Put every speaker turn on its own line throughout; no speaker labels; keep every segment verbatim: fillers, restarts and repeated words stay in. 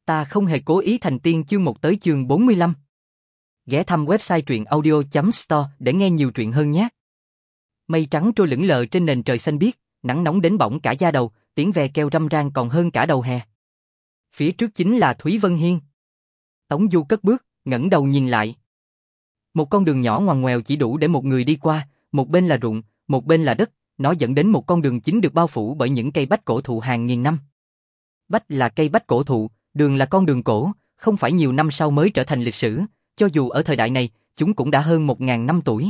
Ta không hề cố ý thành tiên chương một tới chương bốn mươi lăm. Ghé thăm website truyện audio chấm store để nghe nhiều truyện hơn nhé. Mây trắng trôi lững lờ trên nền trời xanh biếc, nắng nóng đến bỏng cả da đầu, tiếng ve kêu râm ran còn hơn cả đầu hè. Phía trước chính là Thúy Vân Hiên. Tống Du cất bước, ngẩng đầu nhìn lại. Một con đường nhỏ ngoằn ngoèo chỉ đủ để một người đi qua, một bên là ruộng, một bên là đất, nó dẫn đến một con đường chính được bao phủ bởi những cây bách cổ thụ hàng nghìn năm. Bách là cây bách cổ thụ, đường là con đường cổ, không phải nhiều năm sau mới trở thành lịch sử, cho dù ở thời đại này, chúng cũng đã hơn một ngàn năm tuổi.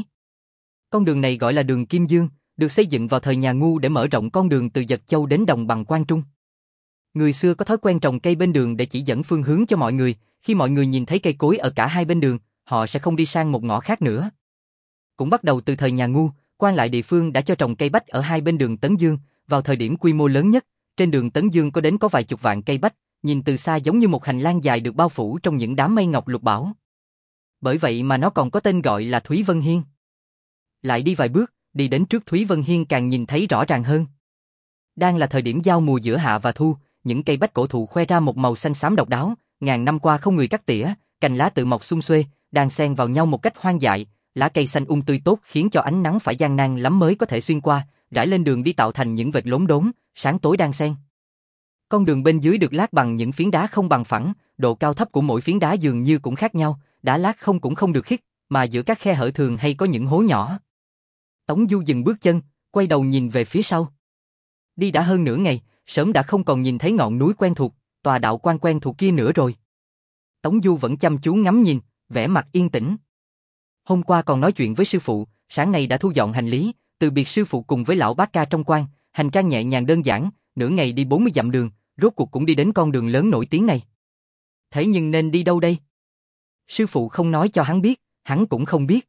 Con đường này gọi là đường Kim Dương, được xây dựng vào thời nhà Ngu để mở rộng con đường từ Dật Châu đến đồng bằng Quan Trung. Người xưa có thói quen trồng cây bên đường để chỉ dẫn phương hướng cho mọi người, khi mọi người nhìn thấy cây cối ở cả hai bên đường, họ sẽ không đi sang một ngõ khác nữa. Cũng bắt đầu từ thời nhà Ngu, quan lại địa phương đã cho trồng cây bách ở hai bên đường Tấn Dương, vào thời điểm quy mô lớn nhất, trên đường Tấn Dương có đến có vài chục vạn cây bách, nhìn từ xa giống như một hành lang dài được bao phủ trong những đám mây ngọc lục bảo. Bởi vậy mà nó còn có tên gọi là Thúy Vân Hiên. Lại đi vài bước, đi đến trước Thúy Vân Hiên càng nhìn thấy rõ ràng hơn. Đang là thời điểm giao mùa giữa hạ và thu, những cây bách cổ thụ khoe ra một màu xanh xám độc đáo, ngàn năm qua không người cắt tỉa, cành lá tự mọc sum xuê, đan xen vào nhau một cách hoang dại, lá cây xanh um tươi tốt khiến cho ánh nắng phải gian nan lắm mới có thể xuyên qua, rải lên đường đi tạo thành những vệt lốm đốm, sáng tối đan xen. Con đường bên dưới được lát bằng những phiến đá không bằng phẳng, độ cao thấp của mỗi phiến đá dường như cũng khác nhau, đá lát không cũng không được khít, mà giữa các khe hở thường hay có những hố nhỏ. Tống Du dừng bước chân, quay đầu nhìn về phía sau. Đi đã hơn nửa ngày, sớm đã không còn nhìn thấy ngọn núi quen thuộc, tòa đạo quan quen thuộc kia nữa rồi. Tống Du vẫn chăm chú ngắm nhìn, vẻ mặt yên tĩnh. Hôm qua còn nói chuyện với sư phụ, sáng nay đã thu dọn hành lý, từ biệt sư phụ cùng với lão bác ca trong quan, hành trang nhẹ nhàng đơn giản, nửa ngày đi bốn mươi dặm đường, rốt cuộc cũng đi đến con đường lớn nổi tiếng này. Thế nhưng nên đi đâu đây? Sư phụ không nói cho hắn biết, hắn cũng không biết.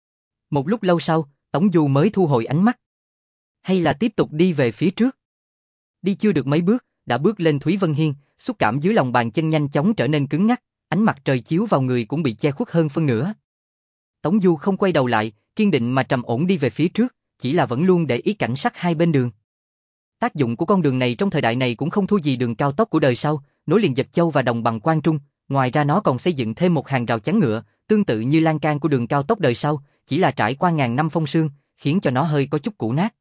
Một lúc lâu sau, Tống Du mới thu hồi ánh mắt. Hay là tiếp tục đi về phía trước? Đi chưa được mấy bước, đã bước lên Thúy Vân Hiên, xúc cảm dưới lòng bàn chân nhanh chóng trở nên cứng ngắc, ánh mặt trời chiếu vào người cũng bị che khuất hơn phân nửa. Tống Du không quay đầu lại, kiên định mà trầm ổn đi về phía trước, chỉ là vẫn luôn để ý cảnh sắc hai bên đường. Tác dụng của con đường này trong thời đại này cũng không thua gì đường cao tốc của đời sau, nối liền Dật Châu và đồng bằng Quan Trung, ngoài ra nó còn xây dựng thêm một hàng rào chắn ngựa, tương tự như lan can của đường cao tốc đời sau, chỉ là trải qua ngàn năm phong sương, khiến cho nó hơi có chút cũ nát.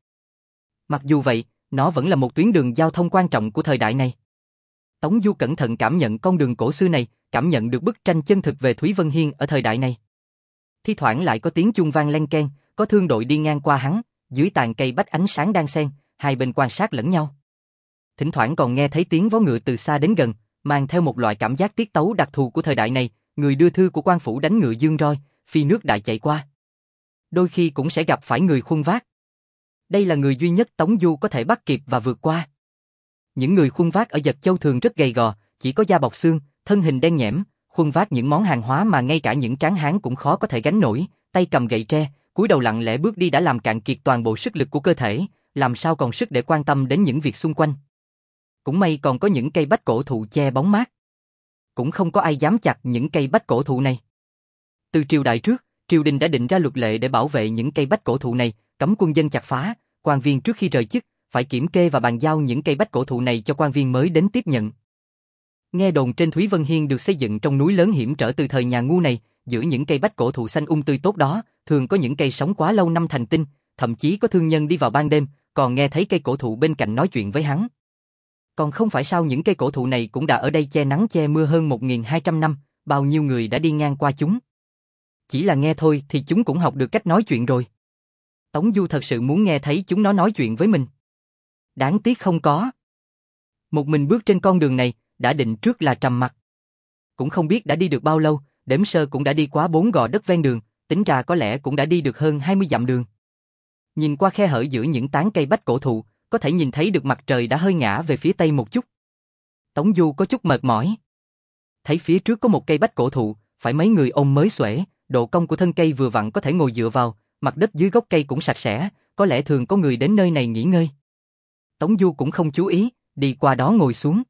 Mặc dù vậy, nó vẫn là một tuyến đường giao thông quan trọng của thời đại này. Tống Du cẩn thận cảm nhận con đường cổ xưa này, cảm nhận được bức tranh chân thực về Thúy Vân Hiên ở thời đại này. Thi thoảng lại có tiếng chuông vang len keng, có thương đội đi ngang qua hắn, dưới tàn cây bách ánh sáng đan xen, hai bên quan sát lẫn nhau. Thỉnh thoảng còn nghe thấy tiếng vó ngựa từ xa đến gần, mang theo một loại cảm giác tiết tấu đặc thù của thời đại này, người đưa thư của quan phủ đánh ngựa dương roi, phi nước đại chạy qua. Đôi khi cũng sẽ gặp phải người khuân vác. Đây là người duy nhất Tống Du có thể bắt kịp và vượt qua. Những người khuân vác ở Dật Châu thường rất gầy gò, chỉ có da bọc xương, thân hình đen nhẽm, khuân vác những món hàng hóa mà ngay cả những tráng hán cũng khó có thể gánh nổi, tay cầm gậy tre, cúi đầu lặng lẽ bước đi đã làm cạn kiệt toàn bộ sức lực của cơ thể, làm sao còn sức để quan tâm đến những việc xung quanh. Cũng may còn có những cây bách cổ thụ che bóng mát. Cũng không có ai dám chặt những cây bách cổ thụ này. Từ triều đại trước, triều đình đã định ra luật lệ để bảo vệ những cây bách cổ thụ này, cấm quân dân chặt phá, quan viên trước khi rời chức phải kiểm kê và bàn giao những cây bách cổ thụ này cho quan viên mới đến tiếp nhận. Nghe đồn trên Thúy Vân Hiên được xây dựng trong núi lớn hiểm trở từ thời nhà Ngu này, giữa những cây bách cổ thụ xanh um tươi tốt đó, thường có những cây sống quá lâu năm thành tinh, thậm chí có thương nhân đi vào ban đêm, còn nghe thấy cây cổ thụ bên cạnh nói chuyện với hắn. Còn không phải sao những cây cổ thụ này cũng đã ở đây che nắng che mưa hơn một nghìn hai trăm năm, bao nhiêu người đã đi ngang qua chúng. Chỉ là nghe thôi thì chúng cũng học được cách nói chuyện rồi. Tống Du thật sự muốn nghe thấy chúng nó nói chuyện với mình. Đáng tiếc không có. Một mình bước trên con đường này, đã định trước là trầm mặc. Cũng không biết đã đi được bao lâu, đếm sơ cũng đã đi quá bốn gò đất ven đường, tính ra có lẽ cũng đã đi được hơn hai mươi dặm đường. Nhìn qua khe hở giữa những tán cây bách cổ thụ, có thể nhìn thấy được mặt trời đã hơi ngã về phía tây một chút. Tống Du có chút mệt mỏi. Thấy phía trước có một cây bách cổ thụ, phải mấy người ôm mới xuể, độ cong của thân cây vừa vặn có thể ngồi dựa vào, mặt đất dưới gốc cây cũng sạch sẽ, có lẽ thường có người đến nơi này nghỉ ngơi. Tống Du cũng không chú ý, đi qua đó ngồi xuống.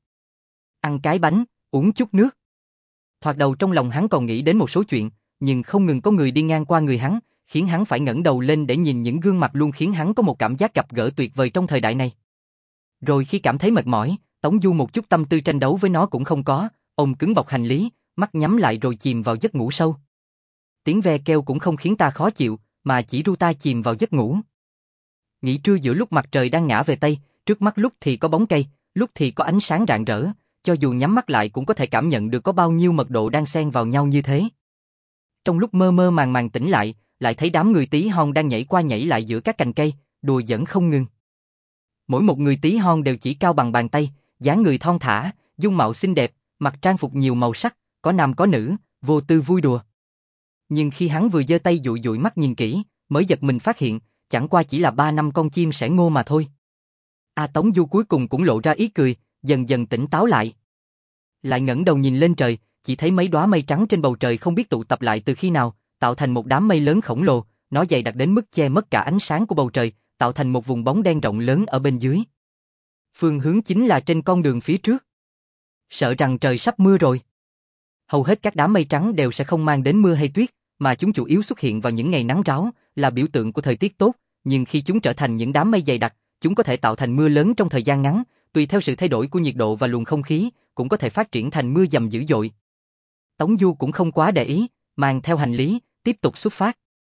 Ăn cái bánh, uống chút nước. Thoạt đầu trong lòng hắn còn nghĩ đến một số chuyện, nhưng không ngừng có người đi ngang qua người hắn, khiến hắn phải ngẩng đầu lên để nhìn những gương mặt luôn khiến hắn có một cảm giác gặp gỡ tuyệt vời trong thời đại này. Rồi khi cảm thấy mệt mỏi, Tống Du một chút tâm tư tranh đấu với nó cũng không có, ôm cứng bọc hành lý, mắt nhắm lại rồi chìm vào giấc ngủ sâu. Tiếng ve kêu cũng không khiến ta khó chịu, mà chỉ ru ta chìm vào giấc ngủ. Nghỉ trưa giữa lúc mặt trời đang ngã về Tây, trước mắt lúc thì có bóng cây, lúc thì có ánh sáng rạng rỡ, cho dù nhắm mắt lại cũng có thể cảm nhận được có bao nhiêu mật độ đang xen vào nhau như thế. Trong lúc mơ mơ màng màng tỉnh lại, lại thấy đám người tí hon đang nhảy qua nhảy lại giữa các cành cây, đùa giỡn không ngừng. Mỗi một người tí hon đều chỉ cao bằng bàn tay, dáng người thon thả, dung mạo xinh đẹp, mặc trang phục nhiều màu sắc, có nam có nữ, vô tư vui đùa. Nhưng khi hắn vừa giơ tay dụi dụi mắt nhìn kỹ, mới giật mình phát hiện, chẳng qua chỉ là ba năm con chim sẻ ngô mà thôi. A Tống Du cuối cùng cũng lộ ra ý cười, dần dần tỉnh táo lại. Lại ngẩng đầu nhìn lên trời, chỉ thấy mấy đóa mây trắng trên bầu trời không biết tụ tập lại từ khi nào, tạo thành một đám mây lớn khổng lồ, nó dày đặc đến mức che mất cả ánh sáng của bầu trời, tạo thành một vùng bóng đen rộng lớn ở bên dưới. Phương hướng chính là trên con đường phía trước. Sợ rằng trời sắp mưa rồi. Hầu hết các đám mây trắng đều sẽ không mang đến mưa hay tuyết, mà chúng chủ yếu xuất hiện vào những ngày nắng ráo, là biểu tượng của thời tiết tốt, nhưng khi chúng trở thành những đám mây dày đặc, chúng có thể tạo thành mưa lớn trong thời gian ngắn, tùy theo sự thay đổi của nhiệt độ và luồng không khí, cũng có thể phát triển thành mưa dầm dữ dội. Tống Du cũng không quá để ý, mang theo hành lý, tiếp tục xuất phát.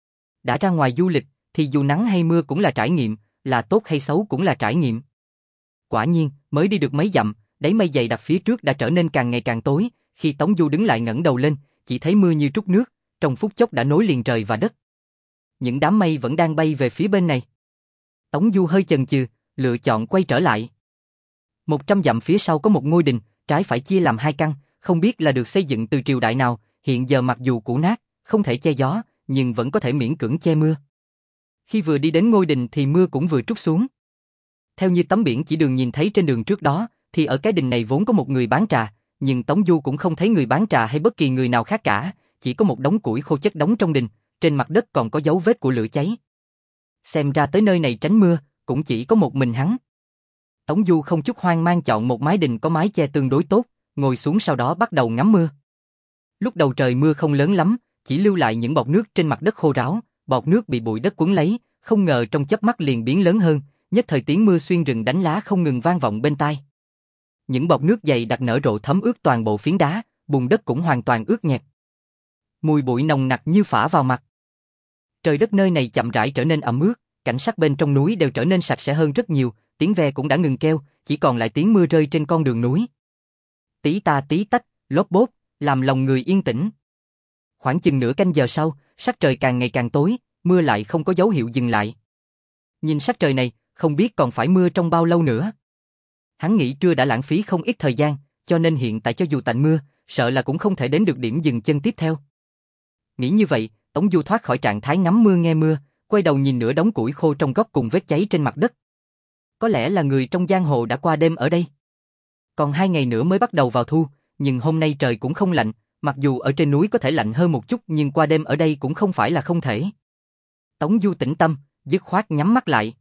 Đã ra ngoài du lịch, thì dù nắng hay mưa cũng là trải nghiệm, là tốt hay xấu cũng là trải nghiệm. Quả nhiên, mới đi được mấy dặm, đáy mây dày đặc phía trước đã trở nên càng ngày càng tối, khi Tống Du đứng lại ngẩng đầu lên, chỉ thấy mưa như trút nước, trong phút chốc đã nối liền trời và đất. Những đám mây vẫn đang bay về phía bên này. Tống Du hơi chần chừ, lựa chọn quay trở lại. Một trăm dặm phía sau có một ngôi đình, trái phải chia làm hai căn, không biết là được xây dựng từ triều đại nào, hiện giờ mặc dù cũ nát, không thể che gió, nhưng vẫn có thể miễn cưỡng che mưa. Khi vừa đi đến ngôi đình thì mưa cũng vừa trút xuống. Theo như tấm biển chỉ đường nhìn thấy trên đường trước đó, thì ở cái đình này vốn có một người bán trà, nhưng Tống Du cũng không thấy người bán trà hay bất kỳ người nào khác cả, chỉ có một đống củi khô chất đống trong đình, trên mặt đất còn có dấu vết của lửa cháy. Xem ra tới nơi này tránh mưa, cũng chỉ có một mình hắn. Tống Du không chút hoang mang chọn một mái đình có mái che tương đối tốt, ngồi xuống sau đó bắt đầu ngắm mưa. Lúc đầu trời mưa không lớn lắm, chỉ lưu lại những bọt nước trên mặt đất khô ráo, bọt nước bị bụi đất cuốn lấy, không ngờ trong chớp mắt liền biến lớn hơn, nhất thời tiếng mưa xuyên rừng đánh lá không ngừng vang vọng bên tai. Những bọt nước dày đặc nở rộ thấm ướt toàn bộ phiến đá, bùn đất cũng hoàn toàn ướt nhẹp. Mùi bụi nồng nặc như phả vào mặt. Trời đất nơi này chậm rãi trở nên ẩm ướt, cảnh sắc bên trong núi đều trở nên sạch sẽ hơn rất nhiều, tiếng ve cũng đã ngừng kêu, chỉ còn lại tiếng mưa rơi trên con đường núi. Tí ta tí tách, lốp bốp, làm lòng người yên tĩnh. Khoảng chừng nửa canh giờ sau, sắc trời càng ngày càng tối, mưa lại không có dấu hiệu dừng lại. Nhìn sắc trời này, không biết còn phải mưa trong bao lâu nữa. Hắn nghĩ trưa đã lãng phí không ít thời gian, cho nên hiện tại cho dù tạnh mưa, sợ là cũng không thể đến được điểm dừng chân tiếp theo. Nghĩ như vậy, Tống Du thoát khỏi trạng thái ngắm mưa nghe mưa, quay đầu nhìn nửa đống củi khô trong góc cùng vết cháy trên mặt đất. Có lẽ là người trong giang hồ đã qua đêm ở đây. Còn hai ngày nữa mới bắt đầu vào thu, nhưng hôm nay trời cũng không lạnh, mặc dù ở trên núi có thể lạnh hơn một chút nhưng qua đêm ở đây cũng không phải là không thể. Tống Du tĩnh tâm, dứt khoát nhắm mắt lại.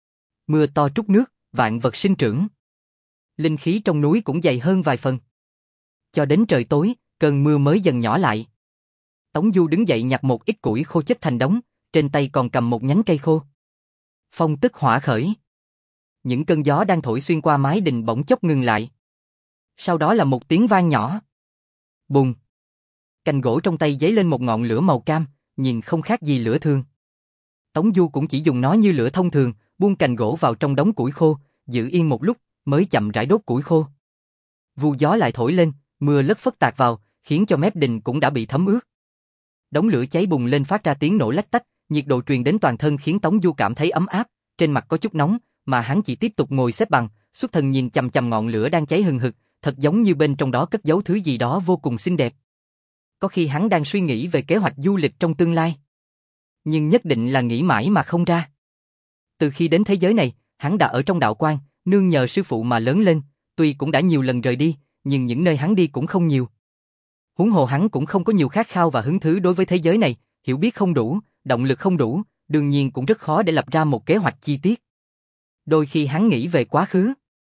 Mưa to trút nước, vạn vật sinh trưởng. Linh khí trong núi cũng dày hơn vài phần. Cho đến trời tối, cơn mưa mới dần nhỏ lại. Tống Du đứng dậy nhặt một ít củi khô chất thành đống, trên tay còn cầm một nhánh cây khô. Phong tức hỏa khởi. Những cơn gió đang thổi xuyên qua mái đình bỗng chốc ngừng lại. Sau đó là một tiếng vang nhỏ. Bùng. Cành gỗ trong tay giấy lên một ngọn lửa màu cam, nhìn không khác gì lửa thường. Tống Du cũng chỉ dùng nó như lửa thông thường, buông cành gỗ vào trong đống củi khô, giữ yên một lúc, mới chậm rãi đốt củi khô. Vù gió lại thổi lên, mưa lất phất tạt vào, khiến cho mép đình cũng đã bị thấm ướt. Đống lửa cháy bùng lên phát ra tiếng nổ lách tách, nhiệt độ truyền đến toàn thân khiến Tống Du cảm thấy ấm áp, trên mặt có chút nóng, mà hắn chỉ tiếp tục ngồi xếp bằng, xuất thần nhìn chằm chằm ngọn lửa đang cháy hừng hực, thật giống như bên trong đó cất giấu thứ gì đó vô cùng xinh đẹp. Có khi hắn đang suy nghĩ về kế hoạch du lịch trong tương lai. Nhưng nhất định là nghĩ mãi mà không ra. Từ khi đến thế giới này, hắn đã ở trong đạo quan, nương nhờ sư phụ mà lớn lên, tuy cũng đã nhiều lần rời đi, nhưng những nơi hắn đi cũng không nhiều. Huống hồ hắn cũng không có nhiều khát khao và hứng thú đối với thế giới này, hiểu biết không đủ, động lực không đủ, đương nhiên cũng rất khó để lập ra một kế hoạch chi tiết. Đôi khi hắn nghĩ về quá khứ.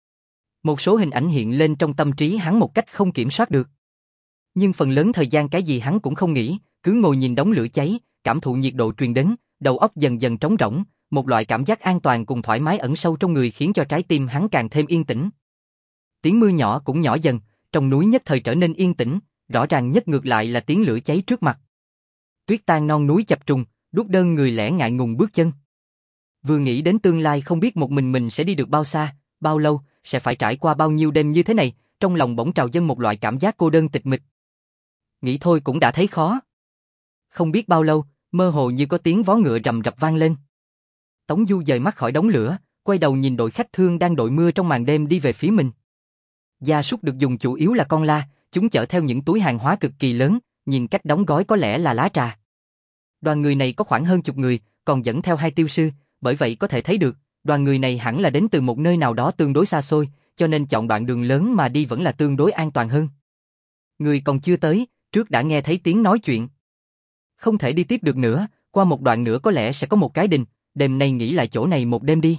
Một số hình ảnh hiện lên trong tâm trí hắn một cách không kiểm soát được. Nhưng phần lớn thời gian cái gì hắn cũng không nghĩ, cứ ngồi nhìn đống lửa cháy, cảm thụ nhiệt độ truyền đến, đầu óc dần dần trống rỗng, một loại cảm giác an toàn cùng thoải mái ẩn sâu trong người khiến cho trái tim hắn càng thêm yên tĩnh. Tiếng mưa nhỏ cũng nhỏ dần, trong núi nhất thời trở nên yên tĩnh, rõ ràng nhất ngược lại là tiếng lửa cháy trước mặt. Tuyết tan non núi chập trùng, đút đơn người lẻ ngại ngùng bước chân. Vừa nghĩ đến tương lai không biết một mình mình sẽ đi được bao xa, bao lâu, sẽ phải trải qua bao nhiêu đêm như thế này, trong lòng bỗng trào dâng một loại cảm giác cô đơn tịch mịch. Nghĩ thôi cũng đã thấy khó. Không biết bao lâu, mơ hồ như có tiếng vó ngựa rầm rập vang lên. Tống Du dời mắt khỏi đống lửa, quay đầu nhìn đội khách thương đang đội mưa trong màn đêm đi về phía mình. Gia súc được dùng chủ yếu là con la, chúng chở theo những túi hàng hóa cực kỳ lớn, nhìn cách đóng gói có lẽ là lá trà. Đoàn người này có khoảng hơn chục người, còn dẫn theo hai tiêu sư, bởi vậy có thể thấy được, đoàn người này hẳn là đến từ một nơi nào đó tương đối xa xôi, cho nên chọn đoạn đường lớn mà đi vẫn là tương đối an toàn hơn. Người còn chưa tới, trước đã nghe thấy tiếng nói chuyện. Không thể đi tiếp được nữa, qua một đoạn nữa có lẽ sẽ có một cái đình, đêm nay nghỉ lại chỗ này một đêm đi.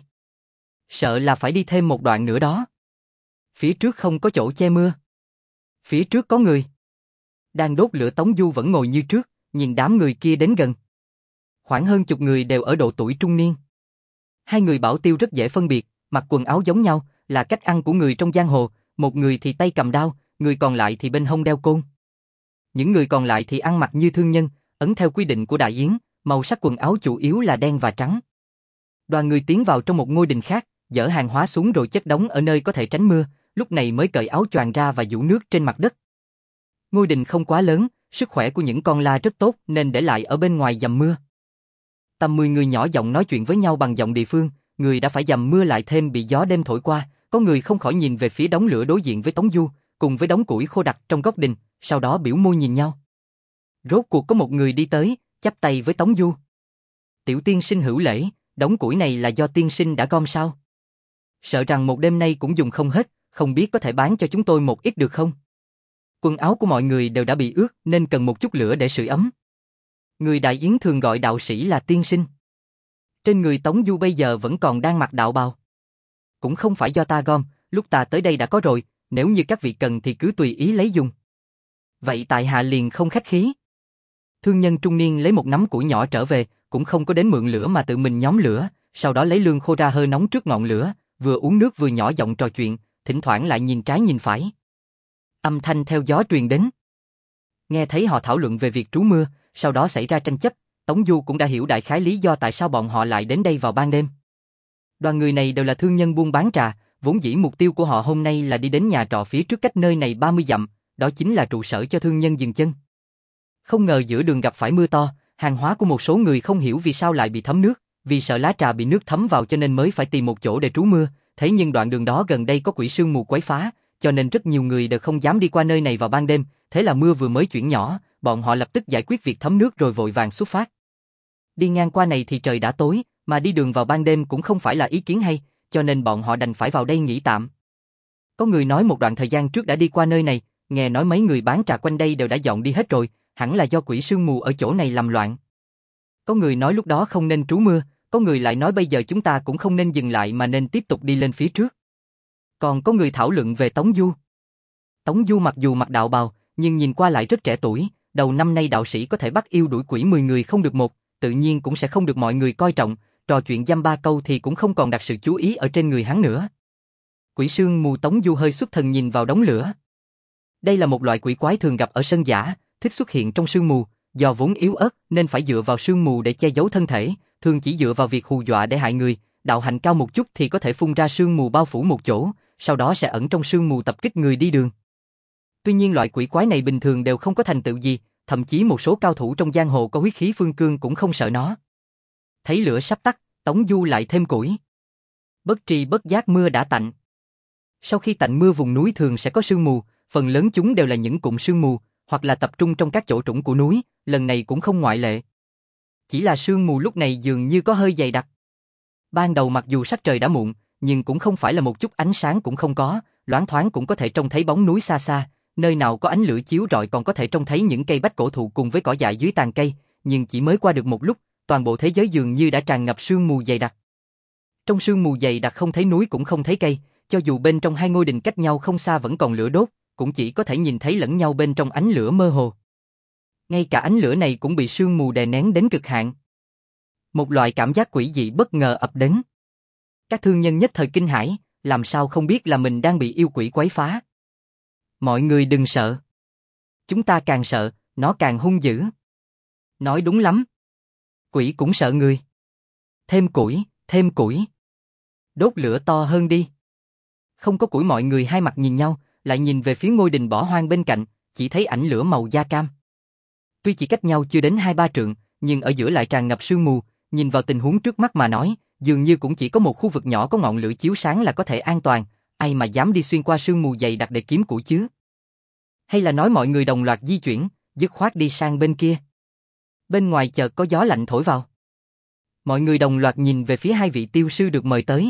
Sợ là phải đi thêm một đoạn nữa đó. Phía trước không có chỗ che mưa. Phía trước có người. Đang đốt lửa Tống Du vẫn ngồi như trước, nhìn đám người kia đến gần. Khoảng hơn chục người đều ở độ tuổi trung niên. Hai người bảo tiêu rất dễ phân biệt, mặc quần áo giống nhau, là cách ăn của người trong giang hồ, một người thì tay cầm đao, người còn lại thì bên hông đeo côn. Những người còn lại thì ăn mặc như thương nhân, ấn theo quy định của Đại Yến, màu sắc quần áo chủ yếu là đen và trắng. Đoàn người tiến vào trong một ngôi đình khác, dỡ hàng hóa xuống rồi chất đống ở nơi có thể tránh mưa, lúc này mới cởi áo choàng ra và vũ nước trên mặt đất. Ngôi đình không quá lớn, sức khỏe của những con la rất tốt nên để lại ở bên ngoài dầm mưa. Tầm mười người nhỏ giọng nói chuyện với nhau bằng giọng địa phương, người đã phải dầm mưa lại thêm bị gió đêm thổi qua, có người không khỏi nhìn về phía đống lửa đối diện với Tống Du, cùng với đống củi khô đặt trong góc đình, sau đó biểu môi nhìn nhau. Rốt cuộc có một người đi tới, chắp tay với Tống Du. Tiểu tiên sinh hữu lễ, đống củi này là do tiên sinh đã gom sao? Sợ rằng một đêm nay cũng dùng không hết, không biết có thể bán cho chúng tôi một ít được không? Quần áo của mọi người đều đã bị ướt nên cần một chút lửa để sưởi ấm. Người Đại Yến thường gọi đạo sĩ là tiên sinh. Trên người Tống Du bây giờ vẫn còn đang mặc đạo bào. Cũng không phải do ta gom, lúc ta tới đây đã có rồi, nếu như các vị cần thì cứ tùy ý lấy dùng. Vậy tại hạ liền không khách khí. Thương nhân trung niên lấy một nắm củi nhỏ trở về, cũng không có đến mượn lửa mà tự mình nhóm lửa, sau đó lấy lương khô ra hơi nóng trước ngọn lửa, vừa uống nước vừa nhỏ giọng trò chuyện, thỉnh thoảng lại nhìn trái nhìn phải. Âm thanh theo gió truyền đến. Nghe thấy họ thảo luận về việc trú mưa, sau đó xảy ra tranh chấp, Tống Du cũng đã hiểu đại khái lý do tại sao bọn họ lại đến đây vào ban đêm. Đoàn người này đều là thương nhân buôn bán trà, vốn dĩ mục tiêu của họ hôm nay là đi đến nhà trọ phía trước cách nơi này ba mươi dặm, đó chính là trụ sở cho thương nhân dừng chân. Không ngờ giữa đường gặp phải mưa to, hàng hóa của một số người không hiểu vì sao lại bị thấm nước, vì sợ lá trà bị nước thấm vào cho nên mới phải tìm một chỗ để trú mưa, thế nhưng đoạn đường đó gần đây có quỷ sương mù quấy phá, cho nên rất nhiều người đều không dám đi qua nơi này vào ban đêm, thế là mưa vừa mới chuyển nhỏ, bọn họ lập tức giải quyết việc thấm nước rồi vội vàng xuất phát. Đi ngang qua này thì trời đã tối, mà đi đường vào ban đêm cũng không phải là ý kiến hay, cho nên bọn họ đành phải vào đây nghỉ tạm. Có người nói một đoạn thời gian trước đã đi qua nơi này, nghe nói mấy người bán trà quanh đây đều đã dọn đi hết rồi, hẳn là do quỷ sương mù ở chỗ này làm loạn. Có người nói lúc đó không nên trú mưa, có người lại nói bây giờ chúng ta cũng không nên dừng lại mà nên tiếp tục đi lên phía trước. Còn có người thảo luận về Tống Du. Tống Du mặc dù mặc đạo bào, nhưng nhìn qua lại rất trẻ tuổi, đầu năm nay đạo sĩ có thể bắt yêu đuổi quỷ mười người không được một, tự nhiên cũng sẽ không được mọi người coi trọng, trò chuyện dăm ba câu thì cũng không còn đặt sự chú ý ở trên người hắn nữa. Quỷ sương mù Tống Du hơi xuất thần nhìn vào đống lửa. Đây là một loại quỷ quái thường gặp ở sơn giả, thích xuất hiện trong sương mù, do vốn yếu ớt nên phải dựa vào sương mù để che giấu thân thể, thường chỉ dựa vào việc hù dọa để hại người, đạo hạnh cao một chút thì có thể phun ra sương mù bao phủ một chỗ, sau đó sẽ ẩn trong sương mù tập kích người đi đường. Tuy nhiên loại quỷ quái này bình thường đều không có thành tựu gì, thậm chí một số cao thủ trong giang hồ có huyết khí phương cương cũng không sợ nó. Thấy lửa sắp tắt, Tống Du lại thêm củi. Bất tri bất giác mưa đã tạnh. Sau khi tạnh mưa vùng núi thường sẽ có sương mù, phần lớn chúng đều là những cụm sương mù, hoặc là tập trung trong các chỗ trũng của núi, lần này cũng không ngoại lệ. Chỉ là sương mù lúc này dường như có hơi dày đặc. Ban đầu mặc dù sắc trời đã muộn, nhưng cũng không phải là một chút ánh sáng cũng không có, loáng thoáng cũng có thể trông thấy bóng núi xa xa, nơi nào có ánh lửa chiếu rọi còn có thể trông thấy những cây bách cổ thụ cùng với cỏ dại dưới tàn cây, nhưng chỉ mới qua được một lúc, toàn bộ thế giới dường như đã tràn ngập sương mù dày đặc. Trong sương mù dày đặc không thấy núi cũng không thấy cây, cho dù bên trong hai ngôi đình cách nhau không xa vẫn còn lửa đốt, cũng chỉ có thể nhìn thấy lẫn nhau bên trong ánh lửa mơ hồ. Ngay cả ánh lửa này cũng bị sương mù đè nén đến cực hạn. Một loại cảm giác quỷ dị bất ngờ ập đến. Các thương nhân nhất thời kinh hãi, làm sao không biết là mình đang bị yêu quỷ quấy phá. Mọi người đừng sợ. Chúng ta càng sợ, nó càng hung dữ. Nói đúng lắm. Quỷ cũng sợ người. Thêm củi, thêm củi. Đốt lửa to hơn đi. Không có củi, mọi người hai mặt nhìn nhau, lại nhìn về phía ngôi đình bỏ hoang bên cạnh, chỉ thấy ảnh lửa màu da cam. Tuy chỉ cách nhau chưa đến hai ba trượng, nhưng ở giữa lại tràn ngập sương mù, nhìn vào tình huống trước mắt mà nói, dường như cũng chỉ có một khu vực nhỏ có ngọn lửa chiếu sáng là có thể an toàn, ai mà dám đi xuyên qua sương mù dày đặc để kiếm củi chứ? Hay là nói mọi người đồng loạt di chuyển, dứt khoát đi sang bên kia? Bên ngoài chợt có gió lạnh thổi vào. Mọi người đồng loạt nhìn về phía hai vị tiêu sư được mời tới.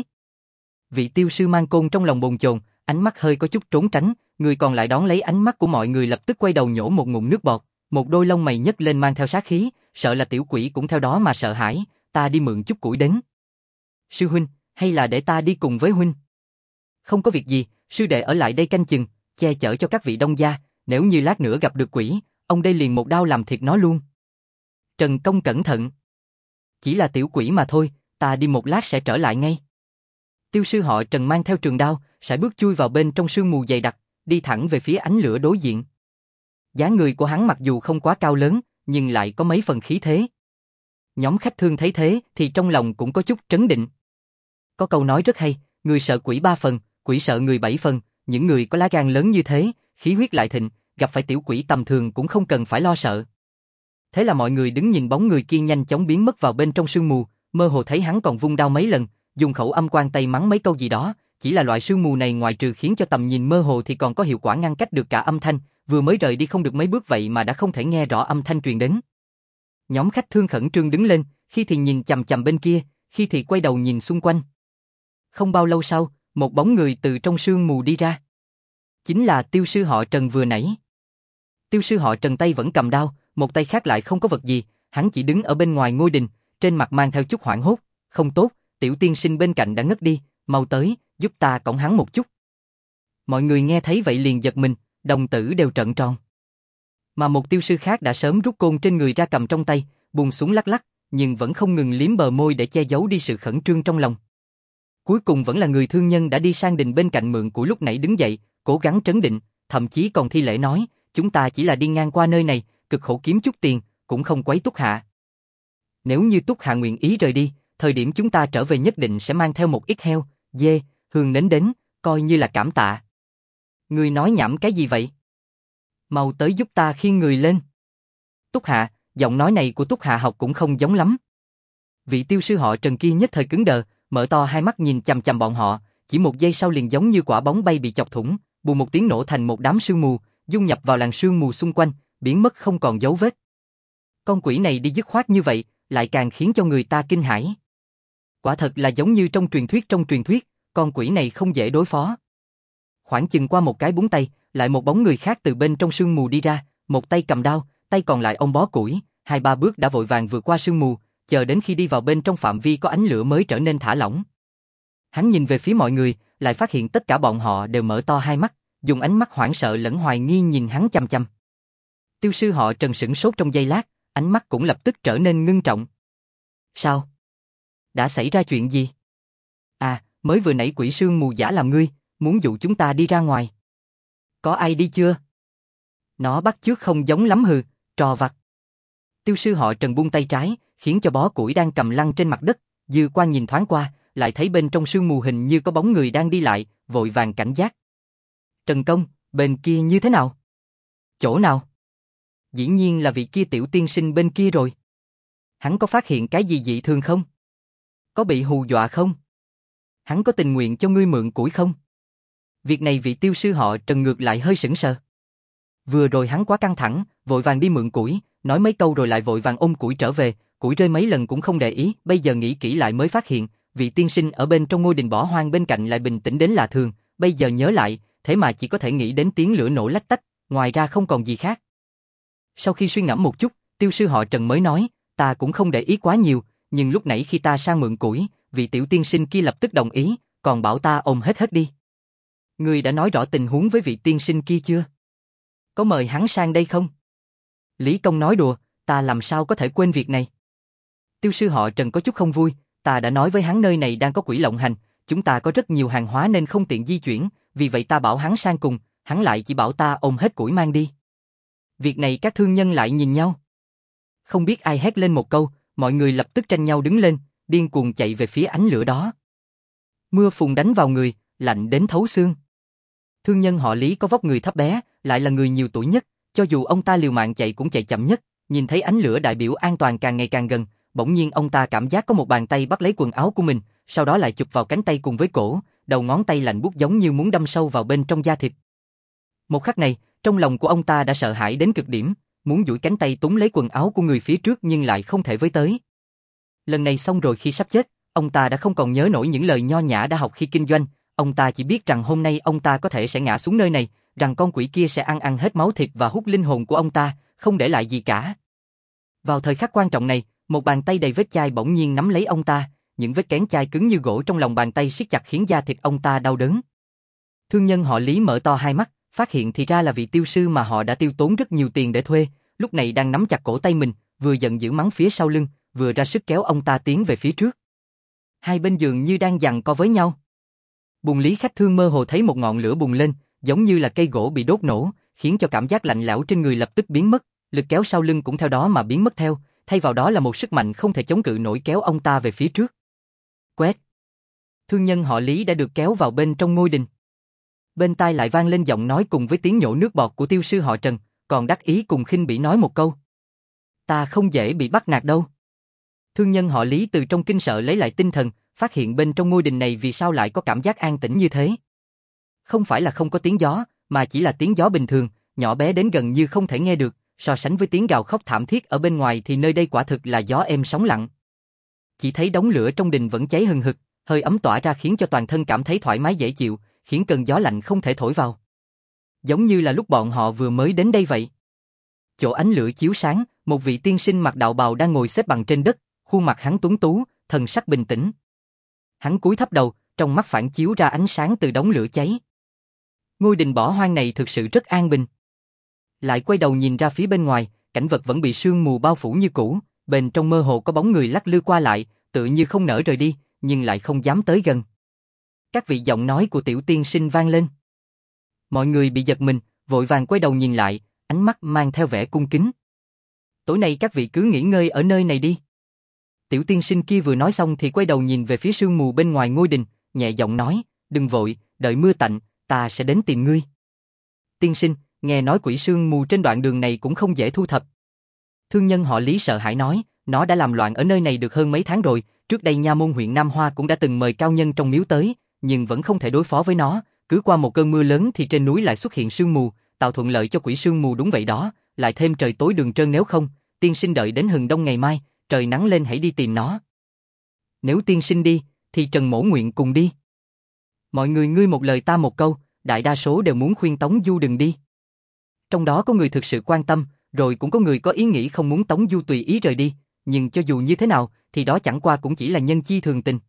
Vị tiêu sư mang côn trong lòng bồn chồn, ánh mắt hơi có chút trốn tránh, người còn lại đón lấy ánh mắt của mọi người lập tức quay đầu nhổ một ngụm nước bọt, một đôi lông mày nhấc lên mang theo sát khí, sợ là tiểu quỷ cũng theo đó mà sợ hãi, ta đi mượn chút củi đến. Sư huynh, hay là để ta đi cùng với huynh? Không có việc gì, sư đệ ở lại đây canh chừng, che chở cho các vị đông gia, nếu như lát nữa gặp được quỷ, ông đây liền một đao làm thịt nó luôn. Trần Công cẩn thận. Chỉ là tiểu quỷ mà thôi, ta đi một lát sẽ trở lại ngay. Tiêu sư họ Trần mang theo trường đao, sải bước chui vào bên trong sương mù dày đặc, đi thẳng về phía ánh lửa đối diện. Dáng người của hắn mặc dù không quá cao lớn, nhưng lại có mấy phần khí thế. Nhóm khách thương thấy thế thì trong lòng cũng có chút trấn định. Có câu nói rất hay, người sợ quỷ ba phần, quỷ sợ người bảy phần, những người có lá gan lớn như thế, khí huyết lại thịnh, gặp phải tiểu quỷ tầm thường cũng không cần phải lo sợ. Thế là mọi người đứng nhìn bóng người kia nhanh chóng biến mất vào bên trong sương mù, mơ hồ thấy hắn còn vung đao mấy lần, dùng khẩu âm quan tay mắng mấy câu gì đó, chỉ là loại sương mù này ngoại trừ khiến cho tầm nhìn mơ hồ thì còn có hiệu quả ngăn cách được cả âm thanh, vừa mới rời đi không được mấy bước vậy mà đã không thể nghe rõ âm thanh truyền đến. Nhóm khách thương khẩn trương đứng lên, khi thì nhìn chằm chằm bên kia, khi thì quay đầu nhìn xung quanh. Không bao lâu sau, một bóng người từ trong sương mù đi ra. Chính là tiêu sư họ Trần vừa nãy. Tiêu sư họ Trần tay vẫn cầm đao, một tay khác lại không có vật gì, hắn chỉ đứng ở bên ngoài ngôi đình, trên mặt mang theo chút hoảng hốt, không tốt, tiểu tiên sinh bên cạnh đã ngất đi, mau tới, giúp ta cõng hắn một chút. Mọi người nghe thấy vậy liền giật mình, đồng tử đều trợn tròn. Mà một tiêu sư khác đã sớm rút côn trên người ra cầm trong tay, buông xuống lắc lắc, nhưng vẫn không ngừng liếm bờ môi để che giấu đi sự khẩn trương trong lòng. Cuối cùng vẫn là người thương nhân đã đi sang đình bên cạnh mượn củi lúc nãy đứng dậy, cố gắng trấn định, thậm chí còn thi lễ nói, chúng ta chỉ là đi ngang qua nơi này, cực khổ kiếm chút tiền, cũng không quấy Túc Hạ. Nếu như Túc Hạ nguyện ý rời đi, thời điểm chúng ta trở về nhất định sẽ mang theo một ít heo, dê, hương nến đến, coi như là cảm tạ. Ngươi nói nhảm cái gì vậy? Mau tới giúp ta khiêng người lên. Túc Hạ, giọng nói này của Túc Hạ học cũng không giống lắm. Vị tiêu sư họ Trần kia nhất thời cứng đờ, mở to hai mắt nhìn chằm chằm bọn họ, chỉ một giây sau liền giống như quả bóng bay bị chọc thủng, bù một tiếng nổ thành một đám sương mù, dung nhập vào làn sương mù xung quanh, biến mất không còn dấu vết. Con quỷ này đi dứt khoát như vậy, lại càng khiến cho người ta kinh hãi. Quả thật là giống như trong truyền thuyết trong truyền thuyết, con quỷ này không dễ đối phó. Khoảng chừng qua một cái búng tay, lại một bóng người khác từ bên trong sương mù đi ra, một tay cầm đao, tay còn lại ôm bó củi, hai ba bước đã vội vàng vượt qua sương mù, chờ đến khi đi vào bên trong phạm vi có ánh lửa mới trở nên thả lỏng. Hắn nhìn về phía mọi người, lại phát hiện tất cả bọn họ đều mở to hai mắt, dùng ánh mắt hoảng sợ lẫn hoài nghi nhìn hắn chăm chăm. Tiêu sư họ Trần sửng sốt trong giây lát, ánh mắt cũng lập tức trở nên ngưng trọng. Sao? Đã xảy ra chuyện gì? À, mới vừa nãy quỷ sương mù giả làm ngươi, muốn dụ chúng ta đi ra ngoài. Có ai đi chưa? Nó bắt chước không giống lắm hừ, trò vặt. Tiêu sư họ Trần buông tay trái, khiến cho bó củi đang cầm lăn trên mặt đất, dư quan nhìn thoáng qua, lại thấy bên trong sương mù hình như có bóng người đang đi lại, vội vàng cảnh giác. Trần Công, bên kia như thế nào? Chỗ nào? Dĩ nhiên là vị kia tiểu tiên sinh bên kia rồi. Hắn có phát hiện cái gì dị thường không? Có bị hù dọa không? Hắn có tình nguyện cho ngươi mượn củi không? Việc này vị tiêu sư họ Trần ngược lại hơi sững sờ. Vừa rồi hắn quá căng thẳng, vội vàng đi mượn củi, nói mấy câu rồi lại vội vàng ôm củi trở về, củi rơi mấy lần cũng không để ý, bây giờ nghĩ kỹ lại mới phát hiện, vị tiên sinh ở bên trong ngôi đình bỏ hoang bên cạnh lại bình tĩnh đến lạ thường, bây giờ nhớ lại, thế mà chỉ có thể nghĩ đến tiếng lửa nổ lách tách, ngoài ra không còn gì khác. Sau khi suy ngẫm một chút, tiêu sư họ Trần mới nói, ta cũng không để ý quá nhiều, nhưng lúc nãy khi ta sang mượn củi, vị tiểu tiên sinh kia lập tức đồng ý, còn bảo ta ôm hết hết đi. Ngươi đã nói rõ tình huống với vị tiên sinh kia chưa? Có mời hắn sang đây không? Lý Công nói đùa, ta làm sao có thể quên việc này? Tiêu sư họ Trần có chút không vui, ta đã nói với hắn nơi này đang có quỷ lộng hành, chúng ta có rất nhiều hàng hóa nên không tiện di chuyển, vì vậy ta bảo hắn sang cùng, hắn lại chỉ bảo ta ôm hết củi mang đi. Việc này các thương nhân lại nhìn nhau. Không biết ai hét lên một câu, mọi người lập tức tranh nhau đứng lên, điên cuồng chạy về phía ánh lửa đó. Mưa phùn đánh vào người, lạnh đến thấu xương. Thương nhân họ Lý có vóc người thấp bé, lại là người nhiều tuổi nhất, cho dù ông ta liều mạng chạy cũng chạy chậm nhất, nhìn thấy ánh lửa đại biểu an toàn càng ngày càng gần, bỗng nhiên ông ta cảm giác có một bàn tay bắt lấy quần áo của mình, sau đó lại chụp vào cánh tay cùng với cổ, đầu ngón tay lạnh buốt giống như muốn đâm sâu vào bên trong da thịt. Một khắc này, trong lòng của ông ta đã sợ hãi đến cực điểm, muốn duỗi cánh tay túm lấy quần áo của người phía trước nhưng lại không thể với tới. Lần này xong rồi, khi sắp chết, ông ta đã không còn nhớ nổi những lời nho nhã đã học khi kinh doanh, ông ta chỉ biết rằng hôm nay ông ta có thể sẽ ngã xuống nơi này, rằng con quỷ kia sẽ ăn ăn hết máu thịt và hút linh hồn của ông ta, không để lại gì cả. Vào thời khắc quan trọng này, một bàn tay đầy vết chai bỗng nhiên nắm lấy ông ta, những vết kén chai cứng như gỗ trong lòng bàn tay siết chặt khiến da thịt ông ta đau đớn. Thương nhân họ Lý mở to hai mắt, phát hiện thì ra là vị tiêu sư mà họ đã tiêu tốn rất nhiều tiền để thuê, lúc này đang nắm chặt cổ tay mình, vừa giận dữ mắng phía sau lưng, vừa ra sức kéo ông ta tiến về phía trước. Hai bên giường như đang giằng co với nhau. Bùng Lý Khách Thương mơ hồ thấy một ngọn lửa bùng lên, giống như là cây gỗ bị đốt nổ, khiến cho cảm giác lạnh lẽo trên người lập tức biến mất, lực kéo sau lưng cũng theo đó mà biến mất theo, thay vào đó là một sức mạnh không thể chống cự nổi kéo ông ta về phía trước. Quét. Thương nhân họ Lý đã được kéo vào bên trong ngôi đình. Bên tai lại vang lên giọng nói cùng với tiếng nhổ nước bọt của tiêu sư họ Trần, còn đắc ý cùng khinh bỉ nói một câu. Ta không dễ bị bắt nạt đâu. Thương nhân họ Lý từ trong kinh sợ lấy lại tinh thần, phát hiện bên trong ngôi đình này vì sao lại có cảm giác an tĩnh như thế. Không phải là không có tiếng gió, mà chỉ là tiếng gió bình thường, nhỏ bé đến gần như không thể nghe được, so sánh với tiếng gào khóc thảm thiết ở bên ngoài thì nơi đây quả thực là gió êm sóng lặng. Chỉ thấy đống lửa trong đình vẫn cháy hừng hực, hơi ấm tỏa ra khiến cho toàn thân cảm thấy thoải mái dễ chịu, khiến cơn gió lạnh không thể thổi vào. Giống như là lúc bọn họ vừa mới đến đây vậy. Chỗ ánh lửa chiếu sáng, một vị tiên sinh mặc đạo bào đang ngồi xếp bằng trên đất, khuôn mặt hắn tuấn tú, thần sắc bình tĩnh. Hắn cúi thấp đầu, trong mắt phản chiếu ra ánh sáng từ đống lửa cháy. Ngôi đình bỏ hoang này thực sự rất an bình. Lại quay đầu nhìn ra phía bên ngoài, cảnh vật vẫn bị sương mù bao phủ như cũ, bên trong mơ hồ có bóng người lắc lư qua lại, tự như không nỡ rời đi, nhưng lại không dám tới gần. Các vị giọng nói của tiểu tiên sinh vang lên. Mọi người bị giật mình, vội vàng quay đầu nhìn lại, ánh mắt mang theo vẻ cung kính. Tối nay các vị cứ nghỉ ngơi ở nơi này đi. Tiểu tiên sinh kia vừa nói xong thì quay đầu nhìn về phía sương mù bên ngoài ngôi đình, nhẹ giọng nói, đừng vội, đợi mưa tạnh, ta sẽ đến tìm ngươi. Tiên sinh, nghe nói quỷ sương mù trên đoạn đường này cũng không dễ thu thập. Thương nhân họ Lý sợ hãi nói, nó đã làm loạn ở nơi này được hơn mấy tháng rồi, trước đây nha môn huyện Nam Hoa cũng đã từng mời cao nhân trong miếu tới, nhưng vẫn không thể đối phó với nó, cứ qua một cơn mưa lớn thì trên núi lại xuất hiện sương mù, tạo thuận lợi cho quỷ sương mù đúng vậy đó, lại thêm trời tối đường trơn, nếu không, tiên sinh đợi đến hừng đông ngày mai, trời nắng lên hãy đi tìm nó. Nếu tiên sinh đi, thì Trần Mỗ nguyện cùng đi. Mọi người ngươi một lời ta một câu, đại đa số đều muốn khuyên Tống Du đừng đi. Trong đó có người thực sự quan tâm, rồi cũng có người có ý nghĩ không muốn Tống Du tùy ý rời đi, nhưng cho dù như thế nào, thì đó chẳng qua cũng chỉ là nhân chi thường tình.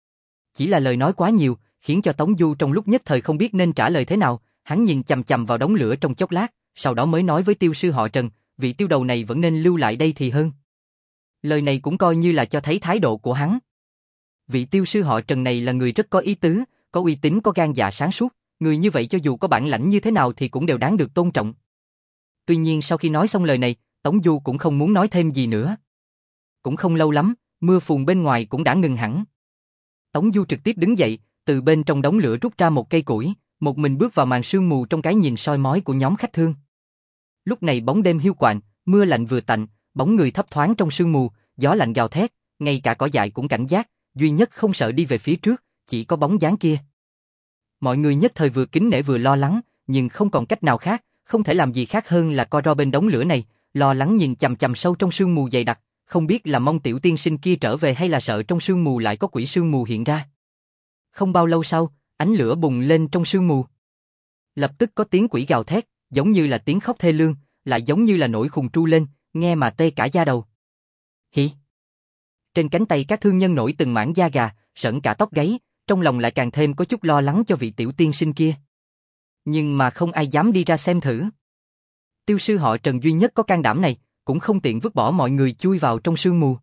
Chỉ là lời nói quá nhiều, khiến cho Tống Du trong lúc nhất thời không biết nên trả lời thế nào, hắn nhìn chằm chằm vào đống lửa trong chốc lát, sau đó mới nói với tiêu sư họ Trần, vị tiêu đầu này vẫn nên lưu lại đây thì hơn. Lời này cũng coi như là cho thấy thái độ của hắn. Vị tiêu sư họ Trần này là người rất có ý tứ, có uy tín, có gan dạ sáng suốt, người như vậy cho dù có bản lãnh như thế nào thì cũng đều đáng được tôn trọng. Tuy nhiên sau khi nói xong lời này, Tống Du cũng không muốn nói thêm gì nữa. Cũng không lâu lắm, mưa phùn bên ngoài cũng đã ngừng hẳn. Tống Du trực tiếp đứng dậy, từ bên trong đống lửa rút ra một cây củi, một mình bước vào màn sương mù trong cái nhìn soi mói của nhóm khách thương. Lúc này bóng đêm hiu quạnh, mưa lạnh vừa tạnh, bóng người thấp thoáng trong sương mù, gió lạnh gào thét, ngay cả cỏ dại cũng cảnh giác, duy nhất không sợ đi về phía trước, chỉ có bóng dáng kia. Mọi người nhất thời vừa kính nể vừa lo lắng, nhưng không còn cách nào khác, không thể làm gì khác hơn là co ro bên đống lửa này, lo lắng nhìn chằm chằm sâu trong sương mù dày đặc, không biết là mong tiểu tiên sinh kia trở về hay là sợ trong sương mù lại có quỷ sương mù hiện ra. Không bao lâu sau, ánh lửa bùng lên trong sương mù. Lập tức có tiếng quỷ gào thét, giống như là tiếng khóc thê lương, lại giống như là nổi khùng tru lên, nghe mà tê cả da đầu. Hỉ! Trên cánh tay các thương nhân nổi từng mảng da gà, sởn cả tóc gáy, trong lòng lại càng thêm có chút lo lắng cho vị tiểu tiên sinh kia. Nhưng mà không ai dám đi ra xem thử. Tiêu sư họ Trần duy nhất có can đảm này, cũng không tiện vứt bỏ mọi người chui vào trong sương mù.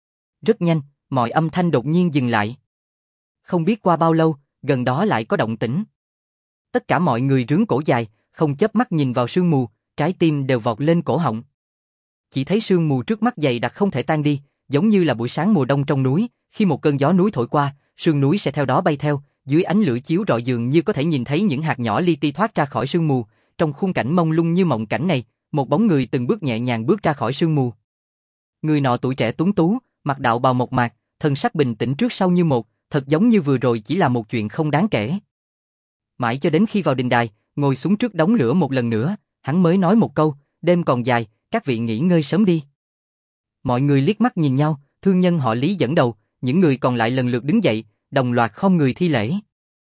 Rất nhanh, mọi âm thanh đột nhiên dừng lại. Không biết qua bao lâu, gần đó lại có động tĩnh. Tất cả mọi người rướn cổ dài, không chớp mắt nhìn vào sương mù, trái tim đều vọt lên cổ họng. Chỉ thấy sương mù trước mắt dày đặc không thể tan đi, giống như là buổi sáng mùa đông trong núi, khi một cơn gió núi thổi qua, sương núi sẽ theo đó bay theo, dưới ánh lửa chiếu rọi dường như có thể nhìn thấy những hạt nhỏ li ti thoát ra khỏi sương mù, trong khung cảnh mông lung như mộng cảnh này, một bóng người từng bước nhẹ nhàng bước ra khỏi sương mù. Người nọ tuổi trẻ tuấn tú, mặc đạo bào mộc mạc, thân sắc bình tĩnh trước sau như một, thật giống như vừa rồi chỉ là một chuyện không đáng kể. Mãi cho đến khi vào đình đài, ngồi xuống trước đống lửa một lần nữa, hắn mới nói một câu, đêm còn dài, các vị nghỉ ngơi sớm đi. Mọi người liếc mắt nhìn nhau, thương nhân họ Lý dẫn đầu, những người còn lại lần lượt đứng dậy, đồng loạt khom người thi lễ.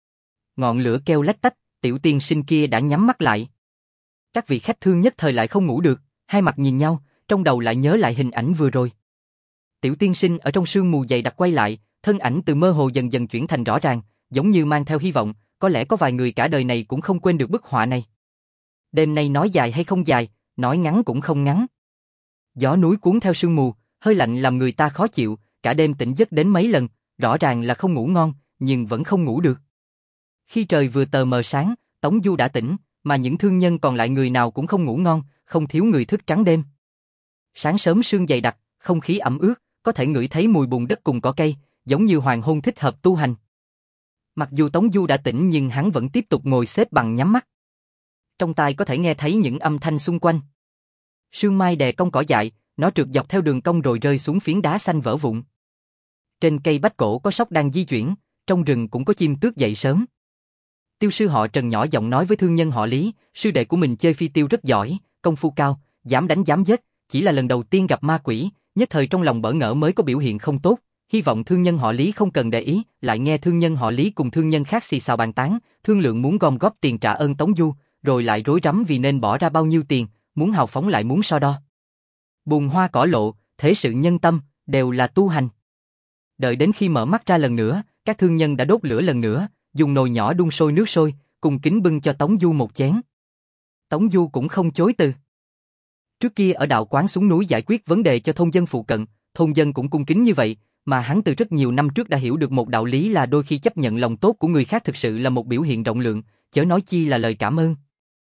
Ngọn lửa kêu lách tách, tiểu tiên sinh kia đã nhắm mắt lại. Các vị khách thương nhất thời lại không ngủ được, hai mặt nhìn nhau, trong đầu lại nhớ lại hình ảnh vừa rồi. Tiểu tiên sinh ở trong sương mù dày đặc quay lại, thân ảnh từ mơ hồ dần dần chuyển thành rõ ràng, giống như mang theo hy vọng, có lẽ có vài người cả đời này cũng không quên được bức họa này. Đêm nay nói dài hay không dài, nói ngắn cũng không ngắn. Gió núi cuốn theo sương mù, hơi lạnh làm người ta khó chịu, cả đêm tỉnh giấc đến mấy lần, rõ ràng là không ngủ ngon, nhưng vẫn không ngủ được. Khi trời vừa tờ mờ sáng, Tống Du đã tỉnh, mà những thương nhân còn lại người nào cũng không ngủ ngon, không thiếu người thức trắng đêm. Sáng sớm sương dày đặc, không khí ẩm ướt, có thể ngửi thấy mùi bùn đất cùng cỏ cây, giống như hoàng hôn thích hợp tu hành. Mặc dù Tống Du đã tỉnh nhưng hắn vẫn tiếp tục ngồi xếp bằng nhắm mắt. Trong tai có thể nghe thấy những âm thanh xung quanh. Sương mai đè cong cỏ dại, nó trượt dọc theo đường cong rồi rơi xuống phiến đá xanh vỡ vụn. Trên cây bách cổ có sóc đang di chuyển, trong rừng cũng có chim tước dậy sớm. Tiêu sư họ Trần nhỏ giọng nói với thương nhân họ Lý, sư đệ của mình chơi phi tiêu rất giỏi, công phu cao, dám đánh dám giết, chỉ là lần đầu tiên gặp ma quỷ, nhất thời trong lòng bỡ ngỡ mới có biểu hiện không tốt, hy vọng thương nhân họ Lý không cần để ý, lại nghe thương nhân họ Lý cùng thương nhân khác xì xào bàn tán, thương lượng muốn gom góp tiền trả ơn Tống Du, rồi lại rối rắm vì nên bỏ ra bao nhiêu tiền, muốn hào phóng lại muốn so đo. Bùn hoa cỏ lộ, thế sự nhân tâm, đều là tu hành. Đợi đến khi mở mắt ra lần nữa, các thương nhân đã đốt lửa lần nữa, dùng nồi nhỏ đun sôi nước sôi, cùng kính bưng cho Tống Du một chén. Tống Du cũng không chối từ. Trước kia ở đạo quán xuống núi giải quyết vấn đề cho thôn dân phụ cận, thôn dân cũng cung kính như vậy, mà hắn từ rất nhiều năm trước đã hiểu được một đạo lý là đôi khi chấp nhận lòng tốt của người khác thực sự là một biểu hiện rộng lượng, chớ nói chi là lời cảm ơn.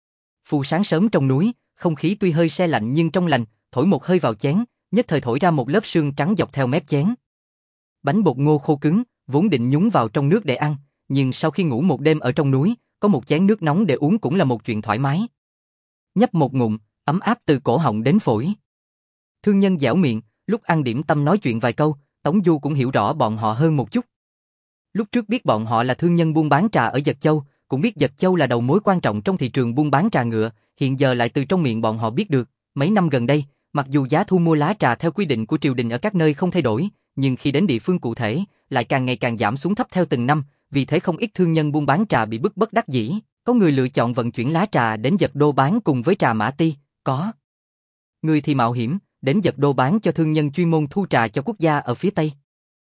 Phù sáng sớm trong núi, không khí tuy hơi se lạnh nhưng trong lành, thổi một hơi vào chén, nhất thời thổi ra một lớp sương trắng dọc theo mép chén. Bánh bột ngô khô cứng, vốn định nhúng vào trong nước để ăn, nhưng sau khi ngủ một đêm ở trong núi, có một chén nước nóng để uống cũng là một chuyện thoải mái. Nhấp một ngụm, ấm áp từ cổ họng đến phổi. Thương nhân dẻo miệng, lúc ăn điểm tâm nói chuyện vài câu, Tống Du cũng hiểu rõ bọn họ hơn một chút. Lúc trước biết bọn họ là thương nhân buôn bán trà ở Dật Châu, cũng biết Dật Châu là đầu mối quan trọng trong thị trường buôn bán trà ngựa, hiện giờ lại từ trong miệng bọn họ biết được, mấy năm gần đây, mặc dù giá thu mua lá trà theo quy định của triều đình ở các nơi không thay đổi, nhưng khi đến địa phương cụ thể, lại càng ngày càng giảm xuống thấp theo từng năm, vì thế không ít thương nhân buôn bán trà bị bức bất đắc dĩ, có người lựa chọn vận chuyển lá trà đến Dật Đô bán cùng với trà Mã Ti, có người thì mạo hiểm, đến Dật Đô bán cho thương nhân chuyên môn thu trà cho quốc gia ở phía Tây.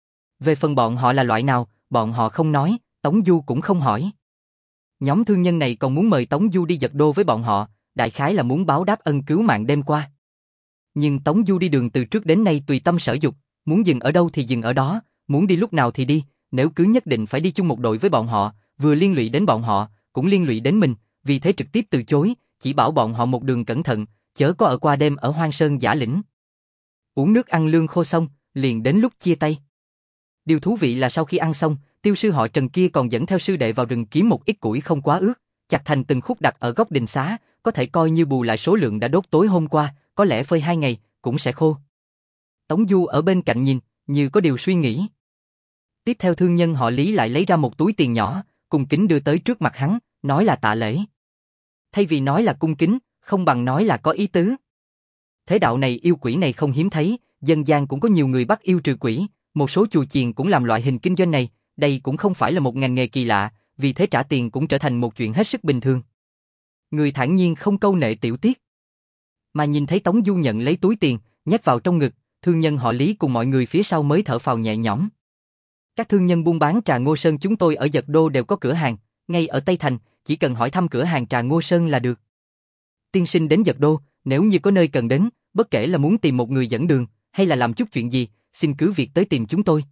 Về phần bọn họ là loại nào, bọn họ không nói, Tống Du cũng không hỏi. Nhóm thương nhân này còn muốn mời Tống Du đi Dật Đô với bọn họ, đại khái là muốn báo đáp ân cứu mạng đêm qua. Nhưng Tống Du đi đường từ trước đến nay tùy tâm sở dục, muốn dừng ở đâu thì dừng ở đó, muốn đi lúc nào thì đi, nếu cứ nhất định phải đi chung một đội với bọn họ, vừa liên lụy đến bọn họ, cũng liên lụy đến mình, vì thế trực tiếp từ chối, chỉ bảo bọn họ một đường cẩn thận, chớ có ở qua đêm ở Hoang Sơn Giả Lĩnh. Uống nước ăn lương khô xong, liền đến lúc chia tay. Điều thú vị là sau khi ăn xong, tiêu sư họ Trần kia còn dẫn theo sư đệ vào rừng kiếm một ít củi không quá ướt, chặt thành từng khúc đặt ở góc đình xá, có thể coi như bù lại số lượng đã đốt tối hôm qua, có lẽ phơi hai ngày, cũng sẽ khô. Tống Du ở bên cạnh nhìn, như có điều suy nghĩ. Tiếp theo thương nhân họ Lý lại lấy ra một túi tiền nhỏ, cung kính đưa tới trước mặt hắn, nói là tạ lễ. Thay vì nói là cung kính, không bằng nói là có ý tứ. Thế đạo này yêu quỷ này không hiếm thấy, dân gian cũng có nhiều người bắt yêu trừ quỷ, một số chùa chiền cũng làm loại hình kinh doanh này, đây cũng không phải là một ngành nghề kỳ lạ, vì thế trả tiền cũng trở thành một chuyện hết sức bình thường. Người thản nhiên không câu nệ tiểu tiết. Mà nhìn thấy Tống Du nhận lấy túi tiền, nhét vào trong ngực, thương nhân họ Lý cùng mọi người phía sau mới thở phào nhẹ nhõm. Các thương nhân buôn bán trà Ngô Sơn chúng tôi ở Dật Đô đều có cửa hàng, ngay ở Tây Thành, chỉ cần hỏi thăm cửa hàng trà Ngô Sơn là được. Tiên sinh đến Dật Đô, nếu như có nơi cần đến, bất kể là muốn tìm một người dẫn đường, hay là làm chút chuyện gì, xin cứ việc tới tìm chúng tôi.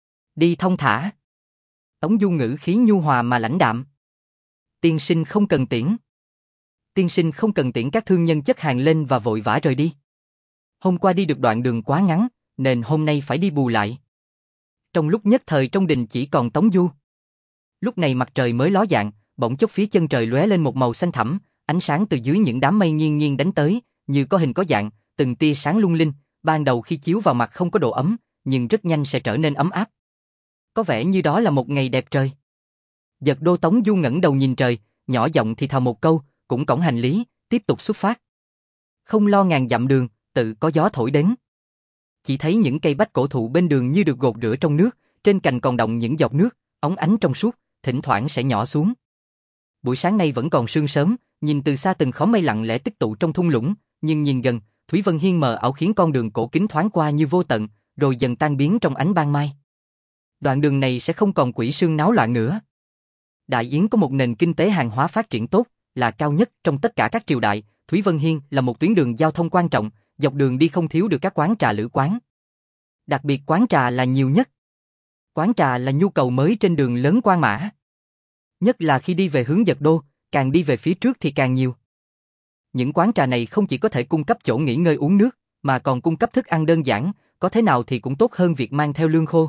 Đi thông thả. Tống Du ngữ khí nhu hòa mà lãnh đạm. Tiên sinh không cần tiễn. tiên sinh không cần tiễn các thương nhân chất hàng lên và vội vã rời đi. Hôm qua đi được đoạn đường quá ngắn, nên hôm nay phải đi bù lại. Trong lúc nhất thời trong đình chỉ còn Tống Du. Lúc này mặt trời mới ló dạng, bỗng chốc phía chân trời lóe lên một màu xanh thẳm, ánh sáng từ dưới những đám mây nghiêng nghiêng đánh tới, như có hình có dạng, từng tia sáng lung linh, ban đầu khi chiếu vào mặt không có độ ấm, nhưng rất nhanh sẽ trở nên ấm áp. Có vẻ như đó là một ngày đẹp trời. Giật Đô Tống Du ngẩng đầu nhìn trời, nhỏ giọng thì thào một câu, cũng cõng hành lý, tiếp tục xuất phát. Không lo ngàn dặm đường, tự có gió thổi đến. Chỉ thấy những cây bách cổ thụ bên đường như được gột rửa trong nước, trên cành còn đọng những giọt nước, óng ánh trong suốt, thỉnh thoảng sẽ nhỏ xuống. Buổi sáng nay vẫn còn sương sớm, nhìn từ xa từng khóm mây lặng lẽ tích tụ trong thung lũng, nhưng nhìn gần, Thúy Vân Hiên mờ ảo khiến con đường cổ kính thoáng qua như vô tận, rồi dần tan biến trong ánh ban mai. Đoạn đường này sẽ không còn quỷ sương náo loạn nữa. Đại Yến có một nền kinh tế hàng hóa phát triển tốt, là cao nhất trong tất cả các triều đại. Thúy Vân Hiên là một tuyến đường giao thông quan trọng, dọc đường đi không thiếu được các quán trà lữ quán. Đặc biệt quán trà là nhiều nhất. Quán trà là nhu cầu mới trên đường lớn Quan Mã. Nhất là khi đi về hướng Giật Đô, càng đi về phía trước thì càng nhiều. Những quán trà này không chỉ có thể cung cấp chỗ nghỉ ngơi uống nước, mà còn cung cấp thức ăn đơn giản, có thế nào thì cũng tốt hơn việc mang theo lương khô.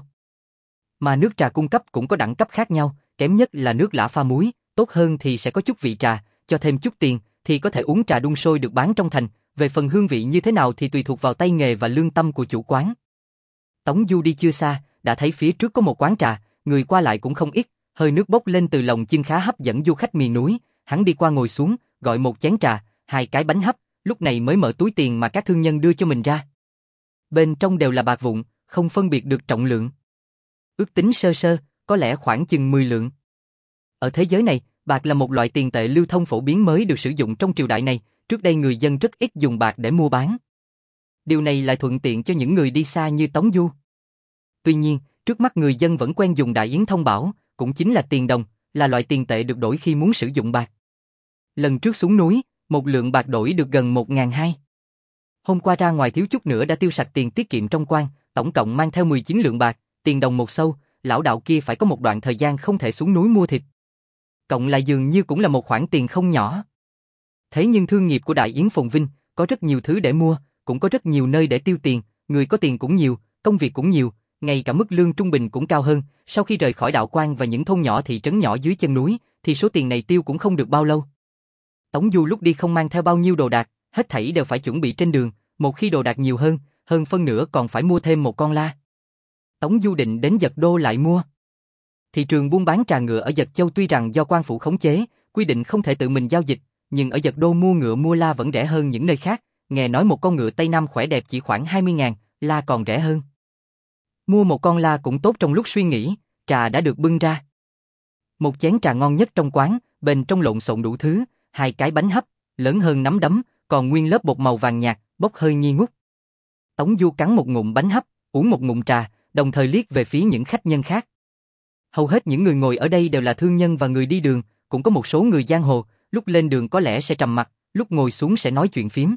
Mà nước trà cung cấp cũng có đẳng cấp khác nhau, kém nhất là nước lã pha muối, tốt hơn thì sẽ có chút vị trà, cho thêm chút tiền thì có thể uống trà đun sôi được bán trong thành, về phần hương vị như thế nào thì tùy thuộc vào tay nghề và lương tâm của chủ quán. Tống Du đi chưa xa, đã thấy phía trước có một quán trà, người qua lại cũng không ít, hơi nước bốc lên từ lồng chiên khá hấp dẫn du khách miền núi, hắn đi qua ngồi xuống, gọi một chén trà, hai cái bánh hấp, lúc này mới mở túi tiền mà các thương nhân đưa cho mình ra. Bên trong đều là bạc vụn, không phân biệt được trọng lượng. Ước tính sơ sơ, có lẽ khoảng chừng mười lượng. Ở thế giới này, bạc là một loại tiền tệ lưu thông phổ biến mới được sử dụng trong triều đại này, trước đây người dân rất ít dùng bạc để mua bán. Điều này lại thuận tiện cho những người đi xa như Tống Du. Tuy nhiên, trước mắt người dân vẫn quen dùng Đại Yến thông bảo, cũng chính là tiền đồng, là loại tiền tệ được đổi khi muốn sử dụng bạc. Lần trước xuống núi, một lượng bạc đổi được gần một ngàn hai. Hôm qua ra ngoài thiếu chút nữa đã tiêu sạch tiền tiết kiệm trong quan, tổng cộng mang theo mười chín lượng bạc, tiền đồng một xâu, lão đạo kia phải có một đoạn thời gian không thể xuống núi mua thịt. Cộng lại dường như cũng là một khoản tiền không nhỏ. Thế nhưng thương nghiệp của Đại Yến phồn vinh, có rất nhiều thứ để mua, cũng có rất nhiều nơi để tiêu tiền, người có tiền cũng nhiều, công việc cũng nhiều, ngay cả mức lương trung bình cũng cao hơn. Sau khi rời khỏi đạo quan và những thôn nhỏ thị trấn nhỏ dưới chân núi, thì số tiền này tiêu cũng không được bao lâu. Tống Du lúc đi không mang theo bao nhiêu đồ đạc, hết thảy đều phải chuẩn bị trên đường, một khi đồ đạc nhiều hơn, hơn phân nửa còn phải mua thêm một con la. Tống Du định đến Giật Đô lại mua. Thị trường buôn bán trà ngựa ở Giật Châu tuy rằng do quan phủ khống chế, quy định không thể tự mình giao dịch, nhưng ở Giật Đô mua ngựa mua la vẫn rẻ hơn những nơi khác, nghe nói một con ngựa Tây Nam khỏe đẹp chỉ khoảng hai mươi ngàn, la còn rẻ hơn. Mua một con la cũng tốt. Trong lúc suy nghĩ, trà đã được bưng ra. Một chén trà ngon nhất trong quán, bên trong lộn xộn đủ thứ, hai cái bánh hấp, lớn hơn nắm đấm, còn nguyên lớp bột màu vàng nhạt, bốc hơi nghi ngút. Tống Du cắn một ngụm bánh hấp, uống một ngụm trà, đồng thời liếc về phía những khách nhân khác. Hầu hết những người ngồi ở đây đều là thương nhân và người đi đường, cũng có một số người giang hồ, lúc lên đường có lẽ sẽ trầm mặc, lúc ngồi xuống sẽ nói chuyện phím.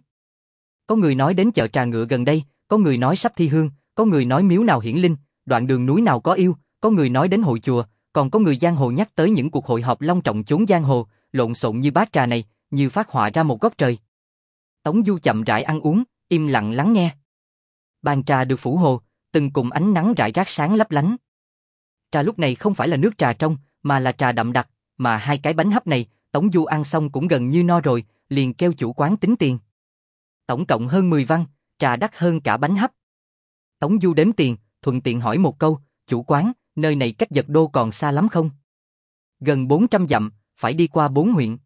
Có người nói đến chợ trà ngựa gần đây, có người nói sắp thi hương, có người nói miếu nào hiển linh, đoạn đường núi nào có yêu, có người nói đến hội chùa, còn có người giang hồ nhắc tới những cuộc hội họp long trọng chốn giang hồ, lộn xộn như bát trà này, như phát họa ra một góc trời. Tống Du chậm rãi ăn uống, im lặng lắng nghe. Bàn trà được phủ hồ, từng cụm ánh nắng rải rác sáng lấp lánh. Trà lúc này không phải là nước trà trong, mà là trà đậm đặc, mà hai cái bánh hấp này, Tống Du ăn xong cũng gần như no rồi, liền kêu chủ quán tính tiền. Tổng cộng hơn mười văn, trà đắt hơn cả bánh hấp. Tống Du đếm tiền, thuận tiện hỏi một câu, chủ quán, nơi này cách Giật Đô còn xa lắm không? Gần bốn trăm dặm, phải đi qua bốn huyện.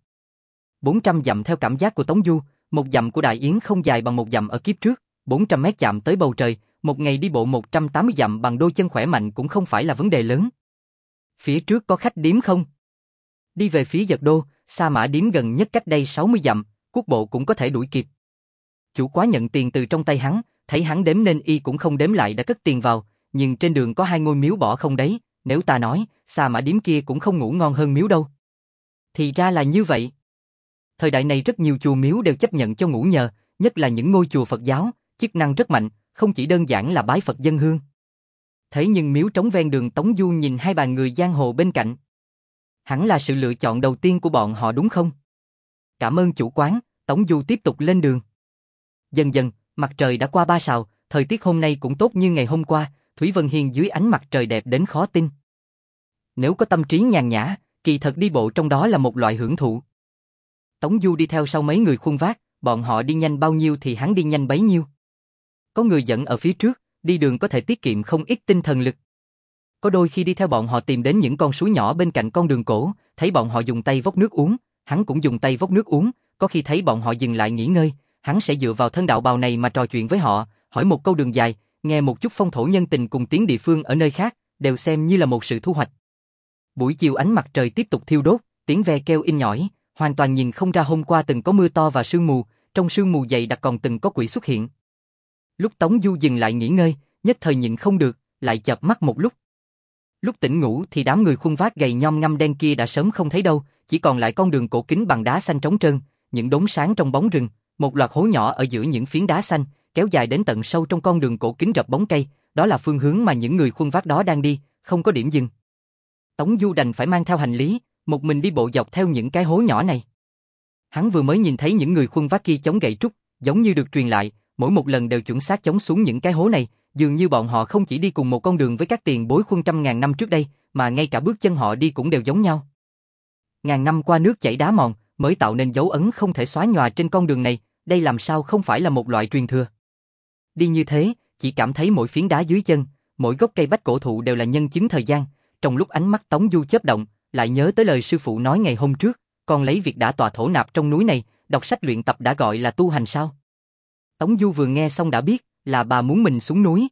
bốn trăm dặm theo cảm giác của Tống Du, một dặm của Đại Yến không dài bằng một dặm ở kiếp trước, bốn trăm mét chạm tới bầu trời, một ngày đi bộ một trăm tám mươi dặm bằng đôi chân khỏe mạnh cũng không phải là vấn đề lớn. Phía trước có khách điếm không? Đi về phía Giật Đô, Sa Mã điếm gần nhất cách đây sáu mươi dặm, quốc bộ cũng có thể đuổi kịp. Chủ quán nhận tiền từ trong tay hắn, thấy hắn đếm nên y cũng không đếm lại đã cất tiền vào, nhưng trên đường có hai ngôi miếu bỏ không đấy, nếu ta nói, Sa Mã điếm kia cũng không ngủ ngon hơn miếu đâu. Thì ra là như vậy. Thời đại này rất nhiều chùa miếu đều chấp nhận cho ngủ nhờ, nhất là những ngôi chùa Phật giáo, chức năng rất mạnh, không chỉ đơn giản là bái Phật dân hương. Thế nhưng miếu trống ven đường, Tống Du nhìn hai bàn người giang hồ bên cạnh. Hẳn là sự lựa chọn đầu tiên của bọn họ đúng không? Cảm ơn chủ quán, Tống Du tiếp tục lên đường. Dần dần, mặt trời đã qua ba sào, thời tiết hôm nay cũng tốt như ngày hôm qua, Thủy Vân Hiên dưới ánh mặt trời đẹp đến khó tin. Nếu có tâm trí nhàn nhã, kỳ thật đi bộ trong đó là một loại hưởng thụ. Tống Du đi theo sau mấy người khuân vác, bọn họ đi nhanh bao nhiêu thì hắn đi nhanh bấy nhiêu. Có người dẫn ở phía trước, đi đường có thể tiết kiệm không ít tinh thần lực. Có đôi khi đi theo bọn họ tìm đến những con suối nhỏ bên cạnh con đường cổ, thấy bọn họ dùng tay vốc nước uống, hắn cũng dùng tay vốc nước uống, có khi thấy bọn họ dừng lại nghỉ ngơi, hắn sẽ dựa vào thân đạo bào này mà trò chuyện với họ, hỏi một câu đường dài, nghe một chút phong thổ nhân tình cùng tiếng địa phương ở nơi khác, đều xem như là một sự thu hoạch. Buổi chiều ánh mặt trời tiếp tục thiêu đốt, tiếng ve kêu in nhỏi, hoàn toàn nhìn không ra hôm qua từng có mưa to và sương mù, trong sương mù dày đặc còn từng có quỷ xuất hiện. Lúc Tống Du dừng lại nghỉ ngơi, nhất thời nhịn không được, lại chợp mắt một lúc. Lúc tỉnh ngủ thì đám người khuân vác gầy nhom ngăm đen kia đã sớm không thấy đâu, chỉ còn lại con đường cổ kính bằng đá xanh trống trơn, những đốm sáng trong bóng rừng, một loạt hố nhỏ ở giữa những phiến đá xanh, kéo dài đến tận sâu trong con đường cổ kính rập bóng cây, đó là phương hướng mà những người khuân vác đó đang đi, không có điểm dừng. Tống Du đành phải mang theo hành lý, một mình đi bộ dọc theo những cái hố nhỏ này. Hắn vừa mới nhìn thấy những người khuân vác kia chống gậy trúc, giống như được truyền lại, mỗi một lần đều chuẩn xác chống xuống những cái hố này, dường như bọn họ không chỉ đi cùng một con đường với các tiền bối khuân trăm ngàn năm trước đây, mà ngay cả bước chân họ đi cũng đều giống nhau. Ngàn năm qua nước chảy đá mòn, mới tạo nên dấu ấn không thể xóa nhòa trên con đường này, đây làm sao không phải là một loại truyền thừa. Đi như thế, chỉ cảm thấy mỗi phiến đá dưới chân, mỗi gốc cây bách cổ thụ đều là nhân chứng thời gian, trong lúc ánh mắt Tống Du chớp động, lại nhớ tới lời sư phụ nói ngày hôm trước, còn lấy việc đã tọa thổ nạp trong núi này, đọc sách luyện tập đã gọi là tu hành sao? Tống Du vừa nghe xong đã biết, là bà muốn mình xuống núi.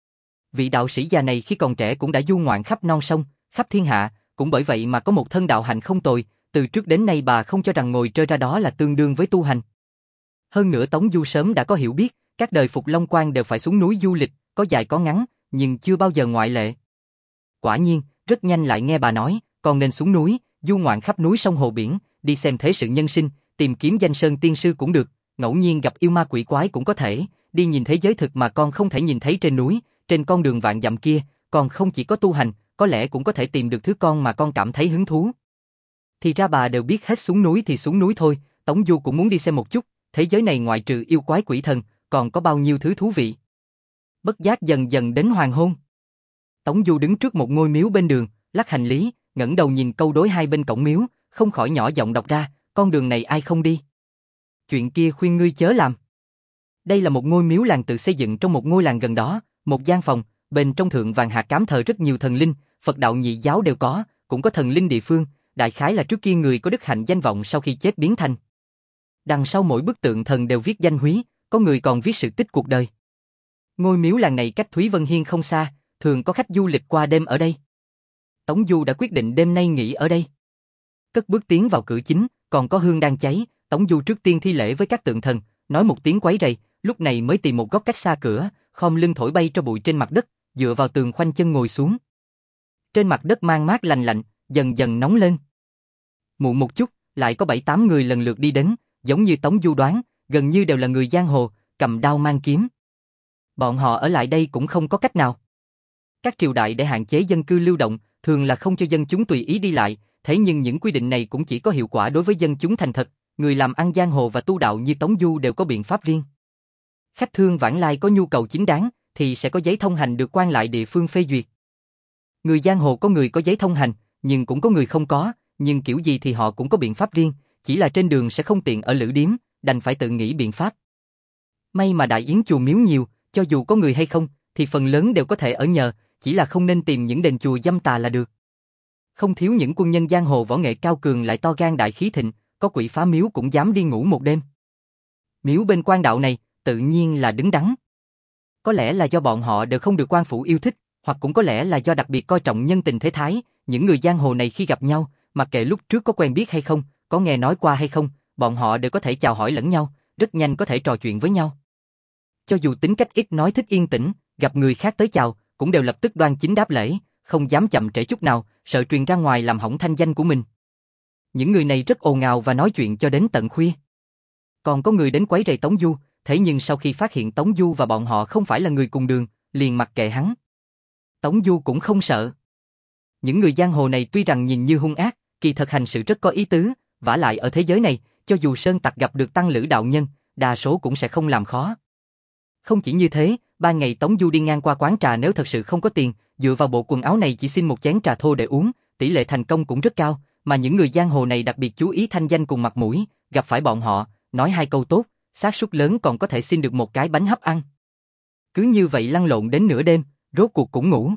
Vị đạo sĩ già này khi còn trẻ cũng đã du ngoạn khắp non sông, khắp thiên hạ, cũng bởi vậy mà có một thân đạo hạnh không tồi, từ trước đến nay bà không cho rằng ngồi trơ ra đó là tương đương với tu hành. Hơn nữa Tống Du sớm đã có hiểu biết, các đời Phục Long Quan đều phải xuống núi du lịch, có dài có ngắn, nhưng chưa bao giờ ngoại lệ. Quả nhiên, rất nhanh lại nghe bà nói, còn nên xuống núi, du ngoạn khắp núi sông hồ biển, đi xem thế sự nhân sinh, tìm kiếm danh sơn tiên sư cũng được, ngẫu nhiên gặp yêu ma quỷ quái cũng có thể, đi nhìn thế giới thực mà con không thể nhìn thấy trên núi, trên con đường vạn dặm kia, còn không chỉ có tu hành, có lẽ cũng có thể tìm được thứ con mà con cảm thấy hứng thú. Thì ra bà đều biết hết xuống núi thì xuống núi thôi, Tống Du cũng muốn đi xem một chút, thế giới này ngoại trừ yêu quái quỷ thần, còn có bao nhiêu thứ thú vị. Bất giác dần dần đến hoàng hôn. Tống Du đứng trước một ngôi miếu bên đường, lắc hành lý, ngẩng đầu nhìn câu đối hai bên cổng miếu, không khỏi nhỏ giọng đọc ra, con đường này ai không đi. Chuyện kia khuyên ngươi chớ làm. Đây là một ngôi miếu làng tự xây dựng trong một ngôi làng gần đó, một gian phòng, bên trong thượng vàng hạ cám thờ rất nhiều thần linh, Phật đạo nhị giáo đều có, cũng có thần linh địa phương, đại khái là trước kia người có đức hạnh danh vọng sau khi chết biến thành. Đằng sau mỗi bức tượng thần đều viết danh húy, có người còn viết sự tích cuộc đời. Ngôi miếu làng này cách Thúy Vân Hiên không xa, thường có khách du lịch qua đêm ở đây. Tống Du đã quyết định đêm nay nghỉ ở đây. Cất bước tiến vào cửa chính, còn có hương đang cháy, Tống Du trước tiên thi lễ với các tượng thần, nói một tiếng quấy rầy, lúc này mới tìm một góc cách xa cửa, khom lưng thổi bay cho bụi trên mặt đất, dựa vào tường khoanh chân ngồi xuống. Trên mặt đất mang mát lành lạnh, dần dần nóng lên. Muộn một chút, lại có bảy tám người lần lượt đi đến, giống như Tống Du đoán, gần như đều là người giang hồ, cầm đao mang kiếm. Bọn họ ở lại đây cũng không có cách nào. Các triều đại để hạn chế dân cư lưu động, thường là không cho dân chúng tùy ý đi lại, thế nhưng những quy định này cũng chỉ có hiệu quả đối với dân chúng thành thật, người làm ăn giang hồ và tu đạo như Tống Du đều có biện pháp riêng. Khách thương vãng lai có nhu cầu chính đáng, thì sẽ có giấy thông hành được quan lại địa phương phê duyệt. Người giang hồ có người có giấy thông hành, nhưng cũng có người không có, nhưng kiểu gì thì họ cũng có biện pháp riêng, chỉ là trên đường sẽ không tiện ở lữ điếm, đành phải tự nghĩ biện pháp. May mà đại yến chùa miếu nhiều, cho dù có người hay không, thì phần lớn đều có thể ở nhờ, chỉ là không nên tìm những đền chùa dâm tà là được. Không thiếu những quân nhân giang hồ võ nghệ cao cường lại to gan đại khí thịnh, có quỷ phá miếu cũng dám đi ngủ một đêm. Miếu bên quan đạo này, tự nhiên là đứng đắn. Có lẽ là do bọn họ đều không được quan phủ yêu thích, hoặc cũng có lẽ là do đặc biệt coi trọng nhân tình thế thái, những người giang hồ này khi gặp nhau, mặc kệ lúc trước có quen biết hay không, có nghe nói qua hay không, bọn họ đều có thể chào hỏi lẫn nhau, rất nhanh có thể trò chuyện với nhau. Cho dù tính cách ít nói thích yên tĩnh, gặp người khác tới chào, cũng đều lập tức đoan chính đáp lễ, không dám chậm trễ chút nào, sợ truyền ra ngoài làm hỏng thanh danh của mình. Những người này rất ồn ào và nói chuyện cho đến tận khuya. Còn có người đến quấy rầy Tống Du, thế nhưng sau khi phát hiện Tống Du và bọn họ không phải là người cùng đường, liền mặc kệ hắn. Tống Du cũng không sợ. Những người giang hồ này tuy rằng nhìn như hung ác, kỳ thật hành sự rất có ý tứ, vả lại ở thế giới này, cho dù sơn tặc gặp được Tăng Lữ đạo nhân, đa số cũng sẽ không làm khó. Không chỉ như thế, ba ngày Tống Du đi ngang qua quán trà nếu thật sự không có tiền, dựa vào bộ quần áo này chỉ xin một chén trà thô để uống, tỷ lệ thành công cũng rất cao, mà những người giang hồ này đặc biệt chú ý thanh danh cùng mặt mũi, gặp phải bọn họ, nói hai câu tốt, xác suất lớn còn có thể xin được một cái bánh hấp ăn. Cứ như vậy lăn lộn đến nửa đêm, rốt cuộc cũng ngủ.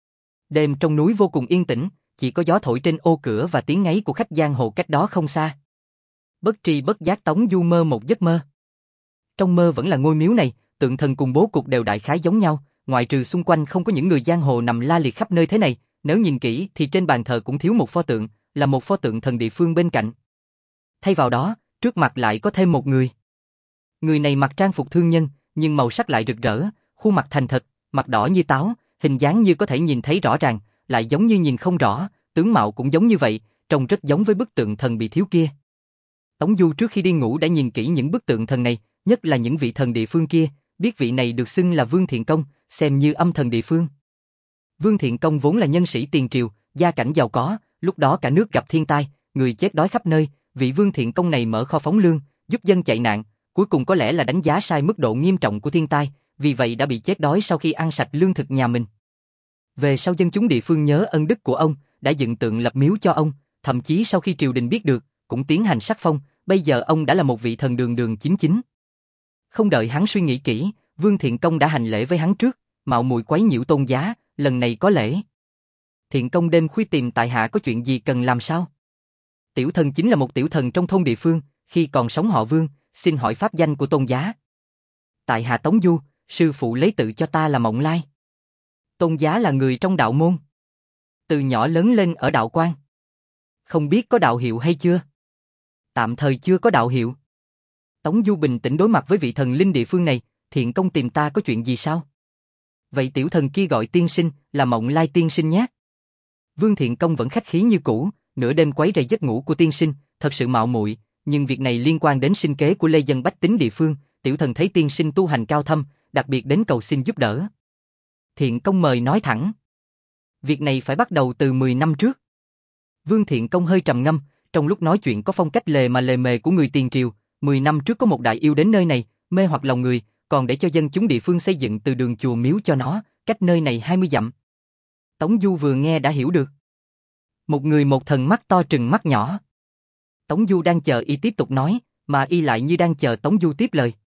Đêm trong núi vô cùng yên tĩnh, chỉ có gió thổi trên ô cửa và tiếng ngáy của khách giang hồ cách đó không xa. Bất tri bất giác Tống Du mơ một giấc mơ. Trong mơ vẫn là ngôi miếu này, tượng thần cùng bố cục đều đại khái giống nhau, ngoại trừ xung quanh không có những người giang hồ nằm la liệt khắp nơi thế này, nếu nhìn kỹ thì trên bàn thờ cũng thiếu một pho tượng, là một pho tượng thần địa phương bên cạnh. Thay vào đó, trước mặt lại có thêm một người. Người này mặc trang phục thương nhân, nhưng màu sắc lại rực rỡ, khuôn mặt thành thật, mặt đỏ như táo, hình dáng như có thể nhìn thấy rõ ràng, lại giống như nhìn không rõ, tướng mạo cũng giống như vậy, trông rất giống với bức tượng thần bị thiếu kia. Tống Du trước khi đi ngủ đã nhìn kỹ những bức tượng thần này, nhất là những vị thần địa phương kia, biết vị này được xưng là Vương Thiện Công, xem như âm thần địa phương. Vương Thiện Công vốn là nhân sĩ tiền triều, gia cảnh giàu có, lúc đó cả nước gặp thiên tai, người chết đói khắp nơi, vị Vương Thiện Công này mở kho phóng lương, giúp dân chạy nạn, cuối cùng có lẽ là đánh giá sai mức độ nghiêm trọng của thiên tai, vì vậy đã bị chết đói sau khi ăn sạch lương thực nhà mình. Về sau dân chúng địa phương nhớ ân đức của ông, đã dựng tượng lập miếu cho ông, thậm chí sau khi triều đình biết được, cũng tiến hành sắc phong, bây giờ ông đã là một vị thần đường đường chính chính. Không đợi hắn suy nghĩ kỹ, Vương Thiện Công đã hành lễ với hắn trước, mạo muội quấy nhiễu tôn giá, lần này có lễ. Thiện Công đêm khuya tìm tại hạ có chuyện gì cần làm sao? Tiểu thần chính là một tiểu thần trong thôn địa phương, khi còn sống họ Vương, xin hỏi pháp danh của tôn giá. Tại hạ Tống Du, sư phụ lấy tự cho ta là Mộng Lai. Tôn giá là người trong đạo môn. Từ nhỏ lớn lên ở đạo quan. Không biết có đạo hiệu hay chưa? Tạm thời chưa có đạo hiệu. Tống Du bình tĩnh đối mặt với vị thần linh địa phương này, Thiện Công tìm ta có chuyện gì sao? Vậy tiểu thần kia gọi tiên sinh, là Mộng Lai tiên sinh nhé. Vương Thiện Công vẫn khách khí như cũ, nửa đêm quấy rầy giấc ngủ của tiên sinh, thật sự mạo muội, nhưng việc này liên quan đến sinh kế của lê dân bách tính địa phương, tiểu thần thấy tiên sinh tu hành cao thâm, đặc biệt đến cầu xin giúp đỡ. Thiện Công mời nói thẳng. Việc này phải bắt đầu từ mười năm trước. Vương Thiện Công hơi trầm ngâm, trong lúc nói chuyện có phong cách lề mà lề mề của người tiền triều, mười năm trước có một đại yêu đến nơi này, mê hoặc lòng người, còn để cho dân chúng địa phương xây dựng từ đường chùa miếu cho nó, cách nơi này hai mươi dặm. Tống Du vừa nghe đã hiểu được. Một người một thần mắt to trừng mắt nhỏ. Tống Du đang chờ y tiếp tục nói, mà y lại như đang chờ Tống Du tiếp lời.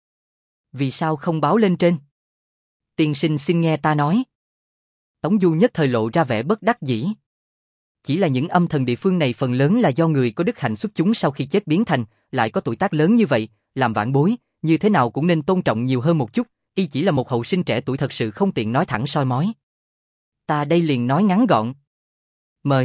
Vì sao không báo lên trên? Tiên sinh xin nghe ta nói. Tống Du nhất thời lộ ra vẻ bất đắc dĩ. Chỉ là những âm thần địa phương này phần lớn là do người có đức hạnh xuất chúng sau khi chết biến thành, lại có tuổi tác lớn như vậy, làm vãn bối, như thế nào cũng nên tôn trọng nhiều hơn một chút, y chỉ là một hậu sinh trẻ tuổi thật sự không tiện nói thẳng soi mói. Ta đây liền nói ngắn gọn. Mời.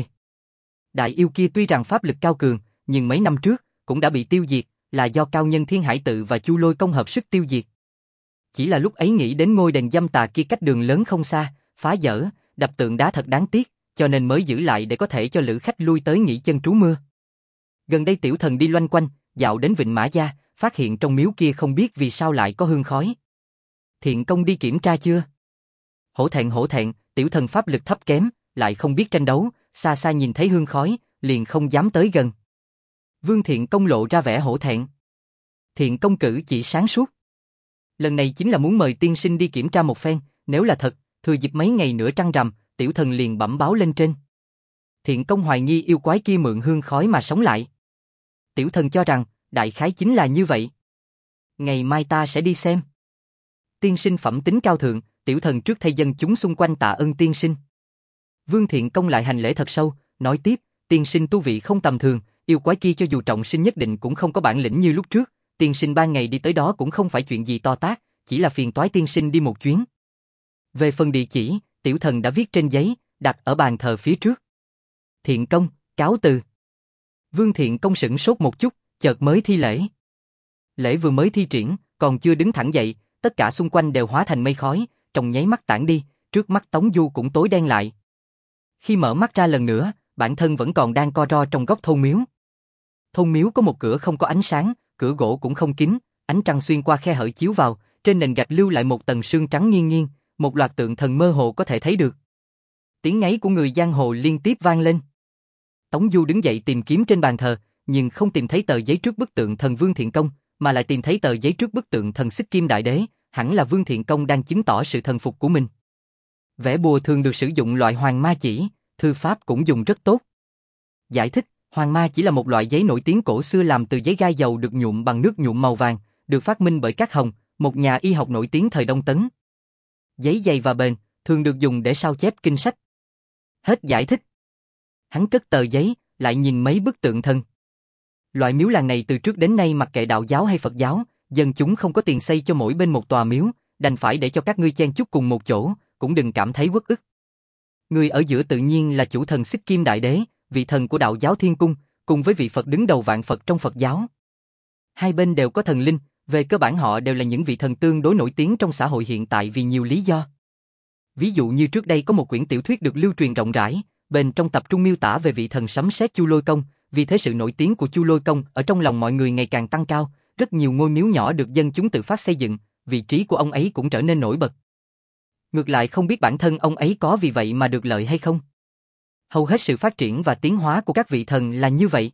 Đại yêu kia tuy rằng pháp lực cao cường, nhưng mấy năm trước cũng đã bị tiêu diệt, là do cao nhân Thiên Hải Tự và Chu Lôi Công hợp sức tiêu diệt. Chỉ là lúc ấy nghĩ đến ngôi đền dâm tà kia cách đường lớn không xa, phá dỡ, đập tượng đá thật đáng tiếc, cho nên mới giữ lại để có thể cho lữ khách lui tới nghỉ chân trú mưa. Gần đây tiểu thần đi loanh quanh, dạo đến Vịnh Mã Gia, phát hiện trong miếu kia không biết vì sao lại có hương khói. Thiện Công đi kiểm tra chưa? Hổ thẹn hổ thẹn, tiểu thần pháp lực thấp kém, lại không biết tranh đấu, xa xa nhìn thấy hương khói, liền không dám tới gần. Vương Thiện Công lộ ra vẻ hổ thẹn. Thiện Công cử chỉ sáng suốt. Lần này chính là muốn mời tiên sinh đi kiểm tra một phen, nếu là thật, thừa dịp mấy ngày nữa trăng rằm, tiểu thần liền bẩm báo lên trên. Thiện Công hoài nghi yêu quái kia mượn hương khói mà sống lại. Tiểu thần cho rằng, đại khái chính là như vậy. Ngày mai ta sẽ đi xem. Tiên sinh phẩm tính cao thượng, tiểu thần trước thay dân chúng xung quanh tạ ơn tiên sinh. Vương Thiện Công lại hành lễ thật sâu, nói tiếp, tiên sinh tu vị không tầm thường, yêu quái kia cho dù trọng sinh nhất định cũng không có bản lĩnh như lúc trước, tiên sinh ban ngày đi tới đó cũng không phải chuyện gì to tát, chỉ là phiền toái tiên sinh đi một chuyến. Về phần địa chỉ, tiểu thần đã viết trên giấy, đặt ở bàn thờ phía trước. Thiện Công, cáo từ. Vương Thiện Công sửng sốt một chút, chợt mới thi lễ. Lễ vừa mới thi triển, còn chưa đứng thẳng dậy, tất cả xung quanh đều hóa thành mây khói, trong nháy mắt tản đi, trước mắt Tống Du cũng tối đen lại. Khi mở mắt ra lần nữa, bản thân vẫn còn đang co ro trong góc thôn miếu. Thôn miếu có một cửa không có ánh sáng, cửa gỗ cũng không kín, ánh trăng xuyên qua khe hở chiếu vào, trên nền gạch lưu lại một tầng sương trắng nghiêng nghiêng, một loạt tượng thần mơ hồ có thể thấy được. Tiếng ngáy của người giang hồ liên tiếp vang lên. Tống Du đứng dậy tìm kiếm trên bàn thờ, nhưng không tìm thấy tờ giấy trước bức tượng thần Vương Thiện Công, mà lại tìm thấy tờ giấy trước bức tượng thần Xích Kim Đại Đế, hẳn là Vương Thiện Công đang chứng tỏ sự thần phục của mình. Vẽ bùa thường được sử dụng loại hoàng ma chỉ, thư pháp cũng dùng rất tốt. Giải thích, hoàng ma chỉ là một loại giấy nổi tiếng cổ xưa làm từ giấy gai dầu được nhuộm bằng nước nhuộm màu vàng, được phát minh bởi Cát Hồng, một nhà y học nổi tiếng thời Đông Tấn. Giấy dày và bền, thường được dùng để sao chép kinh sách. Hết giải thích. Hắn cất tờ giấy, lại nhìn mấy bức tượng thần. Loại miếu làng này từ trước đến nay mặc kệ đạo giáo hay Phật giáo, dân chúng không có tiền xây cho mỗi bên một tòa miếu, đành phải để cho các ngươi chen chúc cùng một chỗ, cũng đừng cảm thấy uất ức. Người ở giữa tự nhiên là chủ thần Xích Kim Đại Đế, vị thần của đạo giáo Thiên Cung, cùng với vị Phật đứng đầu vạn Phật trong Phật giáo. Hai bên đều có thần linh, về cơ bản họ đều là những vị thần tương đối nổi tiếng trong xã hội hiện tại vì nhiều lý do. Ví dụ như trước đây có một quyển tiểu thuyết được lưu truyền rộng rãi, bên trong tập trung miêu tả về vị thần sấm sét Chu Lôi Công, vì thế sự nổi tiếng của Chu Lôi Công ở trong lòng mọi người ngày càng tăng cao, rất nhiều ngôi miếu nhỏ được dân chúng tự phát xây dựng, vị trí của ông ấy cũng trở nên nổi bật. Ngược lại không biết bản thân ông ấy có vì vậy mà được lợi hay không. Hầu hết sự phát triển và tiến hóa của các vị thần là như vậy.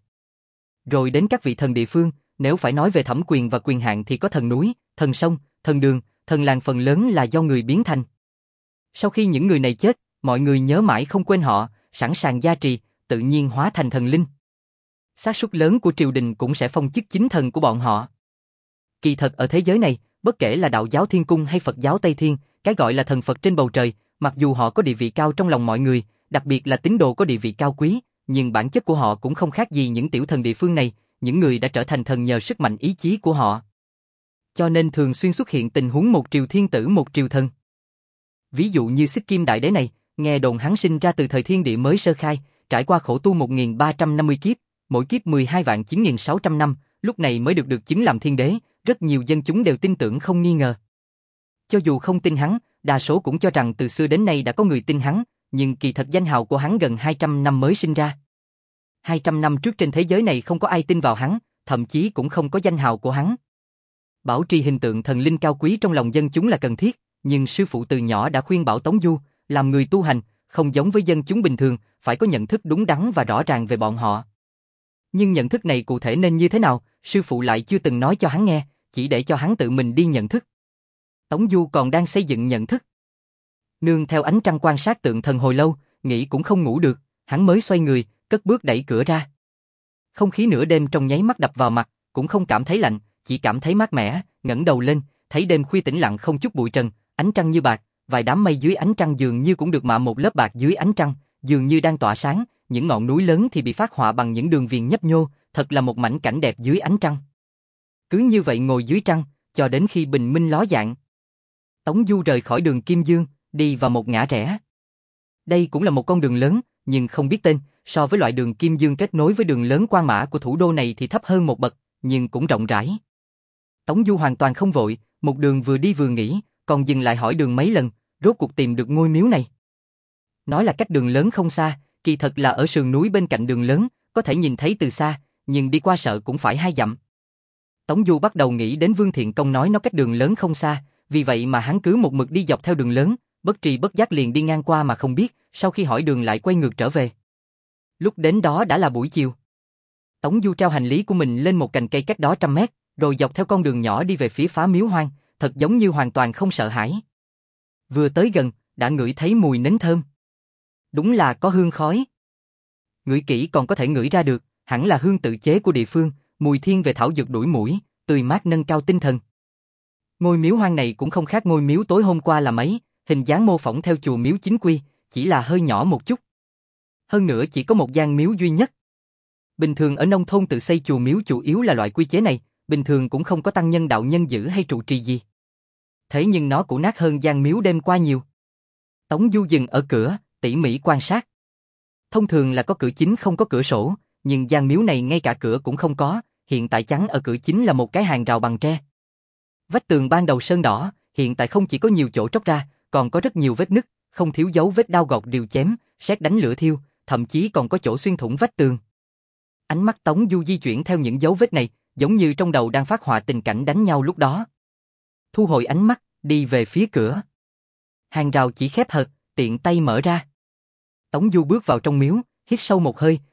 Rồi đến các vị thần địa phương, nếu phải nói về thẩm quyền và quyền hạn thì có thần núi, thần sông, thần đường, thần làng, phần lớn là do người biến thành. Sau khi những người này chết, mọi người nhớ mãi không quên họ, sẵn sàng gia trì, tự nhiên hóa thành thần linh. Xác suất lớn của triều đình cũng sẽ phong chức chính thần của bọn họ. Kỳ thật ở thế giới này, bất kể là đạo giáo Thiên Cung hay Phật giáo Tây Thiên, cái gọi là thần Phật trên bầu trời, mặc dù họ có địa vị cao trong lòng mọi người, đặc biệt là tín đồ có địa vị cao quý, nhưng bản chất của họ cũng không khác gì những tiểu thần địa phương này, những người đã trở thành thần nhờ sức mạnh ý chí của họ. Cho nên thường xuyên xuất hiện tình huống một triều thiên tử một triều thần. Ví dụ như Xích Kim Đại Đế này, nghe đồn hắn sinh ra từ thời thiên địa mới sơ khai, trải qua khổ tu một nghìn ba trăm năm mươi kiếp, mỗi kiếp mười hai vạn chín nghìn sáu trăm năm, lúc này mới được được chứng làm thiên đế, rất nhiều dân chúng đều tin tưởng không nghi ngờ. Cho dù không tin hắn, đa số cũng cho rằng từ xưa đến nay đã có người tin hắn, nhưng kỳ thật danh hào của hắn gần hai trăm năm mới sinh ra. hai trăm năm trước trên thế giới này không có ai tin vào hắn, thậm chí cũng không có danh hào của hắn. Bảo trì hình tượng thần linh cao quý trong lòng dân chúng là cần thiết, nhưng sư phụ từ nhỏ đã khuyên bảo Tống Du, làm người tu hành, không giống với dân chúng bình thường, phải có nhận thức đúng đắn và rõ ràng về bọn họ. Nhưng nhận thức này cụ thể nên như thế nào, sư phụ lại chưa từng nói cho hắn nghe, chỉ để cho hắn tự mình đi nhận thức. Tống Du còn đang xây dựng nhận thức. Nương theo ánh trăng quan sát tượng thần hồi lâu, nghĩ cũng không ngủ được, hắn mới xoay người, cất bước đẩy cửa ra. Không khí nửa đêm trong nháy mắt đập vào mặt, cũng không cảm thấy lạnh, chỉ cảm thấy mát mẻ, ngẩng đầu lên, thấy đêm khuya tĩnh lặng không chút bụi trần, ánh trăng như bạc, vài đám mây dưới ánh trăng dường như cũng được mạ một lớp bạc dưới ánh trăng, dường như đang tỏa sáng, những ngọn núi lớn thì bị phác họa bằng những đường viền nhấp nhô, thật là một mảnh cảnh đẹp dưới ánh trăng. Cứ như vậy ngồi dưới trăng, cho đến khi bình minh ló dạng. Tống Du rời khỏi đường Kim Dương, đi vào một ngã rẽ. Đây cũng là một con đường lớn, nhưng không biết tên, so với loại đường Kim Dương kết nối với đường lớn Quan Mã của thủ đô này thì thấp hơn một bậc, nhưng cũng rộng rãi. Tống Du hoàn toàn không vội, một đường vừa đi vừa nghĩ, còn dừng lại hỏi đường mấy lần, rốt cuộc tìm được ngôi miếu này. Nói là cách đường lớn không xa, kỳ thật là ở sườn núi bên cạnh đường lớn, có thể nhìn thấy từ xa, nhưng đi qua sợ cũng phải hai dặm. Tống Du bắt đầu nghĩ đến Vương Thiện Công nói nó cách đường lớn không xa, vì vậy mà hắn cứ một mực đi dọc theo đường lớn, bất tri bất giác liền đi ngang qua mà không biết, sau khi hỏi đường lại quay ngược trở về. Lúc đến đó đã là buổi chiều. Tống Du treo hành lý của mình lên một cành cây cách đó trăm mét, rồi dọc theo con đường nhỏ đi về phía phá miếu hoang, thật giống như hoàn toàn không sợ hãi. Vừa tới gần, đã ngửi thấy mùi nến thơm. Đúng là có hương khói. Ngửi kỹ còn có thể ngửi ra được, hẳn là hương tự chế của địa phương, mùi thiên về thảo dược đuổi muỗi, tươi mát nâng cao tinh thần. Ngôi miếu hoang này cũng không khác ngôi miếu tối hôm qua là mấy, hình dáng mô phỏng theo chùa miếu chính quy, chỉ là hơi nhỏ một chút. Hơn nữa chỉ có một gian miếu duy nhất. Bình thường ở nông thôn tự xây chùa miếu chủ yếu là loại quy chế này, bình thường cũng không có tăng nhân đạo nhân giữ hay trụ trì gì. Thế nhưng nó cũ nát hơn gian miếu đêm qua nhiều. Tống Du dừng ở cửa, tỉ mỉ quan sát. Thông thường là có cửa chính không có cửa sổ, nhưng gian miếu này ngay cả cửa cũng không có, hiện tại chắn ở cửa chính là một cái hàng rào bằng tre. Vách tường ban đầu sơn đỏ, hiện tại không chỉ có nhiều chỗ tróc ra, còn có rất nhiều vết nứt, không thiếu dấu vết đao gọt rìu chém, sét đánh lửa thiêu, thậm chí còn có chỗ xuyên thủng vách tường. Ánh mắt Tống Du di chuyển theo những dấu vết này, giống như trong đầu đang phát họa tình cảnh đánh nhau lúc đó. Thu hồi ánh mắt, đi về phía cửa. Hàng rào chỉ khép hờ, tiện tay mở ra. Tống Du bước vào trong miếu, hít sâu một hơi,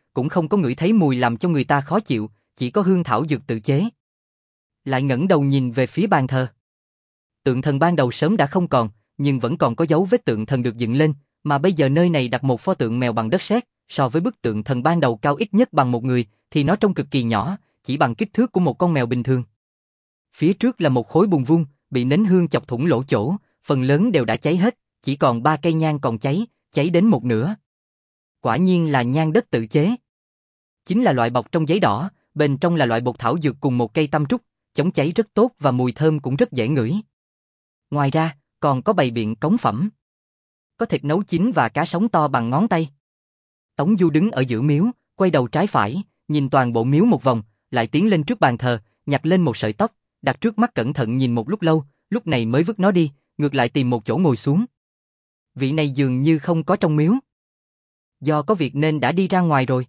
cũng không có ngửi thấy mùi làm cho người ta khó chịu, chỉ có hương thảo dược tự chế. Lại ngẩng đầu nhìn về phía bàn thờ. Tượng thần ban đầu sớm đã không còn, nhưng vẫn còn có dấu vết tượng thần được dựng lên, mà bây giờ nơi này đặt một pho tượng mèo bằng đất sét, so với bức tượng thần ban đầu cao ít nhất bằng một người, thì nó trông cực kỳ nhỏ, chỉ bằng kích thước của một con mèo bình thường. Phía trước là một khối bùn vuông, bị nến hương chọc thủng lỗ chỗ, phần lớn đều đã cháy hết, chỉ còn ba cây nhang còn cháy, cháy đến một nửa. Quả nhiên là nhang đất tự chế. Chính là loại bọc trong giấy đỏ, bên trong là loại bột thảo dược cùng một cây tăm trúc, chống cháy rất tốt và mùi thơm cũng rất dễ ngửi. Ngoài ra, còn có bày biện cống phẩm. Có thịt nấu chín và cá sống to bằng ngón tay. Tống Du đứng ở giữa miếu, quay đầu trái phải, nhìn toàn bộ miếu một vòng, lại tiến lên trước bàn thờ, nhặt lên một sợi tóc, đặt trước mắt cẩn thận nhìn một lúc lâu, lúc này mới vứt nó đi, ngược lại tìm một chỗ ngồi xuống. Vị này dường như không có trong miếu. Do có việc nên đã đi ra ngoài rồi.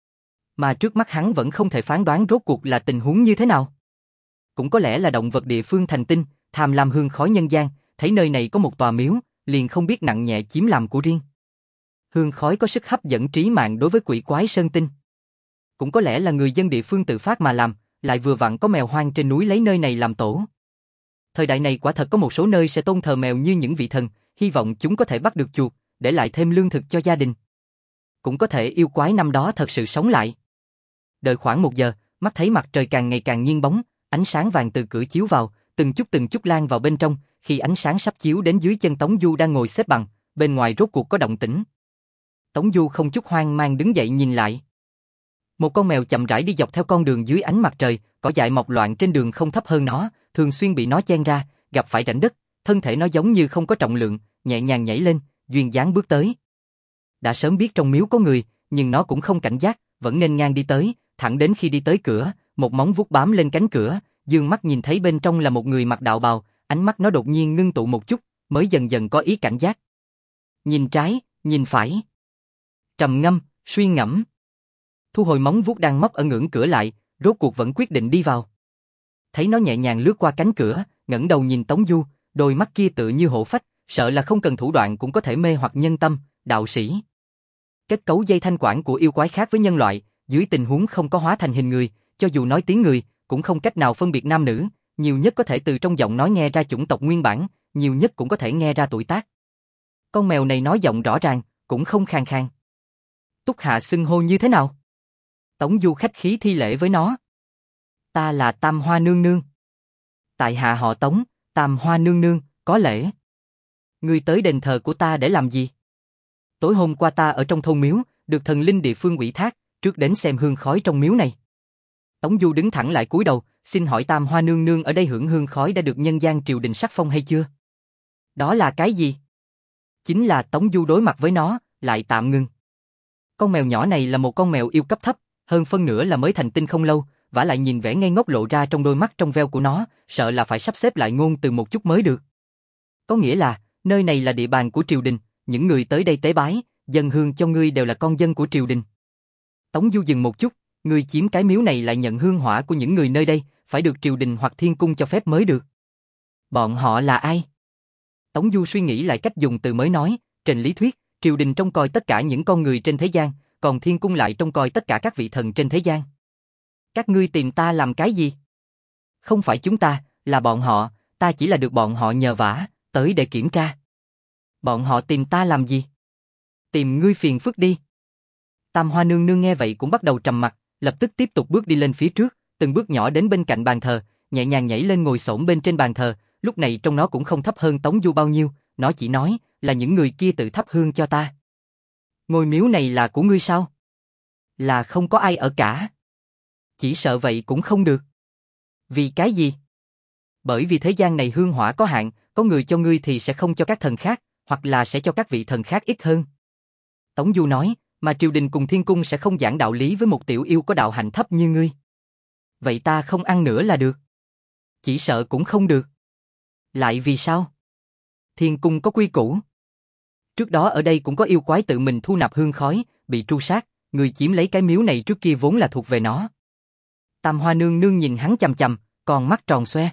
Mà trước mắt hắn vẫn không thể phán đoán rốt cuộc là tình huống như thế nào. Cũng có lẽ là động vật địa phương thành tinh, tham lam hương khói nhân gian, thấy nơi này có một tòa miếu, liền không biết nặng nhẹ chiếm làm của riêng. Hương khói có sức hấp dẫn trí mạng đối với quỷ quái sơn tinh. Cũng có lẽ là người dân địa phương tự phát mà làm, lại vừa vặn có mèo hoang trên núi lấy nơi này làm tổ. Thời đại này quả thật có một số nơi sẽ tôn thờ mèo như những vị thần, hy vọng chúng có thể bắt được chuột, để lại thêm lương thực cho gia đình. Cũng có thể yêu quái năm đó thật sự sống lại. Đợi khoảng một giờ, mắt thấy mặt trời càng ngày càng nghiêng bóng, ánh sáng vàng từ cửa chiếu vào, từng chút từng chút lan vào bên trong, khi ánh sáng sắp chiếu đến dưới chân Tống Du đang ngồi xếp bằng, bên ngoài rốt cuộc có động tĩnh. Tống Du không chút hoang mang đứng dậy nhìn lại. Một con mèo chậm rãi đi dọc theo con đường dưới ánh mặt trời, cỏ dại mọc loạn trên đường không thấp hơn nó, thường xuyên bị nó chen ra, gặp phải rãnh đất, thân thể nó giống như không có trọng lượng, nhẹ nhàng nhảy lên, duyên dáng bước tới. Đã sớm biết trong miếu có người, nhưng nó cũng không cảnh giác, vẫn nghênh ngang đi tới, thẳng đến khi đi tới cửa, một móng vuốt bám lên cánh cửa, dương mắt nhìn thấy bên trong là một người mặc đạo bào, ánh mắt nó đột nhiên ngưng tụ một chút, mới dần dần có ý cảnh giác. Nhìn trái, nhìn phải. Trầm ngâm, suy ngẫm. Thu hồi móng vuốt đang móc ở ngưỡng cửa lại, rốt cuộc vẫn quyết định đi vào. Thấy nó nhẹ nhàng lướt qua cánh cửa, ngẩng đầu nhìn Tống Du, đôi mắt kia tựa như hổ phách, sợ là không cần thủ đoạn cũng có thể mê hoặc nhân tâm, đạo sĩ. Kết cấu dây thanh quản của yêu quái khác với nhân loại, dưới tình huống không có hóa thành hình người, cho dù nói tiếng người, cũng không cách nào phân biệt nam nữ, nhiều nhất có thể từ trong giọng nói nghe ra chủng tộc nguyên bản, nhiều nhất cũng có thể nghe ra tuổi tác. Con mèo này nói giọng rõ ràng, cũng không khàn khàn. Túc hạ xưng hô như thế nào? Tống Du khách khí thi lễ với nó. Ta là Tam Hoa Nương Nương. Tại hạ họ Tống, Tam Hoa Nương Nương, có lễ. Ngươi tới đền thờ của ta để làm gì? Tối hôm qua ta ở trong thôn miếu, được thần linh địa phương ủy thác, trước đến xem hương khói trong miếu này. Tống Du đứng thẳng lại cúi đầu, xin hỏi Tam Hoa Nương Nương ở đây hưởng hương khói đã được nhân gian triều đình sắc phong hay chưa? Đó là cái gì? Chính là Tống Du đối mặt với nó, lại tạm ngưng. Con mèo nhỏ này là một con mèo yêu cấp thấp, hơn phân nửa là mới thành tinh không lâu, vả lại nhìn vẻ ngây ngốc lộ ra trong đôi mắt trong veo của nó, sợ là phải sắp xếp lại ngôn từ một chút mới được. Có nghĩa là, nơi này là địa bàn của triều đình, những người tới đây tế bái, dâng hương cho ngươi đều là con dân của triều đình. Tống Du dừng một chút, ngươi chiếm cái miếu này lại nhận hương hỏa của những người nơi đây, phải được triều đình hoặc thiên cung cho phép mới được. Bọn họ là ai? Tống Du suy nghĩ lại cách dùng từ mới nói, trên lý thuyết, triều đình trông coi tất cả những con người trên thế gian, còn thiên cung lại trông coi tất cả các vị thần trên thế gian. Các ngươi tìm ta làm cái gì? Không phải chúng ta, là bọn họ, ta chỉ là được bọn họ nhờ vả, tới để kiểm tra. Bọn họ tìm ta làm gì? Tìm ngươi phiền phức đi. Tam Hoa Nương Nương nghe vậy cũng bắt đầu trầm mặc, lập tức tiếp tục bước đi lên phía trước, từng bước nhỏ đến bên cạnh bàn thờ, nhẹ nhàng nhảy lên ngồi xổm bên trên bàn thờ, lúc này trong nó cũng không thấp hơn Tống Du bao nhiêu, nó chỉ nói, là những người kia tự thắp hương cho ta. Ngôi miếu này là của ngươi sao? Là không có ai ở cả. Chỉ sợ vậy cũng không được. Vì cái gì? Bởi vì thế gian này hương hỏa có hạn, có người cho ngươi thì sẽ không cho các thần khác, hoặc là sẽ cho các vị thần khác ít hơn. Tống Du nói, mà triều đình cùng thiên cung sẽ không giảng đạo lý với một tiểu yêu có đạo hạnh thấp như ngươi. Vậy ta không ăn nữa là được. Chỉ sợ cũng không được. Lại vì sao? Thiên cung có quy củ. Trước đó ở đây cũng có yêu quái tự mình thu nạp hương khói, bị tru sát, người chiếm lấy cái miếu này trước kia vốn là thuộc về nó. Tam Hoa Nương Nương nhìn hắn chằm chằm, còn mắt tròn xoe.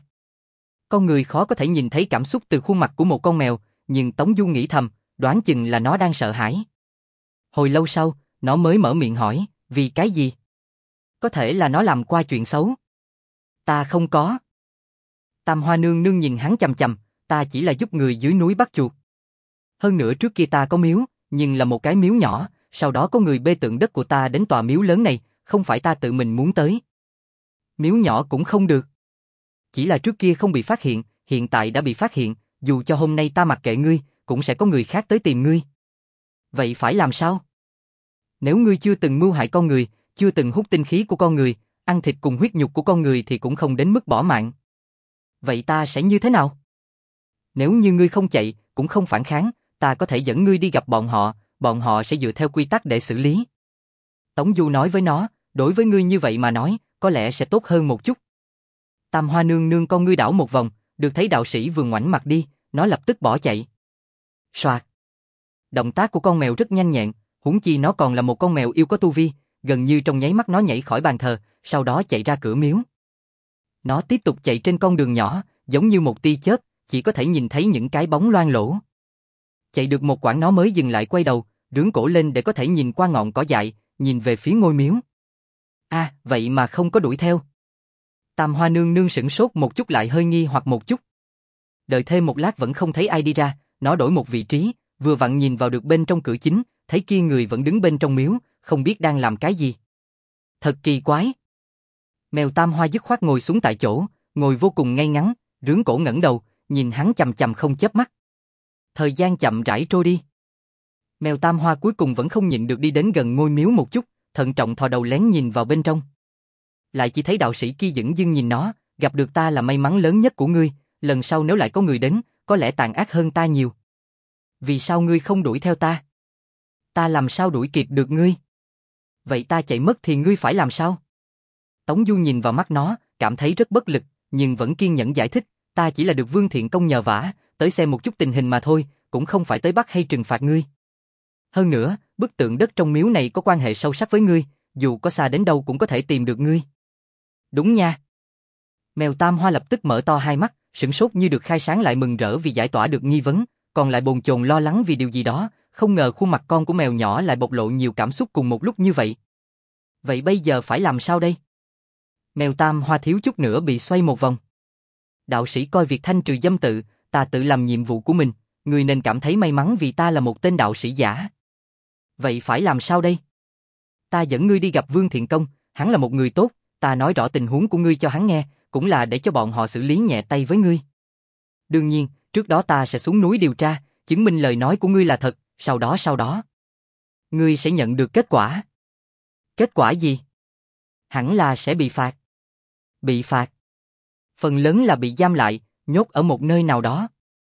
Con người khó có thể nhìn thấy cảm xúc từ khuôn mặt của một con mèo, nhưng Tống Du nghĩ thầm, đoán chừng là nó đang sợ hãi. Hồi lâu sau, nó mới mở miệng hỏi, Vì cái gì? Có thể là nó làm qua chuyện xấu. Ta không có. Tam Hoa nương nương nhìn hắn chằm chằm, ta chỉ là giúp người dưới núi bắt chuột. Hơn nữa trước kia ta có miếu, nhưng là một cái miếu nhỏ, sau đó có người bê tượng đất của ta đến tòa miếu lớn này, không phải ta tự mình muốn tới. Miếu nhỏ cũng không được. Chỉ là trước kia không bị phát hiện, hiện tại đã bị phát hiện, dù cho hôm nay ta mặc kệ ngươi, cũng sẽ có người khác tới tìm ngươi. Vậy phải làm sao? Nếu ngươi chưa từng mưu hại con người, chưa từng hút tinh khí của con người, ăn thịt cùng huyết nhục của con người thì cũng không đến mức bỏ mạng. Vậy ta sẽ như thế nào? Nếu như ngươi không chạy, cũng không phản kháng, ta có thể dẫn ngươi đi gặp bọn họ, bọn họ sẽ dựa theo quy tắc để xử lý. Tống Du nói với nó, đối với ngươi như vậy mà nói, có lẽ sẽ tốt hơn một chút. Tam Hoa nương nương con ngươi đảo một vòng, được thấy đạo sĩ vừa ngoảnh mặt đi, nó lập tức bỏ chạy. Soạt. Động tác của con mèo rất nhanh nhẹn, huống chi nó còn là một con mèo yêu có tu vi, gần như trong nháy mắt nó nhảy khỏi bàn thờ, sau đó chạy ra cửa miếu. Nó tiếp tục chạy trên con đường nhỏ, giống như một tia chớp, chỉ có thể nhìn thấy những cái bóng loang lổ. Chạy được một quãng nó mới dừng lại quay đầu, rướn cổ lên để có thể nhìn qua ngọn cỏ dại, nhìn về phía ngôi miếu. A, à, vậy mà không có đuổi theo. Tam Hoa nương nương sửng sốt một chút lại hơi nghi hoặc một chút. Đợi thêm một lát vẫn không thấy ai đi ra, nó đổi một vị trí, vừa vặn nhìn vào được bên trong cửa chính, thấy kia người vẫn đứng bên trong miếu, không biết đang làm cái gì. Thật kỳ quái. Mèo Tam Hoa dứt khoát ngồi xuống tại chỗ, ngồi vô cùng ngay ngắn, rướn cổ ngẩng đầu, nhìn hắn chằm chằm không chớp mắt. Thời gian chậm rãi trôi đi. Mèo Tam Hoa cuối cùng vẫn không nhịn được đi đến gần ngôi miếu một chút, thận trọng thò đầu lén nhìn vào bên trong. Lại chỉ thấy đạo sĩ kia dửng dưng nhìn nó, gặp được ta là may mắn lớn nhất của ngươi, lần sau nếu lại có người đến, có lẽ tàn ác hơn ta nhiều. Vì sao ngươi không đuổi theo ta? Ta làm sao đuổi kịp được ngươi? Vậy ta chạy mất thì ngươi phải làm sao? Tống Du nhìn vào mắt nó, cảm thấy rất bất lực, nhưng vẫn kiên nhẫn giải thích, ta chỉ là được Vương Thiện Công nhờ vả, tới xem một chút tình hình mà thôi, cũng không phải tới bắt hay trừng phạt ngươi. Hơn nữa, bức tượng đất trong miếu này có quan hệ sâu sắc với ngươi, dù có xa đến đâu cũng có thể tìm được ngươi. Đúng nha. Mèo Tam Hoa lập tức mở to hai mắt, sửng sốt như được khai sáng lại mừng rỡ vì giải tỏa được nghi vấn, còn lại bồn chồn lo lắng vì điều gì đó, không ngờ khuôn mặt con của mèo nhỏ lại bộc lộ nhiều cảm xúc cùng một lúc như vậy. Vậy bây giờ phải làm sao đây? Mèo Tam Hoa thiếu chút nữa bị xoay một vòng. Đạo sĩ coi việc thanh trừ dâm tự, ta tự làm nhiệm vụ của mình, người nên cảm thấy may mắn vì ta là một tên đạo sĩ giả. Vậy phải làm sao đây? Ta dẫn ngươi đi gặp Vương Thiện Công, hắn là một người tốt, ta nói rõ tình huống của ngươi cho hắn nghe, cũng là để cho bọn họ xử lý nhẹ tay với ngươi. Đương nhiên, trước đó ta sẽ xuống núi điều tra, chứng minh lời nói của ngươi là thật, sau đó sau đó. Ngươi sẽ nhận được kết quả. Kết quả gì? Hẳn là sẽ bị phạt. Bị phạt. Phần lớn là bị giam lại, nhốt ở một nơi nào đó.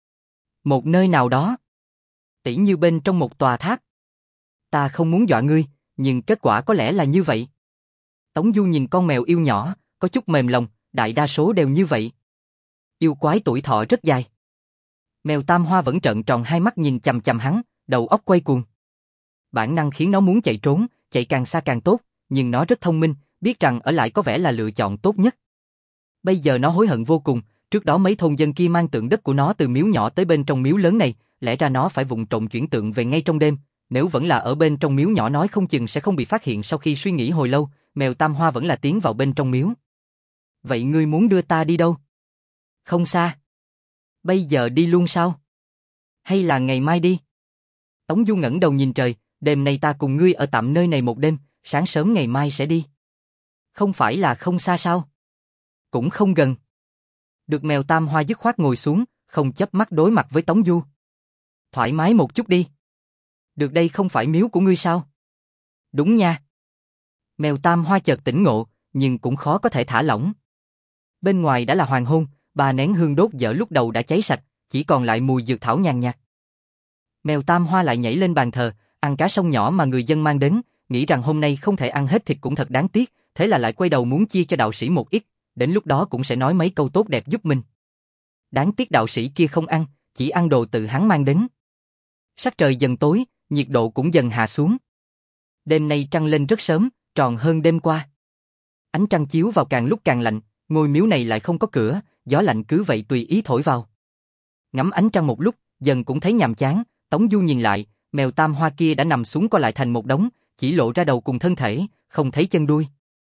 Một nơi nào đó. Tỉ như bên trong một tòa tháp. Ta không muốn dọa ngươi, nhưng kết quả có lẽ là như vậy. Tống Du nhìn con mèo yêu nhỏ, có chút mềm lòng, đại đa số đều như vậy. Yêu quái tuổi thọ rất dài. Mèo Tam Hoa vẫn trợn tròn hai mắt nhìn chằm chằm hắn, đầu óc quay cuồng. Bản năng khiến nó muốn chạy trốn, chạy càng xa càng tốt, nhưng nó rất thông minh, biết rằng ở lại có vẻ là lựa chọn tốt nhất. Bây giờ nó hối hận vô cùng, trước đó mấy thôn dân kia mang tượng đất của nó từ miếu nhỏ tới bên trong miếu lớn này, lẽ ra nó phải vụng trộm chuyển tượng về ngay trong đêm, nếu vẫn là ở bên trong miếu nhỏ nói không chừng sẽ không bị phát hiện. Sau khi suy nghĩ hồi lâu, mèo Tam Hoa vẫn là tiến vào bên trong miếu. Vậy ngươi muốn đưa ta đi đâu? Không xa. Bây giờ đi luôn sao? Hay là ngày mai đi? Tống Du ngẩng đầu nhìn trời, đêm nay ta cùng ngươi ở tạm nơi này một đêm, sáng sớm ngày mai sẽ đi. Không phải là không xa sao? Cũng không gần. Được. Mèo Tam Hoa dứt khoát ngồi xuống, không chớp mắt đối mặt với Tống Du. Thoải mái một chút đi. Được, đây không phải miếu của ngươi sao? Đúng nha. Mèo Tam Hoa chợt tỉnh ngộ, nhưng cũng khó có thể thả lỏng. Bên ngoài đã là hoàng hôn, ba nén hương đốt dở lúc đầu đã cháy sạch, chỉ còn lại mùi dược thảo nhàn nhạt. Mèo Tam Hoa lại nhảy lên bàn thờ, ăn cá sông nhỏ mà người dân mang đến, nghĩ rằng hôm nay không thể ăn hết thịt cũng thật đáng tiếc, thế là lại quay đầu muốn chia cho đạo sĩ một ít, đến lúc đó cũng sẽ nói mấy câu tốt đẹp giúp mình. Đáng tiếc đạo sĩ kia không ăn, chỉ ăn đồ tự hắn mang đến. Sắc trời dần tối, nhiệt độ cũng dần hạ xuống. Đêm nay trăng lên rất sớm, tròn hơn đêm qua. Ánh trăng chiếu vào càng lúc càng lạnh, ngôi miếu này lại không có cửa, gió lạnh cứ vậy tùy ý thổi vào. Ngắm ánh trăng một lúc, dần cũng thấy nhàm chán, Tống Du nhìn lại, mèo Tam Hoa kia đã nằm xuống co lại thành một đống, chỉ lộ ra đầu cùng thân thể, không thấy chân đuôi.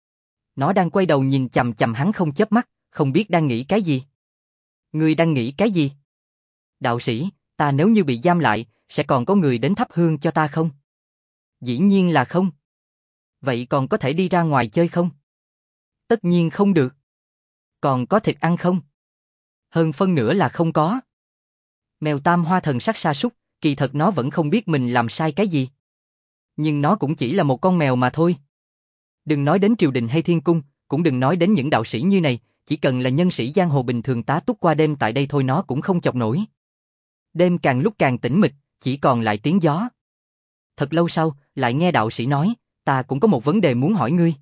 Nó đang quay đầu nhìn chằm chằm hắn không chớp mắt, không biết đang nghĩ cái gì. Ngươi đang nghĩ cái gì? Đạo sĩ, ta nếu như bị giam lại, sẽ còn có người đến thắp hương cho ta không? Dĩ nhiên là không. Vậy còn có thể đi ra ngoài chơi không? Tất nhiên không được. Còn có thịt ăn không? Hơn phân nửa là không có. Mèo Tam Hoa thần sắc sa sút, kỳ thật nó vẫn không biết mình làm sai cái gì. Nhưng nó cũng chỉ là một con mèo mà thôi. Đừng nói đến triều đình hay thiên cung, cũng đừng nói đến những đạo sĩ như này, chỉ cần là nhân sĩ giang hồ bình thường tá túc qua đêm tại đây thôi nó cũng không chọc nổi. Đêm càng lúc càng tĩnh mịch, chỉ còn lại tiếng gió. Thật lâu sau, lại nghe đạo sĩ nói, ta cũng có một vấn đề muốn hỏi ngươi.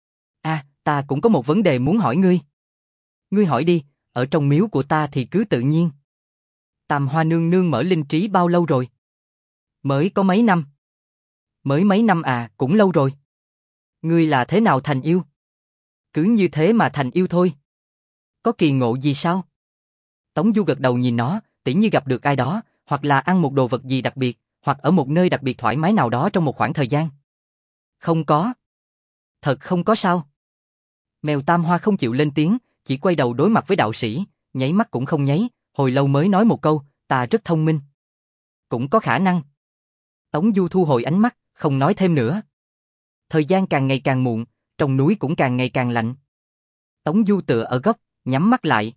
À, ta cũng có một vấn đề muốn hỏi ngươi. Ngươi hỏi đi, ở trong miếu của ta thì cứ tự nhiên. Tam Hoa nương nương mở linh trí bao lâu rồi? Mới có mấy năm. Mới mấy năm à, cũng lâu rồi. Ngươi là thế nào thành yêu? Cứ như thế mà thành yêu thôi. Có kỳ ngộ gì sao? Tống Du gật đầu nhìn nó, tỉ như gặp được ai đó, hoặc là ăn một đồ vật gì đặc biệt, hoặc ở một nơi đặc biệt thoải mái nào đó trong một khoảng thời gian. Không có. Thật không có sao? Mèo Tam Hoa không chịu lên tiếng, chỉ quay đầu đối mặt với đạo sĩ, nháy mắt cũng không nháy, hồi lâu mới nói một câu, ta rất thông minh. Cũng có khả năng. Tống Du thu hồi ánh mắt, không nói thêm nữa. Thời gian càng ngày càng muộn, trong núi cũng càng ngày càng lạnh. Tống Du tựa ở góc, nhắm mắt lại.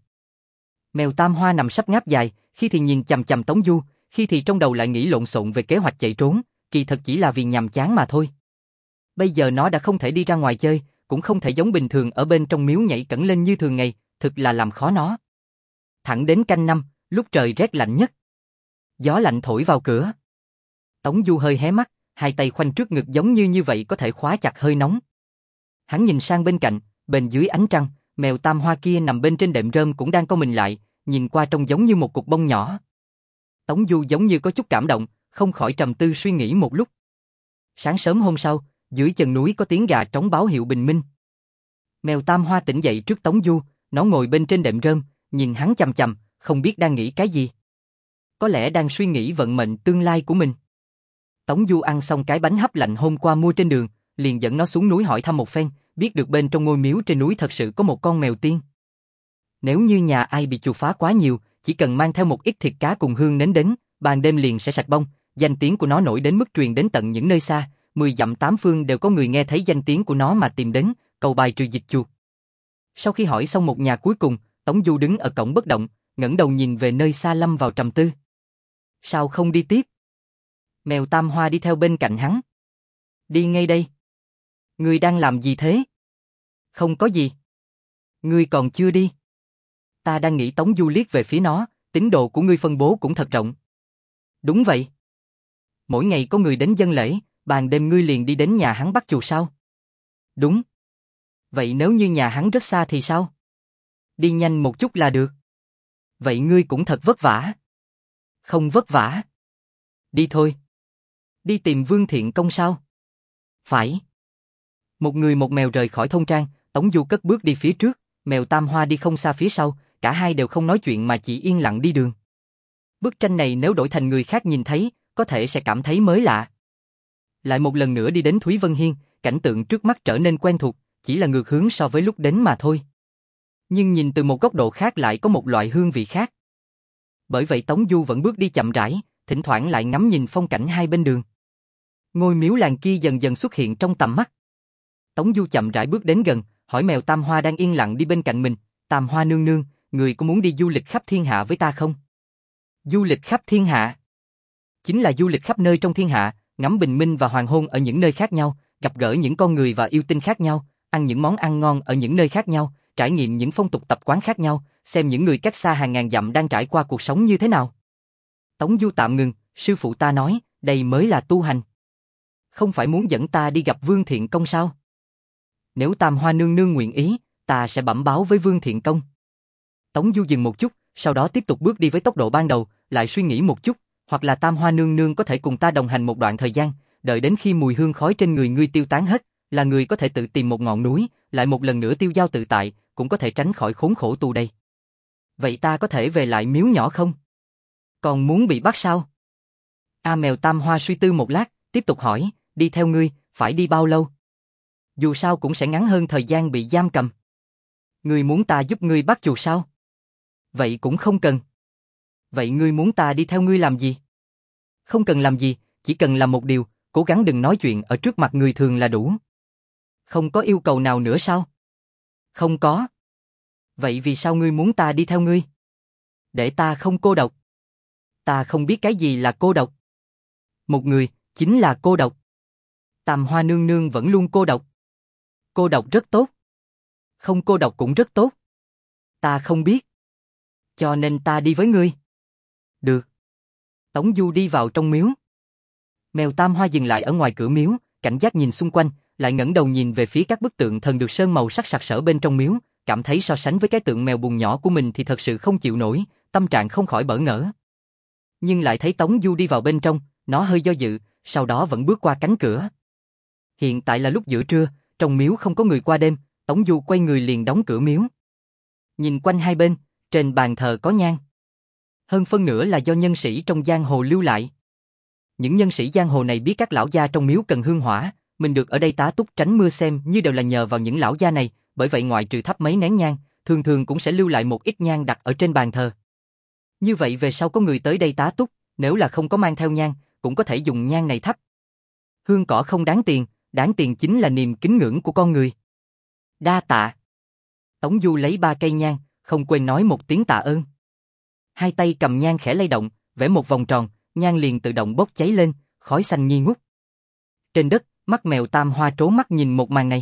Mèo Tam Hoa nằm sắp ngáp dài, khi thì nhìn chằm chằm Tống Du, khi thì trong đầu lại nghĩ lộn xộn về kế hoạch chạy trốn, kỳ thật chỉ là vì nhàm chán mà thôi. Bây giờ nó đã không thể đi ra ngoài chơi, cũng không thể giống bình thường ở bên trong miếu nhảy cẫng lên như thường ngày, thực là làm khó nó. Thẳng đến canh năm, lúc trời rét lạnh nhất. Gió lạnh thổi vào cửa. Tống Du hơi hé mắt, hai tay khoanh trước ngực giống như như vậy có thể khóa chặt hơi nóng. Hắn nhìn sang bên cạnh, bên dưới ánh trăng, mèo Tam Hoa kia nằm bên trên đệm rơm cũng đang co mình lại, nhìn qua trông giống như một cục bông nhỏ. Tống Du giống như có chút cảm động, không khỏi trầm tư suy nghĩ một lúc. Sáng sớm hôm sau, dưới chân núi có tiếng gà trống báo hiệu bình minh. Mèo Tam Hoa tỉnh dậy trước Tống Du, nó ngồi bên trên đệm rơm, nhìn hắn chằm chằm, không biết đang nghĩ cái gì. Có lẽ đang suy nghĩ vận mệnh tương lai của mình. Tống Du ăn xong cái bánh hấp lạnh hôm qua mua trên đường, liền dẫn nó xuống núi hỏi thăm một phen, biết được bên trong ngôi miếu trên núi thật sự có một con mèo tiên. Nếu như nhà ai bị chuột phá quá nhiều, chỉ cần mang theo một ít thịt cá cùng hương nến đến, ban đêm liền sẽ sạch bông. Danh tiếng của nó nổi đến mức truyền đến tận những nơi xa, mười dặm tám phương đều có người nghe thấy danh tiếng của nó mà tìm đến, cầu bài trừ dịch chuột. Sau khi hỏi xong một nhà cuối cùng, Tống Du đứng ở cổng bất động, ngẩng đầu nhìn về nơi xa lâm vào trầm tư. Sao không đi tiếp? Mèo Tam Hoa đi theo bên cạnh hắn. Đi ngay đây. Ngươi đang làm gì thế? Không có gì. Ngươi còn chưa đi. Ta đang nghĩ. Tống Du liếc về phía nó, tín đồ của ngươi phân bố cũng thật rộng. Đúng vậy. Mỗi ngày có người đến dâng lễ, ban đêm ngươi liền đi đến nhà hắn bắt chuột sao? Đúng. Vậy nếu như nhà hắn rất xa thì sao? Đi nhanh một chút là được. Vậy ngươi cũng thật vất vả. Không vất vả. Đi thôi. Đi tìm Vương Thiện Công sao? Phải. Một người một mèo rời khỏi thôn trang, Tống Du cất bước đi phía trước, mèo Tam Hoa đi không xa phía sau, cả hai đều không nói chuyện mà chỉ yên lặng đi đường. Bức tranh này nếu đổi thành người khác nhìn thấy, có thể sẽ cảm thấy mới lạ. Lại một lần nữa đi đến Thúy Vân Hiên, cảnh tượng trước mắt trở nên quen thuộc, chỉ là ngược hướng so với lúc đến mà thôi. Nhưng nhìn từ một góc độ khác lại có một loại hương vị khác. Bởi vậy Tống Du vẫn bước đi chậm rãi, thỉnh thoảng lại ngắm nhìn phong cảnh hai bên đường. Ngôi miếu làng kia dần dần xuất hiện trong tầm mắt. Tống Du chậm rãi bước đến gần, hỏi mèo Tam Hoa đang yên lặng đi bên cạnh mình, Tam Hoa nương nương, người có muốn đi du lịch khắp thiên hạ với ta không? Du lịch khắp thiên hạ? Chính là du lịch khắp nơi trong thiên hạ, ngắm bình minh và hoàng hôn ở những nơi khác nhau, gặp gỡ những con người và yêu tinh khác nhau, ăn những món ăn ngon ở những nơi khác nhau, trải nghiệm những phong tục tập quán khác nhau, xem những người cách xa hàng ngàn dặm đang trải qua cuộc sống như thế nào. Tống Du tạm ngừng, sư phụ ta nói, đây mới là tu hành. Không phải muốn dẫn ta đi gặp Vương Thiện Công sao? Nếu Tam Hoa nương nương nguyện ý, ta sẽ bẩm báo với Vương Thiện Công. Tống Du dừng một chút, sau đó tiếp tục bước đi với tốc độ ban đầu, lại suy nghĩ một chút, hoặc là Tam Hoa nương nương có thể cùng ta đồng hành một đoạn thời gian, đợi đến khi mùi hương khói trên người ngươi tiêu tán hết, là người có thể tự tìm một ngọn núi, lại một lần nữa tiêu dao tự tại, cũng có thể tránh khỏi khốn khổ tù đây. Vậy ta có thể về lại miếu nhỏ không? Còn muốn bị bắt sao? A mèo Tam Hoa suy tư một lát, tiếp tục hỏi, đi theo ngươi, phải đi bao lâu? Dù sao cũng sẽ ngắn hơn thời gian bị giam cầm. Ngươi muốn ta giúp ngươi bắt chuột sao? Vậy cũng không cần. Vậy ngươi muốn ta đi theo ngươi làm gì? Không cần làm gì, chỉ cần làm một điều, cố gắng đừng nói chuyện ở trước mặt người thường là đủ. Không có yêu cầu nào nữa sao? Không có. Vậy vì sao ngươi muốn ta đi theo ngươi? Để ta không cô độc. Ta không biết cái gì là cô độc. Một người, chính là cô độc. Tam Hoa nương nương vẫn luôn cô độc. Cô độc rất tốt. Không cô độc cũng rất tốt. Ta không biết. Cho nên ta đi với ngươi. Được. Tống Du đi vào trong miếu. Mèo Tam Hoa dừng lại ở ngoài cửa miếu, cảnh giác nhìn xung quanh, lại ngẩng đầu nhìn về phía các bức tượng thần được sơn màu sắc sặc sỡ bên trong miếu, cảm thấy so sánh với cái tượng mèo bùn nhỏ của mình thì thật sự không chịu nổi, tâm trạng không khỏi bỡ ngỡ. Nhưng lại thấy Tống Du đi vào bên trong, nó hơi do dự, sau đó vẫn bước qua cánh cửa. Hiện tại là lúc giữa trưa, trong miếu không có người qua đêm, Tống Du quay người liền đóng cửa miếu. Nhìn quanh hai bên, trên bàn thờ có nhang. Hơn phân nửa là do nhân sĩ trong giang hồ lưu lại. Những nhân sĩ giang hồ này biết các lão gia trong miếu cần hương hỏa, mình được ở đây tá túc tránh mưa xem như đều là nhờ vào những lão gia này, bởi vậy ngoại trừ thắp mấy nén nhang, thường thường cũng sẽ lưu lại một ít nhang đặt ở trên bàn thờ. Như vậy về sau có người tới đây tá túc, nếu là không có mang theo nhang, cũng có thể dùng nhang này thắp. Hương cỏ không đáng tiền, đáng tiền chính là niềm kính ngưỡng của con người. Đa tạ. Tống Du lấy ba cây nhang, không quên nói một tiếng tạ ơn. Hai tay cầm nhang khẽ lay động, vẽ một vòng tròn, nhang liền tự động bốc cháy lên, khói xanh nghi ngút. Trên đất, mắt mèo Tam Hoa trố mắt nhìn một màn này.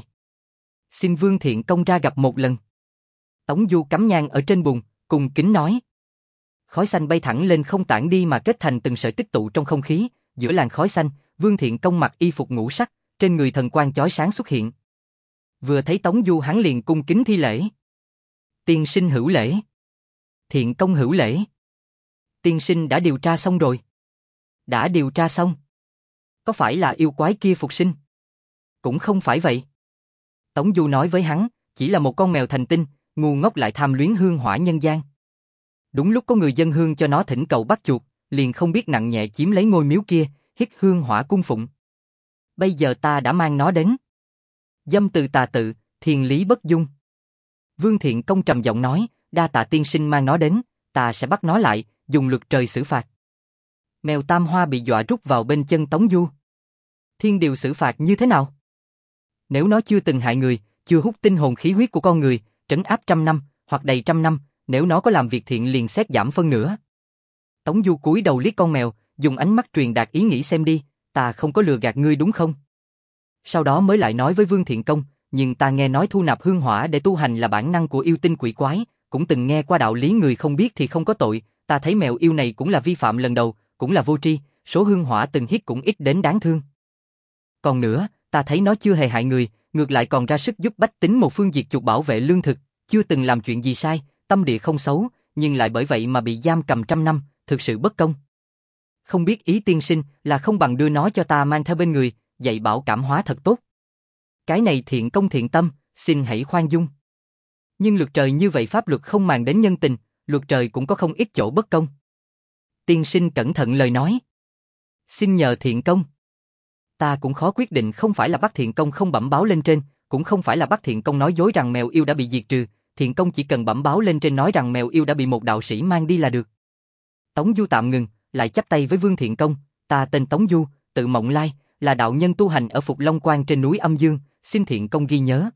Xin Vương Thiện Công ra gặp một lần. Tống Du cắm nhang ở trên bùn, cùng kính nói. Khói xanh bay thẳng lên không tản đi mà kết thành từng sợi tích tụ trong không khí, giữa làn khói xanh, Vương Thiện Công mặc y phục ngũ sắc, trên người thần quang chói sáng xuất hiện. Vừa thấy Tống Du hắn liền cung kính thi lễ. Tiên sinh hữu lễ. Thiện Công hữu lễ. Tiên sinh đã điều tra xong rồi. Đã điều tra xong. Có phải là yêu quái kia phục sinh? Cũng không phải vậy. Tống Du nói với hắn, chỉ là một con mèo thành tinh, ngu ngốc lại tham luyến hương hỏa nhân gian. Đúng lúc có người dân hương cho nó thỉnh cầu bắt chuột, liền không biết nặng nhẹ chiếm lấy ngôi miếu kia, hít hương hỏa cung phụng. Bây giờ ta đã mang nó đến. Dâm từ tà tự, thiền lý bất dung. Vương Thiện Công trầm giọng nói, đa tạ tiên sinh mang nó đến, ta sẽ bắt nó lại, dùng luật trời xử phạt. Mèo Tam Hoa bị dọa rút vào bên chân Tống Du. Thiên điều xử phạt như thế nào? Nếu nó chưa từng hại người, chưa hút tinh hồn khí huyết của con người, trấn áp trăm năm, hoặc đầy trăm năm, nếu nó có làm việc thiện liền xét giảm phân nửa. Tống Du cúi đầu liếc con mèo, dùng ánh mắt truyền đạt ý nghĩ xem đi, ta không có lừa gạt ngươi đúng không? Sau đó mới lại nói với Vương Thiện Công, nhưng ta nghe nói thu nạp hương hỏa để tu hành là bản năng của yêu tinh quỷ quái, cũng từng nghe qua đạo lý người không biết thì không có tội, ta thấy mèo yêu này cũng là vi phạm lần đầu, cũng là vô tri, số hương hỏa từng hít cũng ít đến đáng thương. Còn nữa, ta thấy nó chưa hề hại người, ngược lại còn ra sức giúp bách tính một phương diệt chuột bảo vệ lương thực, chưa từng làm chuyện gì sai, tâm địa không xấu, nhưng lại bởi vậy mà bị giam cầm trăm năm, thực sự bất công. Không biết ý tiên sinh là không bằng đưa nó cho ta mang theo bên người, dạy bảo cảm hóa thật tốt. Cái này thiện công thiện tâm, xin hãy khoan dung. Nhưng luật trời như vậy pháp luật không màng đến nhân tình, luật trời cũng có không ít chỗ bất công. Tiên sinh cẩn thận lời nói. Xin nhờ thiện công. Ta cũng khó quyết định, không phải là bắt thiện công không bẩm báo lên trên, cũng không phải là bắt thiện công nói dối rằng mèo yêu đã bị diệt trừ, thiện công chỉ cần bẩm báo lên trên nói rằng mèo yêu đã bị một đạo sĩ mang đi là được. Tống Du tạm ngừng, lại chắp tay với Vương Thiện Công, ta tên Tống Du, tự Mộng Lai, là đạo nhân tu hành ở Phục Long Quan trên núi Âm Dương, xin Thiện Công ghi nhớ.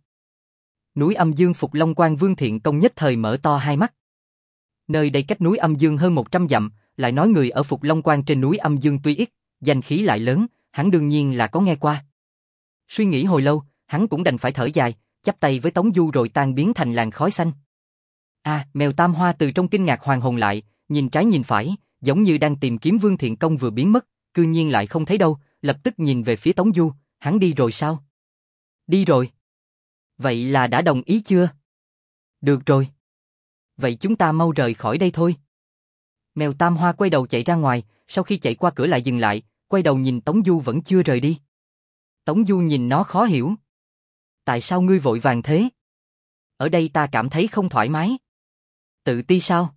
Núi Âm Dương Phục Long Quan, Vương Thiện Công nhất thời mở to hai mắt. Nơi đây cách núi Âm Dương hơn một trăm dặm, lại nói người ở Phục Long Quan trên núi Âm Dương tuy ít, danh khí lại lớn, hắn đương nhiên là có nghe qua. Suy nghĩ hồi lâu, hắn cũng đành phải thở dài, chắp tay với Tống Du rồi tan biến thành làn khói xanh. À, mèo Tam Hoa từ trong kinh ngạc hoàn hồn lại, nhìn trái nhìn phải, giống như đang tìm kiếm Vương Thiện Công vừa biến mất, cư nhiên lại không thấy đâu, lập tức nhìn về phía Tống Du, hắn đi rồi sao? Đi rồi. Vậy là đã đồng ý chưa? Được rồi. Vậy chúng ta mau rời khỏi đây thôi. Mèo Tam Hoa quay đầu chạy ra ngoài, sau khi chạy qua cửa lại dừng lại, quay đầu nhìn Tống Du vẫn chưa rời đi. Tống Du nhìn nó khó hiểu. Tại sao ngươi vội vàng thế? Ở đây ta cảm thấy không thoải mái. Tự ti sao?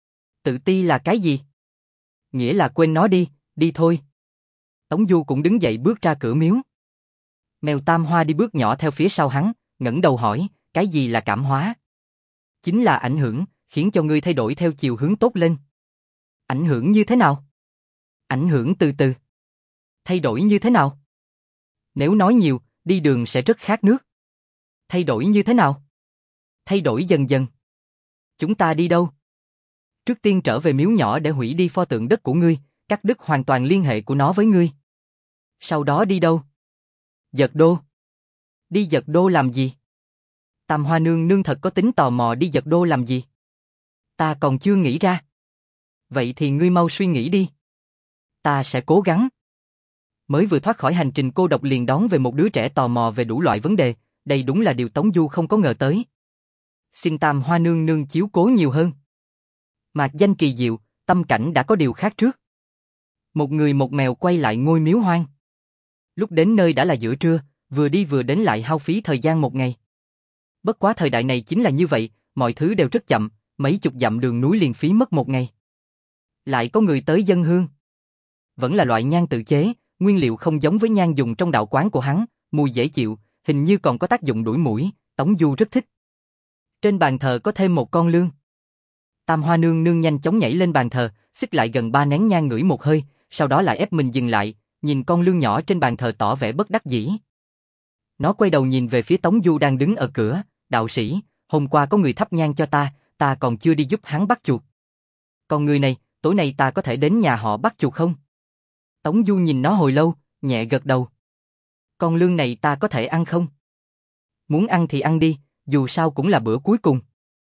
Tự ti là cái gì? Nghĩa là quên nó đi, đi thôi. Tống Du cũng đứng dậy bước ra cửa miếu. Mèo Tam Hoa đi bước nhỏ theo phía sau hắn, ngẩng đầu hỏi, cái gì là cảm hóa? Chính là ảnh hưởng, khiến cho ngươi thay đổi theo chiều hướng tốt lên. Ảnh hưởng như thế nào? Ảnh hưởng từ từ. Thay đổi như thế nào? Nếu nói nhiều, đi đường sẽ rất khát nước. Thay đổi như thế nào? Thay đổi dần dần. Chúng ta đi đâu? Trước tiên trở về miếu nhỏ để hủy đi pho tượng đất của ngươi, cắt đứt hoàn toàn liên hệ của nó với ngươi. Sau đó đi đâu? Dật đô. Đi Dật đô làm gì? Tam Hoa nương nương thật có tính tò mò đi Dật đô làm gì? Ta còn chưa nghĩ ra. Vậy thì ngươi mau suy nghĩ đi. Ta sẽ cố gắng. Mới vừa thoát khỏi hành trình cô độc liền đón về một đứa trẻ tò mò về đủ loại vấn đề, đây đúng là điều Tống Du không có ngờ tới. Xin Tam Hoa nương nương chiếu cố nhiều hơn. Mạc danh kỳ diệu, tâm cảnh đã có điều khác trước. Một người một mèo quay lại ngôi miếu hoang. Lúc đến nơi đã là giữa trưa, vừa đi vừa đến lại hao phí thời gian một ngày. Bất quá thời đại này chính là như vậy, mọi thứ đều rất chậm, mấy chục dặm đường núi liền phí mất một ngày. Lại có người tới dâng hương. Vẫn là loại nhang tự chế, nguyên liệu không giống với nhang dùng trong đạo quán của hắn, mùi dễ chịu, hình như còn có tác dụng đuổi muỗi, Tống Du rất thích. Trên bàn thờ có thêm một con lương. Tam Hoa nương nương nhanh chóng nhảy lên bàn thờ, xích lại gần ba nén nhang ngửi một hơi, sau đó lại ép mình dừng lại, nhìn con lương nhỏ trên bàn thờ tỏ vẻ bất đắc dĩ. Nó quay đầu nhìn về phía Tống Du đang đứng ở cửa, đạo sĩ, hôm qua có người thắp nhang cho ta, ta còn chưa đi giúp hắn bắt chuột. Còn người này, tối nay ta có thể đến nhà họ bắt chuột không? Tống Du nhìn nó hồi lâu, nhẹ gật đầu. Con lương này ta có thể ăn không? Muốn ăn thì ăn đi, dù sao cũng là bữa cuối cùng.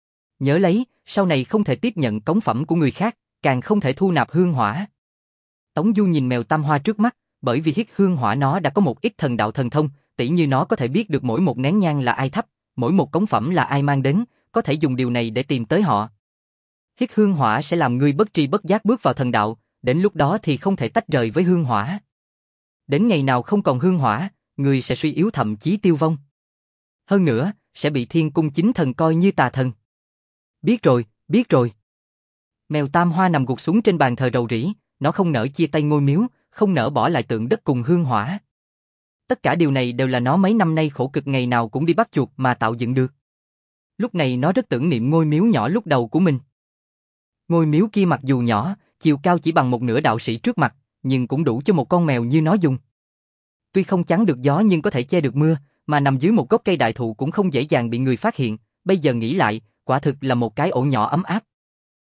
Nhớ lấy, sau này không thể tiếp nhận cống phẩm của người khác, càng không thể thu nạp hương hỏa. Tống Du nhìn mèo Tam Hoa trước mắt, bởi vì hít hương hỏa nó đã có một ít thần đạo thần thông, tỉ như nó có thể biết được mỗi một nén nhang là ai thắp, mỗi một cống phẩm là ai mang đến, có thể dùng điều này để tìm tới họ. Hít hương hỏa sẽ làm ngươi bất tri bất giác bước vào thần đạo, đến lúc đó thì không thể tách rời với hương hỏa. Đến ngày nào không còn hương hỏa, ngươi sẽ suy yếu thậm chí tiêu vong. Hơn nữa, sẽ bị thiên cung chính thần coi như tà thần. Biết rồi, biết rồi. Mèo Tam Hoa nằm gục xuống trên bàn thờ rầu rĩ, nó không nỡ chia tay ngôi miếu, không nỡ bỏ lại tượng đất cùng hương hỏa. Tất cả điều này đều là nó mấy năm nay khổ cực ngày nào cũng đi bắt chuột mà tạo dựng được. Lúc này nó rất tưởng niệm ngôi miếu nhỏ lúc đầu của mình. Ngôi miếu kia mặc dù nhỏ, chiều cao chỉ bằng một nửa đạo sĩ trước mặt, nhưng cũng đủ cho một con mèo như nó dùng. Tuy không chắn được gió nhưng có thể che được mưa, mà nằm dưới một gốc cây đại thụ cũng không dễ dàng bị người phát hiện, bây giờ nghĩ lại, quả thực là một cái ổ nhỏ ấm áp.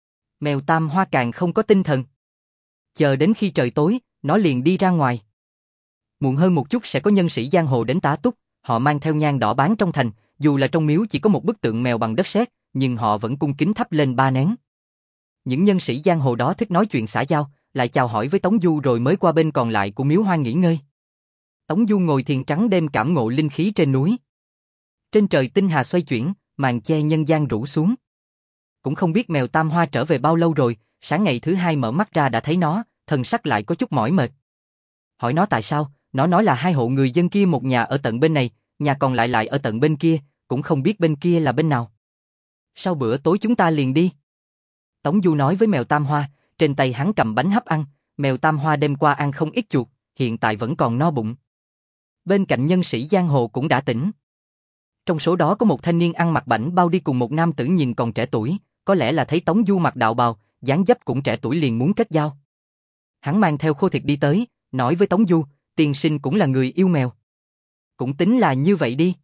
Mèo Tam Hoa càng không có tinh thần. Chờ đến khi trời tối, nó liền đi ra ngoài. Muộn hơn một chút sẽ có nhân sĩ giang hồ đến tá túc, họ mang theo nhang đỏ bán trong thành, dù là trong miếu chỉ có một bức tượng mèo bằng đất sét, nhưng họ vẫn cung kính thắp lên ba nén. Những nhân sĩ giang hồ đó thích nói chuyện xã giao, lại chào hỏi với Tống Du rồi mới qua bên còn lại của miếu hoang nghỉ ngơi. Tống Du ngồi thiền trắng đêm cảm ngộ linh khí trên núi. Trên trời tinh hà xoay chuyển, màn che nhân gian rủ xuống. Cũng không biết mèo Tam Hoa trở về bao lâu rồi, sáng ngày thứ hai mở mắt ra đã thấy nó, thần sắc lại có chút mỏi mệt. Hỏi nó tại sao, nó nói là hai hộ người dân kia một nhà ở tận bên này, nhà còn lại lại ở tận bên kia, cũng không biết bên kia là bên nào. Sau bữa tối chúng ta liền đi. Tống Du nói với mèo Tam Hoa, trên tay hắn cầm bánh hấp ăn, mèo Tam Hoa đêm qua ăn không ít chuột, hiện tại vẫn còn no bụng. Bên cạnh nhân sĩ giang hồ cũng đã tỉnh. Trong số đó có một thanh niên ăn mặc bảnh bao đi cùng một nam tử nhìn còn trẻ tuổi, có lẽ là thấy Tống Du mặc đạo bào, dáng dấp cũng trẻ tuổi liền muốn kết giao. Hắn mang theo khô thịt đi tới, nói với Tống Du, tiên sinh cũng là người yêu mèo. Cũng tính là như vậy đi.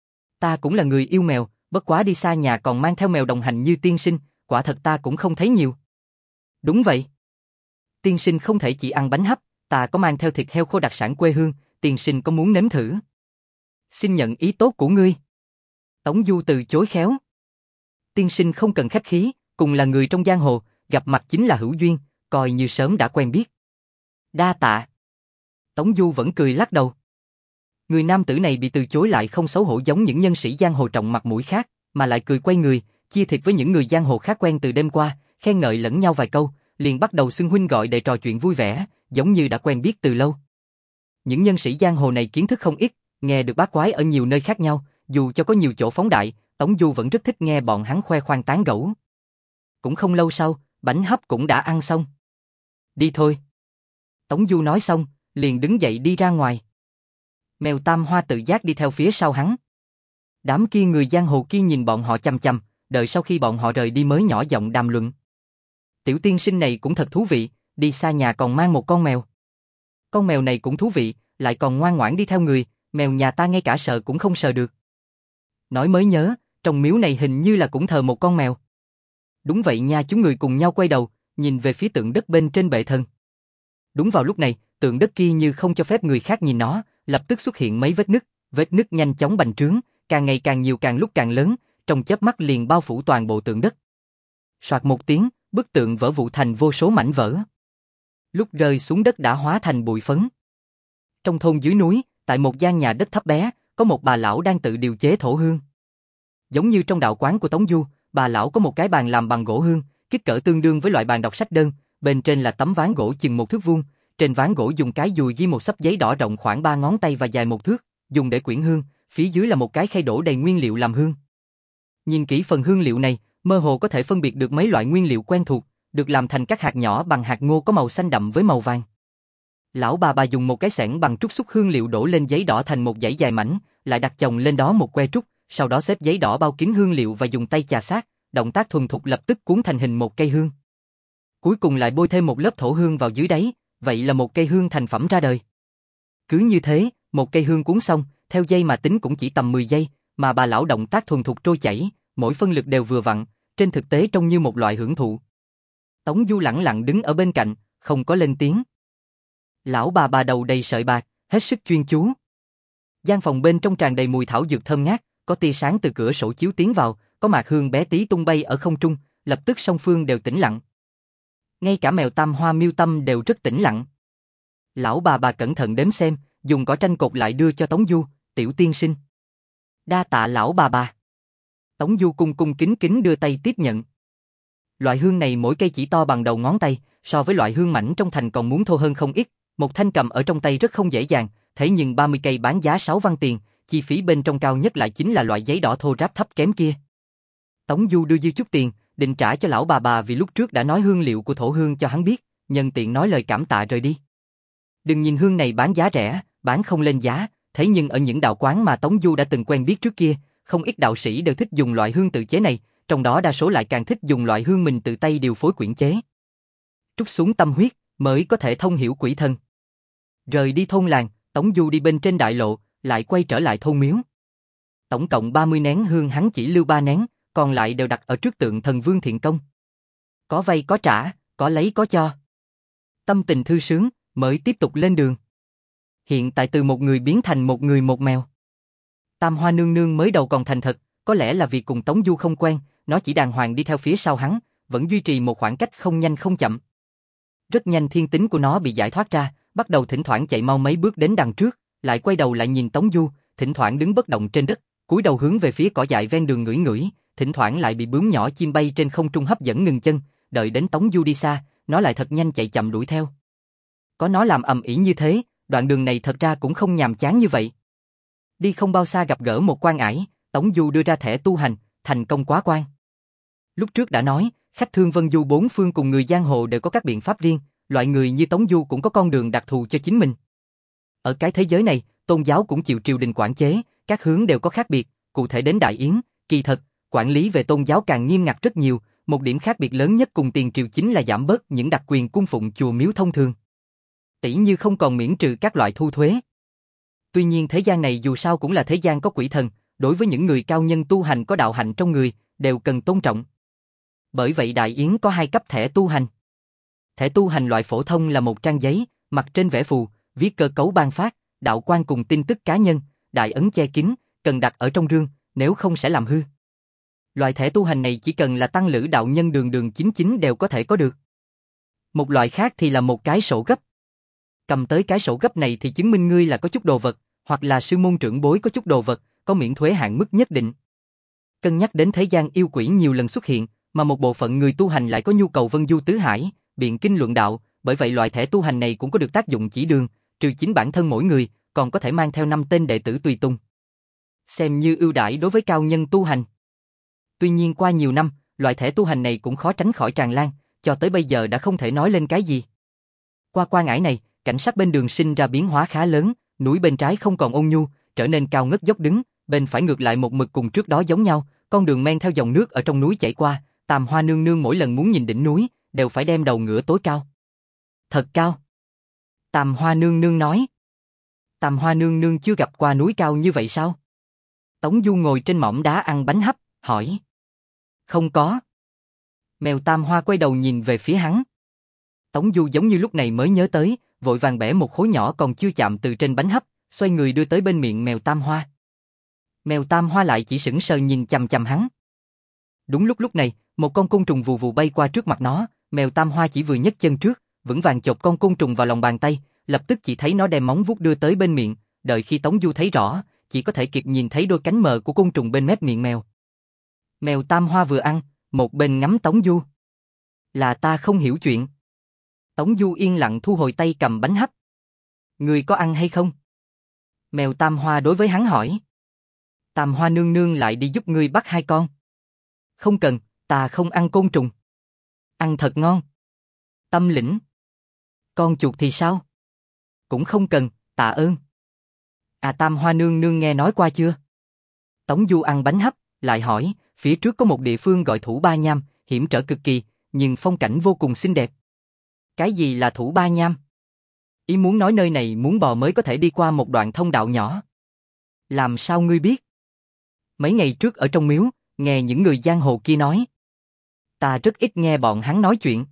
Ta cũng là người yêu mèo, bất quá đi xa nhà còn mang theo mèo đồng hành như tiên sinh, quả thật ta cũng không thấy nhiều. Đúng vậy. Tiên sinh không thể chỉ ăn bánh hấp, ta có mang theo thịt heo khô đặc sản quê hương, tiên sinh có muốn nếm thử? Xin nhận ý tốt của ngươi. Tống Du từ chối khéo. Tiên sinh không cần khách khí, cùng là người trong giang hồ, gặp mặt chính là hữu duyên, coi như sớm đã quen biết. Đa tạ. Tống Du vẫn cười lắc đầu. Người nam tử này bị từ chối lại không xấu hổ giống những nhân sĩ giang hồ trọng mặt mũi khác, mà lại cười quay người, chia thịt với những người giang hồ khác quen từ đêm qua, khen ngợi lẫn nhau vài câu, liền bắt đầu xưng huynh gọi đệ trò chuyện vui vẻ, giống như đã quen biết từ lâu. Những nhân sĩ giang hồ này kiến thức không ít, nghe được bát quái ở nhiều nơi khác nhau, dù cho có nhiều chỗ phóng đại, Tống Du vẫn rất thích nghe bọn hắn khoe khoang tán gẫu. Cũng không lâu sau, bánh hấp cũng đã ăn xong. Đi thôi. Tống Du nói xong, liền đứng dậy đi ra ngoài. Mèo Tam Hoa tự giác đi theo phía sau hắn. Đám kia người giang hồ kia nhìn bọn họ chằm chằm, đợi sau khi bọn họ rời đi mới nhỏ giọng đàm luận. Tiểu tiên sinh này cũng thật thú vị, đi xa nhà còn mang một con mèo. Con mèo này cũng thú vị, lại còn ngoan ngoãn đi theo người, mèo nhà ta ngay cả sờ cũng không sờ được. Nói mới nhớ, trong miếu này hình như là cũng thờ một con mèo. Đúng vậy nha, chúng người cùng nhau quay đầu, nhìn về phía tượng đất bên trên bệ thần. Đúng vào lúc này, tượng đất kia như không cho phép người khác nhìn nó, lập tức xuất hiện mấy vết nứt, vết nứt nhanh chóng bành trướng, càng ngày càng nhiều càng lúc càng lớn, trong chớp mắt liền bao phủ toàn bộ tượng đất. Soạt một tiếng, bức tượng vỡ vụn thành vô số mảnh vỡ. Lúc rơi xuống đất đã hóa thành bụi phấn. Trong thôn dưới núi, tại một gian nhà đất thấp bé, có một bà lão đang tự điều chế thổ hương. Giống như trong đạo quán của Tống Du, bà lão có một cái bàn làm bằng gỗ hương, kích cỡ tương đương với loại bàn đọc sách đơn, bên trên là tấm ván gỗ chừng một thước vuông, trên ván gỗ dùng cái dùi ghi một xấp giấy đỏ rộng khoảng ba ngón tay và dài một thước, dùng để quyển hương, phía dưới là một cái khay đổ đầy nguyên liệu làm hương. Nhìn kỹ phần hương liệu này, mơ hồ có thể phân biệt được mấy loại nguyên liệu quen thuộc, được làm thành các hạt nhỏ bằng hạt ngô có màu xanh đậm với màu vàng. Lão bà bà dùng một cái xẻng bằng trúc xúc hương liệu đổ lên giấy đỏ thành một dãy dài mảnh, lại đặt chồng lên đó một que trúc, sau đó xếp giấy đỏ bao kín hương liệu và dùng tay chà sát, động tác thuần thục lập tức cuốn thành hình một cây hương. Cuối cùng lại bôi thêm một lớp thổ hương vào dưới đáy, vậy là một cây hương thành phẩm ra đời. Cứ như thế, một cây hương cuốn xong, theo giây mà tính cũng chỉ tầm mười giây, mà bà lão động tác thuần thục trôi chảy, mỗi phân lực đều vừa vặn, trên thực tế trông như một loại hưởng thụ. Tống Du lẳng lặng đứng ở bên cạnh, không có lên tiếng. Lão bà bà đầu đầy sợi bạc, hết sức chuyên chú. Gian phòng bên trong tràn đầy mùi thảo dược thơm ngát, có tia sáng từ cửa sổ chiếu tiến vào, có mạt hương bé tí tung bay ở không trung, lập tức song phương đều tĩnh lặng. Ngay cả mèo Tam Hoa Miêu Tâm đều rất tĩnh lặng. Lão bà bà cẩn thận đếm xem, dùng cỏ tranh cột lại đưa cho Tống Du, tiểu tiên sinh. Đa tạ lão bà bà. Tống Du cung cung kính kính đưa tay tiếp nhận. Loại hương này mỗi cây chỉ to bằng đầu ngón tay, so với loại hương mảnh trong thành còn muốn thô hơn không ít, một thanh cầm ở trong tay rất không dễ dàng, thế nhưng ba mươi cây bán giá sáu văn tiền, chi phí bên trong cao nhất lại chính là loại giấy đỏ thô ráp thấp kém kia. Tống Du đưa dư chút tiền, định trả cho lão bà bà vì lúc trước đã nói hương liệu của thổ hương cho hắn biết, nhân tiện nói lời cảm tạ rời đi. Đừng nhìn hương này bán giá rẻ, bán không lên giá, thế nhưng ở những đạo quán mà Tống Du đã từng quen biết trước kia, không ít đạo sĩ đều thích dùng loại hương tự chế này, trong đó đa số lại càng thích dùng loại hương mình tự tay điều phối quyển chế. Trút xuống tâm huyết, mới có thể thông hiểu quỷ thần. Rời đi thôn làng, Tống Du đi bên trên đại lộ, lại quay trở lại thôn miếu. Tổng cộng ba mươi nén hương hắn chỉ lưu ba nén, còn lại đều đặt ở trước tượng thần Vương Thiện Công. Có vay có trả, có lấy có cho. Tâm tình thư sướng, mới tiếp tục lên đường. Hiện tại từ một người biến thành một người một mèo. Tam Hoa nương nương mới đầu còn thành thật, có lẽ là vì cùng Tống Du không quen, nó chỉ đàng hoàng đi theo phía sau hắn, vẫn duy trì một khoảng cách không nhanh không chậm. Rất nhanh thiên tính của nó bị giải thoát ra, bắt đầu thỉnh thoảng chạy mau mấy bước đến đằng trước, lại quay đầu lại nhìn Tống Du, thỉnh thoảng đứng bất động trên đất, cúi đầu hướng về phía cỏ dại ven đường ngửi ngửi, thỉnh thoảng lại bị bướm nhỏ chim bay trên không trung hấp dẫn ngừng chân, đợi đến Tống Du đi xa, nó lại thật nhanh chạy chậm đuổi theo. Có nó làm ầm ĩ như thế, đoạn đường này thật ra cũng không nhàm chán như vậy. Đi không bao xa gặp gỡ một quan ải, Tống Du đưa ra thẻ tu hành, thành công quá quan. Lúc trước đã nói, khách thương Vân Du bốn phương cùng người giang hồ đều có các biện pháp riêng, loại người như Tống Du cũng có con đường đặc thù cho chính mình. Ở cái thế giới này, tôn giáo cũng chịu triều đình quản chế, các hướng đều có khác biệt, cụ thể đến Đại Yến, kỳ thật, quản lý về tôn giáo càng nghiêm ngặt rất nhiều, một điểm khác biệt lớn nhất cùng tiền triều chính là giảm bớt những đặc quyền cung phụng chùa miếu thông thường. Tỷ như không còn miễn trừ các loại thu thuế. Tuy nhiên thế gian này dù sao cũng là thế gian có quỷ thần, đối với những người cao nhân tu hành có đạo hạnh trong người, đều cần tôn trọng. Bởi vậy Đại Yến có hai cấp thẻ tu hành. Thẻ tu hành loại phổ thông là một trang giấy, mặt trên vẽ phù, viết cơ cấu ban phát, đạo quan cùng tin tức cá nhân, đại ấn che kín, cần đặt ở trong rương, nếu không sẽ làm hư. Loại thẻ tu hành này chỉ cần là tăng lữ đạo nhân đường đường chính chính đều có thể có được. Một loại khác thì là một cái sổ gấp. Cầm tới cái sổ gấp này thì chứng minh ngươi là có chút đồ vật, hoặc là sư môn trưởng bối có chút đồ vật, có miễn thuế hạn mức nhất định. Cân nhắc đến thế gian yêu quỷ nhiều lần xuất hiện, mà một bộ phận người tu hành lại có nhu cầu vân du tứ hải, biện kinh luận đạo, bởi vậy loại thẻ tu hành này cũng có được tác dụng chỉ đường, trừ chính bản thân mỗi người, còn có thể mang theo năm tên đệ tử tùy tùng. Xem như ưu đãi đối với cao nhân tu hành. Tuy nhiên qua nhiều năm, loại thẻ tu hành này cũng khó tránh khỏi tràn lan, cho tới bây giờ đã không thể nói lên cái gì. Qua quan ải này, cảnh sát bên đường sinh ra biến hóa khá lớn, núi bên trái không còn ôn nhu, trở nên cao ngất dốc đứng, bên phải ngược lại một mực cùng trước đó giống nhau, con đường men theo dòng nước ở trong núi chảy qua, Tam Hoa nương nương mỗi lần muốn nhìn đỉnh núi, đều phải đem đầu ngửa tối cao. Thật cao. Tam Hoa nương nương nói. Tam Hoa nương nương chưa gặp qua núi cao như vậy sao? Tống Du ngồi trên mỏm đá ăn bánh hấp, hỏi. Không có. Mèo Tam Hoa quay đầu nhìn về phía hắn. Tống Du giống như lúc này mới nhớ tới, vội vàng bẻ một khối nhỏ còn chưa chạm từ trên bánh hấp, xoay người đưa tới bên miệng mèo Tam Hoa. Mèo Tam Hoa lại chỉ sững sờ nhìn chằm chằm hắn. Đúng lúc lúc này, một con côn trùng vù vù bay qua trước mặt nó, mèo Tam Hoa chỉ vừa nhấc chân trước, vững vàng chộp con côn trùng vào lòng bàn tay, lập tức chỉ thấy nó đem móng vuốt đưa tới bên miệng, đợi khi Tống Du thấy rõ, chỉ có thể kịp nhìn thấy đôi cánh mờ của côn trùng bên mép miệng mèo. Mèo Tam Hoa vừa ăn, một bên ngắm Tống Du. Là ta không hiểu chuyện. Tống Du yên lặng thu hồi tay cầm bánh hấp. Người có ăn hay không? Mèo Tam Hoa đối với hắn hỏi. Tam Hoa nương nương lại đi giúp ngươi bắt hai con. Không cần, ta không ăn côn trùng. Ăn thật ngon. Tâm lĩnh. Con chuột thì sao? Cũng không cần, tạ ơn. À Tam Hoa nương nương nghe nói qua chưa? Tống Du ăn bánh hấp, lại hỏi, phía trước có một địa phương gọi Thủ Ba Nham, hiểm trở cực kỳ, nhưng phong cảnh vô cùng xinh đẹp. Cái gì là Thủ Ba Nham? Ý muốn nói nơi này muốn bò mới có thể đi qua một đoạn thông đạo nhỏ. Làm sao ngươi biết? Mấy ngày trước ở trong miếu, nghe những người giang hồ kia nói. Ta rất ít nghe bọn hắn nói chuyện.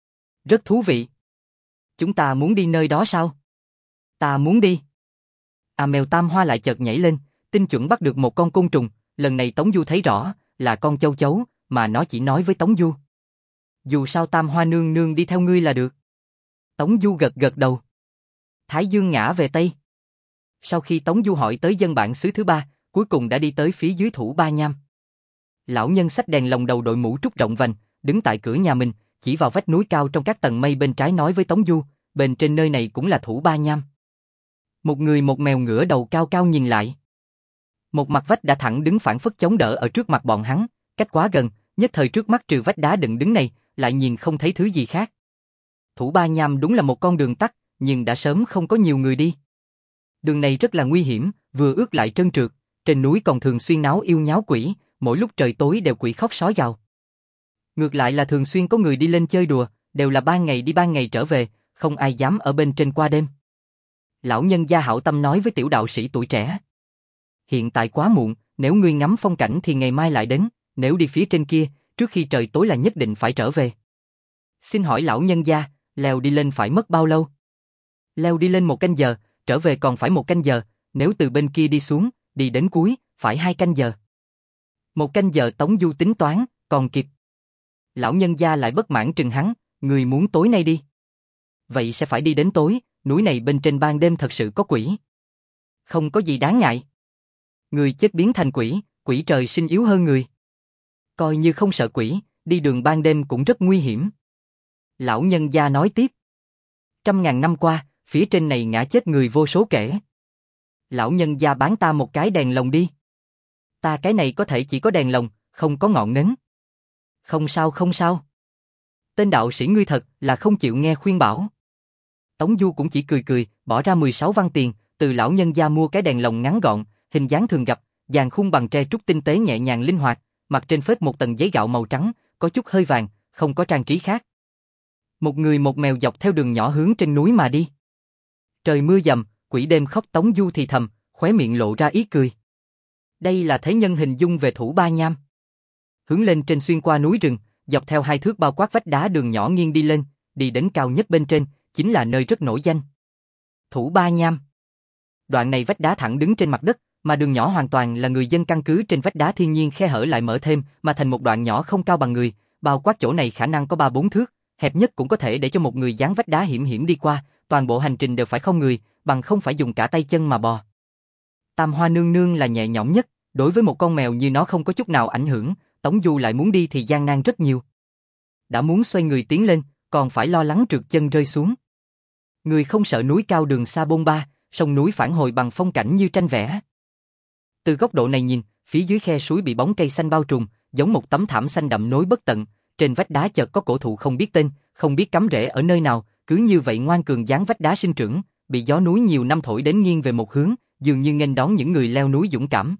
Rất thú vị. Chúng ta muốn đi nơi đó sao? Ta muốn đi. À mèo Tam Hoa lại chợt nhảy lên, tinh chuẩn bắt được một con côn trùng, lần này Tống Du thấy rõ, là con châu chấu, mà nó chỉ nói với Tống Du. Dù sao Tam Hoa nương nương đi theo ngươi là được. Tống Du gật gật đầu. Thái dương ngã về Tây. Sau khi Tống Du hỏi tới dân bản xứ thứ ba, cuối cùng đã đi tới phía dưới Thủ Ba Nham. Lão nhân xách đèn lồng đầu đội mũ trúc rộng vành, đứng tại cửa nhà mình, chỉ vào vách núi cao trong các tầng mây bên trái nói với Tống Du, bên trên nơi này cũng là Thủ Ba Nham. Một người một mèo ngửa đầu cao cao nhìn lại. Một mặt vách đã thẳng đứng phản phất chống đỡ ở trước mặt bọn hắn, cách quá gần, nhất thời trước mắt trừ vách đá đựng đứng này, lại nhìn không thấy thứ gì khác. Thủ Ba Nham đúng là một con đường tắt, nhưng đã sớm không có nhiều người đi. Đường này rất là nguy hiểm, vừa ướt lại trơn trượt, trên núi còn thường xuyên náo yêu nháo quỷ, mỗi lúc trời tối đều quỷ khóc sói gào. Ngược lại là thường xuyên có người đi lên chơi đùa, đều là ban ngày đi ban ngày trở về, không ai dám ở bên trên qua đêm. Lão nhân gia hảo tâm nói với tiểu đạo sĩ tuổi trẻ. Hiện tại quá muộn, nếu ngươi ngắm phong cảnh thì ngày mai lại đến, nếu đi phía trên kia, trước khi trời tối là nhất định phải trở về. Xin hỏi lão nhân gia, leo đi lên phải mất bao lâu? Leo đi lên một canh giờ, trở về còn phải một canh giờ, nếu từ bên kia đi xuống, đi đến cuối, phải hai canh giờ. Một canh giờ Tống Du tính toán, còn kịp. Lão nhân gia lại bất mãn trừng hắn, người muốn tối nay đi. Vậy sẽ phải đi đến tối, núi này bên trên ban đêm thật sự có quỷ. Không có gì đáng ngại. Người chết biến thành quỷ, quỷ trời sinh yếu hơn người. Coi như không sợ quỷ, đi đường ban đêm cũng rất nguy hiểm. Lão nhân gia nói tiếp. Trăm ngàn năm qua, phía trên này ngã chết người vô số kể. Lão nhân gia bán ta một cái đèn lồng đi. Ta cái này có thể chỉ có đèn lồng, không có ngọn nến. Không sao không sao. Tên đạo sĩ ngươi thật là không chịu nghe khuyên bảo. Tống Du cũng chỉ cười cười, bỏ ra mười sáu văn tiền, từ lão nhân gia mua cái đèn lồng ngắn gọn, hình dáng thường gặp, dàn khung bằng tre trúc tinh tế nhẹ nhàng linh hoạt, mặt trên phết một tầng giấy gạo màu trắng, có chút hơi vàng, không có trang trí khác. Một người một mèo dọc theo đường nhỏ hướng trên núi mà đi. Trời mưa dầm, quỷ đêm khóc Tống Du thì thầm, khóe miệng lộ ra ý cười. Đây là thế nhân hình dung về Thủ Ba Nham. Hướng lên trên xuyên qua núi rừng, dọc theo hai thước bao quát vách đá đường nhỏ nghiêng đi lên, đi đến cao nhất bên trên, chính là nơi rất nổi danh. Thủ Ba Nham. Đoạn này vách đá thẳng đứng trên mặt đất, mà đường nhỏ hoàn toàn là người dân căn cứ trên vách đá thiên nhiên khe hở lại mở thêm, mà thành một đoạn nhỏ không cao bằng người, bao quát chỗ này khả năng có ba bốn thước, hẹp nhất cũng có thể để cho một người dán vách đá hiểm hiểm đi qua, toàn bộ hành trình đều phải không người, bằng không phải dùng cả tay chân mà bò. Tam Hoa nương nương là nhẹ nhõm nhất, đối với một con mèo như nó không có chút nào ảnh hưởng, Tống Du lại muốn đi thì gian nan rất nhiều. Đã muốn xoay người tiến lên, còn phải lo lắng trượt chân rơi xuống. Người không sợ núi cao đường xa bôn ba, sông núi phản hồi bằng phong cảnh như tranh vẽ. Từ góc độ này nhìn, phía dưới khe suối bị bóng cây xanh bao trùm, giống một tấm thảm xanh đậm nối bất tận, trên vách đá chợt có cổ thụ không biết tên, không biết cắm rễ ở nơi nào, cứ như vậy ngoan cường dán vách đá sinh trưởng, bị gió núi nhiều năm thổi đến nghiêng về một hướng, dường như nghênh đón những người leo núi dũng cảm.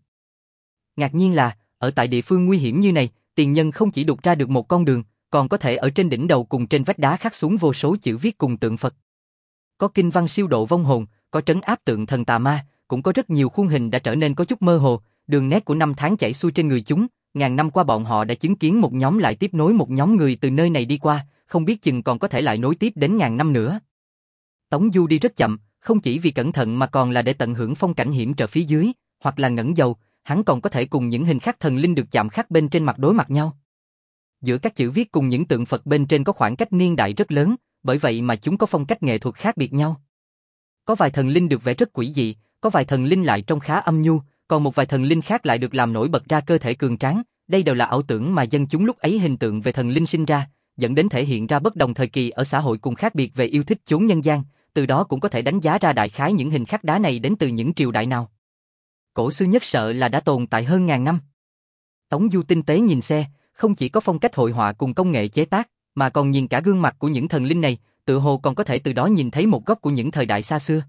Ngạc nhiên là, ở tại địa phương nguy hiểm như này, tiền nhân không chỉ đục ra được một con đường, còn có thể ở trên đỉnh đầu cùng trên vách đá khắc xuống vô số chữ viết cùng tượng Phật. Có kinh văn siêu độ vong hồn, có trấn áp tượng thần tà ma, cũng có rất nhiều khuôn hình đã trở nên có chút mơ hồ, đường nét của năm tháng chảy xuôi trên người chúng, ngàn năm qua bọn họ đã chứng kiến một nhóm lại tiếp nối một nhóm người từ nơi này đi qua, không biết chừng còn có thể lại nối tiếp đến ngàn năm nữa. Tống Du đi rất chậm, không chỉ vì cẩn thận mà còn là để tận hưởng phong cảnh hiểm trở phía dưới, hoặc là ngẩng đầu, hắn còn có thể cùng những hình khắc thần linh được chạm khắc bên trên mặt đối mặt nhau. Giữa các chữ viết cùng những tượng Phật bên trên có khoảng cách niên đại rất lớn, bởi vậy mà chúng có phong cách nghệ thuật khác biệt nhau. Có vài thần linh được vẽ rất quỷ dị, có vài thần linh lại trông khá âm nhu, còn một vài thần linh khác lại được làm nổi bật ra cơ thể cường tráng, đây đều là ảo tưởng mà dân chúng lúc ấy hình tượng về thần linh sinh ra, dẫn đến thể hiện ra bất đồng thời kỳ ở xã hội cùng khác biệt về yêu thích chốn nhân gian, từ đó cũng có thể đánh giá ra đại khái những hình khắc đá này đến từ những triều đại nào. Cổ xưa nhất sợ là đã tồn tại hơn ngàn năm. Tống Du tinh tế nhìn xe, không chỉ có phong cách hội họa cùng công nghệ chế tác, mà còn nhìn cả gương mặt của những thần linh này, tự hồ còn có thể từ đó nhìn thấy một góc của những thời đại xa xưa.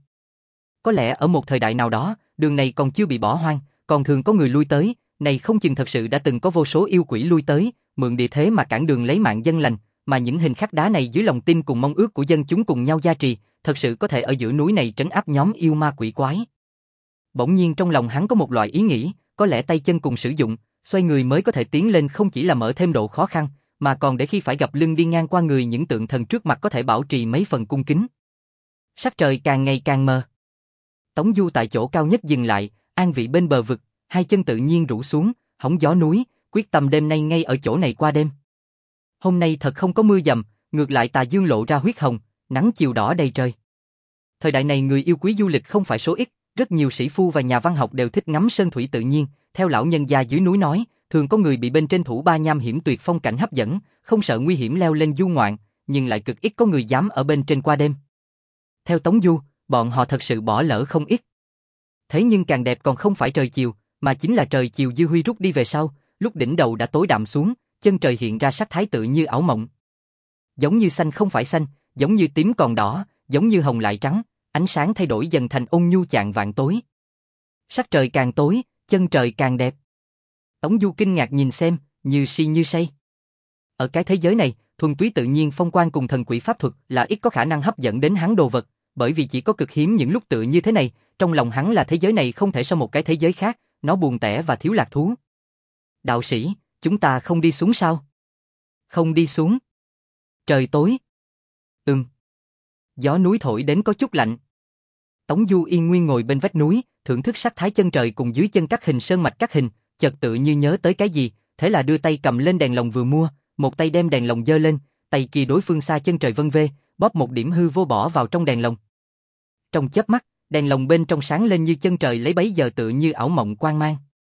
Có lẽ ở một thời đại nào đó, đường này còn chưa bị bỏ hoang, còn thường có người lui tới, này không chừng thật sự đã từng có vô số yêu quỷ lui tới, mượn địa thế mà cản đường lấy mạng dân lành, mà những hình khắc đá này dưới lòng tin cùng mong ước của dân chúng cùng nhau gia trì, thật sự có thể ở giữa núi này trấn áp nhóm yêu ma quỷ quái. Bỗng nhiên trong lòng hắn có một loại ý nghĩ, có lẽ tay chân cùng sử dụng, xoay người mới có thể tiến lên không chỉ là mở thêm độ khó khăn, mà còn để khi phải gặp lưng đi ngang qua người những tượng thần trước mặt có thể bảo trì mấy phần cung kính. Sắc trời càng ngày càng mờ. Tống Du tại chỗ cao nhất dừng lại, an vị bên bờ vực, hai chân tự nhiên rũ xuống, hóng gió núi, quyết tâm đêm nay ngay ở chỗ này qua đêm. Hôm nay thật không có mưa dầm, ngược lại tà dương lộ ra huyết hồng, nắng chiều đỏ đầy trời. Thời đại này người yêu quý du lịch không phải số ít, rất nhiều sĩ phu và nhà văn học đều thích ngắm sơn thủy tự nhiên, theo lão nhân gia dưới núi nói, thường có người bị bên trên thủ ba nham hiểm tuyệt phong cảnh hấp dẫn, không sợ nguy hiểm leo lên du ngoạn, nhưng lại cực ít có người dám ở bên trên qua đêm. Theo Tống Du, bọn họ thật sự bỏ lỡ không ít. Thế nhưng càng đẹp còn không phải trời chiều, mà chính là trời chiều dư huy rút đi về sau, lúc đỉnh đầu đã tối đậm xuống, chân trời hiện ra sắc thái tự như ảo mộng. Giống như xanh không phải xanh, giống như tím còn đỏ, giống như hồng lại trắng, ánh sáng thay đổi dần thành ôn nhu chạng vạn tối. Sắc trời càng tối, chân trời càng đẹp. Tống Du kinh ngạc nhìn xem, như si như say. Ở cái thế giới này, thuần túy tự nhiên phong quang cùng thần quỷ pháp thuật là ít có khả năng hấp dẫn đến hắn đồ vật, bởi vì chỉ có cực hiếm những lúc tự như thế này, trong lòng hắn là thế giới này không thể so một cái thế giới khác, nó buồn tẻ và thiếu lạc thú. Đạo sĩ, chúng ta không đi xuống sao? Không đi xuống. Trời tối. Ừm. Gió núi thổi đến có chút lạnh. Tống Du yên nguyên ngồi bên vách núi, thưởng thức sắc thái chân trời cùng dưới chân các hình sơn mạch các hình, chợt tự như nhớ tới cái gì, thế là đưa tay cầm lên đèn lồng vừa mua, một tay đem đèn lồng giơ lên, tay kia đối phương xa chân trời vân vê, bóp một điểm hư vô bỏ vào trong đèn lồng. Trong chớp mắt, đèn lồng bên trong sáng lên như chân trời lấy bấy giờ tự như ảo mộng quang mang.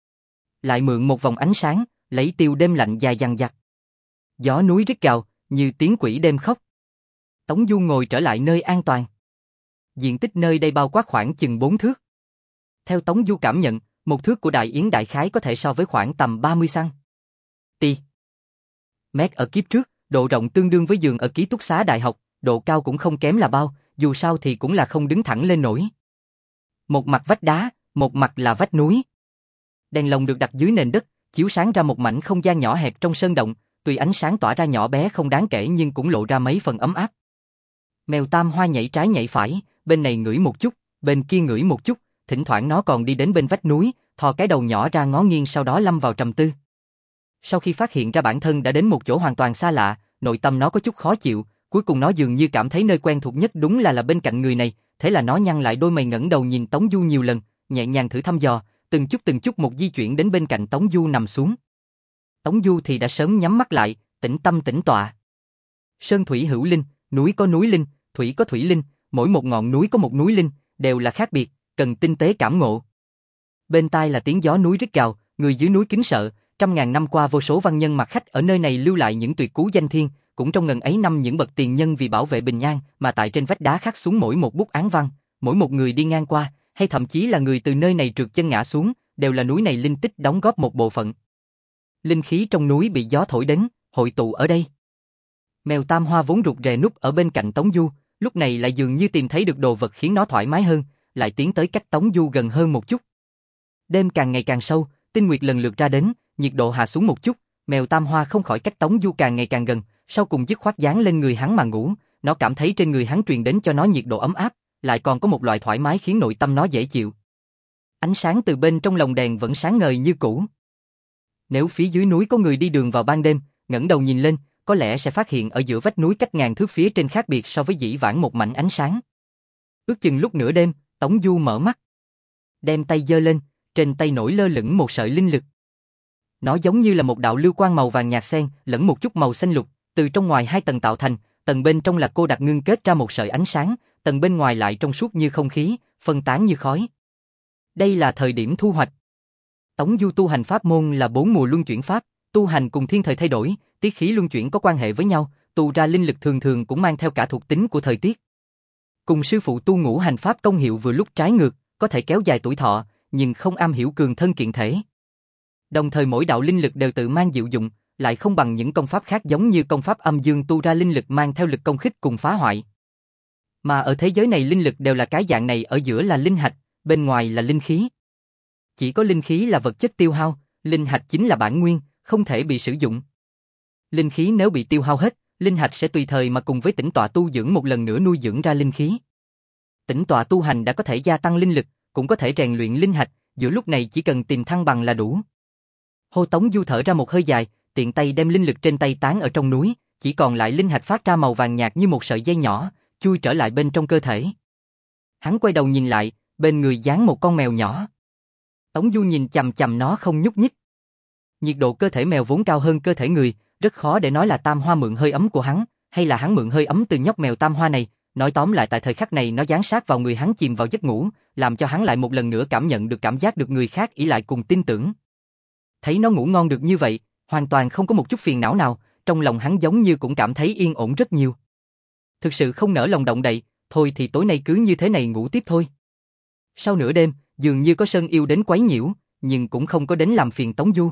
Lại mượn một vòng ánh sáng, lấy tiêu đêm lạnh dài dằng dặc. Gió núi rít gào, như tiếng quỷ đêm khóc. Tống Du ngồi trở lại nơi an toàn. Diện tích nơi đây bao quát khoảng chừng bốn thước. Theo Tống Du cảm nhận, một thước của Đại Yến đại khái có thể so với khoảng tầm ba mươi xăng ti mét ở kiếp trước, độ rộng tương đương với giường ở ký túc xá đại học, độ cao cũng không kém là bao, dù sao thì cũng là không đứng thẳng lên nổi. Một mặt vách đá, một mặt là vách núi. Đèn lồng được đặt dưới nền đất, chiếu sáng ra một mảnh không gian nhỏ hẹp trong sơn động, tuy ánh sáng tỏa ra nhỏ bé không đáng kể nhưng cũng lộ ra mấy phần ấm áp. Mèo Tam Hoa nhảy trái nhảy phải, bên này ngửi một chút, bên kia ngửi một chút, thỉnh thoảng nó còn đi đến bên vách núi, thò cái đầu nhỏ ra ngó nghiêng sau đó lâm vào trầm tư. Sau khi phát hiện ra bản thân đã đến một chỗ hoàn toàn xa lạ, nội tâm nó có chút khó chịu, cuối cùng nó dường như cảm thấy nơi quen thuộc nhất đúng là là bên cạnh người này, thế là nó nhăn lại đôi mày ngẩng đầu nhìn Tống Du nhiều lần, nhẹ nhàng thử thăm dò, từng chút từng chút một di chuyển đến bên cạnh Tống Du nằm xuống. Tống Du thì đã sớm nhắm mắt lại, tĩnh tâm tĩnh tọa. Sơn thủy hữu linh, núi có núi linh, thủy có thủy linh, mỗi một ngọn núi có một núi linh, đều là khác biệt, cần tinh tế cảm ngộ. Bên tai là tiếng gió núi rít gào, người dưới núi kính sợ, trăm ngàn năm qua vô số văn nhân mặt khách ở nơi này lưu lại những tuyệt cú danh thiên, cũng trong ngần ấy năm những bậc tiền nhân vì bảo vệ bình an mà tại trên vách đá khắc xuống mỗi một bút án văn, mỗi một người đi ngang qua, hay thậm chí là người từ nơi này trượt chân ngã xuống, đều là núi này linh tích đóng góp một bộ phận. Linh khí trong núi bị gió thổi đến, hội tụ ở đây. Mèo Tam Hoa vốn rụt rè núp ở bên cạnh Tống Du, lúc này lại dường như tìm thấy được đồ vật khiến nó thoải mái hơn, lại tiến tới cách Tống Du gần hơn một chút. Đêm càng ngày càng sâu, tinh nguyệt lần lượt ra đến, nhiệt độ hạ xuống một chút, mèo Tam Hoa không khỏi cách Tống Du càng ngày càng gần, sau cùng dứt khoát dán lên người hắn mà ngủ, nó cảm thấy trên người hắn truyền đến cho nó nhiệt độ ấm áp, lại còn có một loại thoải mái khiến nội tâm nó dễ chịu. Ánh sáng từ bên trong lồng đèn vẫn sáng ngời như cũ. Nếu phía dưới núi có người đi đường vào ban đêm, ngẩng đầu nhìn lên, có lẽ sẽ phát hiện ở giữa vách núi cách ngàn thước phía trên khác biệt so với dĩ vãng một mảnh ánh sáng. Ước chừng lúc nửa đêm, Tống Du mở mắt, đem tay giơ lên, trên tay nổi lơ lửng một sợi linh lực. Nó giống như là một đạo lưu quang màu vàng nhạt xen, lẫn một chút màu xanh lục, từ trong ngoài hai tầng tạo thành, tầng bên trong là cô đặc ngưng kết ra một sợi ánh sáng, tầng bên ngoài lại trong suốt như không khí, phân tán như khói. Đây là thời điểm thu hoạch. Tống Du tu hành pháp môn là bốn mùa luân chuyển pháp, tu hành cùng thiên thời thay đổi, tiết khí luân chuyển có quan hệ với nhau, tu ra linh lực thường thường cũng mang theo cả thuộc tính của thời tiết. Cùng sư phụ tu ngũ hành pháp công hiệu vừa lúc trái ngược, có thể kéo dài tuổi thọ, nhưng không am hiểu cường thân kiện thể. Đồng thời mỗi đạo linh lực đều tự mang diệu dụng, lại không bằng những công pháp khác giống như công pháp âm dương tu ra linh lực mang theo lực công kích cùng phá hoại. Mà ở thế giới này linh lực đều là cái dạng này, ở giữa là linh hạch, bên ngoài là linh khí. Chỉ có linh khí là vật chất tiêu hao, linh hạch chính là bản nguyên, không thể bị sử dụng. Linh khí nếu bị tiêu hao hết, linh hạch sẽ tùy thời mà cùng với tĩnh tọa tu dưỡng một lần nữa nuôi dưỡng ra linh khí. Tĩnh tọa tu hành đã có thể gia tăng linh lực, cũng có thể rèn luyện linh hạch, giữa lúc này chỉ cần tìm thăng bằng là đủ. Hô Tống Du thở ra một hơi dài, tiện tay đem linh lực trên tay tán ở trong núi, chỉ còn lại linh hạch phát ra màu vàng nhạt như một sợi dây nhỏ, chui trở lại bên trong cơ thể. Hắn quay đầu nhìn lại, bên người dán một con mèo nhỏ. Tống Du nhìn chằm chằm nó không nhúc nhích. Nhiệt độ cơ thể mèo vốn cao hơn cơ thể người, rất khó để nói là Tam Hoa mượn hơi ấm của hắn, hay là hắn mượn hơi ấm từ nhóc mèo Tam Hoa này. Nói tóm lại tại thời khắc này nó dán sát vào người hắn chìm vào giấc ngủ, làm cho hắn lại một lần nữa cảm nhận được cảm giác được người khác ỷ lại cùng tin tưởng. Thấy nó ngủ ngon được như vậy, hoàn toàn không có một chút phiền não nào, trong lòng hắn giống như cũng cảm thấy yên ổn rất nhiều. Thực sự không nỡ lòng động đậy, thôi thì tối nay cứ như thế này ngủ tiếp thôi. Sau nửa đêm, dường như có sơn yêu đến quấy nhiễu, nhưng cũng không có đến làm phiền Tống Du.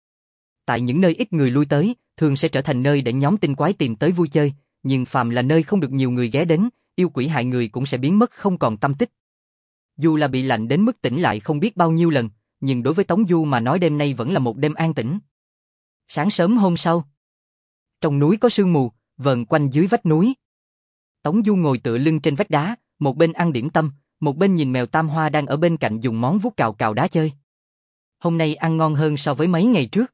Tại những nơi ít người lui tới, thường sẽ trở thành nơi để nhóm tinh quái tìm tới vui chơi, nhưng phàm là nơi không được nhiều người ghé đến, yêu quỷ hại người cũng sẽ biến mất không còn tâm tích. Dù là bị lạnh đến mức tỉnh lại không biết bao nhiêu lần, nhưng đối với Tống Du mà nói đêm nay vẫn là một đêm an tĩnh. Sáng sớm hôm sau, trong núi có sương mù, vờn quanh dưới vách núi. Tống Du ngồi tựa lưng trên vách đá, một bên ăn điểm tâm, một bên nhìn mèo Tam Hoa đang ở bên cạnh dùng móng vuốt cào cào đá chơi. Hôm nay ăn ngon hơn so với mấy ngày trước.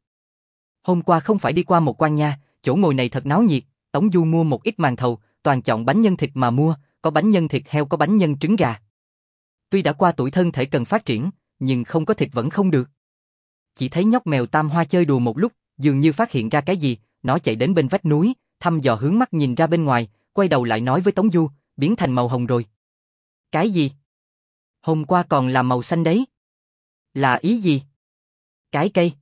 Hôm qua không phải đi qua một quan nha, chỗ ngồi này thật náo nhiệt, Tống Du mua một ít màn thầu, toàn chọn bánh nhân thịt mà mua, có bánh nhân thịt heo có bánh nhân trứng gà. Tuy đã qua tuổi thân thể cần phát triển, nhưng không có thịt vẫn không được. Chỉ thấy nhóc mèo Tam Hoa chơi đùa một lúc, dường như phát hiện ra cái gì, nó chạy đến bên vách núi, thăm dò hướng mắt nhìn ra bên ngoài, quay đầu lại nói với Tống Du, biến thành màu hồng rồi. Cái gì? Hôm qua còn là màu xanh đấy. Là ý gì? Cái cây.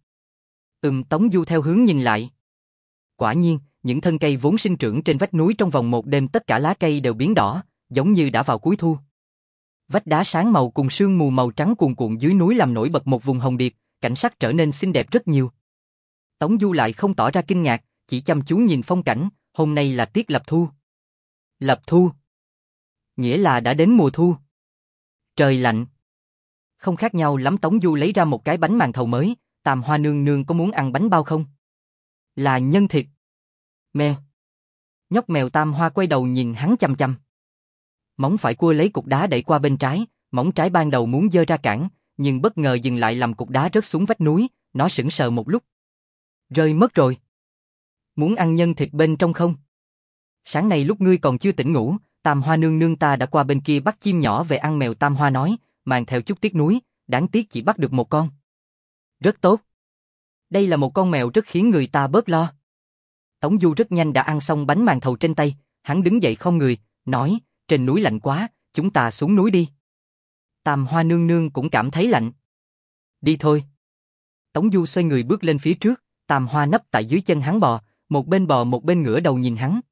Ừm, Tống Du theo hướng nhìn lại. Quả nhiên, những thân cây vốn sinh trưởng trên vách núi trong vòng một đêm tất cả lá cây đều biến đỏ, giống như đã vào cuối thu. Vách đá sáng màu cùng sương mù màu trắng cuồn cuộn dưới núi làm nổi bật một vùng hồng điệp, cảnh sắc trở nên xinh đẹp rất nhiều. Tống Du lại không tỏ ra kinh ngạc, chỉ chăm chú nhìn phong cảnh, hôm nay là tiết lập thu. Lập thu. Nghĩa là đã đến mùa thu. Trời lạnh. Không khác nhau lắm. Tống Du lấy ra một cái bánh màn thầu mới, Tam Hoa nương nương có muốn ăn bánh bao không? Là nhân thịt. Mèo. Nhóc mèo Tam Hoa quay đầu nhìn hắn chăm chăm. Móng phải cua lấy cục đá đẩy qua bên trái, móng trái ban đầu muốn giơ ra cản, nhưng bất ngờ dừng lại làm cục đá rớt xuống vách núi, nó sững sờ một lúc. Rơi mất rồi. Muốn ăn nhân thịt bên trong không? Sáng nay lúc ngươi còn chưa tỉnh ngủ, Tam Hoa nương nương ta đã qua bên kia bắt chim nhỏ về ăn. Mèo Tam Hoa nói, mang theo chút tiếc nuối, đáng tiếc chỉ bắt được một con. Rất tốt. Đây là một con mèo rất khiến người ta bớt lo. Tống Du rất nhanh đã ăn xong bánh màn thầu trên tay, hắn đứng dậy không người, nói, trên núi lạnh quá, chúng ta xuống núi đi. Tam Hoa nương nương cũng cảm thấy lạnh. Đi thôi. Tống Du xoay người bước lên phía trước, Tam Hoa nấp tại dưới chân hắn bò, một bên bò một bên ngửa đầu nhìn hắn.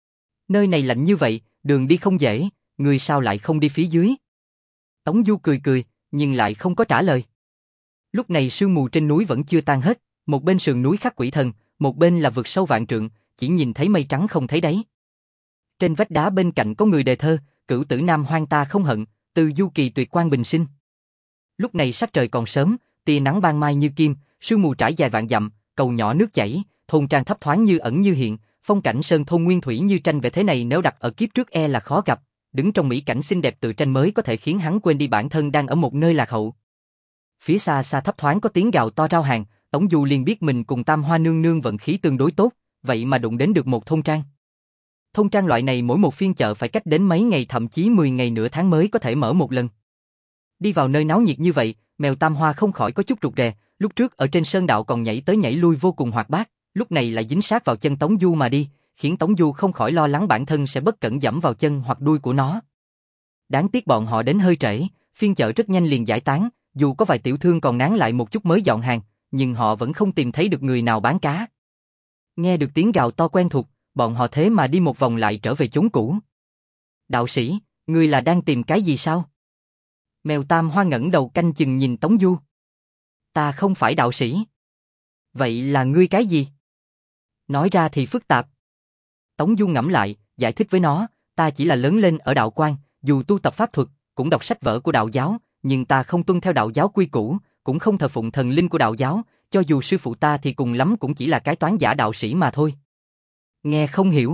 Nơi này lạnh như vậy, đường đi không dễ, người sao lại không đi phía dưới? Tống Du cười cười, nhưng lại không có trả lời. Lúc này sương mù trên núi vẫn chưa tan hết, một bên sườn núi khắc quỷ thần, một bên là vực sâu vạn trượng, chỉ nhìn thấy mây trắng không thấy đáy. Trên vách đá bên cạnh có người đề thơ, cửu tử nam hoang ta không hận, từ du kỳ tuyệt quan bình sinh. Lúc này sắc trời còn sớm, tia nắng ban mai như kim, sương mù trải dài vạn dặm, cầu nhỏ nước chảy, thôn trang thấp thoáng như ẩn như hiện, phong cảnh sơn thôn nguyên thủy như tranh vẽ thế này nếu đặt ở kiếp trước e là khó gặp, đứng trong mỹ cảnh xinh đẹp tự tranh mới có thể khiến hắn quên đi bản thân đang ở một nơi lạc hậu. Phía xa xa thấp thoáng có tiếng gào to rao hàng, Tống Du liền biết mình cùng Tam Hoa nương nương vận khí tương đối tốt, vậy mà đụng đến được một thôn trang. Thôn trang loại này mỗi một phiên chợ phải cách đến mấy ngày thậm chí mười ngày nửa tháng mới có thể mở một lần. Đi vào nơi náo nhiệt như vậy, mèo Tam Hoa không khỏi có chút rụt rè, lúc trước ở trên sơn đạo còn nhảy tới nhảy lui vô cùng hoạt bát, lúc này lại dính sát vào chân Tống Du mà đi, khiến Tống Du không khỏi lo lắng bản thân sẽ bất cẩn dẫm vào chân hoặc đuôi của nó. Đáng tiếc bọn họ đến hơi trễ, phiên chợ rất nhanh liền giải tán, dù có vài tiểu thương còn nán lại một chút mới dọn hàng, nhưng họ vẫn không tìm thấy được người nào bán cá. Nghe được tiếng gào to quen thuộc, bọn họ thế mà đi một vòng lại trở về chốn cũ. Đạo sĩ, ngươi là đang tìm cái gì sao? Mèo Tam Hoa ngẩng đầu canh chừng nhìn Tống Du. Ta không phải đạo sĩ. Vậy là ngươi cái gì? Nói ra thì phức tạp. Tống Du ngẫm lại, giải thích với nó, ta chỉ là lớn lên ở đạo quan, dù tu tập pháp thuật, cũng đọc sách vở của đạo giáo, nhưng ta không tuân theo đạo giáo quy củ, cũng không thờ phụng thần linh của đạo giáo, cho dù sư phụ ta thì cùng lắm cũng chỉ là cái toán giả đạo sĩ mà thôi. Nghe không hiểu.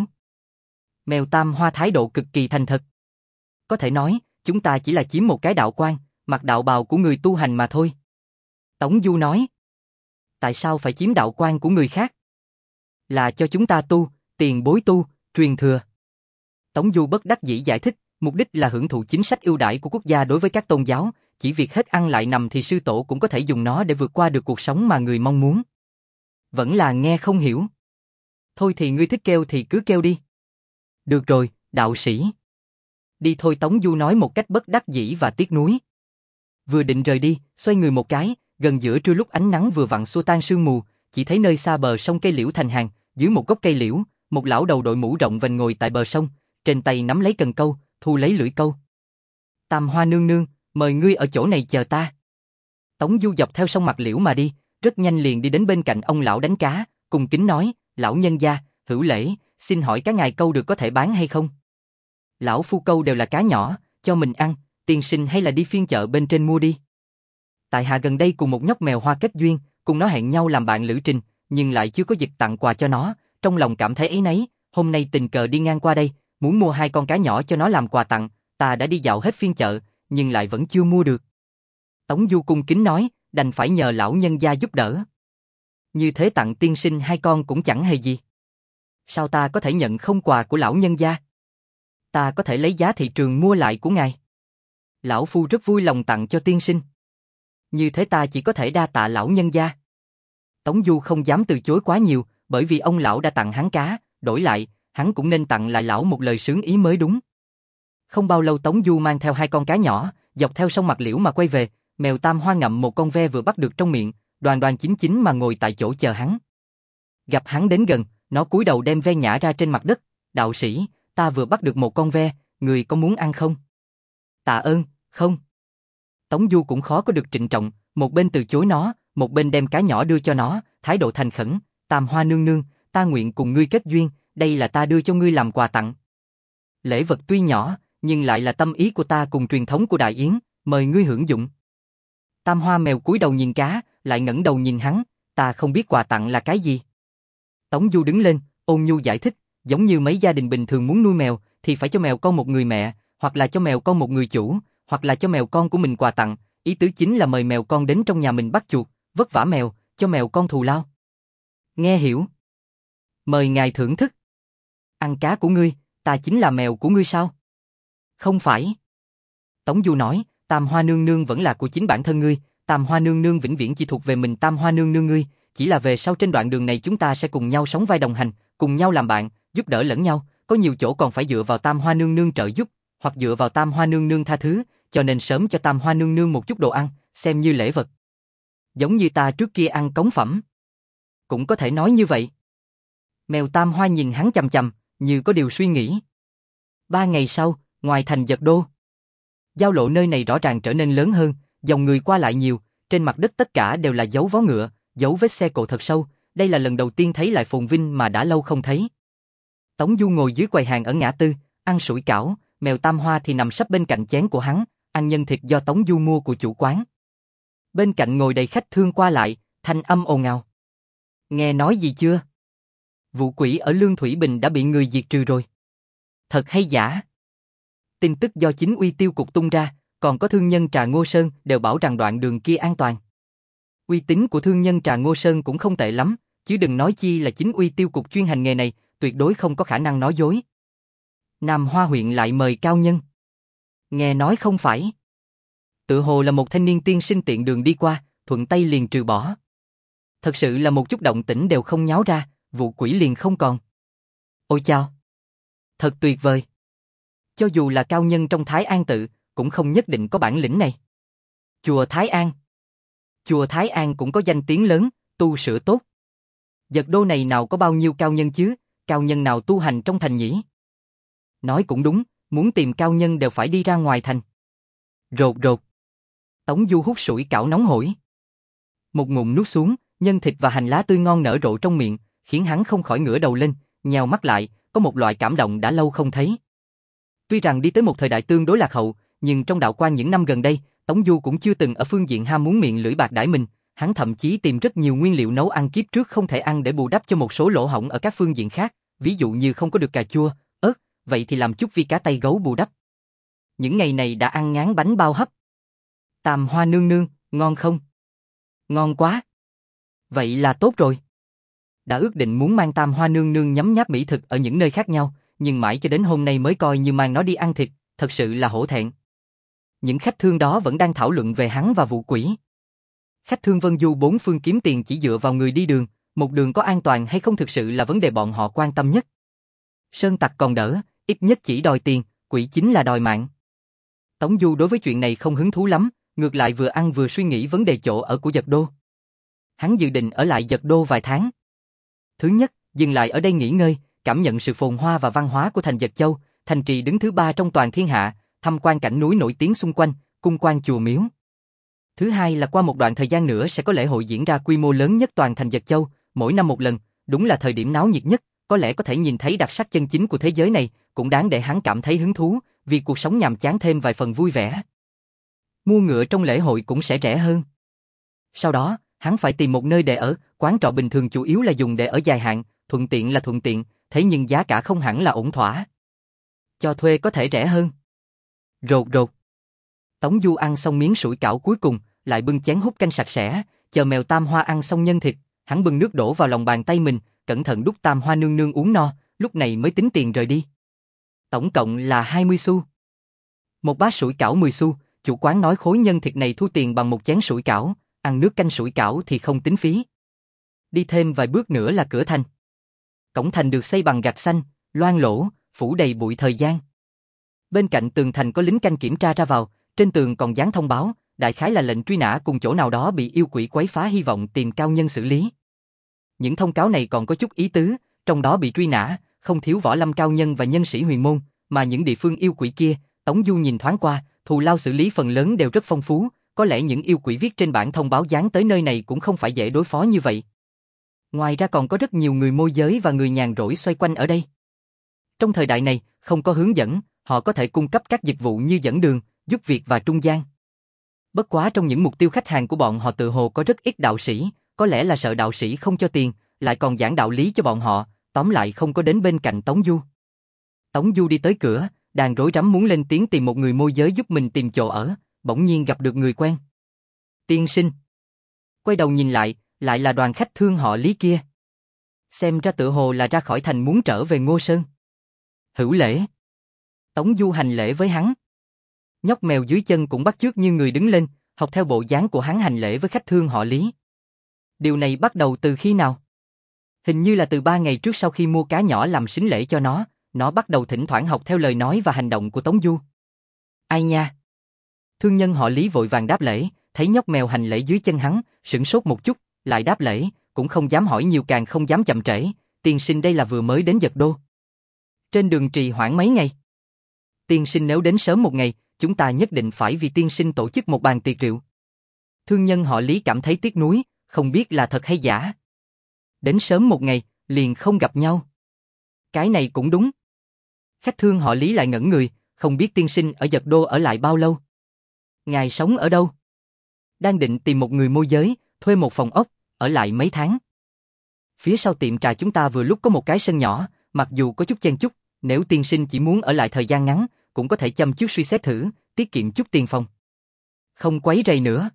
Mèo Tam Hoa thái độ cực kỳ thành thật. Có thể nói, chúng ta chỉ là chiếm một cái đạo quan, mặc đạo bào của người tu hành mà thôi. Tống Du nói. Tại sao phải chiếm đạo quan của người khác? Là cho chúng ta tu, tiền bối tu, truyền thừa. Tống Du bất đắc dĩ giải thích, mục đích là hưởng thụ chính sách ưu đãi của quốc gia đối với các tôn giáo, chỉ việc hết ăn lại nằm thì sư tổ cũng có thể dùng nó để vượt qua được cuộc sống mà người mong muốn. Vẫn là nghe không hiểu. Thôi thì ngươi thích kêu thì cứ kêu đi. Được rồi, đạo sĩ. Đi thôi, Tống Du nói một cách bất đắc dĩ và tiếc nuối. Vừa định rời đi, xoay người một cái, gần giữa trưa lúc ánh nắng vừa vặn xua tan sương mù, chỉ thấy nơi xa bờ sông cây liễu thành hàng, dưới một gốc cây liễu, một lão đầu đội mũ rộng vành ngồi tại bờ sông, trên tay nắm lấy cần câu, thu lấy lưỡi câu. Tam Hoa nương nương, mời ngươi ở chỗ này chờ ta. Tống Du dọc theo sông mặt liễu mà đi, rất nhanh liền đi đến bên cạnh ông lão đánh cá, cùng kính nói, lão nhân gia, hữu lễ, xin hỏi cá ngài câu được có thể bán hay không? Lão phu câu đều là cá nhỏ, cho mình ăn, tiền sinh hay là đi phiên chợ bên trên mua đi. Tại hạ gần đây cùng một nhóc mèo hoa kết duyên, cùng nó hẹn nhau làm bạn lữ trình, nhưng lại chưa có dịp tặng quà cho nó, trong lòng cảm thấy áy náy, hôm nay tình cờ đi ngang qua đây, muốn mua hai con cá nhỏ cho nó làm quà tặng, ta đã đi dạo hết phiên chợ, nhưng lại vẫn chưa mua được. Tống Du cung kính nói, đành phải nhờ lão nhân gia giúp đỡ. Như thế tặng tiên sinh hai con cũng chẳng hề gì. Sao ta có thể nhận không quà của lão nhân gia? Ta có thể lấy giá thị trường mua lại của ngài. Lão phu rất vui lòng tặng cho tiên sinh. Như thế ta chỉ có thể đa tạ lão nhân gia. Tống Du không dám từ chối quá nhiều, bởi vì ông lão đã tặng hắn cá, đổi lại, hắn cũng nên tặng lại lão một lời sướng ý mới đúng. Không bao lâu Tống Du mang theo hai con cá nhỏ, dọc theo sông mặt liễu mà quay về, mèo Tam Hoa ngậm một con ve vừa bắt được trong miệng, đoan đoan chính chính mà ngồi tại chỗ chờ hắn. Gặp hắn đến gần, nó cúi đầu đem ve nhả ra trên mặt đất, đạo sĩ, ta vừa bắt được một con ve, người có muốn ăn không? Tạ ơn, không. Tống Du cũng khó có được trịnh trọng, một bên từ chối nó, một bên đem cá nhỏ đưa cho nó, thái độ thành khẩn, Tam Hoa nương nương, ta nguyện cùng ngươi kết duyên, đây là ta đưa cho ngươi làm quà tặng. Lễ vật tuy nhỏ, nhưng lại là tâm ý của ta cùng truyền thống của Đại Yến, mời ngươi hưởng dụng. Tam Hoa mèo cúi đầu nhìn cá, lại ngẩng đầu nhìn hắn, ta không biết quà tặng là cái gì. Tống Du đứng lên, ôn nhu giải thích, giống như mấy gia đình bình thường muốn nuôi mèo, thì phải cho mèo con một người mẹ, hoặc là cho mèo con một người chủ, hoặc là cho mèo con của mình quà tặng, ý tứ chính là mời mèo con đến trong nhà mình bắt chuột, vất vả mèo, cho mèo con thù lao. Nghe hiểu. Mời ngài thưởng thức. Ăn cá của ngươi, ta chính là mèo của ngươi sao? Không phải. Tống Du nói, Tam Hoa nương nương vẫn là của chính bản thân ngươi, Tam Hoa nương nương vĩnh viễn chỉ thuộc về mình Tam Hoa nương nương ngươi, chỉ là về sau trên đoạn đường này chúng ta sẽ cùng nhau sống vai đồng hành, cùng nhau làm bạn, giúp đỡ lẫn nhau, có nhiều chỗ còn phải dựa vào Tam Hoa nương nương trợ giúp, hoặc dựa vào Tam Hoa nương nương tha thứ, cho nên sớm cho Tam Hoa nương nương một chút đồ ăn, xem như lễ vật. Giống như ta trước kia ăn cống phẩm. Cũng có thể nói như vậy. Mèo Tam Hoa nhìn hắn chằm chằm, như có điều suy nghĩ. Ba ngày sau, ngoài thành Giật Đô, giao lộ nơi này rõ ràng trở nên lớn hơn, dòng người qua lại nhiều, trên mặt đất tất cả đều là dấu vó ngựa, dấu vết xe cộ thật sâu, đây là lần đầu tiên thấy lại phồn vinh mà đã lâu không thấy. Tống Du ngồi dưới quầy hàng ở ngã tư, ăn sủi cảo, mèo Tam Hoa thì nằm sấp bên cạnh chén của hắn, ăn nhân thịt do Tống Du mua của chủ quán. Bên cạnh ngồi đầy khách thương qua lại, thanh âm ồn ào. Nghe nói gì chưa? Vụ quỷ ở Lương Thủy Bình đã bị người diệt trừ rồi. Thật hay giả? Tin tức do chính uy tiêu cục tung ra, còn có thương nhân trà Ngô Sơn đều bảo rằng đoạn đường kia an toàn. Uy tín của thương nhân trà Ngô Sơn cũng không tệ lắm, chứ đừng nói chi là chính uy tiêu cục chuyên hành nghề này, tuyệt đối không có khả năng nói dối. Nam Hoa huyện lại mời cao nhân. Nghe nói không phải. Tự hồ là một thanh niên tiên sinh tiện đường đi qua, thuận tay liền trừ bỏ. Thật sự là một chút động tĩnh đều không nháo ra, vụ quỷ liền không còn. Ôi chao! Thật tuyệt vời! Cho dù là cao nhân trong Thái An tự, cũng không nhất định có bản lĩnh này. Chùa Thái An. Chùa Thái An cũng có danh tiếng lớn, tu sửa tốt. Giật đô này nào có bao nhiêu cao nhân chứ, cao nhân nào tu hành trong thành nhỉ? Nói cũng đúng, muốn tìm cao nhân đều phải đi ra ngoài thành. Rột rột. Tống Du hút sủi cảo nóng hổi. Một ngụm nuốt xuống, nhân thịt và hành lá tươi ngon nở rộ trong miệng, khiến hắn không khỏi ngửa đầu lên, nheo mắt lại, có một loại cảm động đã lâu không thấy. Tuy rằng đi tới một thời đại tương đối lạc hậu, nhưng trong đạo quan những năm gần đây, Tống Du cũng chưa từng ở phương diện ham muốn miệng lưỡi bạc đãi mình, hắn thậm chí tìm rất nhiều nguyên liệu nấu ăn kiếp trước không thể ăn để bù đắp cho một số lỗ hổng ở các phương diện khác, ví dụ như không có được cà chua, ớt, vậy thì làm chút vi cá tay gấu bù đắp. Những ngày này đã ăn ngán bánh bao hấp. Tam Hoa nương nương, ngon không? Ngon quá. Vậy là tốt rồi. Đã ước định muốn mang Tam Hoa nương nương nhấm nháp mỹ thực ở những nơi khác nhau, nhưng mãi cho đến hôm nay mới coi như mang nó đi ăn thịt, thật sự là hổ thẹn. Những khách thương đó vẫn đang thảo luận về hắn và vụ quỷ. Khách thương Vân Du bốn phương kiếm tiền chỉ dựa vào người đi đường, một đường có an toàn hay không thực sự là vấn đề bọn họ quan tâm nhất. Sơn tặc còn đỡ, ít nhất chỉ đòi tiền, quỷ chính là đòi mạng. Tống Du đối với chuyện này không hứng thú lắm, ngược lại vừa ăn vừa suy nghĩ vấn đề chỗ ở của Giật Đô. Hắn dự định ở lại Giật Đô vài tháng. Thứ nhất, dừng lại ở đây nghỉ ngơi, cảm nhận sự phồn hoa và văn hóa của thành Giật Châu, thành trì đứng thứ ba trong toàn thiên hạ, tham quan cảnh núi nổi tiếng xung quanh, cung quan chùa miếu. Thứ hai là qua một đoạn thời gian nữa sẽ có lễ hội diễn ra quy mô lớn nhất toàn thành Giật Châu, mỗi năm một lần, đúng là thời điểm náo nhiệt nhất, có lẽ có thể nhìn thấy đặc sắc chân chính của thế giới này, cũng đáng để hắn cảm thấy hứng thú, vì cuộc sống nhàm chán thêm vài phần vui vẻ. Mua ngựa trong lễ hội cũng sẽ rẻ hơn. Sau đó, hắn phải tìm một nơi để ở, quán trọ bình thường chủ yếu là dùng để ở dài hạn, thuận tiện là thuận tiện, thế nhưng giá cả không hẳn là ổn thỏa. Cho thuê có thể rẻ hơn. Rột rột. Tống Du ăn xong miếng sủi cảo cuối cùng, lại bưng chén hút canh sạch sẽ, chờ mèo Tam Hoa ăn xong nhân thịt, hắn bưng nước đổ vào lòng bàn tay mình, cẩn thận đút Tam Hoa nương nương uống no, lúc này mới tính tiền rời đi. Tổng cộng là hai mươi xu. Một bát sủi cảo mười xu, chủ quán nói khối nhân thịt này thu tiền bằng một chén sủi cảo, ăn nước canh sủi cảo thì không tính phí. Đi thêm vài bước nữa là cửa thành. Cổng thành được xây bằng gạch xanh, loang lỗ, phủ đầy bụi thời gian. Bên cạnh tường thành có lính canh kiểm tra ra vào, trên tường còn dán thông báo, đại khái là lệnh truy nã cùng chỗ nào đó bị yêu quỷ quấy phá hy vọng tìm cao nhân xử lý. Những thông cáo này còn có chút ý tứ, trong đó bị truy nã, không thiếu võ lâm cao nhân và nhân sĩ huyền môn, mà những địa phương yêu quỷ kia, Tống Du nhìn thoáng qua, thù lao xử lý phần lớn đều rất phong phú, có lẽ những yêu quỷ viết trên bản thông báo dán tới nơi này cũng không phải dễ đối phó như vậy. Ngoài ra còn có rất nhiều người môi giới và người nhàn rỗi xoay quanh ở đây. Trong thời đại này, không có hướng dẫn, họ có thể cung cấp các dịch vụ như dẫn đường, giúp việc và trung gian. Bất quá trong những mục tiêu khách hàng của bọn họ tự hồ có rất ít đạo sĩ, có lẽ là sợ đạo sĩ không cho tiền, lại còn giảng đạo lý cho bọn họ, tóm lại không có đến bên cạnh Tống Du. Tống Du đi tới cửa, đang rối rắm muốn lên tiếng tìm một người môi giới giúp mình tìm chỗ ở, bỗng nhiên gặp được người quen. Tiên sinh. Quay đầu nhìn lại, lại là đoàn khách thương họ Lý kia. Xem ra tự hồ là ra khỏi thành muốn trở về Ngô Sơn. Hữu lễ. Tống Du hành lễ với hắn. Nhóc mèo dưới chân cũng bắt chước như người đứng lên, học theo bộ dáng của hắn hành lễ với khách thương họ Lý. Điều này bắt đầu từ khi nào? Hình như là từ ba ngày trước sau khi mua cá nhỏ làm sính lễ cho nó, nó bắt đầu thỉnh thoảng học theo lời nói và hành động của Tống Du. Ai nha? Thương nhân họ Lý vội vàng đáp lễ, thấy nhóc mèo hành lễ dưới chân hắn, sửng sốt một chút, lại đáp lễ, cũng không dám hỏi nhiều càng không dám chậm trễ, tiên sinh đây là vừa mới đến Giật Đô. Trên đường trì hoãn mấy ngày. Tiên sinh nếu đến sớm một ngày, chúng ta nhất định phải vì tiên sinh tổ chức một bàn tiệc rượu. Thương nhân họ Lý cảm thấy tiếc nuối, không biết là thật hay giả. Đến sớm một ngày, liền không gặp nhau. Cái này cũng đúng. Khách thương họ Lý lại ngẩn người, không biết tiên sinh ở Dật Đô ở lại bao lâu. Ngài sống ở đâu? Đang định tìm một người môi giới, thuê một phòng ốc, ở lại mấy tháng. Phía sau tiệm trà chúng ta vừa lúc có một cái sân nhỏ, mặc dù có chút chen chúc, nếu tiên sinh chỉ muốn ở lại thời gian ngắn, cũng có thể chăm chút suy xét thử, tiết kiệm chút tiền phòng. Không quấy rầy nữa.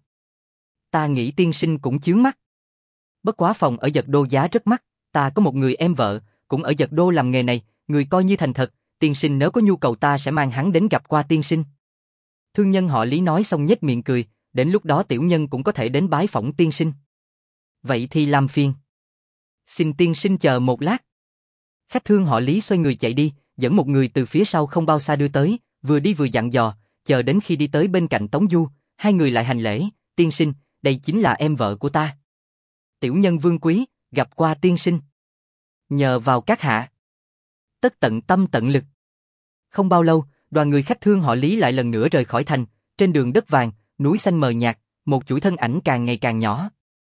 Ta nghĩ tiên sinh cũng chướng mắt. Bất quá phòng ở Dật Đô giá rất mắc, ta có một người em vợ, cũng ở Dật Đô làm nghề này, người coi như thành thật, tiên sinh nếu có nhu cầu ta sẽ mang hắn đến gặp qua tiên sinh. Thương nhân họ Lý nói xong nhếch miệng cười, đến lúc đó tiểu nhân cũng có thể đến bái phỏng tiên sinh. Vậy thì làm phiền. Xin tiên sinh chờ một lát. Khách thương họ Lý xoay người chạy đi, dẫn một người từ phía sau không bao xa đưa tới, vừa đi vừa dặn dò, chờ đến khi đi tới bên cạnh Tống Du, hai người lại hành lễ, tiên sinh, đây chính là em vợ của ta. Tiểu nhân Vương Quý, gặp qua tiên sinh. Nhờ vào các hạ. Tất tận tâm tận lực. Không bao lâu, đoàn người khách thương họ Lý lại lần nữa rời khỏi thành, trên đường đất vàng, núi xanh mờ nhạt, một chuỗi thân ảnh càng ngày càng nhỏ.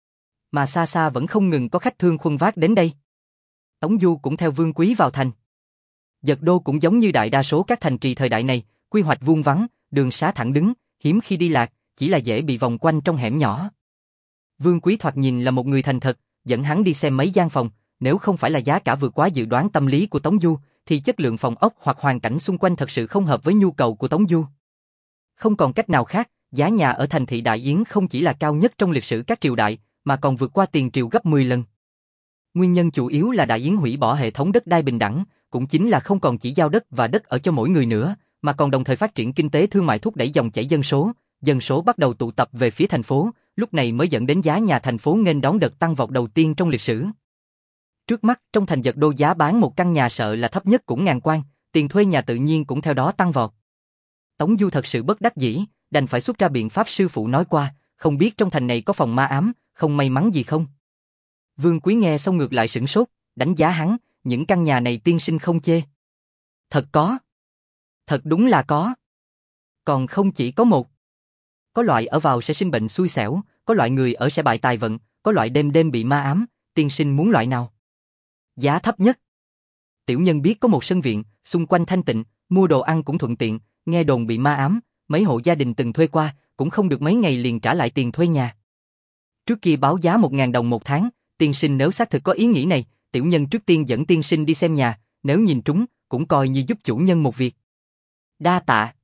Mà xa xa vẫn không ngừng có khách thương khuân vác đến đây. Tống Du cũng theo Vương Quý vào thành. Dật Đô cũng giống như đại đa số các thành trì thời đại này, quy hoạch vuông vắn, đường xá thẳng đứng, hiếm khi đi lạc, chỉ là dễ bị vòng quanh trong hẻm nhỏ. Vương Quý thoạt nhìn là một người thành thật, dẫn hắn đi xem mấy gian phòng, nếu không phải là giá cả vượt quá dự đoán tâm lý của Tống Du, thì chất lượng phòng ốc hoặc hoàn cảnh xung quanh thật sự không hợp với nhu cầu của Tống Du. Không còn cách nào khác, giá nhà ở thành thị Đại Yến không chỉ là cao nhất trong lịch sử các triều đại, mà còn vượt qua tiền triều gấp mười lần. Nguyên nhân chủ yếu là Đại Yến hủy bỏ hệ thống đất đai bình đẳng, cũng chính là không còn chỉ giao đất và đất ở cho mỗi người nữa, mà còn đồng thời phát triển kinh tế thương mại thúc đẩy dòng chảy dân số, dân số bắt đầu tụ tập về phía thành phố, lúc này mới dẫn đến giá nhà thành phố nghênh đón đợt tăng vọt đầu tiên trong lịch sử. Trước mắt, trong thành Dật Đô giá bán một căn nhà sợ là thấp nhất cũng ngàn quan, tiền thuê nhà tự nhiên cũng theo đó tăng vọt. Tống Du thật sự bất đắc dĩ, đành phải xuất ra biện pháp sư phụ nói qua, không biết trong thành này có phòng ma ám, không may mắn gì không? Vương Quý nghe xong ngược lại sửng sốt, đánh giá hắn, những căn nhà này tiên sinh không chê. Thật có. Thật đúng là có. Còn không chỉ có một. Có loại ở vào sẽ sinh bệnh xui xẻo, có loại người ở sẽ bại tài vận, có loại đêm đêm bị ma ám, tiên sinh muốn loại nào? Giá thấp nhất. Tiểu nhân biết có một sân viện, xung quanh thanh tịnh, mua đồ ăn cũng thuận tiện, nghe đồn bị ma ám, mấy hộ gia đình từng thuê qua, cũng không được mấy ngày liền trả lại tiền thuê nhà. Trước kia báo giá một ngàn đồng một tháng, tiên sinh nếu xác thực có ý nghĩ này, tiểu nhân trước tiên dẫn tiên sinh đi xem nhà, nếu nhìn trúng, cũng coi như giúp chủ nhân một việc. Đa tạ.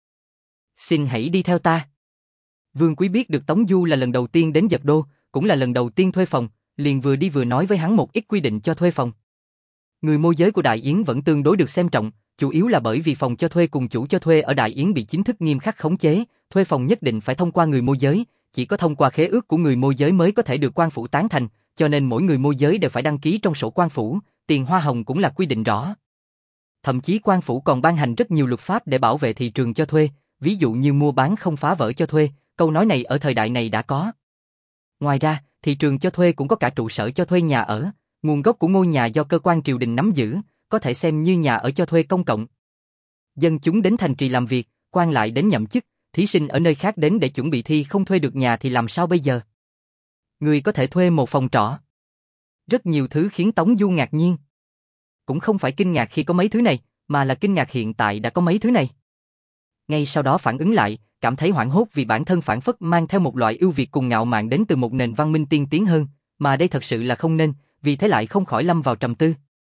Xin hãy đi theo ta. Vương Quý biết được Tống Du là lần đầu tiên đến Dật Đô, cũng là lần đầu tiên thuê phòng, liền vừa đi vừa nói với hắn một ít quy định cho thuê phòng. Người môi giới của Đại Yến vẫn tương đối được xem trọng, chủ yếu là bởi vì phòng cho thuê cùng chủ cho thuê ở Đại Yến bị chính thức nghiêm khắc khống chế, thuê phòng nhất định phải thông qua người môi giới, chỉ có thông qua khế ước của người môi giới mới có thể được quan phủ tán thành, cho nên mỗi người môi giới đều phải đăng ký trong sổ quan phủ, tiền hoa hồng cũng là quy định rõ. Thậm chí quan phủ còn ban hành rất nhiều luật pháp để bảo vệ thị trường cho thuê, ví dụ như mua bán không phá vỡ cho thuê, câu nói này ở thời đại này đã có. Ngoài ra, thị trường cho thuê cũng có cả trụ sở cho thuê nhà ở, nguồn gốc của ngôi nhà do cơ quan triều đình nắm giữ, có thể xem như nhà ở cho thuê công cộng. Dân chúng đến thành trì làm việc, quan lại đến nhậm chức, thí sinh ở nơi khác đến để chuẩn bị thi không thuê được nhà thì làm sao bây giờ? Người có thể thuê một phòng trọ. Rất nhiều thứ khiến Tống Du ngạc nhiên. Cũng không phải kinh ngạc khi có mấy thứ này, mà là kinh ngạc hiện tại đã có mấy thứ này. Ngay sau đó phản ứng lại, cảm thấy hoảng hốt vì bản thân phản phất mang theo một loại ưu việt cùng ngạo mạn đến từ một nền văn minh tiên tiến hơn, mà đây thật sự là không nên, vì thế lại không khỏi lâm vào trầm tư.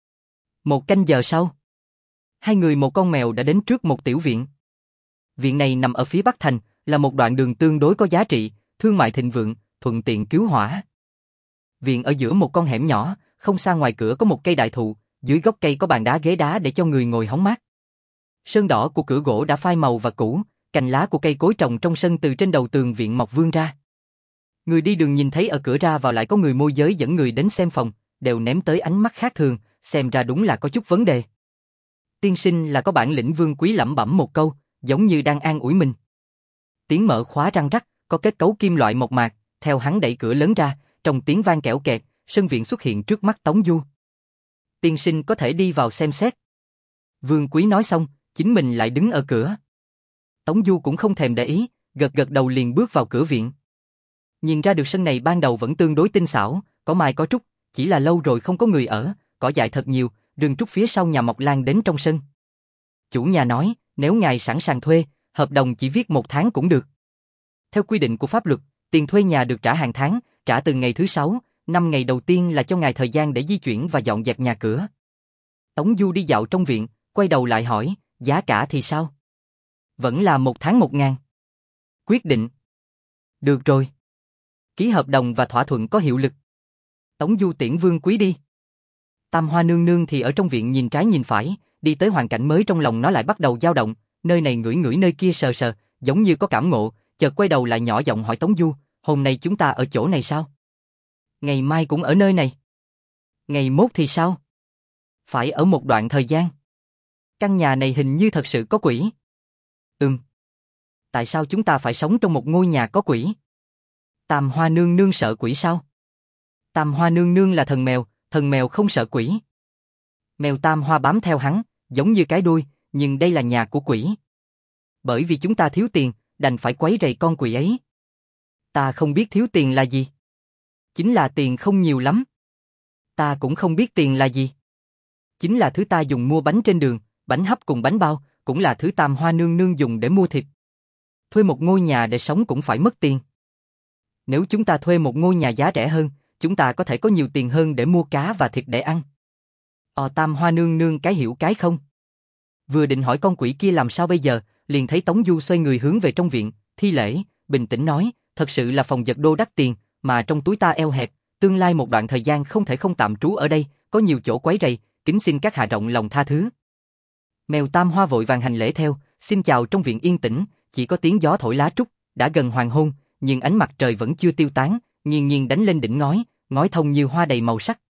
Một canh giờ sau, hai người một con mèo đã đến trước một tiểu viện. Viện này nằm ở phía bắc thành, là một đoạn đường tương đối có giá trị, thương mại thịnh vượng, thuận tiện cứu hỏa. Viện ở giữa một con hẻm nhỏ, không xa ngoài cửa có một cây đại thụ, dưới gốc cây có bàn đá ghế đá để cho người ngồi hóng mát. Sơn đỏ của cửa gỗ đã phai màu và cũ, cành lá của cây cối trồng trong sân từ trên đầu tường viện mọc vươn ra. Người đi đường nhìn thấy ở cửa ra vào lại có người môi giới dẫn người đến xem phòng, đều ném tới ánh mắt khác thường, xem ra đúng là có chút vấn đề. Tiên sinh là có bản lĩnh. Vương Quý lẩm bẩm một câu, giống như đang an ủi mình. Tiếng mở khóa răng rắc, có kết cấu kim loại mộc mạc, theo hắn đẩy cửa lớn ra, trong tiếng vang kẽo kẹt, sân viện xuất hiện trước mắt Tống Du. Tiên sinh có thể đi vào xem xét. Vương Quý nói xong, chính mình lại đứng ở cửa. Tống Du cũng không thèm để ý, gật gật đầu liền bước vào cửa viện. Nhìn ra được sân này ban đầu vẫn tương đối tinh xảo, có mai có trúc, chỉ là lâu rồi không có người ở, cỏ dại thật nhiều, rừng trúc phía sau nhà mọc lan đến trong sân. Chủ nhà nói, nếu ngài sẵn sàng thuê, hợp đồng chỉ viết một tháng cũng được. Theo quy định của pháp luật, tiền thuê nhà được trả hàng tháng, trả từ ngày thứ sáu, năm ngày đầu tiên là cho ngài thời gian để di chuyển và dọn dẹp nhà cửa. Tống Du đi dạo trong viện, quay đầu lại hỏi, giá cả thì sao? Vẫn là một tháng một ngàn. Quyết định. Được rồi. Ký hợp đồng và thỏa thuận có hiệu lực. Tống Du tiễn Vương Quý đi. Tam Hoa nương nương thì ở trong viện nhìn trái nhìn phải, đi tới hoàn cảnh mới trong lòng nó lại bắt đầu dao động, nơi này ngửi ngửi nơi kia sờ sờ, giống như có cảm ngộ, chợt quay đầu lại nhỏ giọng hỏi Tống Du, hôm nay chúng ta ở chỗ này sao? Ngày mai cũng ở nơi này. Ngày mốt thì sao? Phải ở một đoạn thời gian. Căn nhà này hình như thật sự có quỷ. Ừm. Tại sao chúng ta phải sống trong một ngôi nhà có quỷ? Tam Hoa nương nương sợ quỷ sao? Tam Hoa nương nương là thần mèo, thần mèo không sợ quỷ. Mèo Tam Hoa bám theo hắn, giống như cái đuôi, nhưng đây là nhà của quỷ. Bởi vì chúng ta thiếu tiền, đành phải quấy rầy con quỷ ấy. Ta không biết thiếu tiền là gì. Chính là tiền không nhiều lắm. Ta cũng không biết tiền là gì. Chính là thứ ta dùng mua bánh trên đường, bánh hấp cùng bánh bao, cũng là thứ Tam Hoa nương nương dùng để mua thịt. Thuê một ngôi nhà để sống cũng phải mất tiền. Nếu chúng ta thuê một ngôi nhà giá rẻ hơn, chúng ta có thể có nhiều tiền hơn để mua cá và thịt để ăn. Ồ, Tam Hoa nương nương cái hiểu cái không. Vừa định hỏi con quỷ kia làm sao bây giờ, liền thấy Tống Du xoay người hướng về trong viện, thi lễ, bình tĩnh nói, thật sự là phòng giật đô đắt tiền, mà trong túi ta eo hẹp, tương lai một đoạn thời gian không thể không tạm trú ở đây, có nhiều chỗ quấy rầy, kính xin các hạ rộng lòng tha thứ. Mèo Tam Hoa vội vàng hành lễ theo, xin chào. Trong viện yên tĩnh, chỉ có tiếng gió thổi lá trúc, đã gần hoàng hôn, nhưng ánh mặt trời vẫn chưa tiêu tán, nghiêng nghiêng đánh lên đỉnh ngói, ngói thông như hoa đầy màu sắc.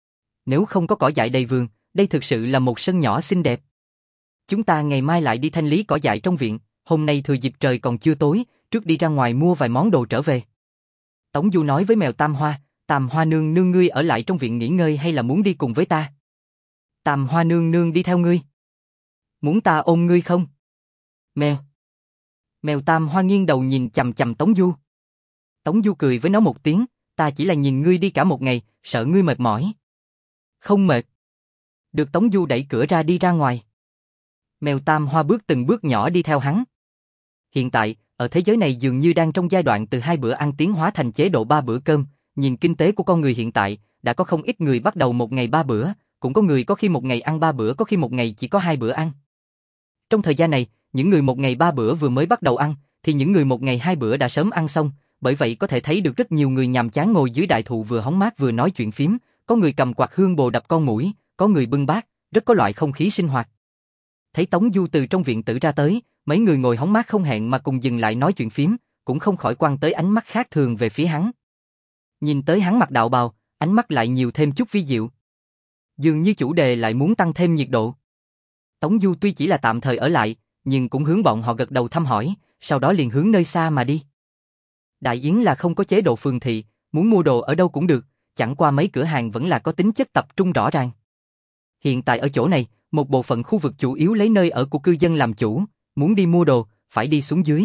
Nếu không có cỏ dại đầy vườn, đây thực sự là một sân nhỏ xinh đẹp. Chúng ta ngày mai lại đi thanh lý cỏ dại trong viện, hôm nay thừa dịp trời còn chưa tối, trước đi ra ngoài mua vài món đồ trở về. Tống Du nói với mèo Tam Hoa, Tam Hoa nương nương ngươi ở lại trong viện nghỉ ngơi hay là muốn đi cùng với ta? Tam Hoa nương nương đi theo ngươi. Muốn ta ôm ngươi không? Mèo. Mèo Tam Hoa nghiêng đầu nhìn chằm chằm Tống Du. Tống Du cười với nó một tiếng, ta chỉ là nhìn ngươi đi cả một ngày, sợ ngươi mệt mỏi. Không mệt. Được. Tống Du đẩy cửa ra đi ra ngoài. Mèo Tam Hoa bước từng bước nhỏ đi theo hắn. Hiện tại, ở thế giới này dường như đang trong giai đoạn từ hai bữa ăn tiến hóa thành chế độ ba bữa cơm, nhìn kinh tế của con người hiện tại, đã có không ít người bắt đầu một ngày ba bữa, cũng có người có khi một ngày ăn ba bữa, có khi một ngày chỉ có hai bữa ăn. Trong thời gian này, những người một ngày ba bữa vừa mới bắt đầu ăn, thì những người một ngày hai bữa đã sớm ăn xong, bởi vậy có thể thấy được rất nhiều người nhàm chán ngồi dưới đại thụ vừa hóng mát vừa nói chuyện phím, có người cầm quạt hương bồ đập con muỗi, có người bưng bát, rất có loại không khí sinh hoạt. Thấy Tống Du từ trong viện tử ra tới, mấy người ngồi hóng mát không hẹn mà cùng dừng lại nói chuyện phím, cũng không khỏi quăng tới ánh mắt khác thường về phía hắn. Nhìn tới hắn mặc đạo bào, ánh mắt lại nhiều thêm chút vi diệu. Dường như chủ đề lại muốn tăng thêm nhiệt độ. Tống Du tuy chỉ là tạm thời ở lại, nhưng cũng hướng bọn họ gật đầu thăm hỏi, sau đó liền hướng nơi xa mà đi. Đại Yến là không có chế độ phường thị, muốn mua đồ ở đâu cũng được, chẳng qua mấy cửa hàng vẫn là có tính chất tập trung rõ ràng. Hiện tại ở chỗ này, một bộ phận khu vực chủ yếu lấy nơi ở của cư dân làm chủ, muốn đi mua đồ, phải đi xuống dưới.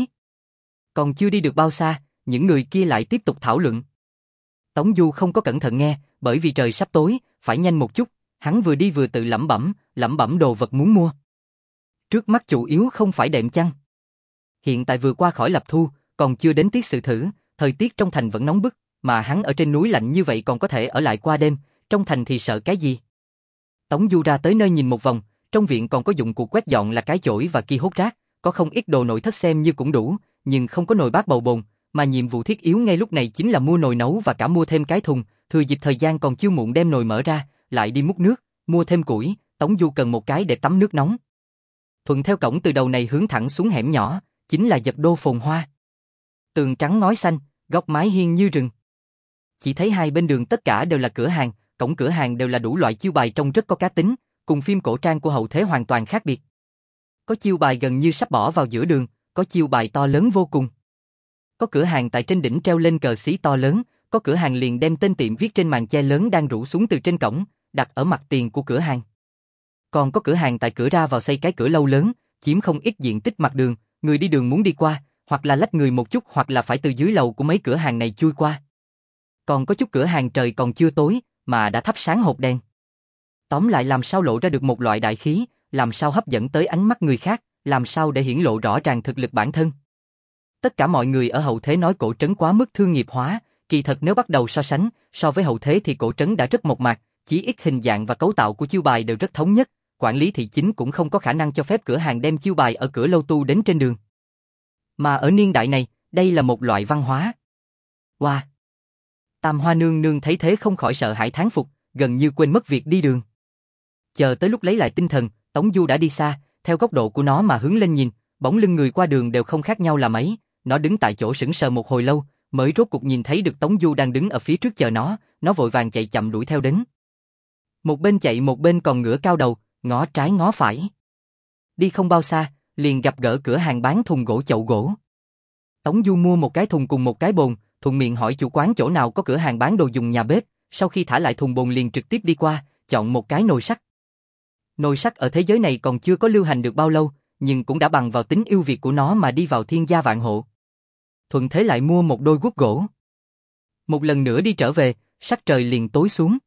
Còn chưa đi được bao xa, những người kia lại tiếp tục thảo luận. Tống Du không có cẩn thận nghe, bởi vì trời sắp tối, phải nhanh một chút, hắn vừa đi vừa tự lẩm bẩm, lẩm bẩm đồ vật muốn mua. Trước mắt chủ yếu không phải đệm chăn. Hiện tại vừa qua khỏi lập thu, còn chưa đến tiết sự thử, thời tiết trong thành vẫn nóng bức, mà hắn ở trên núi lạnh như vậy còn có thể ở lại qua đêm, trong thành thì sợ cái gì? Tống Du ra tới nơi nhìn một vòng, trong viện còn có dụng cụ quét dọn là cái chổi và ki hốt rác, có không ít đồ nội thất xem như cũng đủ, nhưng không có nồi bát bầu bồn, mà nhiệm vụ thiết yếu ngay lúc này chính là mua nồi nấu và cả mua thêm cái thùng, thừa dịp thời gian còn chưa muộn đem nồi mở ra, lại đi múc nước, mua thêm củi, Tống Du cần một cái để tắm nước nóng. Thuận theo cổng từ đầu này hướng thẳng xuống hẻm nhỏ, chính là Giật Đô phồn hoa. Tường trắng ngói xanh, góc mái hiên như rừng. Chỉ thấy hai bên đường tất cả đều là cửa hàng, cổng cửa hàng đều là đủ loại chiêu bài trông rất có cá tính, cùng phim cổ trang của hậu thế hoàn toàn khác biệt. Có chiêu bài gần như sắp bỏ vào giữa đường, có chiêu bài to lớn vô cùng. Có cửa hàng tại trên đỉnh treo lên cờ xí to lớn, có cửa hàng liền đem tên tiệm viết trên màn che lớn đang rủ xuống từ trên cổng, đặt ở mặt tiền của cửa hàng. Còn có cửa hàng tại cửa ra vào xây cái cửa lâu lớn, chiếm không ít diện tích mặt đường, người đi đường muốn đi qua, hoặc là lách người một chút hoặc là phải từ dưới lầu của mấy cửa hàng này chui qua. Còn có chút cửa hàng trời còn chưa tối, mà đã thắp sáng hộp đèn. Tóm lại làm sao lộ ra được một loại đại khí, làm sao hấp dẫn tới ánh mắt người khác, làm sao để hiển lộ rõ ràng thực lực bản thân. Tất cả mọi người ở hậu thế nói cổ trấn quá mức thương nghiệp hóa, kỳ thật nếu bắt đầu so sánh, so với hậu thế thì cổ trấn đã rất mộc mạc, chí ít hình dạng và cấu tạo của chiêu bài đều rất thống nhất, quản lý thị chính cũng không có khả năng cho phép cửa hàng đem chiêu bài ở cửa lâu tu đến trên đường. Mà ở niên đại này, đây là một loại văn hóa. Wow! Tam Hoa nương nương thấy thế không khỏi sợ hãi thán phục, gần như quên mất việc đi đường. Chờ tới lúc lấy lại tinh thần, Tống Du đã đi xa, theo góc độ của nó mà hướng lên nhìn, bóng lưng người qua đường đều không khác nhau là mấy, nó đứng tại chỗ sững sờ một hồi lâu, mới rốt cục nhìn thấy được Tống Du đang đứng ở phía trước chờ nó, nó vội vàng chạy chậm đuổi theo đến. Một bên chạy một bên còn ngửa cao đầu, ngó trái ngó phải. Đi không bao xa, liền gặp gỡ cửa hàng bán thùng gỗ chậu gỗ. Tống Du mua một cái thùng cùng một cái bồn, thuận miệng hỏi chủ quán chỗ nào có cửa hàng bán đồ dùng nhà bếp, sau khi thả lại thùng bồn liền trực tiếp đi qua, chọn một cái nồi sắt. Nồi sắt ở thế giới này còn chưa có lưu hành được bao lâu, nhưng cũng đã bằng vào tính ưu việt của nó mà đi vào thiên gia vạn hộ. Thuận thế lại mua một đôi guốc gỗ. Một lần nữa đi trở về, sắc trời liền tối xuống.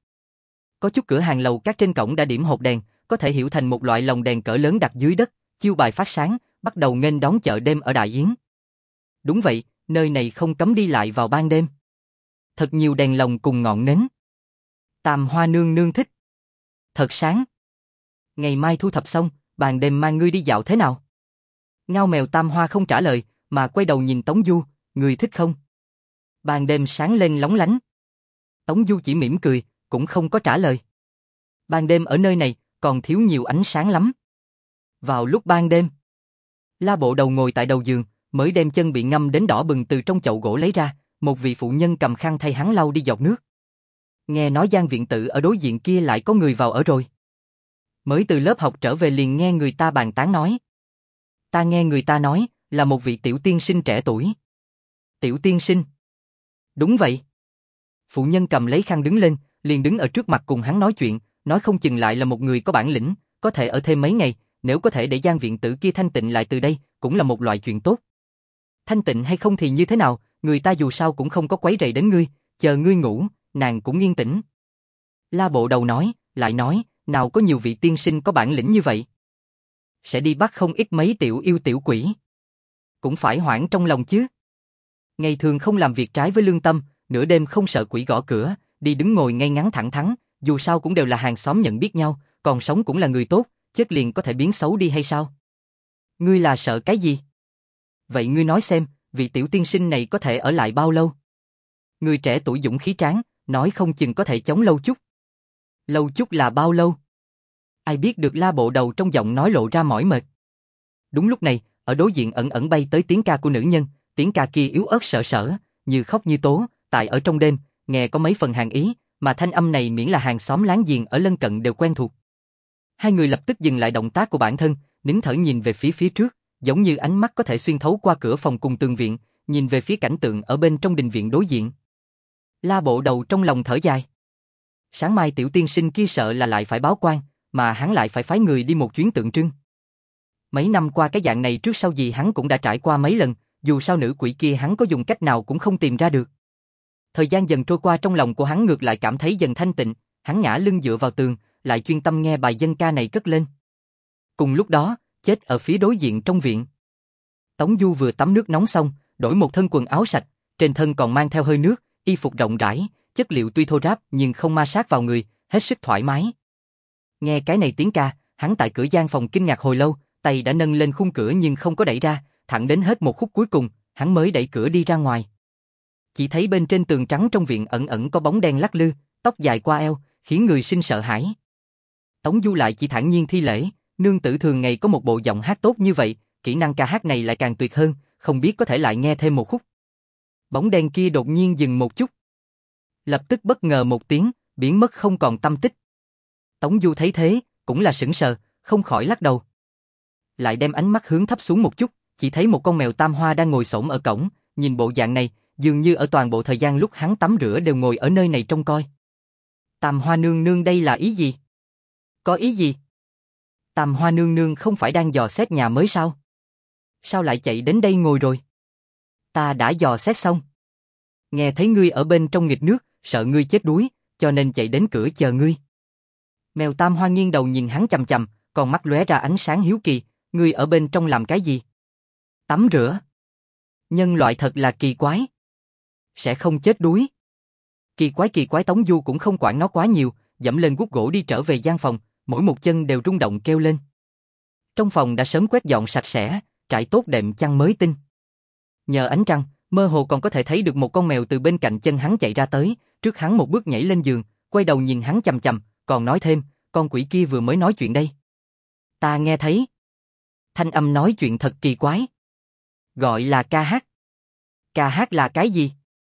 Có chút cửa hàng lầu các trên cổng đã điểm hộp đèn, có thể hiểu thành một loại lồng đèn cỡ lớn đặt dưới đất, chiêu bài phát sáng, bắt đầu nghênh đón chợ đêm ở Đại Yến. Đúng vậy, nơi này không cấm đi lại vào ban đêm. Thật nhiều đèn lồng cùng ngọn nến. Tam Hoa nương nương thích. Thật sáng. Ngày mai thu thập xong, ban đêm mang ngươi đi dạo thế nào? Ngao mèo Tam Hoa không trả lời, mà quay đầu nhìn Tống Du, ngươi thích không? Ban đêm sáng lên lóng lánh. Tống Du chỉ mỉm cười, cũng không có trả lời. Ban đêm ở nơi này, còn thiếu nhiều ánh sáng lắm. Vào lúc ban đêm, La Bộ Đầu ngồi tại đầu giường, mới đem chân bị ngâm đến đỏ bừng từ trong chậu gỗ lấy ra, một vị phụ nhân cầm khăn thay hắn lau đi giọt nước. Nghe nói Giang viện tử ở đối diện kia lại có người vào ở rồi. Mới từ lớp học trở về liền nghe người ta bàn tán nói. Ta nghe người ta nói, là một vị tiểu tiên sinh trẻ tuổi. Tiểu tiên sinh? Đúng vậy. Phụ nhân cầm lấy khăn đứng lên, liền đứng ở trước mặt cùng hắn nói chuyện, nói không chừng lại là một người có bản lĩnh, có thể ở thêm mấy ngày, nếu có thể để Giang viện tử kia thanh tịnh lại từ đây, cũng là một loại chuyện tốt. Thanh tịnh hay không thì như thế nào, người ta dù sao cũng không có quấy rầy đến ngươi, chờ ngươi ngủ, nàng cũng yên tĩnh. La Bộ Đầu nói, lại nói, nào có nhiều vị tiên sinh có bản lĩnh như vậy. Sẽ đi bắt không ít mấy tiểu yêu tiểu quỷ. Cũng phải hoảng trong lòng chứ. Ngày thường không làm việc trái với lương tâm, nửa đêm không sợ quỷ gõ cửa, đi đứng ngồi ngay ngắn thẳng thắn, dù sao cũng đều là hàng xóm nhận biết nhau, còn sống cũng là người tốt, chết liền có thể biến xấu đi hay sao? Ngươi là sợ cái gì? Vậy ngươi nói xem, vị tiểu tiên sinh này có thể ở lại bao lâu? Người trẻ tuổi dũng khí tráng, nói không chừng có thể chống lâu chút. Lâu chút là bao lâu? Ai biết được, La Bộ Đầu trong giọng nói lộ ra mỏi mệt. Đúng lúc này, ở đối diện ẩn ẩn bay tới tiếng ca của nữ nhân, tiếng ca kia yếu ớt sợ sỡ, như khóc như tố, tại ở trong đêm, nghe có mấy phần hàng ý, mà thanh âm này miễn là hàng xóm láng giềng ở lân cận đều quen thuộc. Hai người lập tức dừng lại động tác của bản thân, nín thở nhìn về phía phía trước, giống như ánh mắt có thể xuyên thấu qua cửa phòng cùng tường viện, nhìn về phía cảnh tượng ở bên trong đình viện đối diện. La Bộ Đầu trong lòng thở dài. Sáng mai tiểu tiên sinh kia sợ là lại phải báo quan, mà hắn lại phải phái người đi một chuyến tượng trưng. Mấy năm qua cái dạng này trước sau gì hắn cũng đã trải qua mấy lần, dù sao nữ quỷ kia hắn có dùng cách nào cũng không tìm ra được. Thời gian dần trôi qua, trong lòng của hắn ngược lại cảm thấy dần thanh tịnh, hắn ngã lưng dựa vào tường, lại chuyên tâm nghe bài dân ca này cất lên. Cùng lúc đó, chết ở phía đối diện trong viện. Tống Du vừa tắm nước nóng xong, đổi một thân quần áo sạch, trên thân còn mang theo hơi nước, y phục rộng rãi, chất liệu tuy thô ráp nhưng không ma sát vào người, hết sức thoải mái. Nghe cái này tiếng ca, hắn tại cửa gian phòng kinh ngạc hồi lâu, tay đã nâng lên khung cửa nhưng không có đẩy ra, thẳng đến hết một khúc cuối cùng, hắn mới đẩy cửa đi ra ngoài. Chỉ thấy bên trên tường trắng trong viện ẩn ẩn có bóng đen lắc lư, tóc dài qua eo, khiến người sinh sợ hãi. Tống Du lại chỉ thản nhiên thi lễ, nương tử thường ngày có một bộ giọng hát tốt như vậy, kỹ năng ca hát này lại càng tuyệt hơn, không biết có thể lại nghe thêm một khúc. Bóng đen kia đột nhiên dừng một chút. Lập tức bất ngờ một tiếng, biến mất không còn tăm tích. Tống Du thấy thế, cũng là sững sờ, không khỏi lắc đầu. Lại đem ánh mắt hướng thấp xuống một chút, chỉ thấy một con mèo tam hoa đang ngồi xổm ở cổng, nhìn bộ dạng này, dường như ở toàn bộ thời gian lúc hắn tắm rửa đều ngồi ở nơi này trông coi. Tam Hoa nương nương đây là ý gì? Có ý gì? Tam Hoa nương nương không phải đang dò xét nhà mới sao? Sao lại chạy đến đây ngồi rồi? Ta đã dò xét xong. Nghe thấy ngươi ở bên trong nghịch nước, sợ ngươi chết đuối, cho nên chạy đến cửa chờ ngươi. Mèo Tam Hoa nghiêng đầu nhìn hắn chằm chằm, còn mắt lóe ra ánh sáng hiếu kỳ, ngươi ở bên trong làm cái gì? Tắm rửa. Nhân loại thật là kỳ quái. Sẽ không chết đuối. Kỳ quái kỳ quái Tống Du cũng không quản nó quá nhiều, dẫm lên guốc gỗ đi trở về gian phòng, mỗi một chân đều rung động kêu lên. Trong phòng đã sớm quét dọn sạch sẽ, trải tốt đệm chăn mới tinh. Nhờ ánh trăng, mơ hồ còn có thể thấy được một con mèo từ bên cạnh chân hắn chạy ra tới, trước hắn một bước nhảy lên giường, quay đầu nhìn hắn chằm chằm, còn nói thêm, con quỷ kia vừa mới nói chuyện đây. Ta nghe thấy. Thanh âm nói chuyện thật kỳ quái. Gọi là ca hát. Ca hát là cái gì?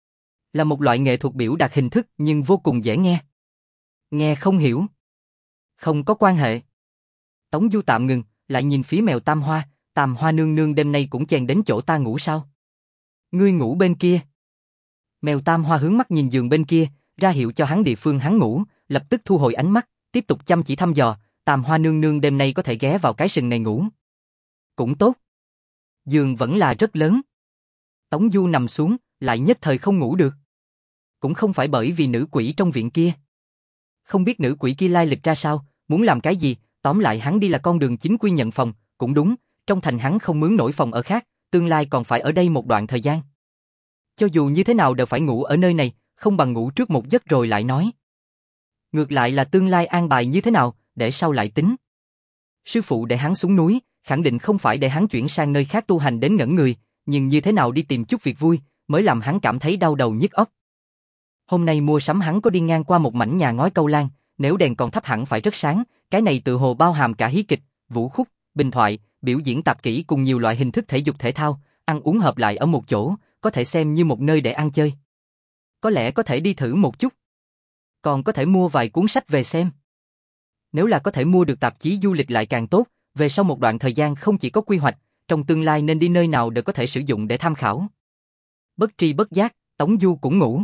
Là một loại nghệ thuật biểu đạt hình thức nhưng vô cùng dễ nghe. Nghe không hiểu. Không có quan hệ. Tống Du tạm ngừng, lại nhìn phía mèo Tam Hoa, Tam Hoa nương nương đêm nay cũng chen đến chỗ ta ngủ sao? Ngươi ngủ bên kia. Mèo Tam Hoa hướng mắt nhìn giường bên kia, ra hiệu cho hắn địa phương hắn ngủ, lập tức thu hồi ánh mắt, tiếp tục chăm chỉ thăm dò, Tam Hoa nương nương đêm nay có thể ghé vào cái sừng này ngủ. Cũng tốt. Giường vẫn là rất lớn. Tống Du nằm xuống, lại nhất thời không ngủ được. Cũng không phải bởi vì nữ quỷ trong viện kia. Không biết nữ quỷ kia lai lịch ra sao, muốn làm cái gì, tóm lại hắn đi là con đường chính quy nhận phòng, cũng đúng, trong thành hắn không mướn nổi phòng ở khác, tương lai còn phải ở đây một đoạn thời gian. Cho dù như thế nào đều phải ngủ ở nơi này, không bằng ngủ trước một giấc rồi lại nói. Ngược lại là tương lai an bài như thế nào, để sau lại tính. Sư phụ để hắn xuống núi, khẳng định không phải để hắn chuyển sang nơi khác tu hành đến ngẩn người, nhưng như thế nào đi tìm chút việc vui, mới làm hắn cảm thấy đau đầu nhức óc. Hôm nay mua sắm hắn có đi ngang qua một mảnh nhà ngói câu lan, nếu đèn còn thắp hẳn phải rất sáng, cái này tự hồ bao hàm cả hí kịch, vũ khúc, bình thoại, biểu diễn tạp kỹ cùng nhiều loại hình thức thể dục thể thao, ăn uống hợp lại ở một chỗ, có thể xem như một nơi để ăn chơi. Có lẽ có thể đi thử một chút. Còn có thể mua vài cuốn sách về xem. Nếu là có thể mua được tạp chí du lịch lại càng tốt, về sau một đoạn thời gian không chỉ có quy hoạch, trong tương lai nên đi nơi nào đều có thể sử dụng để tham khảo. Bất tri bất giác, Tống Du cũng ngủ.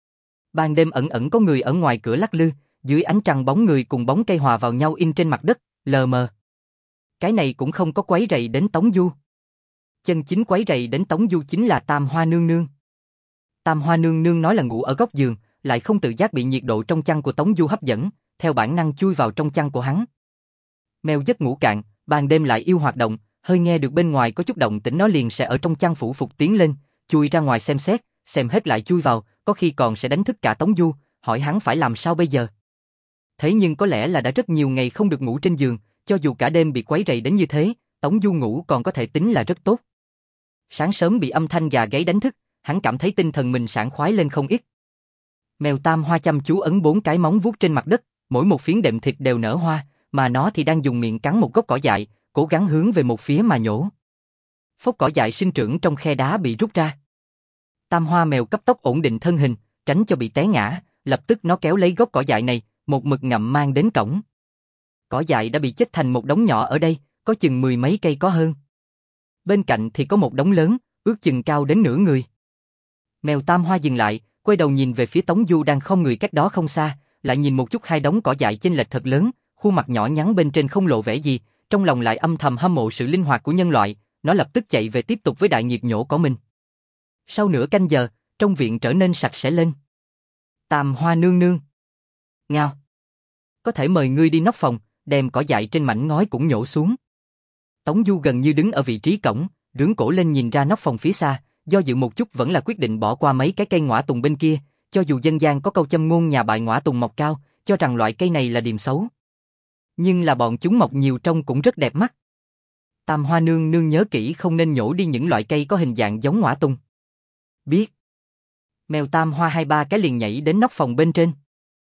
Ban đêm ẩn ẩn có người ở ngoài cửa lắc lư, dưới ánh trăng bóng người cùng bóng cây hòa vào nhau in trên mặt đất, lờ mờ. Cái này cũng không có quấy rầy đến Tống Du. Chân chính quấy rầy đến Tống Du chính là Tam Hoa nương nương. Tam Hoa nương nương nói là ngủ ở góc giường, lại không tự giác bị nhiệt độ trong chăn của Tống Du hấp dẫn, theo bản năng chui vào trong chăn của hắn. Mèo giấc ngủ cạn, ban đêm lại yêu hoạt động, hơi nghe được bên ngoài có chút động tĩnh nó liền sẽ ở trong chăn phủ phục tiến lên, chui ra ngoài xem xét, xem hết lại chui vào, có khi còn sẽ đánh thức cả Tống Du, hỏi hắn phải làm sao bây giờ. Thế nhưng có lẽ là đã rất nhiều ngày không được ngủ trên giường, cho dù cả đêm bị quấy rầy đến như thế, Tống Du ngủ còn có thể tính là rất tốt. Sáng sớm bị âm thanh gà gáy đánh thức, hắn cảm thấy tinh thần mình sảng khoái lên không ít. Mèo Tam Hoa chăm chú ấn bốn cái móng vuốt trên mặt đất, mỗi một phiến đệm thịt đều nở hoa, mà nó thì đang dùng miệng cắn một gốc cỏ dại, cố gắng hướng về một phía mà nhổ. Phốc cỏ dại sinh trưởng trong khe đá bị rút ra. Tam Hoa mèo cấp tốc ổn định thân hình, tránh cho bị té ngã, lập tức nó kéo lấy gốc cỏ dại này, một mực ngậm mang đến cổng. Cỏ dại đã bị chết thành một đống nhỏ ở đây, có chừng mười mấy cây có hơn. Bên cạnh thì có một đống lớn, ước chừng cao đến nửa người. Mèo Tam Hoa dừng lại, quay đầu nhìn về phía Tống Du đang không người cách đó không xa, lại nhìn một chút hai đống cỏ dại chênh lệch thật lớn, khuôn mặt nhỏ nhắn bên trên không lộ vẻ gì, trong lòng lại âm thầm hâm mộ sự linh hoạt của nhân loại, nó lập tức chạy về tiếp tục với đại nghiệp nhổ cỏ mình. Sau nửa canh giờ, trong viện trở nên sạch sẽ lên. Tam Hoa nương nương. Ngao. Có thể mời ngươi đi nóc phòng, đem cỏ dại trên mảnh ngói cũng nhổ xuống. Tống Du gần như đứng ở vị trí cổng, rướn cổ lên nhìn ra nóc phòng phía xa, do dự một chút vẫn là quyết định bỏ qua mấy cái cây ngõa tùng bên kia, cho dù dân gian có câu châm ngôn nhà bại ngõa tùng mọc cao, cho rằng loại cây này là điềm xấu. Nhưng là bọn chúng mọc nhiều trông cũng rất đẹp mắt. Tam Hoa nương nương nhớ kỹ không nên nhổ đi những loại cây có hình dạng giống ngõa tùng. Biết. Mèo Tam Hoa hai ba cái liền nhảy đến nóc phòng bên trên.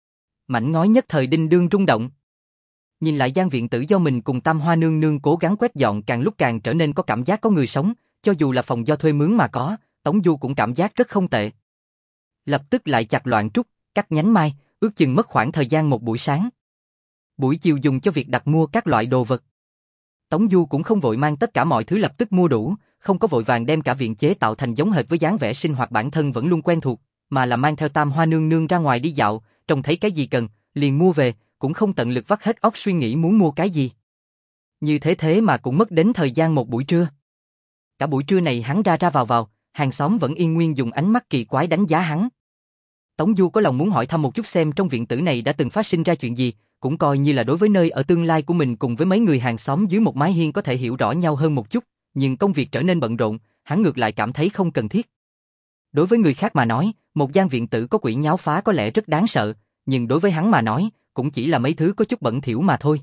Mảnh ngói nhất thời đinh đương rung động. Nhìn lại gian viện tử do mình cùng Tam Hoa nương nương cố gắng quét dọn càng lúc càng trở nên có cảm giác có người sống, cho dù là phòng do thuê mướn mà có, Tống Du cũng cảm giác rất không tệ. Lập tức lại chặt loạn trúc, cắt nhánh mai, ước chừng mất khoảng thời gian một buổi sáng. Buổi chiều dùng cho việc đặt mua các loại đồ vật. Tống Du cũng không vội mang tất cả mọi thứ lập tức mua đủ, không có vội vàng đem cả viện chế tạo thành giống hệt với dáng vẻ sinh hoạt bản thân vẫn luôn quen thuộc, mà là mang theo Tam Hoa nương nương ra ngoài đi dạo, trông thấy cái gì cần, liền mua về, cũng không tận lực vắt hết óc suy nghĩ muốn mua cái gì. Như thế thế mà cũng mất đến thời gian một buổi trưa. Cả buổi trưa này hắn ra ra vào vào, hàng xóm vẫn yên nguyên dùng ánh mắt kỳ quái đánh giá hắn. Tống Du có lòng muốn hỏi thăm một chút xem trong viện tử này đã từng phát sinh ra chuyện gì, cũng coi như là đối với nơi ở tương lai của mình cùng với mấy người hàng xóm dưới một mái hiên có thể hiểu rõ nhau hơn một chút, nhưng công việc trở nên bận rộn, hắn ngược lại cảm thấy không cần thiết. Đối với người khác mà nói, một gian viện tử có quỷ nháo phá có lẽ rất đáng sợ, nhưng đối với hắn mà nói, cũng chỉ là mấy thứ có chút bẩn thỉu mà thôi.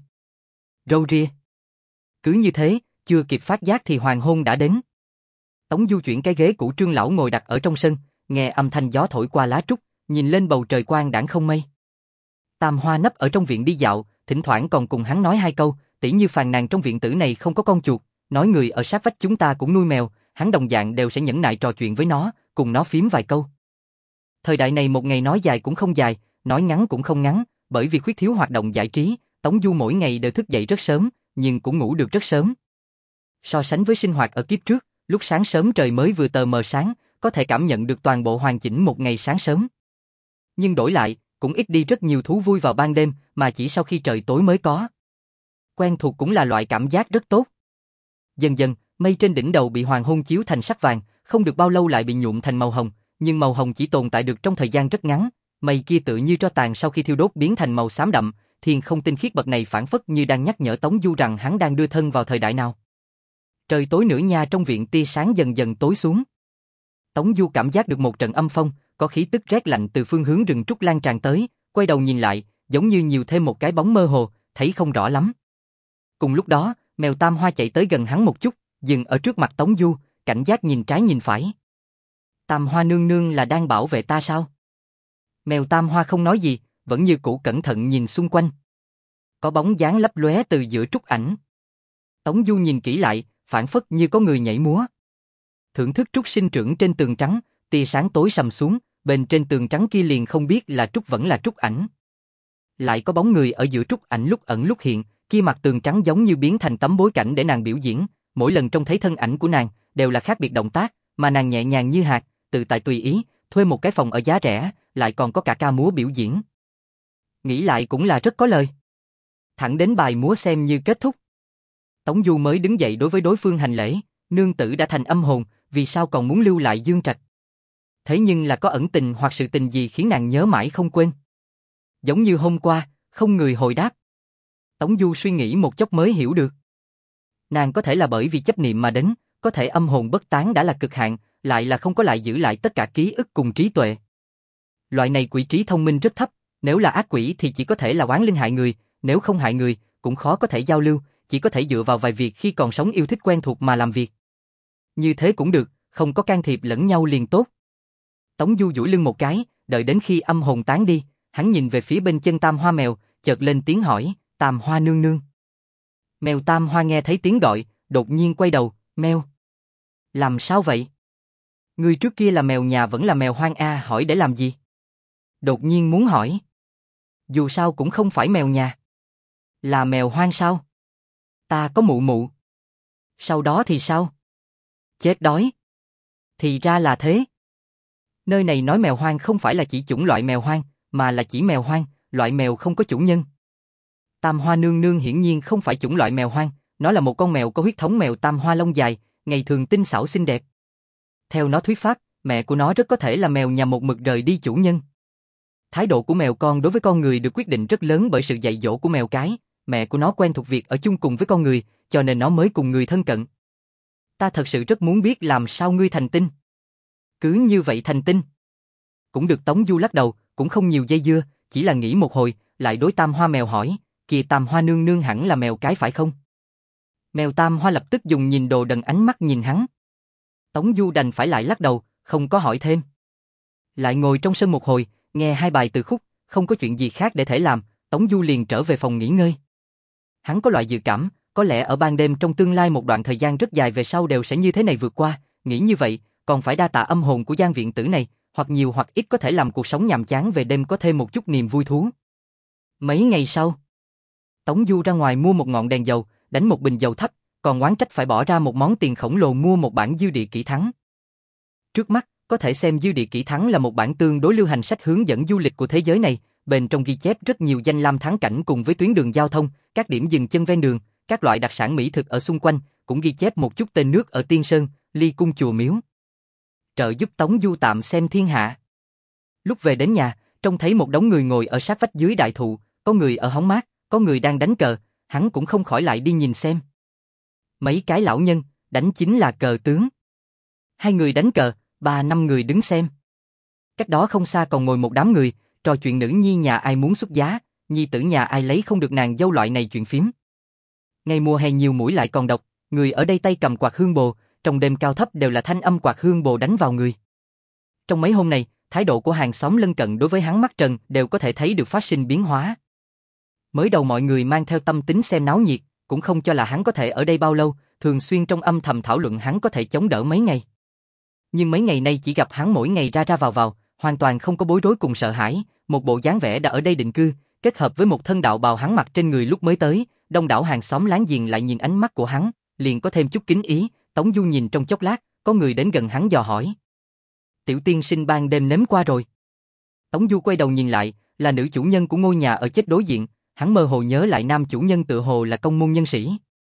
Râu ria. Cứ như thế, chưa kịp phát giác thì hoàng hôn đã đến. Tống Du chuyển cái ghế cũ Trương lão ngồi đặt ở trong sân, nghe âm thanh gió thổi qua lá trúc, nhìn lên bầu trời quang đãng không mây. Tam Hoa nấp ở trong viện đi dạo, thỉnh thoảng còn cùng hắn nói hai câu, tỉ như phàn nàn trong viện tử này không có con chuột, nói người ở sát vách chúng ta cũng nuôi mèo, hắn đồng dạng đều sẽ nhẫn nại trò chuyện với nó, cùng nó phím vài câu. Thời đại này một ngày nói dài cũng không dài, nói ngắn cũng không ngắn, bởi vì khuyết thiếu hoạt động giải trí, Tống Du mỗi ngày đều thức dậy rất sớm, nhưng cũng ngủ được rất sớm. So sánh với sinh hoạt ở kiếp trước, lúc sáng sớm trời mới vừa tờ mờ sáng, có thể cảm nhận được toàn bộ hoàn chỉnh một ngày sáng sớm. Nhưng đổi lại, cũng ít đi rất nhiều thú vui vào ban đêm, mà chỉ sau khi trời tối mới có. Quen thuộc cũng là loại cảm giác rất tốt. Dần dần, mây trên đỉnh đầu bị hoàng hôn chiếu thành sắc vàng, không được bao lâu lại bị nhuộm thành màu hồng, nhưng màu hồng chỉ tồn tại được trong thời gian rất ngắn, mây kia tự như tro tàn sau khi thiêu đốt biến thành màu xám đậm, thiên không tinh khiết bậc này phảng phất như đang nhắc nhở Tống Du rằng hắn đang đưa thân vào thời đại nào. Trời tối nữa nha, trong viện tia sáng dần dần tối xuống. Tống Du cảm giác được một trận âm phong, có khí tức rét lạnh từ phương hướng rừng trúc lan tràn tới, quay đầu nhìn lại, giống như nhiều thêm một cái bóng mơ hồ, thấy không rõ lắm. Cùng lúc đó, mèo Tam Hoa chạy tới gần hắn một chút, dừng ở trước mặt Tống Du, cảnh giác nhìn trái nhìn phải. Tam Hoa nương nương là đang bảo vệ ta sao? Mèo Tam Hoa không nói gì, vẫn như cũ cẩn thận nhìn xung quanh. Có bóng dáng lấp lóe từ giữa trúc ảnh. Tống Du nhìn kỹ lại, phảng phất như có người nhảy múa. Thưởng thức trúc sinh trưởng trên tường trắng, tia sáng tối sầm xuống, bên trên tường trắng kia liền không biết là trúc vẫn là trúc ảnh. Lại có bóng người ở giữa trúc ảnh lúc ẩn lúc hiện, kia mặt tường trắng giống như biến thành tấm bối cảnh để nàng biểu diễn, mỗi lần trông thấy thân ảnh của nàng, đều là khác biệt động tác, mà nàng nhẹ nhàng như hạt, tự tại tùy ý, thuê một cái phòng ở giá rẻ, lại còn có cả ca múa biểu diễn. Nghĩ lại cũng là rất có lời. Thẳng đến bài múa xem như kết thúc. Tống Du mới đứng dậy đối với đối phương hành lễ, nương tử đã thành âm hồn, vì sao còn muốn lưu lại Dương Trạch? Thế nhưng là có ẩn tình hoặc sự tình gì khiến nàng nhớ mãi không quên? Giống như hôm qua, không người hồi đáp. Tống Du suy nghĩ một chốc mới hiểu được. Nàng có thể là bởi vì chấp niệm mà đến, có thể âm hồn bất tán đã là cực hạn, lại là không có lại giữ lại tất cả ký ức cùng trí tuệ. Loại này quỷ trí thông minh rất thấp, nếu là ác quỷ thì chỉ có thể là oán linh hại người, nếu không hại người, cũng khó có thể giao lưu, chỉ có thể dựa vào vài việc khi còn sống yêu thích quen thuộc mà làm việc. Như thế cũng được, không có can thiệp lẫn nhau liền tốt. Tống Du duỗi lưng một cái, đợi đến khi âm hồn tán đi, hắn nhìn về phía bên chân Tam Hoa mèo, chợt lên tiếng hỏi, Tam Hoa nương nương. Mèo Tam Hoa nghe thấy tiếng gọi, đột nhiên quay đầu, mèo. Làm sao vậy? Người trước kia là mèo nhà vẫn là mèo hoang a, hỏi để làm gì? Đột nhiên muốn hỏi. Dù sao cũng không phải mèo nhà. Là mèo hoang sao? Ta có mụ mụ. Sau đó thì sao? Chết đói. Thì ra là thế. Nơi này nói mèo hoang không phải là chỉ chủng loại mèo hoang, mà là chỉ mèo hoang, loại mèo không có chủ nhân. Tam Hoa nương nương hiển nhiên không phải chủng loại mèo hoang, nó là một con mèo có huyết thống mèo Tam Hoa lông dài, ngày thường tinh xảo xinh đẹp. Theo nó thuyết pháp, mẹ của nó rất có thể là mèo nhà một mực rời đi chủ nhân. Thái độ của mèo con đối với con người được quyết định rất lớn bởi sự dạy dỗ của mèo cái, mẹ của nó quen thuộc việc ở chung cùng với con người, cho nên nó mới cùng người thân cận. Ta thật sự rất muốn biết làm sao ngươi thành tinh. Cứ như vậy thành tinh. Cũng được. Tống Du lắc đầu, cũng không nhiều dây dưa, chỉ là nghĩ một hồi, lại đối Tam Hoa mèo hỏi, kìa Tam Hoa nương nương hẳn là mèo cái phải không? Mèo Tam Hoa lập tức dùng nhìn đồ đần ánh mắt nhìn hắn. Tống Du đành phải lại lắc đầu, không có hỏi thêm. Lại ngồi trong sân một hồi, nghe hai bài từ khúc, không có chuyện gì khác để thể làm, Tống Du liền trở về phòng nghỉ ngơi. Hắn có loại dự cảm, có lẽ ở ban đêm trong tương lai một đoạn thời gian rất dài về sau đều sẽ như thế này vượt qua, nghĩ như vậy, còn phải đa tạ âm hồn của gian viện tử này, hoặc nhiều hoặc ít có thể làm cuộc sống nhàm chán về đêm có thêm một chút niềm vui thú. Mấy ngày sau, Tống Du ra ngoài mua một ngọn đèn dầu, đánh một bình dầu thấp, còn oán trách phải bỏ ra một món tiền khổng lồ mua một bản dư địa kỹ thắng. Trước mắt, có thể xem dư địa kỹ thắng là một bản tương đối lưu hành sách hướng dẫn du lịch của thế giới này, bên trong ghi chép rất nhiều danh lam thắng cảnh cùng với tuyến đường giao thông, các điểm dừng chân ven đường, các loại đặc sản mỹ thực ở xung quanh, cũng ghi chép một chút tên nước ở Tiên Sơn, Ly Cung chùa miếu. Trợ giúp Tống Du tạm xem thiên hạ. Lúc về đến nhà, trông thấy một đống người ngồi ở sát vách dưới đại thụ, có người ở hóng mát, có người đang đánh cờ, hắn cũng không khỏi lại đi nhìn xem. Mấy cái lão nhân, đánh chính là cờ tướng. Hai người đánh cờ, ba năm người đứng xem. Cách đó không xa còn ngồi một đám người, trò chuyện nữ nhi nhà ai muốn xuất giá, nhi tử nhà ai lấy không được nàng dâu loại này chuyện phím. Ngày mùa hè nhiều mũi lại còn độc, người ở đây tay cầm quạt hương bồ, trong đêm cao thấp đều là thanh âm quạt hương bồ đánh vào người. Trong mấy hôm này, thái độ của hàng xóm lân cận đối với hắn mắt trần đều có thể thấy được phát sinh biến hóa. Mới đầu mọi người mang theo tâm tính xem náo nhiệt, cũng không cho là hắn có thể ở đây bao lâu, thường xuyên trong âm thầm thảo luận hắn có thể chống đỡ mấy ngày. Nhưng mấy ngày nay chỉ gặp hắn mỗi ngày ra ra vào vào, hoàn toàn không có bối rối cùng sợ hãi, một bộ dáng vẻ đã ở đây định cư, kết hợp với một thân đạo bào hắn mặc trên người lúc mới tới, đông đảo hàng xóm láng giềng lại nhìn ánh mắt của hắn, liền có thêm chút kính ý. Tống Du nhìn trong chốc lát, có người đến gần hắn dò hỏi. Tiểu tiên sinh ban đêm nếm qua rồi. Tống Du quay đầu nhìn lại, là nữ chủ nhân của ngôi nhà ở chết đối diện, hắn mơ hồ nhớ lại nam chủ nhân tự hồ là công môn nhân sĩ.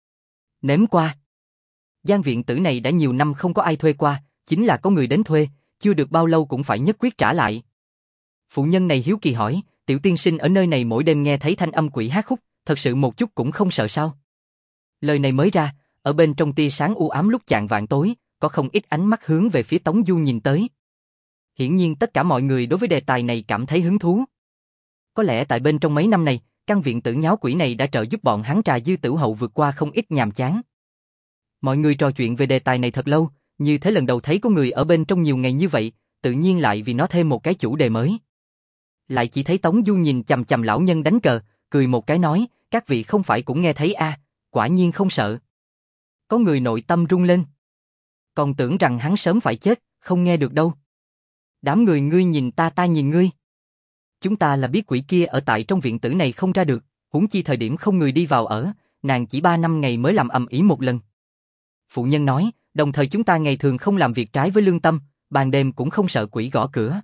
Nếm qua. Gian viện tử này đã nhiều năm không có ai thuê qua, chính là có người đến thuê, chưa được bao lâu cũng phải nhất quyết trả lại. Phụ nhân này hiếu kỳ hỏi, tiểu tiên sinh ở nơi này mỗi đêm nghe thấy thanh âm quỷ hát khúc, thật sự một chút cũng không sợ sao? Lời này mới ra, ở bên trong tia sáng u ám lúc chạng vạng tối, có không ít ánh mắt hướng về phía Tống Du nhìn tới. Hiển nhiên tất cả mọi người đối với đề tài này cảm thấy hứng thú. Có lẽ tại bên trong mấy năm này, căn viện tử nháo quỷ này đã trợ giúp bọn hắn Trà Dư Tửu Hậu vượt qua không ít nhàm chán. Mọi người trò chuyện về đề tài này thật lâu, như thế lần đầu thấy có người ở bên trong nhiều ngày như vậy, tự nhiên lại vì nó thêm một cái chủ đề mới. Lại chỉ thấy Tống Du nhìn chằm chằm lão nhân đánh cờ, cười một cái nói, các vị không phải cũng nghe thấy a, à, quả nhiên không sợ. Có người nội tâm rung lên. Còn tưởng rằng hắn sớm phải chết, không nghe được đâu. Đám người ngươi nhìn ta ta nhìn ngươi. Chúng ta là biết quỷ kia ở tại trong viện tử này không ra được, huống chi thời điểm không người đi vào ở, nàng chỉ ba năm ngày mới làm ầm ĩ một lần. Phụ nhân nói, đồng thời chúng ta ngày thường không làm việc trái với lương tâm, ban đêm cũng không sợ quỷ gõ cửa.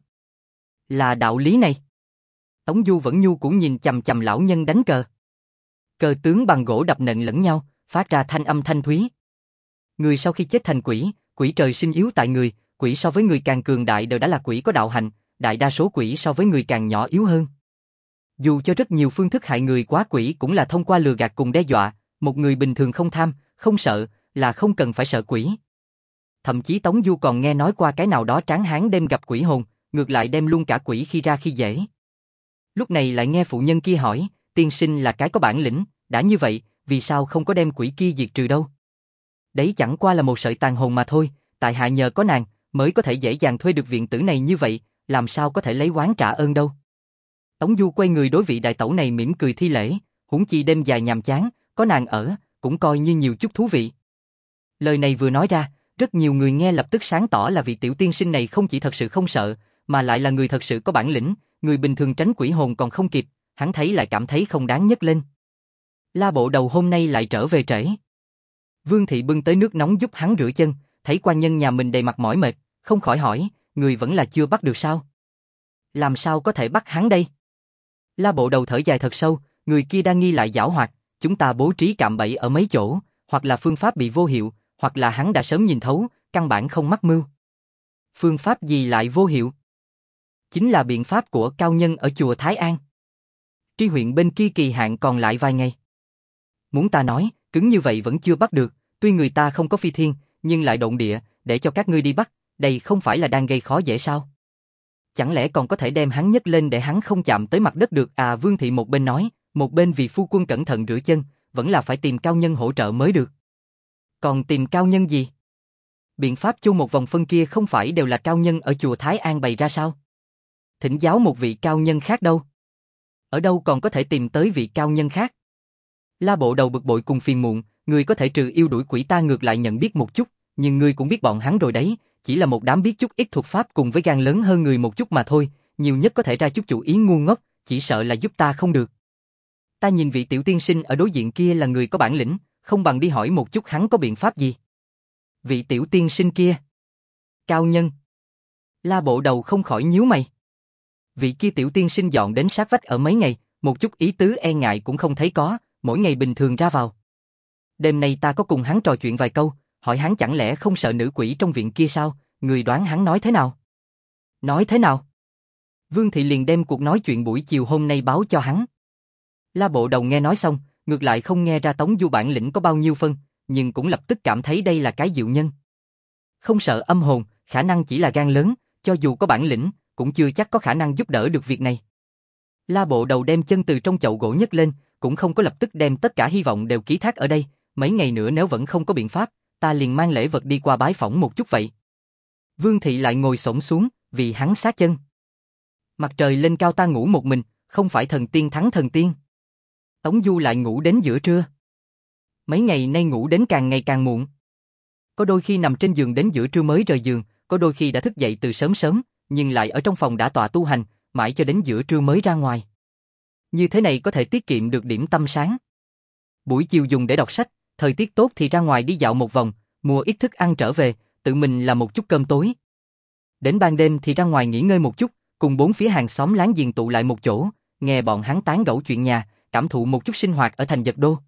Là đạo lý này. Tống Du vẫn nhu cũng nhìn chằm chằm lão nhân đánh cờ. Cờ tướng bằng gỗ đập nện lẫn nhau, phát ra thanh âm thanh thúy. Người sau khi chết thành quỷ, quỷ trời sinh yếu tại người, quỷ so với người càng cường đại đều đã là quỷ có đạo hạnh, đại đa số quỷ so với người càng nhỏ yếu hơn. Dù cho rất nhiều phương thức hại người quá quỷ cũng là thông qua lừa gạt cùng đe dọa, một người bình thường không tham, không sợ, là không cần phải sợ quỷ. Thậm chí Tống Du còn nghe nói qua cái nào đó tráng hán đêm gặp quỷ hồn, ngược lại đem luôn cả quỷ khi ra khi dễ. Lúc này lại nghe phụ nhân kia hỏi, tiên sinh là cái có bản lĩnh, đã như vậy, vì sao không có đem quỷ kia diệt trừ đâu? Đấy chẳng qua là một sợi tàn hồn mà thôi, tại hạ nhờ có nàng, mới có thể dễ dàng thuê được viện tử này như vậy, làm sao có thể lấy oán trả ơn đâu. Tống Du quay người đối vị đại tẩu này mỉm cười thi lễ, huống chi đêm dài nhàm chán, có nàng ở, cũng coi như nhiều chút thú vị. Lời này vừa nói ra, rất nhiều người nghe lập tức sáng tỏ là vị tiểu tiên sinh này không chỉ thật sự không sợ, mà lại là người thật sự có bản lĩnh, người bình thường tránh quỷ hồn còn không kịp, hắn thấy lại cảm thấy không đáng nhấc lên. La Bộ Đầu hôm nay lại trở về trễ. Vương Thị bưng tới nước nóng giúp hắn rửa chân, thấy quan nhân nhà mình đầy mặt mỏi mệt, không khỏi hỏi, người vẫn là chưa bắt được sao? Làm sao có thể bắt hắn đây? La Bộ Đầu thở dài thật sâu, người kia đang nghi lại giảo hoạt, chúng ta bố trí cạm bẫy ở mấy chỗ, hoặc là phương pháp bị vô hiệu, hoặc là hắn đã sớm nhìn thấu, căn bản không mắc mưu. Phương pháp gì lại vô hiệu? Chính là biện pháp của cao nhân ở chùa Thái An. Tri huyện bên kia kỳ hạn còn lại vài ngày. Muốn ta nói, cứng như vậy vẫn chưa bắt được, tuy người ta không có phi thiên, nhưng lại độn địa, để cho các ngươi đi bắt, đây không phải là đang gây khó dễ sao? Chẳng lẽ còn có thể đem hắn nhấc lên để hắn không chạm tới mặt đất được à? Vương Thị một bên nói, một bên vì phu quân cẩn thận rửa chân, vẫn là phải tìm cao nhân hỗ trợ mới được. Còn tìm cao nhân gì? Biện pháp chu một vòng phân kia không phải đều là cao nhân ở chùa Thái An bày ra sao? Thỉnh giáo một vị cao nhân khác đâu? Ở đâu còn có thể tìm tới vị cao nhân khác? La Bộ Đầu bực bội cùng phiền muộn, người có thể trừ yêu đuổi quỷ ta ngược lại nhận biết một chút, nhưng ngươi cũng biết bọn hắn rồi đấy, chỉ là một đám biết chút ít thuật pháp cùng với gan lớn hơn người một chút mà thôi, nhiều nhất có thể ra chút chủ ý ngu ngốc, chỉ sợ là giúp ta không được. Ta nhìn vị tiểu tiên sinh ở đối diện kia là người có bản lĩnh, không bằng đi hỏi một chút hắn có biện pháp gì. Vị tiểu tiên sinh kia? Cao nhân. La Bộ Đầu không khỏi nhíu mày. Vị kia tiểu tiên sinh dọn đến sát vách ở mấy ngày, một chút ý tứ e ngại cũng không thấy có, mỗi ngày bình thường ra vào. Đêm nay ta có cùng hắn trò chuyện vài câu, hỏi hắn chẳng lẽ không sợ nữ quỷ trong viện kia sao, người đoán hắn nói thế nào? Nói thế nào? Vương Thị liền đem cuộc nói chuyện buổi chiều hôm nay báo cho hắn. La Bộ Đầu nghe nói xong, ngược lại không nghe ra Tống Du bản lĩnh có bao nhiêu phân, nhưng cũng lập tức cảm thấy đây là cái diệu nhân. Không sợ âm hồn, khả năng chỉ là gan lớn, cho dù có bản lĩnh, cũng chưa chắc có khả năng giúp đỡ được việc này. La Bộ Đầu đem chân từ trong chậu gỗ nhấc lên, cũng không có lập tức đem tất cả hy vọng đều ký thác ở đây, mấy ngày nữa nếu vẫn không có biện pháp, ta liền mang lễ vật đi qua bái phỏng một chút vậy. Vương Thị lại ngồi xổm xuống, vì hắn sát chân. Mặt trời lên cao ta ngủ một mình, không phải thần tiên thắng thần tiên. Tống Du lại ngủ đến giữa trưa. Mấy ngày nay ngủ đến càng ngày càng muộn. Có đôi khi nằm trên giường đến giữa trưa mới rời giường, có đôi khi đã thức dậy từ sớm sớm, nhưng lại ở trong phòng đã tọa tu hành, mãi cho đến giữa trưa mới ra ngoài. Như thế này có thể tiết kiệm được điểm tâm sáng. Buổi chiều dùng để đọc sách, thời tiết tốt thì ra ngoài đi dạo một vòng, mua ít thức ăn trở về, tự mình làm một chút cơm tối. Đến ban đêm thì ra ngoài nghỉ ngơi một chút, cùng bốn phía hàng xóm láng giềng tụ lại một chỗ, nghe bọn hắn tán gẫu chuyện nhà, cảm thụ một chút sinh hoạt ở thành Dật Đô.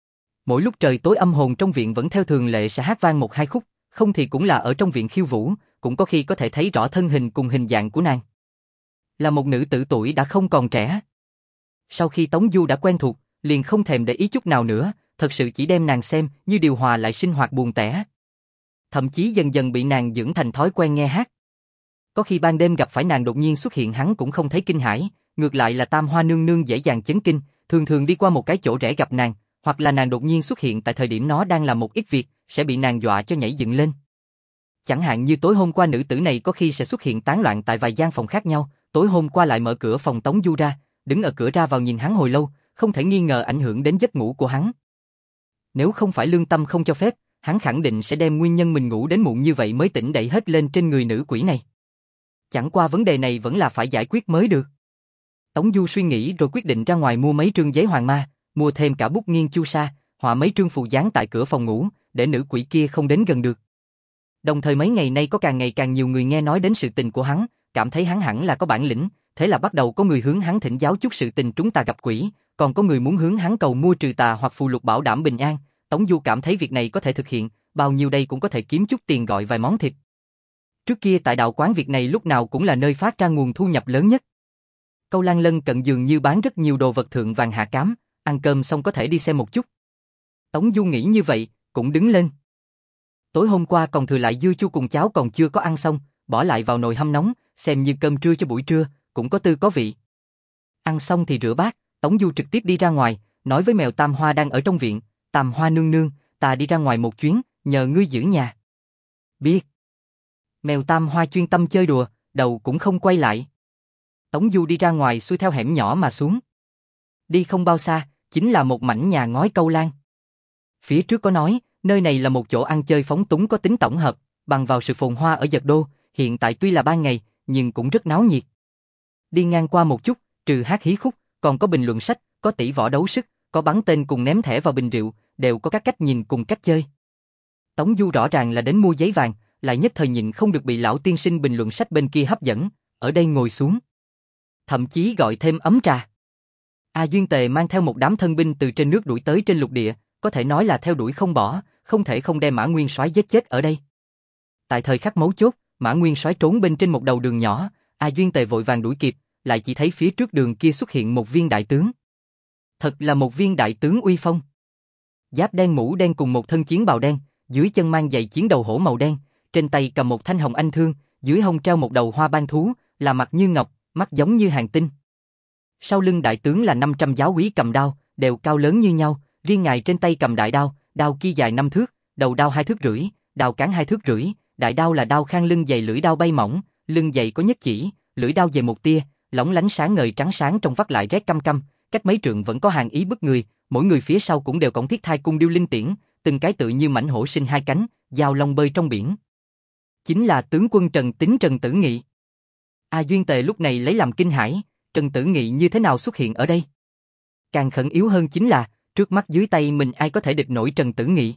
Mỗi lúc trời tối âm hồn trong viện vẫn theo thường lệ sẽ hát vang một hai khúc, không thì cũng là ở trong viện khiêu vũ, cũng có khi có thể thấy rõ thân hình cùng hình dạng của nàng. Là một nữ tử tuổi đã không còn trẻ. Sau khi Tống Du đã quen thuộc, liền không thèm để ý chút nào nữa, thật sự chỉ đem nàng xem như điều hòa lại sinh hoạt buồn tẻ. Thậm chí dần dần bị nàng dưỡng thành thói quen nghe hát. Có khi ban đêm gặp phải nàng đột nhiên xuất hiện hắn cũng không thấy kinh hãi, ngược lại là Tam Hoa nương nương dễ dàng chấn kinh, thường thường đi qua một cái chỗ rẽ gặp nàng, hoặc là nàng đột nhiên xuất hiện tại thời điểm nó đang làm một ít việc, sẽ bị nàng dọa cho nhảy dựng lên. Chẳng hạn như tối hôm qua nữ tử này có khi sẽ xuất hiện tán loạn tại vài gian phòng khác nhau, tối hôm qua lại mở cửa phòng Tống Du ra, đứng ở cửa ra vào nhìn hắn hồi lâu, không thể nghi ngờ ảnh hưởng đến giấc ngủ của hắn. Nếu không phải lương tâm không cho phép, hắn khẳng định sẽ đem nguyên nhân mình ngủ đến muộn như vậy mới tỉnh đẩy hết lên trên người nữ quỷ này. Chẳng qua vấn đề này vẫn là phải giải quyết mới được. Tống Du suy nghĩ rồi quyết định ra ngoài mua mấy trương giấy hoàng ma, mua thêm cả bút nghiên chu sa, họa mấy trương phù dán tại cửa phòng ngủ, để nữ quỷ kia không đến gần được. Đồng thời mấy ngày nay có càng ngày càng nhiều người nghe nói đến sự tình của hắn, cảm thấy hắn hẳn là có bản lĩnh, thế là bắt đầu có người hướng hắn thỉnh giáo chút sự tình chúng ta gặp quỷ, còn có người muốn hướng hắn cầu mua trừ tà hoặc phù lục bảo đảm bình an. Tống Du cảm thấy việc này có thể thực hiện, bao nhiêu đây cũng có thể kiếm chút tiền gọi vài món thịt. Trước kia tại đạo quán việc này lúc nào cũng là nơi phát ra nguồn thu nhập lớn nhất. Câu Lan lân cận dường như bán rất nhiều đồ vật thượng vàng hạ cám, ăn cơm xong có thể đi xem một chút. Tống Du nghĩ như vậy, cũng đứng lên. Tối hôm qua còn thừa lại dưa chua cùng cháo còn chưa có ăn xong, bỏ lại vào nồi hâm nóng, xem như cơm trưa cho buổi trưa, cũng có tư có vị. Ăn xong thì rửa bát, Tống Du trực tiếp đi ra ngoài, nói với mèo Tam Hoa đang ở trong viện, Tam Hoa nương nương, ta đi ra ngoài một chuyến, nhờ ngươi giữ nhà. Biết. Mèo Tam Hoa chuyên tâm chơi đùa, đầu cũng không quay lại. Tống Du đi ra ngoài xuôi theo hẻm nhỏ mà xuống. Đi không bao xa, chính là một mảnh nhà ngói câu lan. Phía trước có nói, nơi này là một chỗ ăn chơi phóng túng có tính tổng hợp, bằng vào sự phồn hoa ở Dật Đô, hiện tại tuy là ban ngày, nhưng cũng rất náo nhiệt. Đi ngang qua một chút, trừ hát hí khúc, còn có bình luận sách, có tỷ võ đấu sức, có bắn tên cùng ném thẻ vào bình rượu, đều có các cách nhìn cùng cách chơi. Tống Du rõ ràng là đến mua giấy vàng, lại nhất thời nhịn không được bị lão tiên sinh bình luận sách bên kia hấp dẫn, ở đây ngồi xuống. Thậm chí gọi thêm ấm trà. A Duyên Tề mang theo một đám thân binh từ trên nước đuổi tới trên lục địa, có thể nói là theo đuổi không bỏ, không thể không đem Mã Nguyên Soái giết chết ở đây. Tại thời khắc mấu chốt, Mã Nguyên Soái trốn bên trên một đầu đường nhỏ, A Duyên Tề vội vàng đuổi kịp, lại chỉ thấy phía trước đường kia xuất hiện một viên đại tướng. Thật là một viên đại tướng uy phong. Giáp đen mũ đen cùng một thân chiến bào đen, dưới chân mang giày chiến đầu hổ màu đen, trên tay cầm một thanh hồng anh thương, dưới hông treo một đầu hoa ban thú, là mặt như ngọc, mắt giống như hàng tinh. Sau lưng đại tướng là năm trăm giáo úy cầm đao, đều cao lớn như nhau, riêng ngài trên tay cầm đại đao, đao kia dài năm thước, đầu đao hai thước rưỡi, đao cán hai thước rưỡi, đại đao là đao khang lưng dày lưỡi đao bay mỏng, lưng dày có nhất chỉ, lưỡi đao dày một tia, lóng lánh sáng ngời trắng sáng trong vắt lại rét căm căm, cách mấy trượng vẫn có hàng ý bức người, mỗi người phía sau cũng đều cổng thiết thai cung điêu linh tiễn, từng cái tự như mãnh hổ sinh hai cánh, giao long bơi trong biển. Chính là tướng quân Trần Tín Trần Tử Nghị. A Duyên Tề lúc này lấy làm kinh hãi, Trần Tử Nghị như thế nào xuất hiện ở đây? Càng khẩn yếu hơn chính là, trước mắt dưới tay mình ai có thể địch nổi Trần Tử Nghị?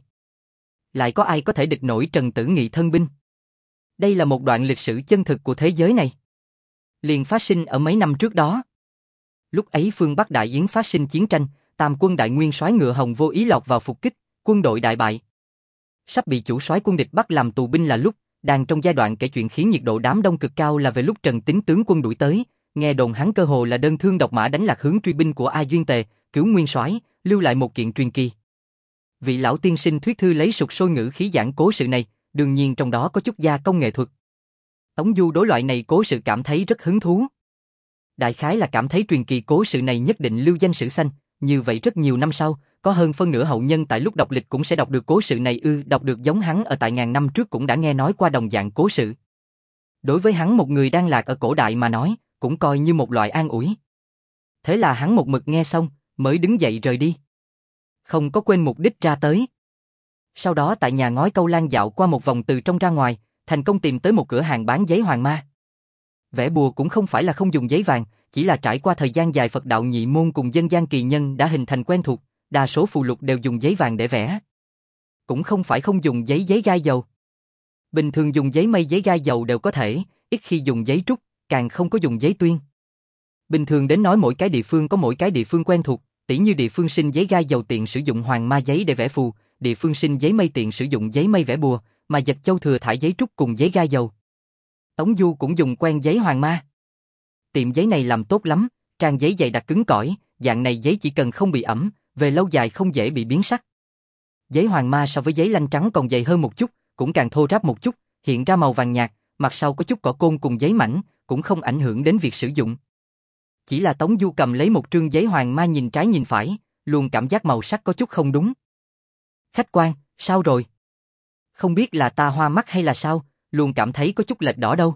Lại có ai có thể địch nổi Trần Tử Nghị thân binh? Đây là một đoạn lịch sử chân thực của thế giới này. Liền phát sinh ở mấy năm trước đó. Lúc ấy phương Bắc Đại Yến phát sinh chiến tranh, Tam quân đại nguyên soái Ngựa Hồng vô ý lọt vào phục kích, quân đội đại bại. Sắp bị chủ soái quân địch bắt làm tù binh là lúc, đang trong giai đoạn kể chuyện khiến nhiệt độ đám đông cực cao là về lúc Trần Tín tướng quân đuổi tới, nghe đồn hắn cơ hồ là đơn thương độc mã đánh lạc hướng truy binh của A Duyên Tề, cứu nguyên soái, lưu lại một kiện truyền kỳ. Vị lão tiên sinh thuyết thư lấy sục sôi ngữ khí giảng cố sự này, đương nhiên trong đó có chút gia công nghệ thuật. Tống Du đối loại này cố sự cảm thấy rất hứng thú. Đại khái là cảm thấy truyền kỳ cố sự này nhất định lưu danh sử xanh, như vậy rất nhiều năm sau, có hơn phân nửa hậu nhân tại lúc đọc lịch cũng sẽ đọc được cố sự này ư, đọc được giống hắn ở tại ngàn năm trước cũng đã nghe nói qua đồng dạng cố sự. Đối với hắn một người đang lạc ở cổ đại mà nói, cũng coi như một loại an ủi. Thế là hắn một mực nghe xong, mới đứng dậy rời đi. Không có quên mục đích ra tới. Sau đó tại nhà ngói câu lan dạo qua một vòng từ trong ra ngoài, thành công tìm tới một cửa hàng bán giấy hoàng ma. Vẽ bùa cũng không phải là không dùng giấy vàng, chỉ là trải qua thời gian dài Phật đạo nhị môn cùng dân gian kỳ nhân đã hình thành quen thuộc, đa số phù lục đều dùng giấy vàng để vẽ. Cũng không phải không dùng giấy giấy gai dầu. Bình thường dùng giấy mây giấy gai dầu đều có thể, ít khi dùng giấy trúc, càng không có dùng giấy tuyên. Bình thường đến nói mỗi cái địa phương có mỗi cái địa phương quen thuộc, tỉ như địa phương sinh giấy gai dầu tiện sử dụng hoàng ma giấy để vẽ phù, địa phương sinh giấy mây tiện sử dụng giấy mây vẽ bùa, mà Dật Châu thừa thải giấy trúc cùng giấy gai dầu. Tống Du cũng dùng quen giấy hoàng ma. Tiệm giấy này làm tốt lắm, trang giấy dày đặc cứng cỏi, dạng này giấy chỉ cần không bị ẩm, về lâu dài không dễ bị biến sắc. Giấy hoàng ma so với giấy lanh trắng còn dày hơn một chút, cũng càng thô ráp một chút, hiện ra màu vàng nhạt, mặt sau có chút cỏ côn cùng giấy mảnh, cũng không ảnh hưởng đến việc sử dụng. Chỉ là Tống Du cầm lấy một trương giấy hoàng ma nhìn trái nhìn phải, luôn cảm giác màu sắc có chút không đúng. Khách quan, sao rồi? Không biết là ta hoa mắt hay là sao, luôn cảm thấy có chút lệch đỏ đâu.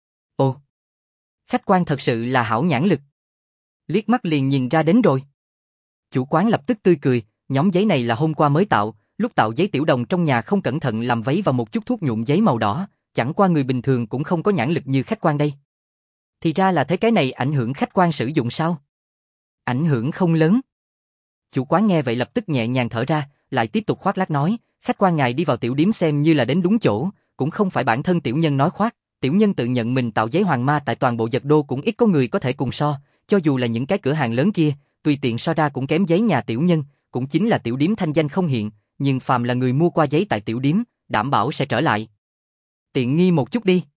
Ồ, khách quan thật sự là hảo nhãn lực. Liếc mắt liền nhìn ra đến rồi. Chủ quán lập tức tươi cười, nhóm giấy này là hôm qua mới tạo, lúc tạo giấy tiểu đồng trong nhà không cẩn thận làm vấy vào một chút thuốc nhuộm giấy màu đỏ, chẳng qua người bình thường cũng không có nhãn lực như khách quan đây. Thì ra là thế, cái này ảnh hưởng khách quan sử dụng sao? Ảnh hưởng không lớn. Chủ quán nghe vậy lập tức nhẹ nhàng thở ra, lại tiếp tục khoác lác nói, khách quan ngài đi vào tiểu điếm xem như là đến đúng chỗ, cũng không phải bản thân tiểu nhân nói khoác, tiểu nhân tự nhận mình tạo giấy hoàng ma tại toàn bộ Dật Đô cũng ít có người có thể cùng so, cho dù là những cái cửa hàng lớn kia, tùy tiện so ra cũng kém giấy nhà tiểu nhân, cũng chính là tiểu điếm thanh danh không hiện, nhưng phàm là người mua qua giấy tại tiểu điếm, đảm bảo sẽ trở lại. Tiện nghi một chút đi.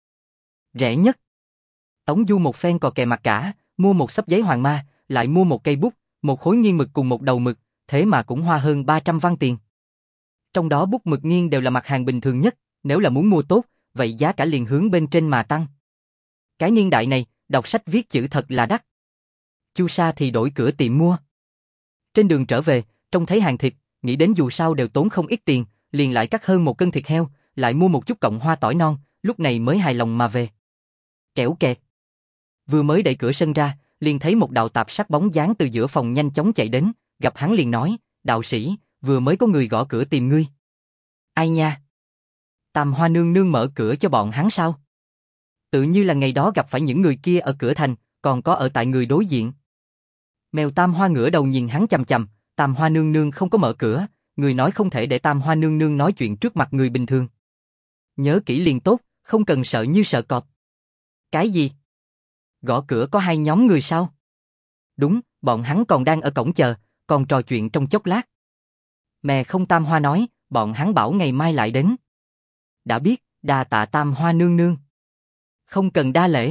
Rẻ nhất. Tống Du một phen cò kè mặt cả, mua một xấp giấy hoàng ma, lại mua một cây bút, một khối nghiên mực cùng một đầu mực, thế mà cũng hoa hơn ba trăm văn tiền. Trong đó bút mực nghiên đều là mặt hàng bình thường nhất, nếu là muốn mua tốt, vậy giá cả liền hướng bên trên mà tăng. Cái niên đại này, đọc sách viết chữ thật là đắt. Chu Sa thì đổi cửa tiệm mua. Trên đường trở về, trông thấy hàng thịt, nghĩ đến dù sao đều tốn không ít tiền, liền lại cắt hơn một cân thịt heo, lại mua một chút cọng hoa tỏi non, lúc này mới hài lòng mà về. Kẻo kẹt. Vừa mới đẩy cửa sân ra, liền thấy một đạo tạp sắc bóng dáng từ giữa phòng nhanh chóng chạy đến, gặp hắn liền nói, đạo sĩ, vừa mới có người gõ cửa tìm ngươi. Ai nha? Tam Hoa nương nương mở cửa cho bọn hắn sao? Tự như là ngày đó gặp phải những người kia ở cửa thành, còn có ở tại người đối diện. Mèo Tam Hoa ngửa đầu nhìn hắn chằm chằm, Tam Hoa nương nương không có mở cửa, người nói không thể để Tam Hoa nương nương nói chuyện trước mặt người bình thường. Nhớ kỹ liền tốt, không cần sợ như sợ cọp. Cái gì? Gõ cửa có hai nhóm người sao? Đúng, bọn hắn còn đang ở cổng chờ, còn trò chuyện trong chốc lát. Mẹ không Tam Hoa nói, bọn hắn bảo ngày mai lại đến. Đã biết, đa tạ Tam Hoa nương nương. Không cần đa lễ.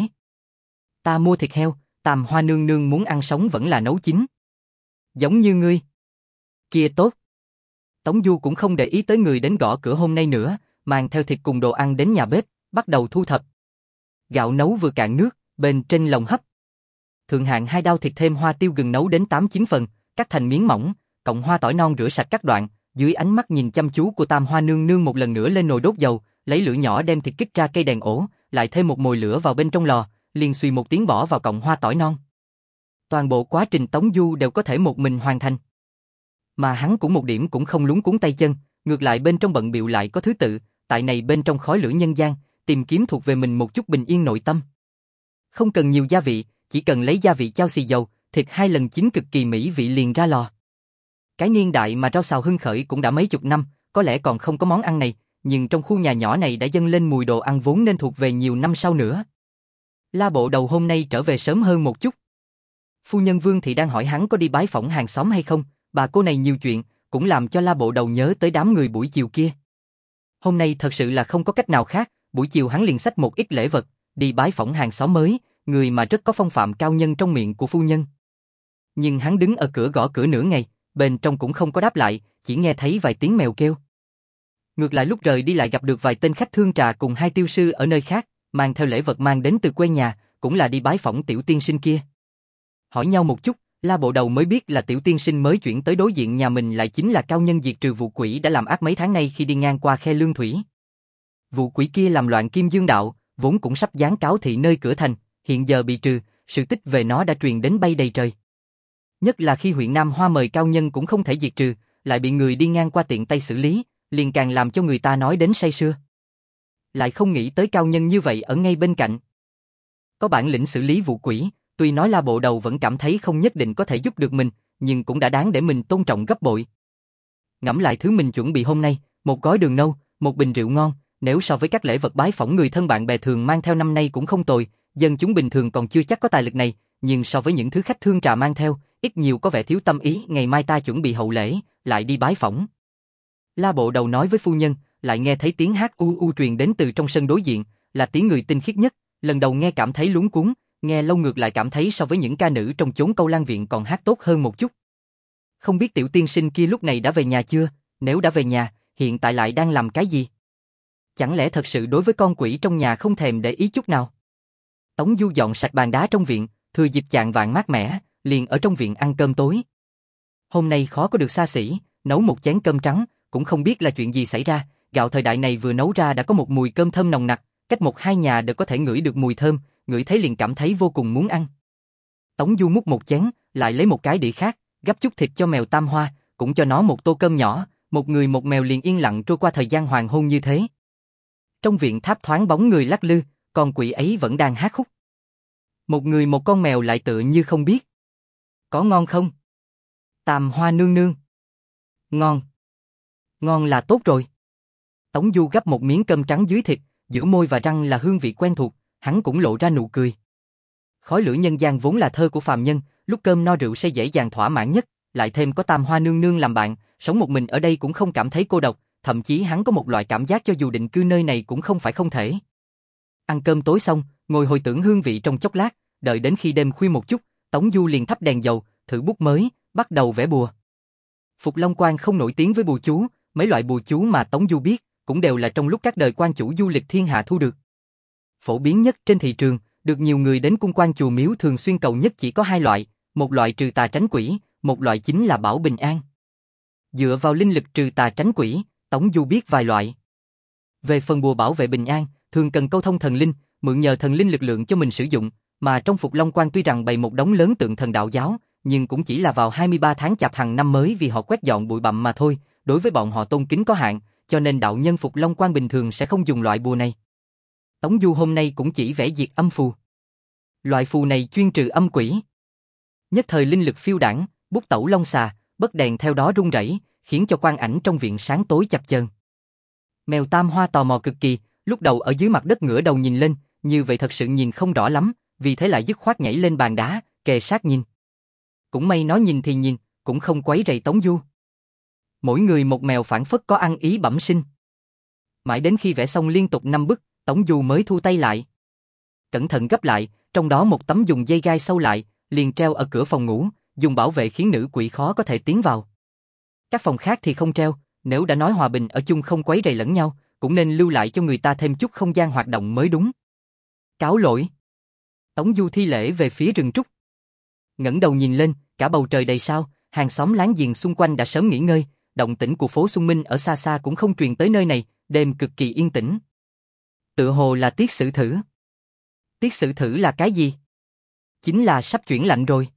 Ta mua thịt heo, Tam Hoa nương nương muốn ăn sống vẫn là nấu chín. Giống như ngươi. Kia tốt. Tống Du cũng không để ý tới người đến gõ cửa hôm nay nữa, mang theo thịt cùng đồ ăn đến nhà bếp, bắt đầu thu thập. Gạo nấu vừa cạn nước, bên trên lồng hấp. Thượng hạng hai đao thịt thêm hoa tiêu gừng nấu đến tám chín phần, cắt thành miếng mỏng, cộng hoa tỏi non rửa sạch các đoạn, dưới ánh mắt nhìn chăm chú của Tam Hoa nương nương một lần nữa lên nồi đốt dầu, lấy lửa nhỏ đem thịt kích ra cây đèn ổ, lại thêm một mồi lửa vào bên trong lò, liền suy một tiếng bỏ vào cộng hoa tỏi non. Toàn bộ quá trình Tống Du đều có thể một mình hoàn thành. Mà hắn cũng một điểm cũng không lúng cuống tay chân, ngược lại bên trong bận bịu lại có thứ tự, tại này bên trong khói lửa nhân gian, tìm kiếm thuộc về mình một chút bình yên nội tâm. Không cần nhiều gia vị, chỉ cần lấy gia vị chao xì dầu, thịt hai lần chín cực kỳ mỹ vị liền ra lò. Cái niên đại mà rau xào hưng khởi cũng đã mấy chục năm, có lẽ còn không có món ăn này, nhưng trong khu nhà nhỏ này đã dâng lên mùi đồ ăn vốn nên thuộc về nhiều năm sau nữa. La Bộ Đầu hôm nay trở về sớm hơn một chút. Phu nhân Vương Thị đang hỏi hắn có đi bái phỏng hàng xóm hay không, bà cô này nhiều chuyện, cũng làm cho La Bộ Đầu nhớ tới đám người buổi chiều kia. Hôm nay thật sự là không có cách nào khác, buổi chiều hắn liền xách một ít lễ vật, đi bái phỏng hàng xóm mới, người mà rất có phong phạm cao nhân trong miệng của phu nhân. Nhưng hắn đứng ở cửa gõ cửa nửa ngày, bên trong cũng không có đáp lại, chỉ nghe thấy vài tiếng mèo kêu. Ngược lại lúc rời đi lại gặp được vài tên khách thương trà cùng hai tiêu sư ở nơi khác, mang theo lễ vật mang đến từ quê nhà, cũng là đi bái phỏng tiểu tiên sinh kia. Hỏi nhau một chút, La Bộ Đầu mới biết là tiểu tiên sinh mới chuyển tới đối diện nhà mình lại chính là cao nhân diệt trừ vụ quỷ đã làm ác mấy tháng nay khi đi ngang qua khe Lương Thủy. Vụ quỷ kia làm loạn Kim Dương Đạo, vốn cũng sắp giáng cáo thị nơi cửa thành, hiện giờ bị trừ, sự tích về nó đã truyền đến bay đầy trời. Nhất là khi huyện Nam Hoa mời cao nhân cũng không thể diệt trừ, lại bị người đi ngang qua tiện tay xử lý, liền càng làm cho người ta nói đến say sưa. Lại không nghĩ tới cao nhân như vậy ở ngay bên cạnh. Có bản lĩnh xử lý vụ quỷ, tuy nói La Bộ Đầu vẫn cảm thấy không nhất định có thể giúp được mình, nhưng cũng đã đáng để mình tôn trọng gấp bội. Ngẫm lại thứ mình chuẩn bị hôm nay, một gói đường nâu, một bình rượu ngon, nếu so với các lễ vật bái phỏng người thân bạn bè thường mang theo năm nay cũng không tồi, dân chúng bình thường còn chưa chắc có tài lực này, nhưng so với những thứ khách thương trà mang theo, ít nhiều có vẻ thiếu tâm ý, ngày mai ta chuẩn bị hậu lễ, lại đi bái phỏng. La Bộ Đầu nói với phu nhân, lại nghe thấy tiếng hát u u truyền đến từ trong sân đối diện, là tiếng người tinh khiết nhất, lần đầu nghe cảm thấy luống cuống, nghe lâu ngược lại cảm thấy so với những ca nữ trong chốn Câu Lan viện còn hát tốt hơn một chút. Không biết tiểu tiên sinh kia lúc này đã về nhà chưa, nếu đã về nhà, hiện tại lại đang làm cái gì? Chẳng lẽ thật sự đối với con quỷ trong nhà không thèm để ý chút nào? Tống Du dọn sạch bàn đá trong viện, thừa dịp chạng vạng mát mẻ, liền ở trong viện ăn cơm tối. Hôm nay khó có được xa xỉ, nấu một chén cơm trắng, cũng không biết là chuyện gì xảy ra, gạo thời đại này vừa nấu ra đã có một mùi cơm thơm nồng nặc, cách một hai nhà đều có thể ngửi được mùi thơm, ngửi thấy liền cảm thấy vô cùng muốn ăn. Tống Du múc một chén, lại lấy một cái đĩa khác, gắp chút thịt cho mèo Tam Hoa, cũng cho nó một tô cơm nhỏ, một người một mèo liền yên lặng trôi qua thời gian hoàng hôn như thế. Trong viện tháp thoáng bóng người lắc lư, con quỷ ấy vẫn đang hát khúc. Một người một con mèo lại tựa như không biết. Có ngon không? Tam Hoa nương nương. Ngon. Ngon là tốt rồi. Tống Du gắp một miếng cơm trắng dưới thịt, giữa môi và răng là hương vị quen thuộc, hắn cũng lộ ra nụ cười. Khói lửa nhân gian vốn là thơ của phàm nhân, lúc cơm no rượu say dễ dàng thỏa mãn nhất, lại thêm có Tam Hoa nương nương làm bạn, sống một mình ở đây cũng không cảm thấy cô độc, thậm chí hắn có một loại cảm giác cho dù định cư nơi này cũng không phải không thể. Ăn cơm tối xong, ngồi hồi tưởng hương vị trong chốc lát, đợi đến khi đêm khuya một chút, Tống Du liền thắp đèn dầu, thử bút mới, bắt đầu vẽ bùa. Phục Long Quan không nổi tiếng với bùa chú, mấy loại bùa chú mà Tống Du biết, cũng đều là trong lúc các đời quan chủ du lịch thiên hạ thu được. Phổ biến nhất trên thị trường, được nhiều người đến cung quan chùa miếu thường xuyên cầu nhất chỉ có hai loại, một loại trừ tà tránh quỷ, một loại chính là bảo bình an. Dựa vào linh lực trừ tà tránh quỷ, Tống Du biết vài loại. Về phần bùa bảo vệ bình an, thường cần câu thông thần linh, mượn nhờ thần linh lực lượng cho mình sử dụng, mà trong Phục Long Quan tuy rằng bày một đống lớn tượng thần đạo giáo, nhưng cũng chỉ là vào hai mươi ba tháng chạp hàng năm mới vì họ quét dọn bụi bặm mà thôi, đối với bọn họ tôn kính có hạn, cho nên đạo nhân Phục Long Quan bình thường sẽ không dùng loại bùa này. Tống Du hôm nay cũng chỉ vẽ diệt âm phù. Loại phù này chuyên trừ âm quỷ. Nhất thời linh lực phiêu đãng, bút tẩu long xà, bất đèn theo đó rung rẩy, khiến cho quang ảnh trong viện sáng tối chập chờn. Mèo Tam Hoa tò mò cực kỳ, lúc đầu ở dưới mặt đất ngửa đầu nhìn lên, như vậy thật sự nhìn không rõ lắm, vì thế lại dứt khoát nhảy lên bàn đá, kề sát nhìn. Cũng may nó nhìn thì nhìn, cũng không quấy rầy Tống Du. Mỗi người một mèo phản phất có ăn ý bẩm sinh. Mãi đến khi vẽ xong liên tục năm bức, Tống Du mới thu tay lại. Cẩn thận gấp lại, trong đó một tấm dùng dây gai sâu lại, liền treo ở cửa phòng ngủ, dùng bảo vệ khiến nữ quỷ khó có thể tiến vào. Các phòng khác thì không treo, nếu đã nói hòa bình ở chung không quấy rầy lẫn nhau, cũng nên lưu lại cho người ta thêm chút không gian hoạt động mới đúng. Cáo lỗi. Tống Du thi lễ về phía rừng trúc. Ngẩng đầu nhìn lên, cả bầu trời đầy sao, hàng xóm láng giềng xung quanh đã sớm nghỉ ngơi, động tĩnh của phố Xuân Minh ở xa xa cũng không truyền tới nơi này, đêm cực kỳ yên tĩnh. Tựa hồ là tiết sử thử. Tiết sử thử là cái gì? Chính là sắp chuyển lạnh rồi.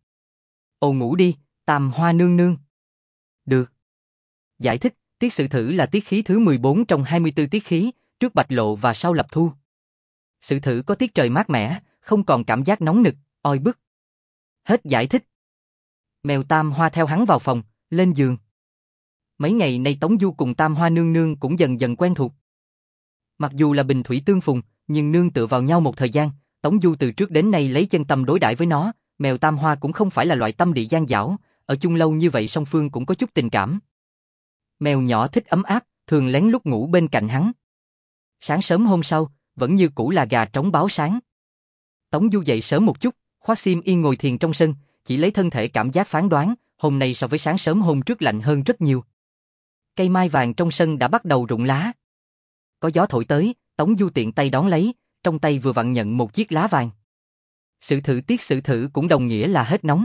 Ồ ngủ đi, Tam Hoa nương nương. Được. Giải thích, tiết sử thử là tiết khí thứ mười bốn trong hai mươi tư tiết khí, trước bạch lộ và sau lập thu. Sử thử có tiết trời mát mẻ, không còn cảm giác nóng nực, oi bức. Hết giải thích. Mèo Tam Hoa theo hắn vào phòng, lên giường. Mấy ngày nay Tống Du cùng Tam Hoa nương nương cũng dần dần quen thuộc. Mặc dù là bình thủy tương phùng, nhưng nương tựa vào nhau một thời gian, Tống Du từ trước đến nay lấy chân tâm đối đãi với nó, mèo Tam Hoa cũng không phải là loại tâm địa gian dảo, ở chung lâu như vậy song phương cũng có chút tình cảm. Mèo nhỏ thích ấm áp, thường lén lút ngủ bên cạnh hắn. Sáng sớm hôm sau, vẫn như cũ là gà trống báo sáng. Tống Du dậy sớm một chút, khoác xiêm y ngồi thiền trong sân, chỉ lấy thân thể cảm giác phán đoán, hôm nay so với sáng sớm hôm trước lạnh hơn rất nhiều. Cây mai vàng trong sân đã bắt đầu rụng lá. Có gió thổi tới, Tống Du tiện tay đón lấy, trong tay vừa vặn nhận một chiếc lá vàng. Sự thử tiết sự thử cũng đồng nghĩa là hết nóng.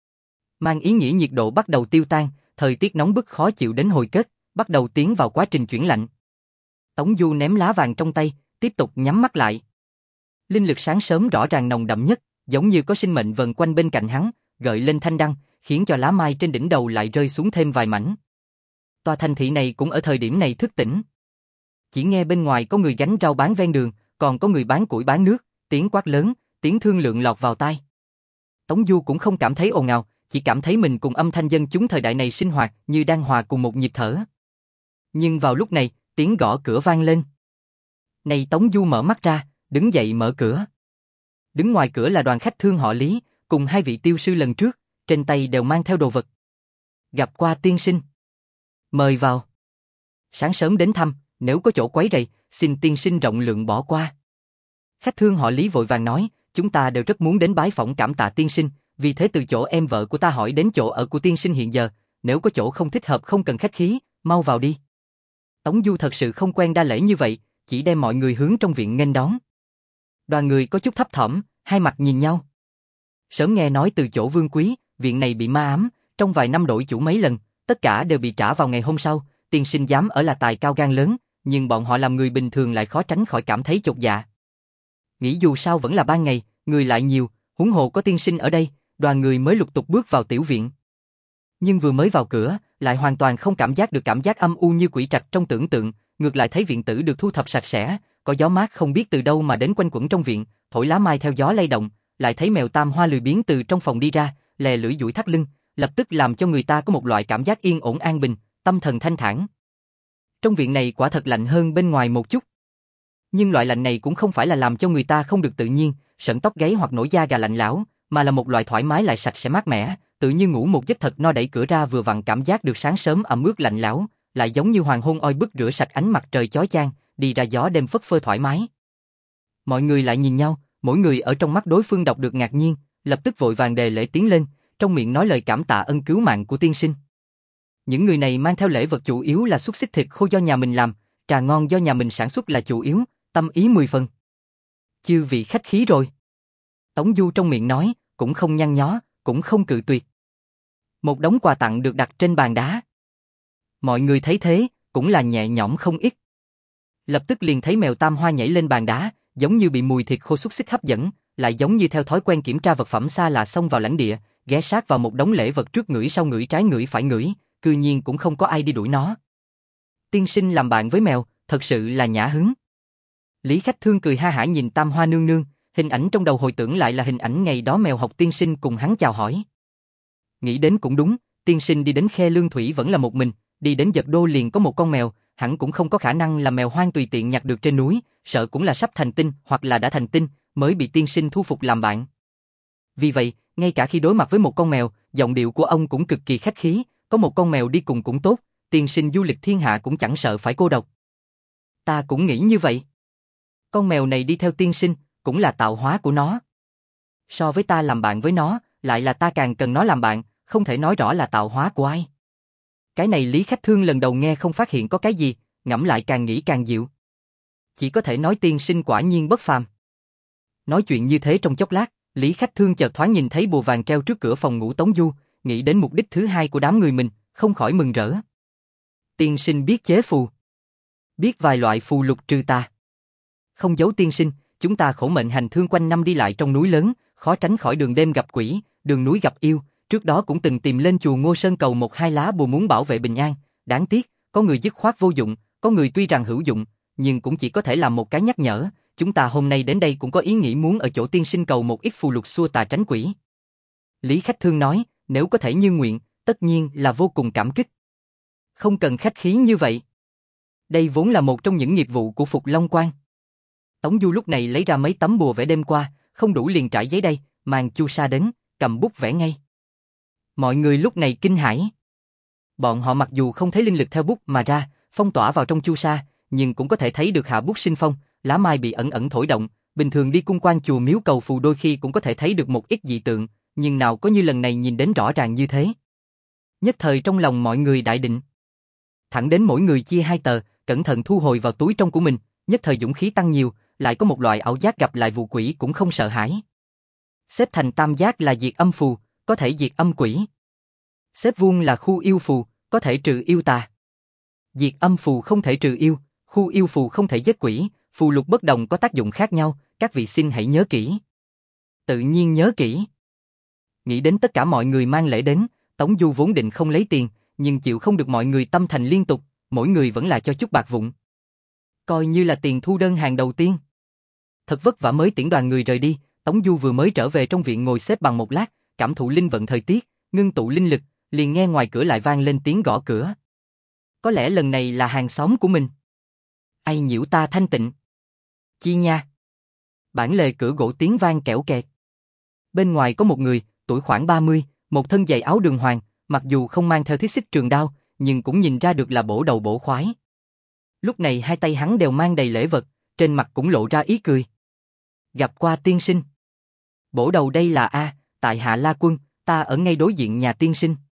Mang ý nghĩa nhiệt độ bắt đầu tiêu tan, thời tiết nóng bức khó chịu đến hồi kết, bắt đầu tiến vào quá trình chuyển lạnh. Tống Du ném lá vàng trong tay, tiếp tục nhắm mắt lại. Linh lực sáng sớm rõ ràng nồng đậm nhất, giống như có sinh mệnh vần quanh bên cạnh hắn, gợi lên thanh đăng, khiến cho lá mai trên đỉnh đầu lại rơi xuống thêm vài mảnh. Tòa thành thị này cũng ở thời điểm này thức tỉnh. Chỉ nghe bên ngoài có người gánh rau bán ven đường, còn có người bán củi bán nước, tiếng quát lớn, tiếng thương lượng lọt vào tai. Tống Du cũng không cảm thấy ồn ào, chỉ cảm thấy mình cùng âm thanh dân chúng thời đại này sinh hoạt như đang hòa cùng một nhịp thở. Nhưng vào lúc này, tiếng gõ cửa vang lên. Này Tống Du mở mắt ra, đứng dậy mở cửa. Đứng ngoài cửa là đoàn khách thương họ Lý, cùng hai vị tiêu sư lần trước, trên tay đều mang theo đồ vật. Gặp qua tiên sinh. Mời vào. Sáng sớm đến thăm, nếu có chỗ quấy rầy, xin tiên sinh rộng lượng bỏ qua. Khách thương họ Lý vội vàng nói, chúng ta đều rất muốn đến bái phỏng cảm tạ tiên sinh, vì thế từ chỗ em vợ của ta hỏi đến chỗ ở của tiên sinh hiện giờ, nếu có chỗ không thích hợp không cần khách khí, mau vào đi. Tống Du thật sự không quen đa lễ như vậy, chỉ đem mọi người hướng trong viện nghênh đón. Đoàn người có chút thấp thỏm, hai mặt nhìn nhau. Sớm nghe nói từ chỗ Vương Quý, viện này bị ma ám, trong vài năm đổi chủ mấy lần, tất cả đều bị trả vào ngày hôm sau, tiên sinh dám ở là tài cao gan lớn, nhưng bọn họ làm người bình thường lại khó tránh khỏi cảm thấy chột dạ. Nghĩ dù sao vẫn là ban ngày, người lại nhiều, huống hồ có tiên sinh ở đây, đoàn người mới lục tục bước vào tiểu viện. Nhưng vừa mới vào cửa, lại hoàn toàn không cảm giác được cảm giác âm u như quỷ trạch trong tưởng tượng, ngược lại thấy viện tử được thu thập sạch sẽ, có gió mát không biết từ đâu mà đến quanh quẩn trong viện, thổi lá mai theo gió lay động, lại thấy mèo tam hoa lười biếng từ trong phòng đi ra, lè lưỡi duỗi thắt lưng, lập tức làm cho người ta có một loại cảm giác yên ổn an bình, tâm thần thanh thản. Trong viện này quả thật lạnh hơn bên ngoài một chút. Nhưng loại lạnh này cũng không phải là làm cho người ta không được tự nhiên, sởn tóc gáy hoặc nổi da gà lạnh lẽo, mà là một loại thoải mái lại sạch sẽ mát mẻ, tự như ngủ một giấc thật no, đẩy cửa ra vừa vặn cảm giác được sáng sớm ẩm ướt lạnh lẽo, lại giống như hoàng hôn oi bức rửa sạch ánh mặt trời chói chang, đi ra gió đêm phất phơ thoải mái. Mọi người lại nhìn nhau, mỗi người ở trong mắt đối phương đọc được ngạc nhiên, lập tức vội vàng đề lễ tiến lên, trong miệng nói lời cảm tạ ân cứu mạng của tiên sinh. Những người này mang theo lễ vật chủ yếu là xúc xích thịt khô do nhà mình làm, trà ngon do nhà mình sản xuất là chủ yếu, tâm ý mười phần. Chư vị khách khí rồi. Tống Du trong miệng nói, cũng không nhăn nhó, cũng không cự tuyệt. Một đống quà tặng được đặt trên bàn đá. Mọi người thấy thế, cũng là nhẹ nhõm không ít. Lập tức liền thấy mèo tam hoa nhảy lên bàn đá, giống như bị mùi thịt khô xúc xích hấp dẫn, lại giống như theo thói quen kiểm tra vật phẩm xa lạ xông vào lãnh địa, ghé sát vào một đống lễ vật trước ngửi sau ngửi trái ngửi phải ngửi, cư nhiên cũng không có ai đi đuổi nó. Tiên sinh làm bạn với mèo, thật sự là nhã hứng. Lý Khách Thương cười ha hả nhìn tam hoa nương nương, hình ảnh trong đầu hồi tưởng lại là hình ảnh ngày đó mèo học tiên sinh cùng hắn chào hỏi. Nghĩ đến cũng đúng, tiên sinh đi đến khe lương thủy vẫn là một mình, đi đến Giật Đô liền có một con mèo, hẳn cũng không có khả năng là mèo hoang tùy tiện nhặt được trên núi, sợ cũng là sắp thành tinh hoặc là đã thành tinh, mới bị tiên sinh thu phục làm bạn. Vì vậy, ngay cả khi đối mặt với một con mèo, giọng điệu của ông cũng cực kỳ khách khí, có một con mèo đi cùng cũng tốt, tiên sinh du lịch thiên hạ cũng chẳng sợ phải cô độc. Ta cũng nghĩ như vậy. Con mèo này đi theo tiên sinh, cũng là tạo hóa của nó. So với ta làm bạn với nó, lại là ta càng cần nó làm bạn, không thể nói rõ là tạo hóa của ai. Cái này Lý Khách Thương lần đầu nghe không phát hiện có cái gì, ngẫm lại càng nghĩ càng dịu. Chỉ có thể nói tiên sinh quả nhiên bất phàm. Nói chuyện như thế trong chốc lát, Lý Khách Thương chợt thoáng nhìn thấy bùa vàng treo trước cửa phòng ngủ Tống Du, nghĩ đến mục đích thứ hai của đám người mình, không khỏi mừng rỡ. Tiên sinh biết chế phù, biết vài loại phù lục trừ tà. Không giấu tiên sinh, chúng ta khổ mệnh hành thương quanh năm đi lại trong núi lớn, khó tránh khỏi đường đêm gặp quỷ, đường núi gặp yêu, trước đó cũng từng tìm lên chùa Ngô Sơn cầu một hai lá bùa muốn bảo vệ bình an, đáng tiếc, có người dứt khoát vô dụng, có người tuy rằng hữu dụng, nhưng cũng chỉ có thể làm một cái nhắc nhở, chúng ta hôm nay đến đây cũng có ý nghĩ muốn ở chỗ tiên sinh cầu một ít phù lục xua tà tránh quỷ. Lý Khách Thương nói, nếu có thể như nguyện, tất nhiên là vô cùng cảm kích. Không cần khách khí như vậy. Đây vốn là một trong những nghiệp vụ của Phục Long Quan. Tống Du lúc này lấy ra mấy tấm bùa vẽ đêm qua, không đủ liền trải giấy đây, mang chu sa đến, cầm bút vẽ ngay. Mọi người lúc này kinh hãi. Bọn họ mặc dù không thấy linh lực theo bút mà ra, phong tỏa vào trong chu sa, nhưng cũng có thể thấy được hạ bút sinh phong, lá mai bị ẩn ẩn thổi động, bình thường đi cung quan chùa miếu cầu phù đôi khi cũng có thể thấy được một ít dị tượng, nhưng nào có như lần này nhìn đến rõ ràng như thế. Nhất thời trong lòng mọi người đại định. Thẳng đến mỗi người chia hai tờ, cẩn thận thu hồi vào túi trong của mình, nhất thời dũng khí tăng nhiều, lại có một loại ảo giác gặp lại vụ quỷ cũng không sợ hãi. Xếp thành tam giác là diệt âm phù, có thể diệt âm quỷ. Xếp vuông là khu yêu phù, có thể trừ yêu tà. Diệt âm phù không thể trừ yêu, khu yêu phù không thể giết quỷ, phù lục bất đồng có tác dụng khác nhau, các vị xin hãy nhớ kỹ. Tự nhiên nhớ kỹ. Nghĩ đến tất cả mọi người mang lễ đến, Tống Du vốn định không lấy tiền, nhưng chịu không được mọi người tâm thành liên tục, mỗi người vẫn là cho chút bạc vụn. Coi như là tiền thu đơn hàng đầu tiên. Thật vất vả mới tiễn đoàn người rời đi, Tống Du vừa mới trở về trong viện ngồi xếp bằng một lát, cảm thụ linh vận thời tiết, ngưng tụ linh lực, liền nghe ngoài cửa lại vang lên tiếng gõ cửa. Có lẽ lần này là hàng xóm của mình. Ai nhiễu ta thanh tịnh? Chi nha? Bản lề cửa gỗ tiếng vang kẽo kẹt. Bên ngoài có một người, tuổi khoảng ba mươi, một thân giày áo đường hoàng, mặc dù không mang theo thiết xích trường đao, nhưng cũng nhìn ra được là bổ đầu bổ khoái. Lúc này hai tay hắn đều mang đầy lễ vật, trên mặt cũng lộ ra ý cười. Gặp qua tiên sinh. Bổ đầu đây là A, tại hạ La Quân, ta ở ngay đối diện nhà tiên sinh.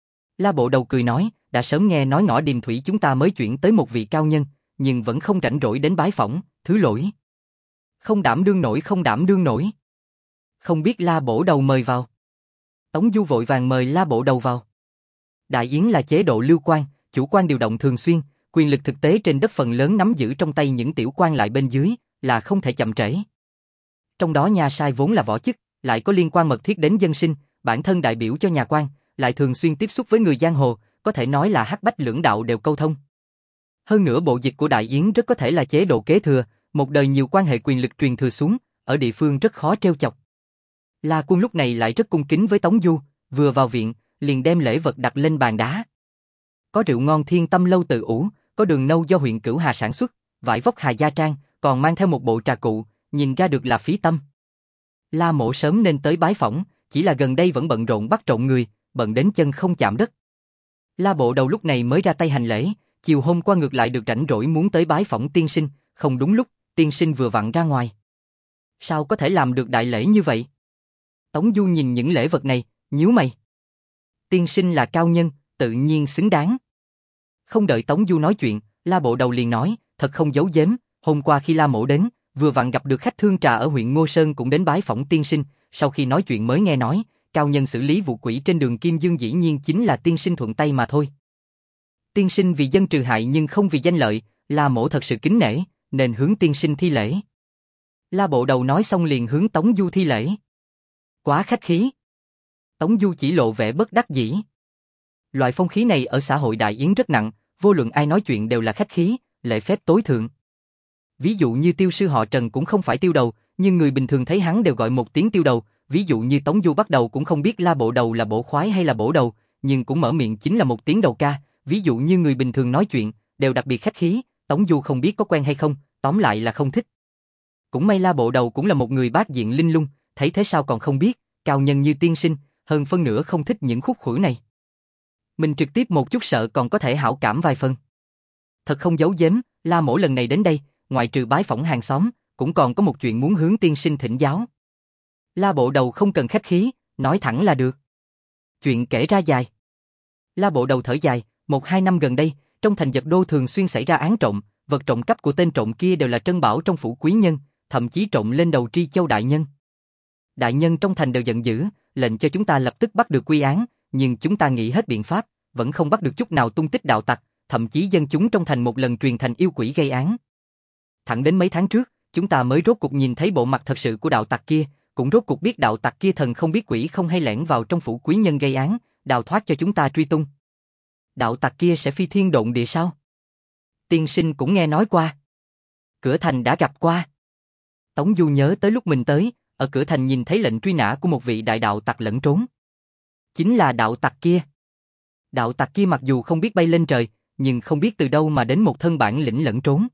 La bộ đầu cười nói, đã sớm nghe nói ngõ Điềm Thủy chúng ta mới chuyển tới một vị cao nhân, nhưng vẫn không rảnh rỗi đến bái phỏng, thứ lỗi. Không đảm đương nổi không đảm đương nổi. Không biết La bổ đầu mời vào. Tống Du vội vàng mời La bộ đầu vào. Đại yến là chế độ lưu quan, chủ quan điều động thường xuyên, quyền lực thực tế trên đất phần lớn nắm giữ trong tay những tiểu quan lại bên dưới, là không thể chậm trễ. Trong đó nha sai vốn là võ chức, lại có liên quan mật thiết đến dân sinh, bản thân đại biểu cho nhà quan, lại thường xuyên tiếp xúc với người giang hồ, có thể nói là hắc bách lưỡng đạo đều câu thông. Hơn nữa bộ dịch của Đại Yến rất có thể là chế độ kế thừa, một đời nhiều quan hệ quyền lực truyền thừa xuống, ở địa phương rất khó trêu chọc. La Quân lúc này lại rất cung kính với Tống Du, vừa vào viện, liền đem lễ vật đặt lên bàn đá. Có rượu ngon Thiên Tâm lâu tự ủ, có đường nâu do huyện Cửu Hà sản xuất, vải vóc Hà Gia Trang, còn mang theo một bộ trà cụ, nhìn ra được là phí tâm. La Mộ sớm nên tới bái phỏng, chỉ là gần đây vẫn bận rộn bắt trộn người, bận đến chân không chạm đất. La bộ đầu lúc này mới ra tay hành lễ, chiều hôm qua ngược lại được rảnh rỗi muốn tới bái phỏng tiên sinh, không đúng lúc, tiên sinh vừa vặn ra ngoài. Sao có thể làm được đại lễ như vậy? Tống Du nhìn những lễ vật này, nhíu mày. Tiên sinh là cao nhân, tự nhiên xứng đáng. Không đợi Tống Du nói chuyện, La bộ đầu liền nói, thật không giấu giếm, hôm qua khi La mổ đến, vừa vặn gặp được khách thương trà ở huyện Ngô Sơn cũng đến bái phỏng tiên sinh, sau khi nói chuyện mới nghe nói, cao nhân xử lý vụ quỷ trên đường Kim Dương dĩ nhiên chính là tiên sinh thuận tay mà thôi. Tiên sinh vì dân trừ hại nhưng không vì danh lợi, La mổ thật sự kính nể, nên hướng tiên sinh thi lễ. La bộ đầu nói xong liền hướng Tống Du thi lễ. Quá khách khí. Tống Du chỉ lộ vẻ bất đắc dĩ. Loại phong khí này ở xã hội Đại Yến rất nặng, vô luận ai nói chuyện đều là khách khí, lễ phép tối thượng. Ví dụ như tiêu sư họ Trần cũng không phải tiêu đầu, nhưng người bình thường thấy hắn đều gọi một tiếng tiêu đầu, ví dụ như Tống Du bắt đầu cũng không biết La bộ đầu là bổ khoái hay là bổ đầu, nhưng cũng mở miệng chính là một tiếng đầu ca, ví dụ như người bình thường nói chuyện, đều đặc biệt khách khí, Tống Du không biết có quen hay không, tóm lại là không thích. Cũng may La bộ đầu cũng là một người bát diện linh lung, thấy thế sao còn không biết, cao nhân như tiên sinh, hơn phân nửa không thích những khúc khuỷu này. Mình trực tiếp một chút sợ còn có thể hảo cảm vài phần. Thật không giấu giếm, La mổ lần này đến đây, ngoại trừ bái phỏng hàng xóm, cũng còn có một chuyện muốn hướng tiên sinh thỉnh giáo. La bộ đầu không cần khách khí, nói thẳng là được. Chuyện kể ra dài. La bộ đầu thở dài, một hai năm gần đây, trong thành Dật Đô thường xuyên xảy ra án trộm, vật trộm cắp của tên trộm kia đều là trân bảo trong phủ quý nhân, thậm chí trộm lên đầu Tri Châu đại nhân. Đại nhân trong thành đều giận dữ, lệnh cho chúng ta lập tức bắt được quy án, nhưng chúng ta nghĩ hết biện pháp, vẫn không bắt được chút nào tung tích đạo tặc, thậm chí dân chúng trong thành một lần truyền thành yêu quỷ gây án. Thẳng đến mấy tháng trước, chúng ta mới rốt cuộc nhìn thấy bộ mặt thật sự của đạo tặc kia, cũng rốt cuộc biết đạo tặc kia thần không biết quỷ không hay lẻn vào trong phủ quý nhân gây án, đào thoát cho chúng ta truy tung. Đạo tặc kia sẽ phi thiên độn địa sao? Tiên sinh cũng nghe nói qua. Cửa thành đã gặp qua. Tống Du nhớ tới lúc mình tới, ở cửa thành nhìn thấy lệnh truy nã của một vị đại đạo tặc lẫn trốn. Chính là đạo tặc kia. Đạo tặc kia mặc dù không biết bay lên trời, nhưng không biết từ đâu mà đến một thân bản lĩnh lẫn trốn.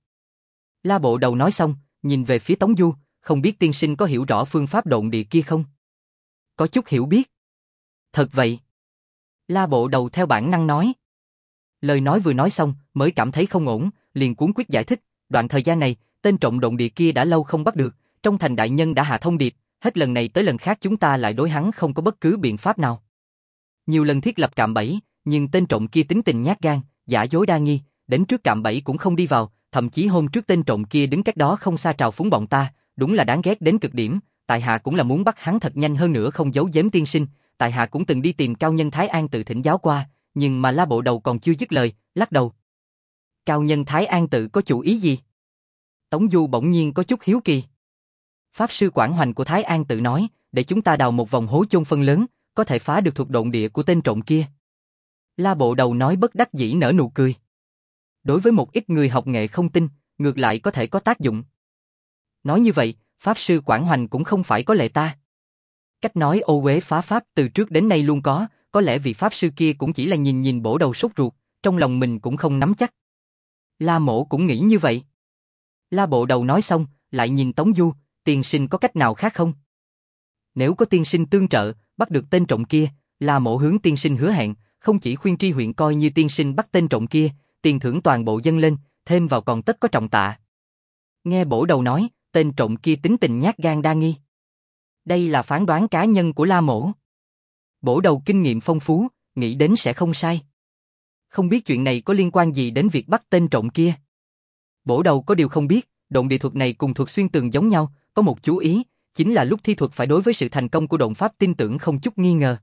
La bộ đầu nói xong, nhìn về phía Tống Du, không biết tiên sinh có hiểu rõ phương pháp độn địa kia không? Có chút hiểu biết. Thật vậy. La bộ đầu theo bản năng nói. Lời nói vừa nói xong, mới cảm thấy không ổn, liền cuống quyết giải thích, đoạn thời gian này, tên trộm độn địa kia đã lâu không bắt được, trong thành đại nhân đã hạ thông điệp, hết lần này tới lần khác chúng ta lại đối hắn không có bất cứ biện pháp nào. Nhiều lần thiết lập cạm bẫy, nhưng tên trộm kia tính tình nhát gan, giả dối đa nghi, đến trước cạm bẫy cũng không đi vào, thậm chí hôm trước tên trộm kia đứng cách đó không xa trào phúng bọn ta, đúng là đáng ghét đến cực điểm, tại hạ cũng là muốn bắt hắn thật nhanh hơn nữa không giấu giếm tiên sinh, tại hạ cũng từng đi tìm cao nhân Thái An tự thỉnh giáo qua, nhưng mà La Bộ Đầu còn chưa dứt lời, lắc đầu. Cao nhân Thái An tự có chủ ý gì? Tống Du bỗng nhiên có chút hiếu kỳ. Pháp sư Quảng Hoành của Thái An tự nói, để chúng ta đào một vòng hố chôn phân lớn, có thể phá được thuộc độn địa của tên trộm kia. La Bộ Đầu nói bất đắc dĩ nở nụ cười. Đối với một ít người học nghệ không tin, ngược lại có thể có tác dụng. Nói như vậy, Pháp sư Quảng Hoành cũng không phải có lệ ta. Cách nói ô uế phá pháp từ trước đến nay luôn có, có lẽ vị Pháp sư kia cũng chỉ là nhìn nhìn Bổ Đầu sốt ruột, trong lòng mình cũng không nắm chắc. La Mỗ cũng nghĩ như vậy. La Bộ Đầu nói xong, lại nhìn Tống Du, tiên sinh có cách nào khác không? Nếu có tiên sinh tương trợ, bắt được tên trộm kia, La Mỗ hướng tiên sinh hứa hẹn, không chỉ khuyên tri huyện coi như tiên sinh bắt tên trộm kia, tiền thưởng toàn bộ dâng lên, thêm vào còn tất có trọng tạ. Nghe Bổ Đầu nói, tên trộm kia tính tình nhát gan đa nghi. Đây là phán đoán cá nhân của La Mỗ. Bổ Đầu kinh nghiệm phong phú, nghĩ đến sẽ không sai. Không biết chuyện này có liên quan gì đến việc bắt tên trộm kia. Bổ Đầu có điều không biết, độn địa thuật này cùng thuật xuyên tường giống nhau, có một chú ý, chính là lúc thi thuật phải đối với sự thành công của độn pháp tin tưởng không chút nghi ngờ.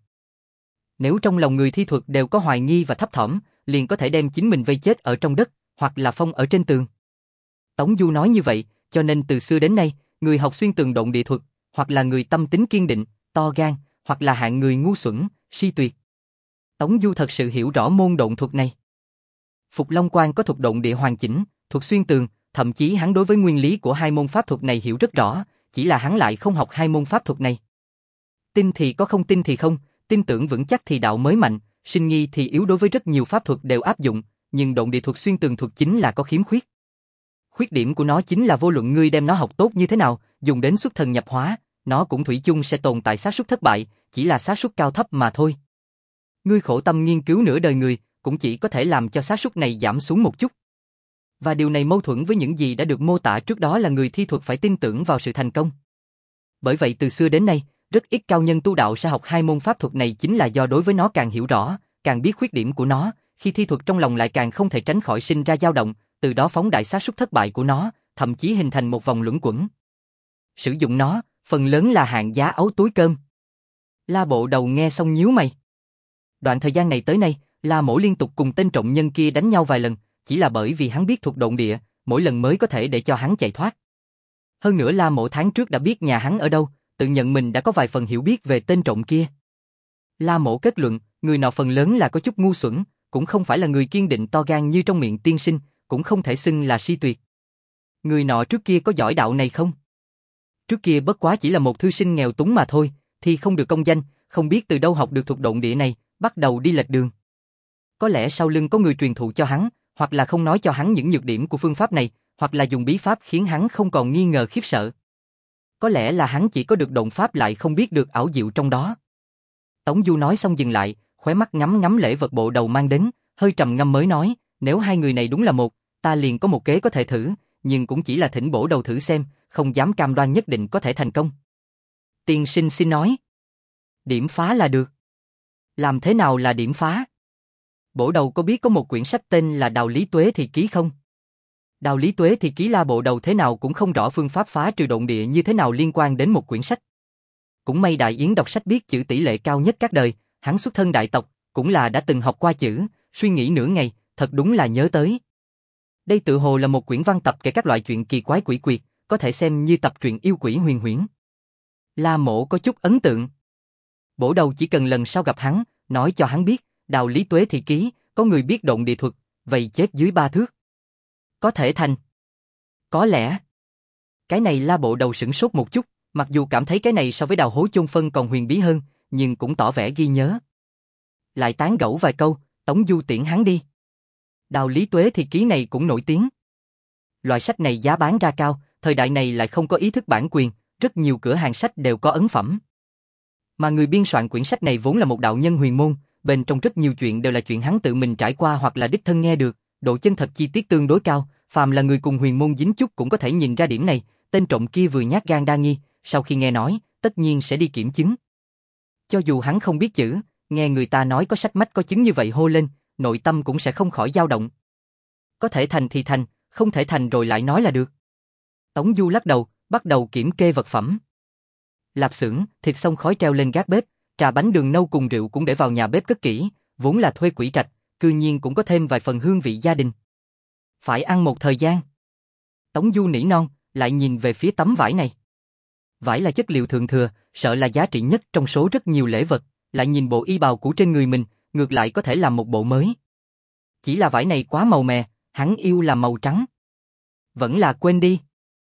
Nếu trong lòng người thi thuật đều có hoài nghi và thấp thỏm, liền có thể đem chính mình vây chết ở trong đất, hoặc là phong ở trên tường. Tống Du nói như vậy, cho nên từ xưa đến nay, người học xuyên tường độn địa thuật, hoặc là người tâm tính kiên định, to gan, hoặc là hạng người ngu xuẩn, si tuyệt. Tống Du thật sự hiểu rõ môn độn thuật này. Phục Long Quan có thuật độn địa hoàn chỉnh, thuật xuyên tường, thậm chí hắn đối với nguyên lý của hai môn pháp thuật này hiểu rất rõ, chỉ là hắn lại không học hai môn pháp thuật này. Tin thì có, không tin thì không, tin tưởng vững chắc thì đạo mới mạnh, sinh nghi thì yếu, đối với rất nhiều pháp thuật đều áp dụng, nhưng độn địa thuật xuyên tường thuật chính là có khiếm khuyết. Khuyết điểm của nó chính là vô luận ngươi đem nó học tốt như thế nào, dùng đến xuất thần nhập hóa, nó cũng thủy chung sẽ tồn tại xác suất thất bại, chỉ là xác suất cao thấp mà thôi. Ngươi khổ tâm nghiên cứu nửa đời người, cũng chỉ có thể làm cho xác suất này giảm xuống một chút. Và điều này mâu thuẫn với những gì đã được mô tả trước đó là người thi thuật phải tin tưởng vào sự thành công. Bởi vậy từ xưa đến nay, rất ít cao nhân tu đạo sẽ học hai môn pháp thuật này, chính là do đối với nó càng hiểu rõ, càng biết khuyết điểm của nó, khi thi thuật trong lòng lại càng không thể tránh khỏi sinh ra dao động, từ đó phóng đại xác suất thất bại của nó, thậm chí hình thành một vòng luẩn quẩn. Sử dụng nó, phần lớn là hạng giá ấu túi cơm. La Bộ Đầu nghe xong nhíu mày. Đoạn thời gian này tới nay, La Mỗ liên tục cùng tên trộm nhân kia đánh nhau vài lần, chỉ là bởi vì hắn biết thuật độn địa, mỗi lần mới có thể để cho hắn chạy thoát. Hơn nữa La Mỗ tháng trước đã biết nhà hắn ở đâu, tự nhận mình đã có vài phần hiểu biết về tên trộm kia. La Mỗ kết luận, người nọ phần lớn là có chút ngu xuẩn, cũng không phải là người kiên định to gan như trong miệng tiên sinh, cũng không thể xưng là si tuyệt. Người nọ trước kia có giỏi đạo này không? Trước kia bất quá chỉ là một thư sinh nghèo túng mà thôi, thì không được công danh, không biết từ đâu học được thuật độn địa này, bắt đầu đi lệch đường. Có lẽ sau lưng có người truyền thụ cho hắn, hoặc là không nói cho hắn những nhược điểm của phương pháp này, hoặc là dùng bí pháp khiến hắn không còn nghi ngờ khiếp sợ. Có lẽ là hắn chỉ có được độn pháp lại không biết được ảo diệu trong đó. Tống Du nói xong dừng lại, khóe mắt ngắm ngắm lễ vật Bộ Đầu mang đến, hơi trầm ngâm mới nói, nếu hai người này đúng là một, ta liền có một kế có thể thử, nhưng cũng chỉ là thỉnh Bổ Đầu thử xem, không dám cam đoan nhất định có thể thành công. Tiên sinh xin nói. Điểm phá là được. Làm thế nào là điểm phá? Bổ Đầu có biết có một quyển sách tên là Đào Lý Tuế Thì Ký không? Đào Lý Tuế Thì Ký La Bộ Đầu thế nào cũng không rõ phương pháp phá trừ độn địa như thế nào liên quan đến một quyển sách. Cũng may Đại Yến đọc sách biết chữ tỷ lệ cao nhất các đời, hắn xuất thân đại tộc, cũng là đã từng học qua chữ, suy nghĩ nửa ngày, thật đúng là nhớ tới. Đây tự hồ là một quyển văn tập kể các loại chuyện kỳ quái quỷ quyệt, có thể xem như tập truyện yêu quỷ huyền huyễn. La Mỗ có chút ấn tượng. Bổ Đầu chỉ cần lần sau gặp hắn, nói cho hắn biết, Đào Lý Tuế Thì Ký, có người biết độn địa thuật, vậy chết dưới ba thước. Có thể thành. Có lẽ. Cái này La Bộ Đầu sửng sốt một chút, mặc dù cảm thấy cái này so với đào hố chôn phân còn huyền bí hơn, nhưng cũng tỏ vẻ ghi nhớ. Lại tán gẫu vài câu, Tống Du tiễn hắn đi. Đào Lý Tuế Thì Ký này cũng nổi tiếng. Loại sách này giá bán ra cao, thời đại này lại không có ý thức bản quyền, rất nhiều cửa hàng sách đều có ấn phẩm. Mà người biên soạn quyển sách này vốn là một đạo nhân huyền môn, bên trong rất nhiều chuyện đều là chuyện hắn tự mình trải qua hoặc là đích thân nghe được, độ chân thật chi tiết tương đối cao, phàm là người cùng huyền môn dính chút cũng có thể nhìn ra điểm này, tên trộm kia vừa nhát gan đa nghi, sau khi nghe nói, tất nhiên sẽ đi kiểm chứng. Cho dù hắn không biết chữ, nghe người ta nói có sách mách có chứng như vậy hô lên, nội tâm cũng sẽ không khỏi dao động. Có thể thành thì thành, không thể thành rồi lại nói là được. Tống Du lắc đầu, bắt đầu kiểm kê vật phẩm. Lạp xưởng, thịt xông khói treo lên gác bếp, trà bánh đường nâu cùng rượu cũng để vào nhà bếp cất kỹ, vốn là thuê quỹ trạch, cư nhiên cũng có thêm vài phần hương vị gia đình. Phải ăn một thời gian. Tống Du nỉ non, lại nhìn về phía tấm vải này. Vải là chất liệu thượng thừa, sợ là giá trị nhất trong số rất nhiều lễ vật, lại nhìn bộ y bào cũ trên người mình, ngược lại có thể làm một bộ mới. Chỉ là vải này quá màu mè, hắn yêu là màu trắng. Vẫn là quên đi.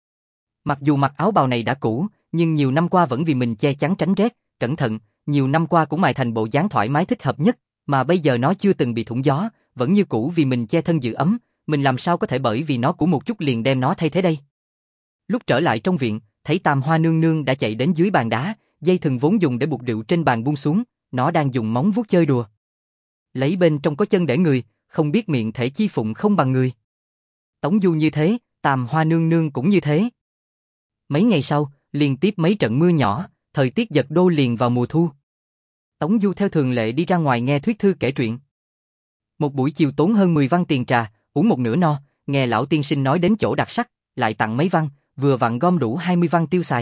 Mặc dù mặc áo bào này đã cũ, nhưng nhiều năm qua vẫn vì mình che chắn tránh rét, cẩn thận, nhiều năm qua cũng mài thành bộ dáng thoải mái thích hợp nhất, mà bây giờ nó chưa từng bị thủng gió, vẫn như cũ vì mình che thân giữ ấm, mình làm sao có thể bởi vì nó cũ một chút liền đem nó thay thế đây. Lúc trở lại trong viện, thấy Tam Hoa nương nương đã chạy đến dưới bàn đá, dây thừng vốn dùng để buộc rượu trên bàn buông xuống, nó đang dùng móng vuốt chơi đùa. Lấy bên trong có chân để người, không biết miệng thể chi phụng không bằng người. Tống Du như thế, Tam Hoa nương nương cũng như thế. Mấy ngày sau, liên tiếp mấy trận mưa nhỏ, thời tiết giật đô liền vào mùa thu. Tống Du theo thường lệ đi ra ngoài nghe thuyết thư kể truyện. Một buổi chiều tốn hơn mười văn tiền trà, uống một nửa no, nghe lão tiên sinh nói đến chỗ đặc sắc, lại tặng mấy văn, vừa vặn gom đủ hai mươi văn tiêu xài.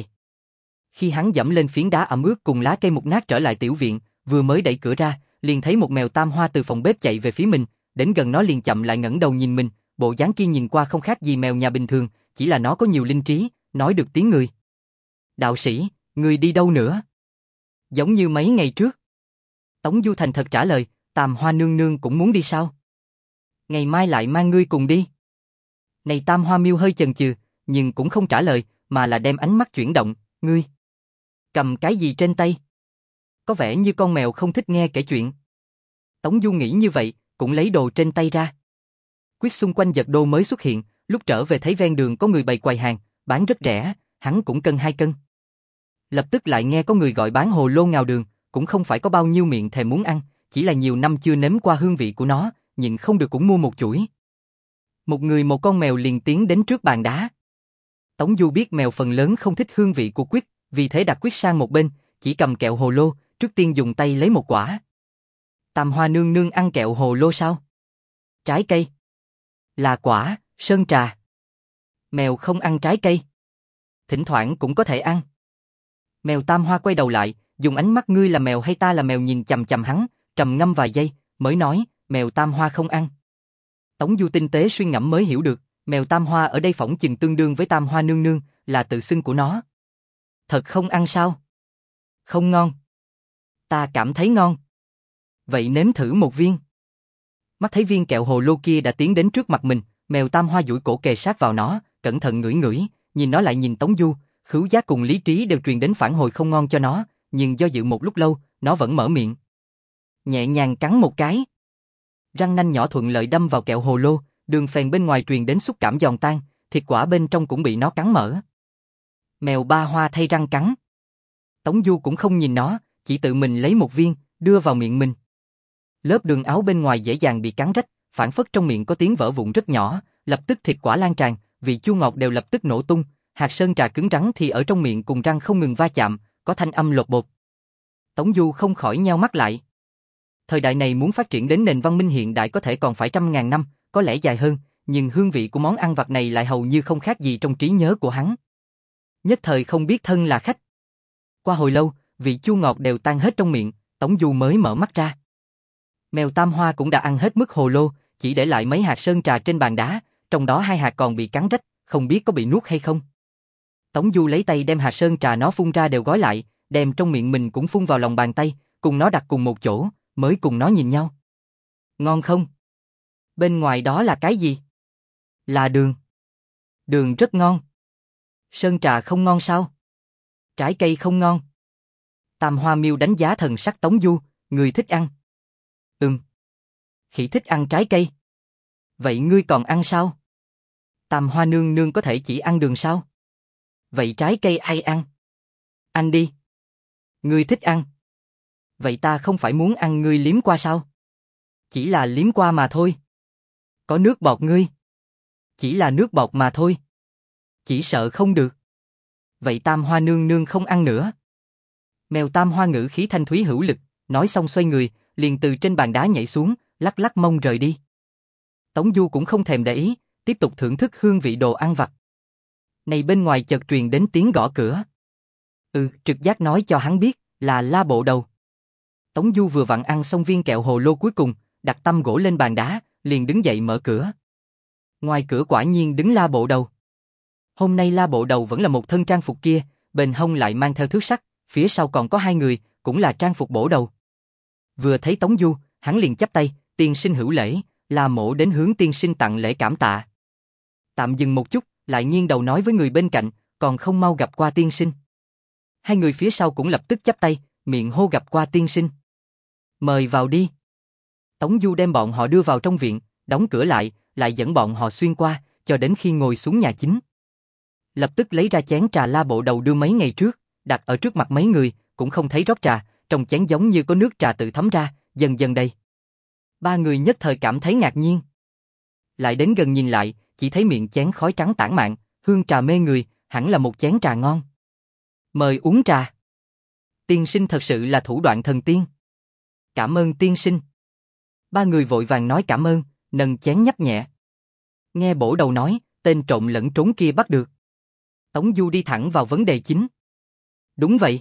Khi hắn dẫm lên phiến đá ẩm ướt cùng lá cây mục nát trở lại tiểu viện, vừa mới đẩy cửa ra, liền thấy một mèo Tam Hoa từ phòng bếp chạy về phía mình, đến gần nó liền chậm lại ngẩng đầu nhìn mình, bộ dáng kia nhìn qua không khác gì mèo nhà bình thường, chỉ là nó có nhiều linh trí, nói được tiếng người. Đạo sĩ, người đi đâu nữa? Giống như mấy ngày trước. Tống Du thành thật trả lời, Tam Hoa nương nương cũng muốn đi sao? Ngày mai lại mang ngươi cùng đi. Này Tam Hoa miêu hơi chần chừ, nhưng cũng không trả lời, mà là đem ánh mắt chuyển động, ngươi cầm cái gì trên tay? Có vẻ như con mèo không thích nghe kể chuyện. Tống Du nghĩ như vậy, cũng lấy đồ trên tay ra. Quyết xung quanh giật đô mới xuất hiện, lúc trở về thấy ven đường có người bày quầy hàng, bán rất rẻ, hắn cũng cân hai cân. Lập tức lại nghe có người gọi bán hồ lô ngào đường, cũng không phải có bao nhiêu miệng thèm muốn ăn, chỉ là nhiều năm chưa nếm qua hương vị của nó, nhịn không được cũng mua một chuỗi. Một người một con mèo liền tiến đến trước bàn đá. Tống Du biết mèo phần lớn không thích hương vị của Quyết, vì thế đặt Quyết sang một bên, chỉ cầm kẹo hồ lô, trước tiên dùng tay lấy một quả. Tam Hoa nương nương ăn kẹo hồ lô sao? Trái cây. Là quả, sơn trà. Mèo không ăn trái cây. Thỉnh thoảng cũng có thể ăn. Mèo Tam Hoa quay đầu lại, dùng ánh mắt ngươi là mèo hay ta là mèo nhìn chằm chằm hắn, trầm ngâm vài giây, mới nói, mèo Tam Hoa không ăn. Tống Du tinh tế suy ngẫm mới hiểu được, mèo Tam Hoa ở đây phỏng chừng tương đương với Tam Hoa nương nương, là tự xưng của nó. Thật không ăn sao? Không ngon. Ta cảm thấy ngon. Vậy nếm thử một viên. Mắt thấy viên kẹo hồ lô kia đã tiến đến trước mặt mình, mèo Tam Hoa duỗi cổ kề sát vào nó, cẩn thận ngửi ngửi, nhìn nó lại nhìn Tống Du, khứu giác cùng lý trí đều truyền đến phản hồi không ngon cho nó, nhưng do dự một lúc lâu, nó vẫn mở miệng. Nhẹ nhàng cắn một cái. Răng nanh nhỏ thuận lợi đâm vào kẹo hồ lô, đường phèn bên ngoài truyền đến xúc cảm giòn tan, thịt quả bên trong cũng bị nó cắn mở. Mèo Ba Hoa thay răng cắn. Tống Du cũng không nhìn nó, chỉ tự mình lấy một viên, đưa vào miệng mình. Lớp đường áo bên ngoài dễ dàng bị cắn rách, phản phất trong miệng có tiếng vỡ vụn rất nhỏ, lập tức thịt quả lan tràn, vị chua ngọt đều lập tức nổ tung, hạt sơn trà cứng rắn thì ở trong miệng cùng răng không ngừng va chạm, có thanh âm lột bột. Tống Du không khỏi nheo mắt lại. Thời đại này muốn phát triển đến nền văn minh hiện đại có thể còn phải trăm ngàn năm, có lẽ dài hơn, nhưng hương vị của món ăn vặt này lại hầu như không khác gì trong trí nhớ của hắn. Nhất thời không biết thân là khách. Qua hồi lâu, vị chua ngọt đều tan hết trong miệng, Tống Du mới mở mắt ra. Mèo Tam Hoa cũng đã ăn hết mức hồ lô, chỉ để lại mấy hạt sơn trà trên bàn đá, trong đó hai hạt còn bị cắn rách, không biết có bị nuốt hay không. Tống Du lấy tay đem hạt sơn trà nó phun ra đều gói lại, đem trong miệng mình cũng phun vào lòng bàn tay, cùng nó đặt cùng một chỗ, mới cùng nó nhìn nhau. Ngon không? Bên ngoài đó là cái gì? Là đường. Đường rất ngon. Sơn trà không ngon sao? Trái cây không ngon. Tam Hoa miêu đánh giá thần sắc Tống Du, người thích ăn. Ừm. Khỉ thích ăn trái cây. Vậy ngươi còn ăn sao? Tam Hoa nương nương có thể chỉ ăn đường sao? Vậy trái cây ai ăn? Ăn đi. Ngươi thích ăn. Vậy ta không phải muốn ăn ngươi liếm qua sao? Chỉ là liếm qua mà thôi. Có nước bọt ngươi. Chỉ là nước bọt mà thôi. Chỉ sợ không được. vậy Tam Hoa nương nương không ăn nữa. Mèo Tam Hoa ngữ khí thanh thúy hữu lực, nói xong xoay người, liền từ trên bàn đá nhảy xuống, lắc lắc mông rời đi. Tống Du cũng không thèm để ý, tiếp tục thưởng thức hương vị đồ ăn vặt. Này bên ngoài chợt truyền đến tiếng gõ cửa. Ừ, trực giác nói cho hắn biết, là La Bộ Đầu. Tống Du vừa vặn ăn xong viên kẹo hồ lô cuối cùng, đặt tăm gỗ lên bàn đá, liền đứng dậy mở cửa. Ngoài cửa quả nhiên đứng La Bộ Đầu. Hôm nay La Bộ Đầu vẫn là một thân trang phục kia, bên hông lại mang theo thước sắt, phía sau còn có hai người, cũng là trang phục bổ đầu. Vừa thấy Tống Du, hắn liền chắp tay, tiên sinh hữu lễ, La mỗ đến hướng tiên sinh tặng lễ cảm tạ. Tạm dừng một chút, lại nghiêng đầu nói với người bên cạnh, còn không mau gặp qua tiên sinh. Hai người phía sau cũng lập tức chắp tay, miệng hô gặp qua tiên sinh. Mời vào đi. Tống Du đem bọn họ đưa vào trong viện, đóng cửa lại, lại dẫn bọn họ xuyên qua, cho đến khi ngồi xuống nhà chính. Lập tức lấy ra chén trà La Bộ Đầu đưa mấy ngày trước, đặt ở trước mặt mấy người, cũng không thấy rót trà, trong chén giống như có nước trà tự thấm ra, dần dần đầy. Ba người nhất thời cảm thấy ngạc nhiên. Lại đến gần nhìn lại, chỉ thấy miệng chén khói trắng tản mạn, hương trà mê người, hẳn là một chén trà ngon. Mời uống trà. Tiên sinh thật sự là thủ đoạn thần tiên. Cảm ơn tiên sinh. Ba người vội vàng nói cảm ơn, nâng chén nhấp nhẹ. Nghe bổ đầu nói, tên trộm lẫn trốn kia bắt được. Tống Du đi thẳng vào vấn đề chính. Đúng vậy.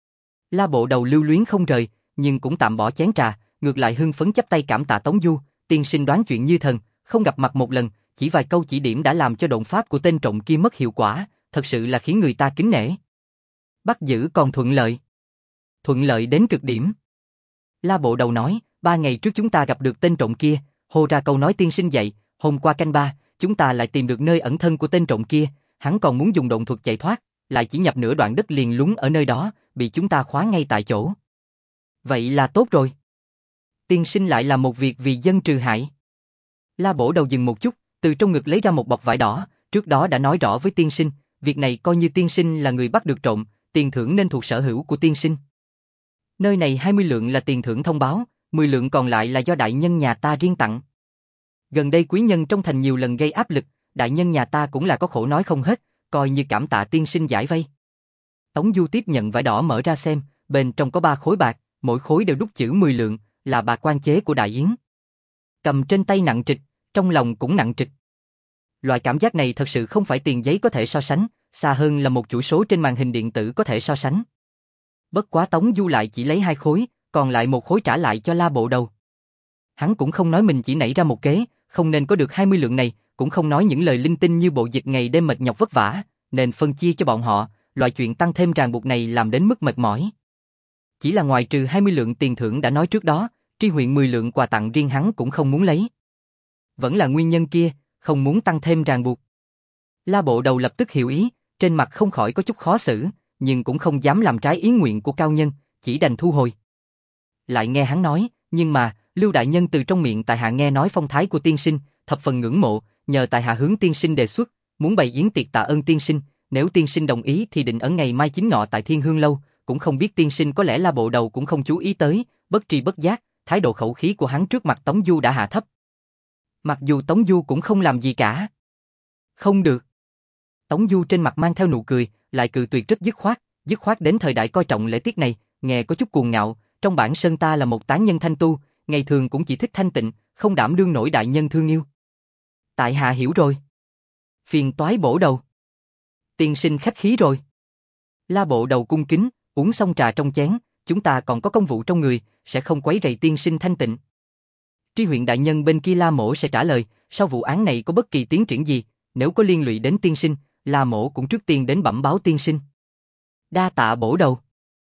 La Bộ Đầu lưu luyến không rời, nhưng cũng tạm bỏ chén trà, ngược lại hưng phấn chắp tay cảm tạ Tống Du, tiên sinh đoán chuyện như thần, không gặp mặt một lần, chỉ vài câu chỉ điểm đã làm cho độn pháp của tên trộm kia mất hiệu quả, thật sự là khiến người ta kính nể. Bắt giữ còn thuận lợi. Thuận lợi đến cực điểm. La Bộ Đầu nói, ba ngày trước chúng ta gặp được tên trộm kia, hô ra câu nói tiên sinh dạy, hôm qua canh ba, chúng ta lại tìm được nơi ẩn thân của tên trộm kia, hắn còn muốn dùng độn thuật chạy thoát, lại chỉ nhập nửa đoạn đất liền lún ở nơi đó, bị chúng ta khóa ngay tại chỗ. Vậy là tốt rồi. Tiên sinh lại làm một việc vì dân trừ hại. La Bổ Đầu dừng một chút, từ trong ngực lấy ra một bọc vải đỏ, trước đó đã nói rõ với tiên sinh, việc này coi như tiên sinh là người bắt được trộm, tiền thưởng nên thuộc sở hữu của tiên sinh. Nơi này hai mươi lượng là tiền thưởng thông báo, mười lượng còn lại là do đại nhân nhà ta riêng tặng. Gần đây quý nhân trong thành nhiều lần gây áp lực, đại nhân nhà ta cũng là có khổ nói không hết, coi như cảm tạ tiên sinh giải vây. Tống Du tiếp nhận vải đỏ mở ra xem, bên trong có ba khối bạc, mỗi khối đều đúc chữ mười lượng, là bạc quan chế của Đại Yến. Cầm trên tay nặng trịch, trong lòng cũng nặng trịch. Loại cảm giác này thật sự không phải tiền giấy có thể so sánh, xa hơn là một chuỗi số trên màn hình điện tử có thể so sánh. Bất quá Tống Du lại chỉ lấy hai khối, còn lại một khối trả lại cho La Bộ Đầu. Hắn cũng không nói mình chỉ nảy ra một kế, không nên có được hai mươi lượng này, cũng không nói những lời linh tinh như bộ dịch ngày đêm mệt nhọc vất vả, nên phân chia cho bọn họ, loại chuyện tăng thêm ràng buộc này làm đến mức mệt mỏi. Chỉ là ngoài trừ hai mươi lượng tiền thưởng đã nói trước đó, Tri huyện mười lượng quà tặng riêng hắn cũng không muốn lấy. Vẫn là nguyên nhân kia, không muốn tăng thêm ràng buộc. La Bộ Đầu lập tức hiểu ý, trên mặt không khỏi có chút khó xử, nhưng cũng không dám làm trái ý nguyện của cao nhân, chỉ đành thu hồi. Lại nghe hắn nói, nhưng mà, Lưu đại nhân từ trong miệng tại hạ nghe nói phong thái của tiên sinh, thập phần ngưỡng mộ, nhờ tại hạ hướng tiên sinh đề xuất, muốn bày yến tiệc tạ ơn tiên sinh, nếu tiên sinh đồng ý thì định ở ngày mai chính ngọ tại Thiên Hương lâu, cũng không biết tiên sinh có lẽ La Bộ Đầu cũng không chú ý tới, bất tri bất giác, thái độ khẩu khí của hắn trước mặt Tống Du đã hạ thấp. Mặc dù Tống Du cũng không làm gì cả. Không được. Tống Du trên mặt mang theo nụ cười, lại cự tuyệt rất dứt khoát, dứt khoát đến thời đại coi trọng lễ tiết này, nghe có chút cuồng ngạo, trong bản sơn ta là một tán nhân thanh tu, ngày thường cũng chỉ thích thanh tịnh, không đảm đương nổi đại nhân thương yêu. Tại hạ hiểu rồi. Phiền toái Bổ Đầu. Tiên sinh khách khí rồi. La Bộ Đầu cung kính, uống xong trà trong chén, chúng ta còn có công vụ trong người, sẽ không quấy rầy tiên sinh thanh tịnh. Tri huyện đại nhân bên kia La Mỗ sẽ trả lời, sau vụ án này có bất kỳ tiến triển gì, nếu có liên lụy đến tiên sinh, La Mỗ cũng trước tiên đến bẩm báo tiên sinh. Đa tạ Bổ Đầu.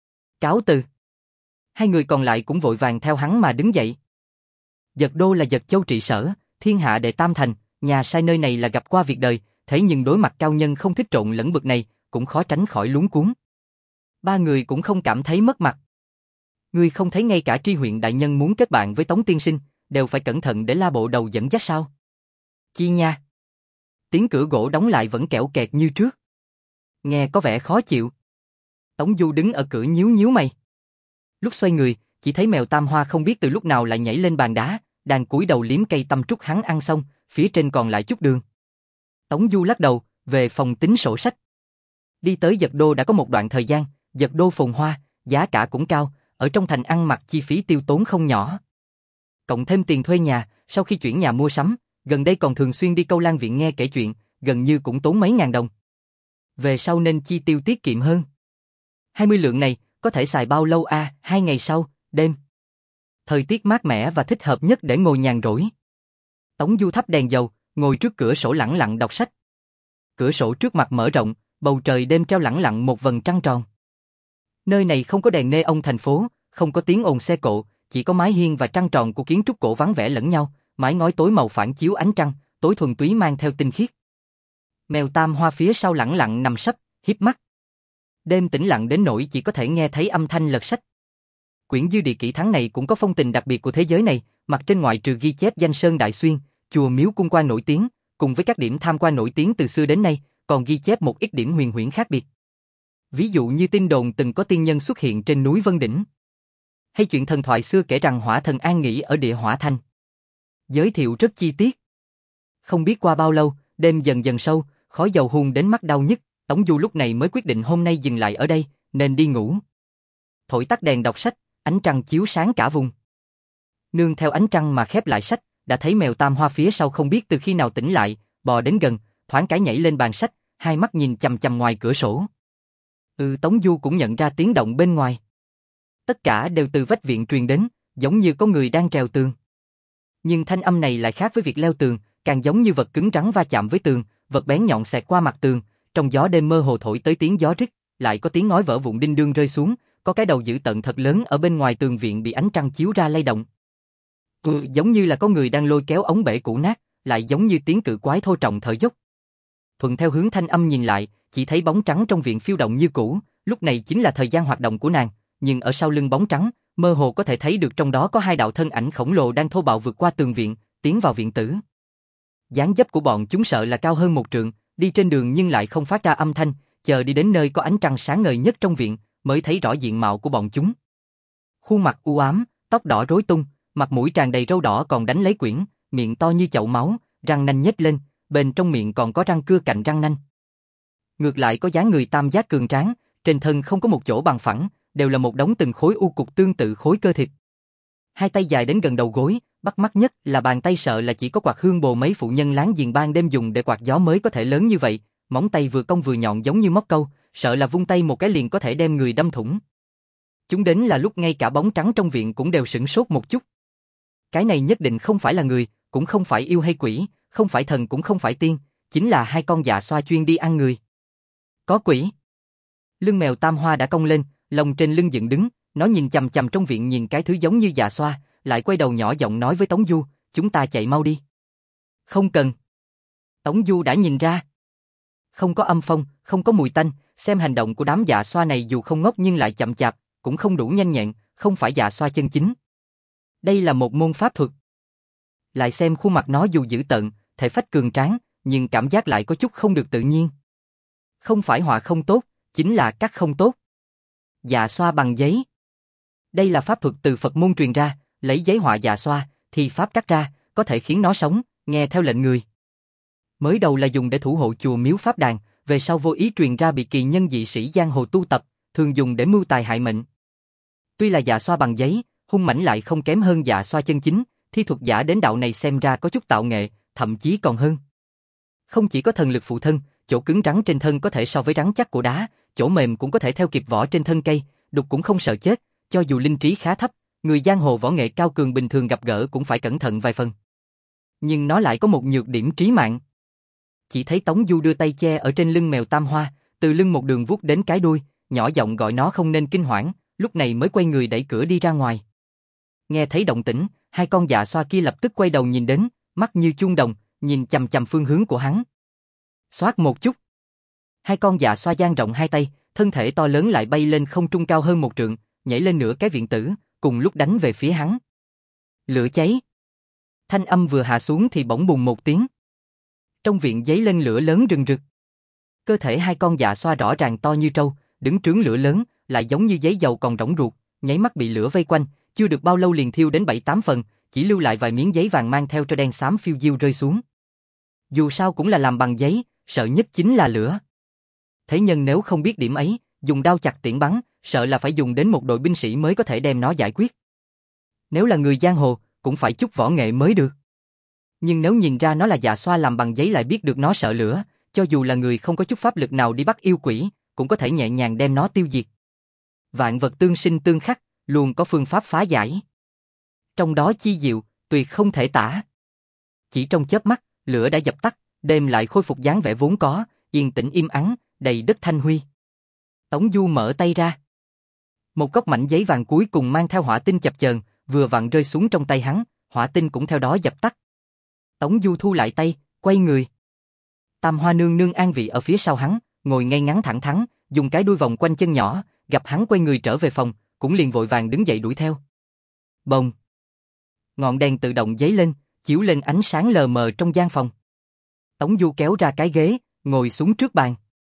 Cáo từ. Hai người còn lại cũng vội vàng theo hắn mà đứng dậy. Dật đô là Dật châu trị sở, thiên hạ đệ tam thành, nhà sai nơi này là gặp qua việc đời, thế nhưng đối mặt cao nhân không thích trộn lẫn bực này, cũng khó tránh khỏi luống cuống. Ba người cũng không cảm thấy mất mặt. Ngươi không thấy ngay cả Tri huyện đại nhân muốn kết bạn với Tống tiên sinh, đều phải cẩn thận để La Bộ Đầu dẫn dắt sao? Chi nha. Tiếng cửa gỗ đóng lại vẫn kẽo kẹt như trước. Nghe có vẻ khó chịu. Tống Du đứng ở cửa nhíu nhíu mày. Lúc xoay người, chỉ thấy mèo Tam Hoa không biết từ lúc nào lại nhảy lên bàn đá, đang cúi đầu liếm cây tâm trúc hắn ăn xong, phía trên còn lại chút đường. Tống Du lắc đầu, về phòng tính sổ sách. Đi tới Dật Đô đã có một đoạn thời gian, Dật Đô phồn hoa, giá cả cũng cao, ở trong thành ăn mặc chi phí tiêu tốn không nhỏ. Cộng thêm tiền thuê nhà, sau khi chuyển nhà mua sắm, gần đây còn thường xuyên đi Câu Lan Viện nghe kể chuyện, gần như cũng tốn mấy ngàn đồng. Về sau nên chi tiêu tiết kiệm hơn. hai mươi lượng này, có thể xài bao lâu à, hai ngày sau, đêm. Thời tiết mát mẻ và thích hợp nhất để ngồi nhàn rỗi. Tống Du thắp đèn dầu, ngồi trước cửa sổ lẳng lặng đọc sách. Cửa sổ trước mặt mở rộng, bầu trời đêm treo lẳng lặng một vầng trăng tròn. Nơi này không có đèn neon thành phố, không có tiếng ồn xe cộ, chỉ có mái hiên và trăng tròn của kiến trúc cổ vắng vẻ lẫn nhau, mái ngói tối màu phản chiếu ánh trăng, tối thuần túy mang theo tinh khiết. Mèo Tam Hoa phía sau lẳng lặng nằm sấp, híp mắt. Đêm tĩnh lặng đến nỗi chỉ có thể nghe thấy âm thanh lật sách. Quyển Dư Địa Kỷ Thắng này cũng có phong tình đặc biệt của thế giới này, mặt trên ngoại trừ ghi chép danh sơn đại xuyên, chùa miếu cung quan nổi tiếng, cùng với các điểm tham quan nổi tiếng từ xưa đến nay, còn ghi chép một ít điểm huyền huyễn khác biệt. Ví dụ như tin đồn từng có tiên nhân xuất hiện trên núi Vân Đỉnh, hay chuyện thần thoại xưa kể rằng hỏa thần an nghỉ ở địa Hỏa Thanh. Giới thiệu rất chi tiết. Không biết qua bao lâu, đêm dần dần sâu, khói dầu hun đến mắt đau nhức, Tống Du lúc này mới quyết định hôm nay dừng lại ở đây, nên đi ngủ. Thổi tắt đèn đọc sách, ánh trăng chiếu sáng cả vùng. Nương theo ánh trăng mà khép lại sách, đã thấy mèo Tam Hoa phía sau không biết từ khi nào tỉnh lại, bò đến gần, thoáng cái nhảy lên bàn sách, hai mắt nhìn chằm chằm ngoài cửa sổ. Ừ, Tống Du cũng nhận ra tiếng động bên ngoài. Tất cả đều từ vách viện truyền đến, giống như có người đang trèo tường. Nhưng thanh âm này lại khác với việc leo tường, càng giống như vật cứng rắn va chạm với tường, vật bén nhọn xẹt qua mặt tường, trong gió đêm mơ hồ thổi tới tiếng gió rít, lại có tiếng ngói vỡ vụn đinh đương rơi xuống, có cái đầu dữ tợn thật lớn ở bên ngoài tường viện bị ánh trăng chiếu ra lay động. Ừ, giống như là có người đang lôi kéo ống bể cũ nát, lại giống như tiếng cự quái thô trọng thở dốc. Thuận theo hướng thanh âm nhìn lại, chỉ thấy bóng trắng trong viện phiêu động như cũ, lúc này chính là thời gian hoạt động của nàng, nhưng ở sau lưng bóng trắng, mơ hồ có thể thấy được trong đó có hai đạo thân ảnh khổng lồ đang thô bạo vượt qua tường viện, tiến vào viện tử. Dáng dấp của bọn chúng sợ là cao hơn một trượng, đi trên đường nhưng lại không phát ra âm thanh, chờ đi đến nơi có ánh trăng sáng ngời nhất trong viện, mới thấy rõ diện mạo của bọn chúng. Khuôn mặt u ám, tóc đỏ rối tung, mặt mũi tràn đầy râu đỏ còn đánh lấy quyển, miệng to như chậu máu, răng nanh nhếch lên, bên trong miệng còn có răng cưa cạnh răng nanh. Ngược lại có dáng người tam giác cường tráng, trên thân không có một chỗ bằng phẳng, đều là một đống từng khối u cục tương tự khối cơ thịt. Hai tay dài đến gần đầu gối, bắt mắt nhất là bàn tay sợ là chỉ có quạt hương bồ mấy phụ nhân láng giềng ban đêm dùng để quạt gió mới có thể lớn như vậy, móng tay vừa cong vừa nhọn giống như móc câu, sợ là vung tay một cái liền có thể đem người đâm thủng. Chúng đến là lúc ngay cả bóng trắng trong viện cũng đều sửng sốt một chút. Cái này nhất định không phải là người, cũng không phải yêu hay quỷ, không phải thần cũng không phải tiên, chính là hai con dạ xoa chuyên đi ăn người. Có quỷ. Lưng mèo Tam Hoa đã cong lên, lông trên lưng dựng đứng, nó nhìn chằm chằm trong viện nhìn cái thứ giống như dạ xoa, lại quay đầu nhỏ giọng nói với Tống Du, chúng ta chạy mau đi. Không cần. Tống Du đã nhìn ra. Không có âm phong, không có mùi tanh, xem hành động của đám dạ xoa này dù không ngốc nhưng lại chậm chạp, cũng không đủ nhanh nhẹn, không phải dạ xoa chân chính. Đây là một môn pháp thuật. Lại xem khuôn mặt nó dù dữ tợn, thể phách cường tráng, nhưng cảm giác lại có chút không được tự nhiên. Không phải họa không tốt, chính là cắt không tốt. Dạ xoa bằng giấy. Đây là pháp thuật từ Phật môn truyền ra, lấy giấy họa dạ xoa, thì pháp cắt ra, có thể khiến nó sống, nghe theo lệnh người. Mới đầu là dùng để thủ hộ chùa miếu pháp đàn, về sau vô ý truyền ra bị kỳ nhân dị sĩ giang hồ tu tập, thường dùng để mưu tài hại mệnh. Tuy là dạ xoa bằng giấy, hung mãnh lại không kém hơn dạ xoa chân chính, thi thuật giả đến đạo này xem ra có chút tạo nghệ, thậm chí còn hơn. Không chỉ có thần lực phụ thân, chỗ cứng rắn trên thân có thể so với rắn chắc của đá, chỗ mềm cũng có thể theo kịp vỏ trên thân cây, đục cũng không sợ chết, cho dù linh trí khá thấp, người giang hồ võ nghệ cao cường bình thường gặp gỡ cũng phải cẩn thận vài phần. Nhưng nó lại có một nhược điểm trí mạng. Chỉ thấy Tống Du đưa tay che ở trên lưng mèo Tam Hoa, từ lưng một đường vuốt đến cái đuôi, nhỏ giọng gọi nó không nên kinh hoảng, lúc này mới quay người đẩy cửa đi ra ngoài. Nghe thấy động tĩnh, hai con dạ xoa kia lập tức quay đầu nhìn đến, mắt như chuông đồng, nhìn chằm chằm phương hướng của hắn. Xoát một chút. Hai con dạ xoa dang rộng hai tay, thân thể to lớn lại bay lên không trung cao hơn một trượng, nhảy lên nửa cái viện tử, cùng lúc đánh về phía hắn. Lửa cháy. Thanh âm vừa hạ xuống thì bỗng bùng một tiếng. Trong viện giấy lên lửa lớn rừng rực. Cơ thể hai con dạ xoa rõ ràng to như trâu, đứng trướng lửa lớn, lại giống như giấy dầu còn rỗng ruột, nháy mắt bị lửa vây quanh, chưa được bao lâu liền thiêu đến bảy tám phần, chỉ lưu lại vài miếng giấy vàng mang theo tro đen xám phiêu diêu rơi xuống. Dù sao cũng là làm bằng giấy, sợ nhất chính là lửa. thế nhân nếu không biết điểm ấy, dùng đao chặt tiễn bắn, sợ là phải dùng đến một đội binh sĩ mới có thể đem nó giải quyết. Nếu là người giang hồ, cũng phải chút võ nghệ mới được. Nhưng nếu nhìn ra nó là dạ xoa làm bằng giấy lại biết được nó sợ lửa, cho dù là người không có chút pháp lực nào đi bắt yêu quỷ, cũng có thể nhẹ nhàng đem nó tiêu diệt. Vạn vật tương sinh tương khắc, luôn có phương pháp phá giải. Trong đó chi diệu, tuyệt không thể tả. Chỉ trong chớp mắt, lửa đã dập tắt, đêm lại khôi phục dáng vẻ vốn có, yên tĩnh im ắng, đầy đất thanh huy. Tống Du mở tay ra. Một góc mảnh giấy vàng cuối cùng mang theo hỏa tinh chập chờn, vừa vặn rơi xuống trong tay hắn, hỏa tinh cũng theo đó dập tắt. Tống Du thu lại tay, quay người. Tam Hoa nương nương an vị ở phía sau hắn, ngồi ngay ngắn thẳng thắn, dùng cái đuôi vòng quanh chân nhỏ, gặp hắn quay người trở về phòng, cũng liền vội vàng đứng dậy đuổi theo. Bồng! Ngọn đèn tự động giấy lên, chiếu lên ánh sáng lờ mờ trong gian phòng. Tống Du kéo ra cái ghế, ngồi xuống trước bàn.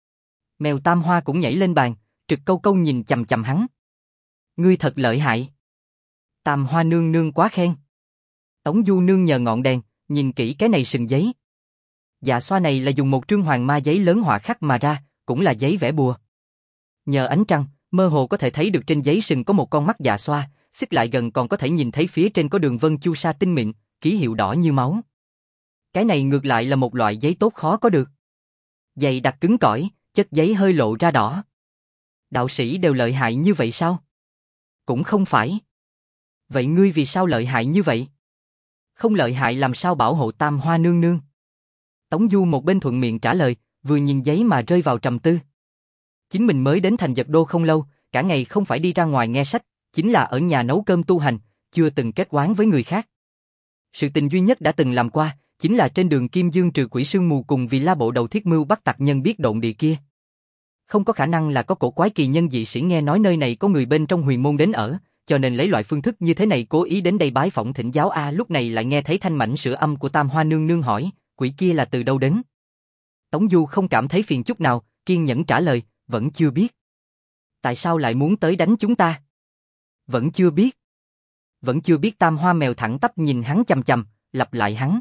Mèo Tam Hoa cũng nhảy lên bàn, trực câu câu nhìn chằm chằm hắn. Ngươi thật lợi hại. Tam Hoa nương nương quá khen. Tống Du nương nhờ ngọn đèn, nhìn kỹ cái này sừng giấy. Dạ xoa này là dùng một trương hoàng ma giấy lớn họa khắc mà ra, cũng là giấy vẽ bùa. Nhờ ánh trăng, mơ hồ có thể thấy được trên giấy sừng có một con mắt dạ xoa, xích lại gần còn có thể nhìn thấy phía trên có đường vân chu sa tinh mịn, ký hiệu đỏ như máu. Cái này ngược lại là một loại giấy tốt khó có được. Dày đặc cứng cỏi, chất giấy hơi lộ ra đỏ. Đạo sĩ đều lợi hại như vậy sao? Cũng không phải. Vậy ngươi vì sao lợi hại như vậy? Không lợi hại làm sao bảo hộ Tam Hoa nương nương? Tống Du một bên thuận miệng trả lời, vừa nhìn giấy mà rơi vào trầm tư. Chính mình mới đến thành Dật Đô không lâu, cả ngày không phải đi ra ngoài nghe sách, chính là ở nhà nấu cơm tu hành, chưa từng kết oán với người khác. Sự tình duy nhất đã từng làm qua, chính là trên đường Kim Dương trừ quỷ sương mù cùng vì La Bộ đầu thiết mưu bắt tặc nhân biết độn địa kia. Không có khả năng là có cổ quái kỳ nhân dị sĩ nghe nói nơi này có người bên trong huyền môn đến ở, cho nên lấy loại phương thức như thế này cố ý đến đây bái phỏng thỉnh giáo a. Lúc này lại nghe thấy thanh mảnh sửa âm của Tam Hoa nương nương hỏi, quỷ kia là từ đâu đến? Tống Du không cảm thấy phiền chút nào, kiên nhẫn trả lời, vẫn chưa biết. Tại sao lại muốn tới đánh chúng ta? Vẫn chưa biết. Vẫn chưa biết. Tam Hoa mèo thẳng tắp nhìn hắn chằm chằm, lặp lại hắn.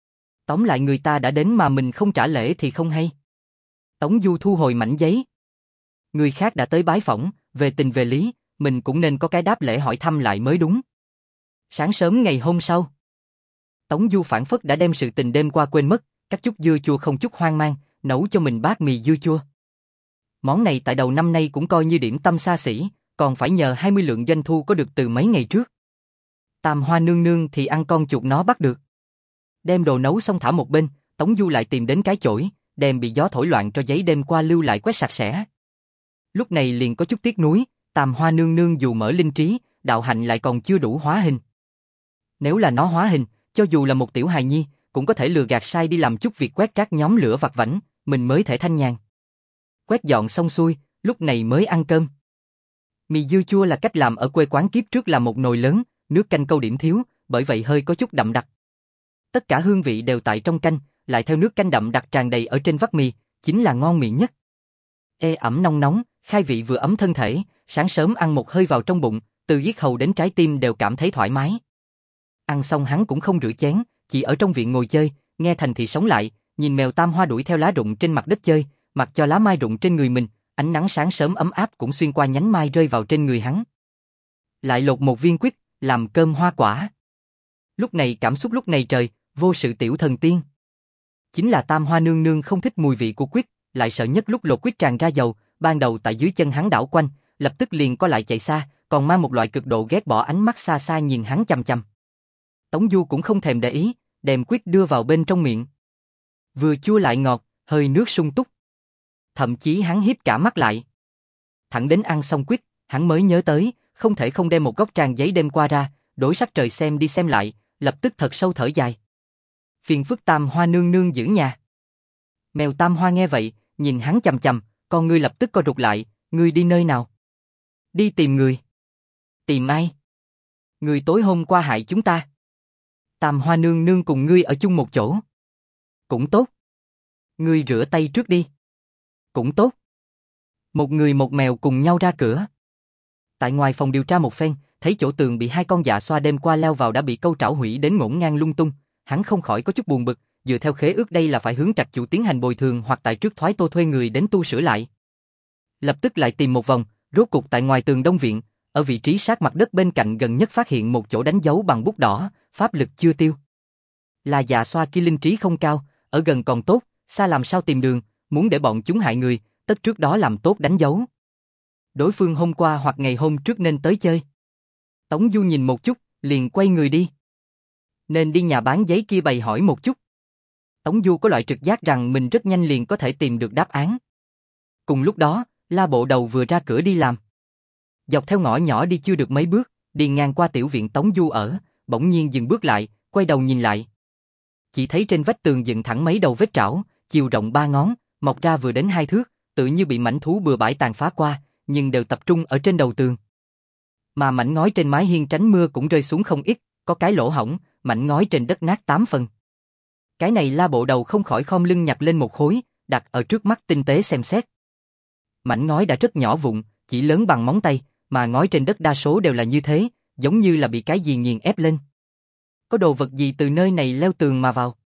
Tóm lại người ta đã đến mà mình không trả lễ thì không hay. Tống Du thu hồi mảnh giấy. Người khác đã tới bái phỏng, về tình về lý, mình cũng nên có cái đáp lễ hỏi thăm lại mới đúng. Sáng sớm ngày hôm sau, Tống Du phảng phất đã đem sự tình đêm qua quên mất, cắt chút dưa chua không chút hoang mang, nấu cho mình bát mì dưa chua. Món này tại đầu năm nay cũng coi như điểm tâm xa xỉ, còn phải nhờ hai mươi lượng doanh thu có được từ mấy ngày trước. Tam Hoa nương nương thì ăn con chuột nó bắt được. Đem đồ nấu xong thả một bên, Tống Du lại tìm đến cái chổi, đem bị gió thổi loạn cho giấy đêm qua lưu lại quét sạch sẽ. Lúc này liền có chút tiếc nuối, Tam Hoa nương nương dù mở linh trí, đạo hạnh lại còn chưa đủ hóa hình. Nếu là nó hóa hình, cho dù là một tiểu hài nhi, cũng có thể lừa gạt sai đi làm chút việc quét rác nhóm lửa vặt vãnh, mình mới thể thanh nhàn. Quét dọn xong xuôi, lúc này mới ăn cơm. Mì dưa chua là cách làm ở quê quán kiếp trước là một nồi lớn, nước canh câu điểm thiếu, bởi vậy hơi có chút đậm đặc. Tất cả hương vị đều tại trong canh, lại theo nước canh đậm đặc tràn đầy ở trên vắt mì, chính là ngon miệng nhất. Ê ẩm nóng nóng, khai vị vừa ấm thân thể, sáng sớm ăn một hơi vào trong bụng, từ yết hầu đến trái tim đều cảm thấy thoải mái. Ăn xong hắn cũng không rửa chén, chỉ ở trong viện ngồi chơi, nghe thành thị sống lại, nhìn mèo Tam Hoa đuổi theo lá rụng trên mặt đất chơi, mặc cho lá mai rụng trên người mình, ánh nắng sáng sớm ấm áp cũng xuyên qua nhánh mai rơi vào trên người hắn. Lại lột một viên quýt, làm cơm hoa quả. Lúc này cảm xúc lúc này trời, vô sự tiểu thần tiên. Chính là Tam Hoa nương nương không thích mùi vị của quýt, lại sợ nhất lúc lột quýt tràn ra dầu, ban đầu tại dưới chân hắn đảo quanh, lập tức liền co lại chạy xa, còn mang một loại cực độ ghét bỏ ánh mắt xa xa nhìn hắn chằm chằm. Tống Du cũng không thèm để ý, đem quýt đưa vào bên trong miệng. Vừa chua lại ngọt, hơi nước sung túc. Thậm chí hắn híp cả mắt lại. Thẳng đến ăn xong quýt, hắn mới nhớ tới, không thể không đem một góc tràng giấy đêm qua ra, đổi sắc trời xem đi xem lại, lập tức thật sâu thở dài. Phiền phức Tam Hoa nương nương giữ nhà. Mèo Tam Hoa nghe vậy, nhìn hắn chằm chằm, con ngươi lập tức co rụt lại, ngươi đi nơi nào? Đi tìm người. Tìm ai? Người tối hôm qua hại chúng ta. Tam Hoa nương nương cùng ngươi ở chung một chỗ. Cũng tốt. Ngươi rửa tay trước đi. Cũng tốt. Một người một mèo cùng nhau ra cửa. Tại ngoài phòng điều tra một phen, thấy chỗ tường bị hai con dạ xoa đêm qua leo vào đã bị câu trảo hủy đến ngổn ngang lung tung, hắn không khỏi có chút buồn bực, dựa theo khế ước đây là phải hướng trạch chủ tiến hành bồi thường hoặc tại trước thoái tô thuê người đến tu sửa lại. Lập tức lại tìm một vòng, rốt cục tại ngoài tường đông viện, ở vị trí sát mặt đất bên cạnh gần nhất phát hiện một chỗ đánh dấu bằng bút đỏ, pháp lực chưa tiêu. Là Dạ Xoa kia linh trí không cao, ở gần còn tốt, xa làm sao tìm đường, muốn để bọn chúng hại người, tất trước đó làm tốt đánh dấu. Đối phương hôm qua hoặc ngày hôm trước nên tới chơi. Tống Du nhìn một chút, liền quay người đi. Nên đi nhà bán giấy kia bày hỏi một chút. Tống Du có loại trực giác rằng mình rất nhanh liền có thể tìm được đáp án. Cùng lúc đó, La Bộ Đầu vừa ra cửa đi làm. Dọc theo ngõ nhỏ đi chưa được mấy bước, đi ngang qua tiểu viện Tống Du ở, bỗng nhiên dừng bước lại, quay đầu nhìn lại. Chỉ thấy trên vách tường dựng thẳng mấy đầu vết trảo, chiều rộng ba ngón, mọc ra vừa đến hai thước, tự như bị mảnh thú bừa bãi tàn phá qua, nhưng đều tập trung ở trên đầu tường. Mà mảnh ngói trên mái hiên tránh mưa cũng rơi xuống không ít, có cái lỗ hổng, mảnh ngói trên đất nát tám phần. Cái này La Bộ Đầu không khỏi khom lưng nhặt lên một khối, đặt ở trước mắt tinh tế xem xét. Mảnh ngói đã rất nhỏ vụn, chỉ lớn bằng móng tay, mà ngói trên đất đa số đều là như thế, giống như là bị cái gì nghiền ép lên. Có đồ vật gì từ nơi này leo tường mà vào?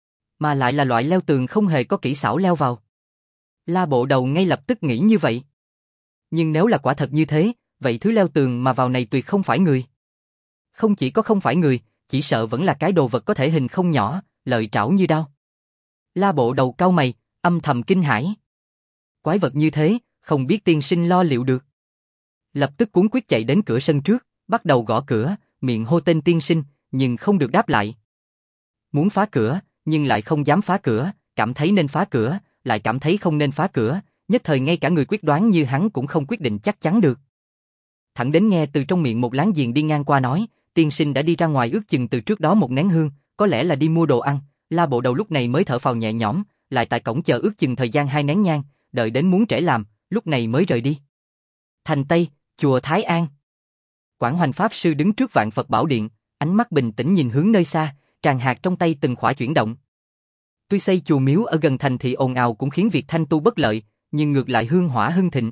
Mà lại là loại leo tường không hề có kỹ xảo leo vào. La Bộ Đầu ngay lập tức nghĩ như vậy. Nhưng nếu là quả thật như thế, vậy thứ leo tường mà vào này tuyệt không phải người. Không chỉ có không phải người, chỉ sợ vẫn là cái đồ vật có thể hình không nhỏ, lợi trảo như đao. La Bộ Đầu cau mày, âm thầm kinh hãi. Quái vật như thế, không biết tiên sinh lo liệu được. Lập tức cuống quyết chạy đến cửa sân trước, bắt đầu gõ cửa, miệng hô tên tiên sinh, nhưng không được đáp lại. Muốn phá cửa, nhưng lại không dám phá cửa, cảm thấy nên phá cửa, lại cảm thấy không nên phá cửa, nhất thời ngay cả người quyết đoán như hắn cũng không quyết định chắc chắn được. Thẳng đến nghe từ trong miệng một láng giềng đi ngang qua nói, tiên sinh đã đi ra ngoài ước chừng từ trước đó một nén hương, có lẽ là đi mua đồ ăn. La Bộ Đầu lúc này mới thở phào nhẹ nhõm, lại tại cổng chờ ước chừng thời gian hai nén nhang, đợi đến muốn trễ làm, lúc này mới rời đi. Thành Tây, chùa Thái An. Quảng Hoành Pháp Sư đứng trước Vạn Phật Bảo Điện, ánh mắt bình tĩnh nhìn hướng nơi xa, tràng hạt trong tay từng khỏa chuyển động. Tuy xây chùa miếu ở gần thành thị ồn ào cũng khiến việc thanh tu bất lợi, nhưng ngược lại hương hỏa hưng thịnh.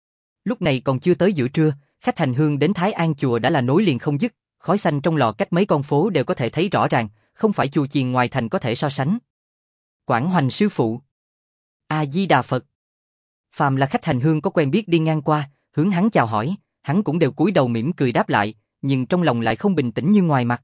Lúc này còn chưa tới giữa trưa, khách hành hương đến Thái An chùa đã là nối liền không dứt, khói xanh trong lò cách mấy con phố đều có thể thấy rõ ràng, không phải chùa chiền ngoài thành có thể so sánh. Quảng Hoành sư phụ. A Di Đà Phật. Phàm là khách hành hương có quen biết đi ngang qua, hướng hắn chào hỏi, hắn cũng đều cúi đầu mỉm cười đáp lại, nhưng trong lòng lại không bình tĩnh như ngoài mặt.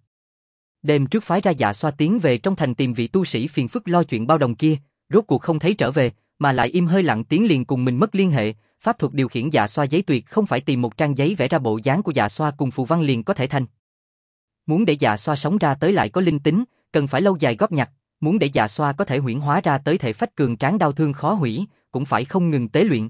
Đêm trước phái ra Dạ Xoa tiến về trong thành tìm vị tu sĩ phiền phức lo chuyện bao đồng kia, rốt cuộc không thấy trở về, mà lại im hơi lặng tiếng liền cùng mình mất liên hệ. Pháp thuật điều khiển Dạ Xoa giấy tuyệt không phải tìm một trang giấy vẽ ra bộ dáng của Dạ Xoa cùng phù văn liền có thể thành. Muốn để Dạ Xoa sống ra tới lại có linh tính, cần phải lâu dài góp nhặt. Muốn để Dạ Xoa có thể huyễn hóa ra tới thể phách cường tráng đau thương khó hủy, cũng phải không ngừng tế luyện.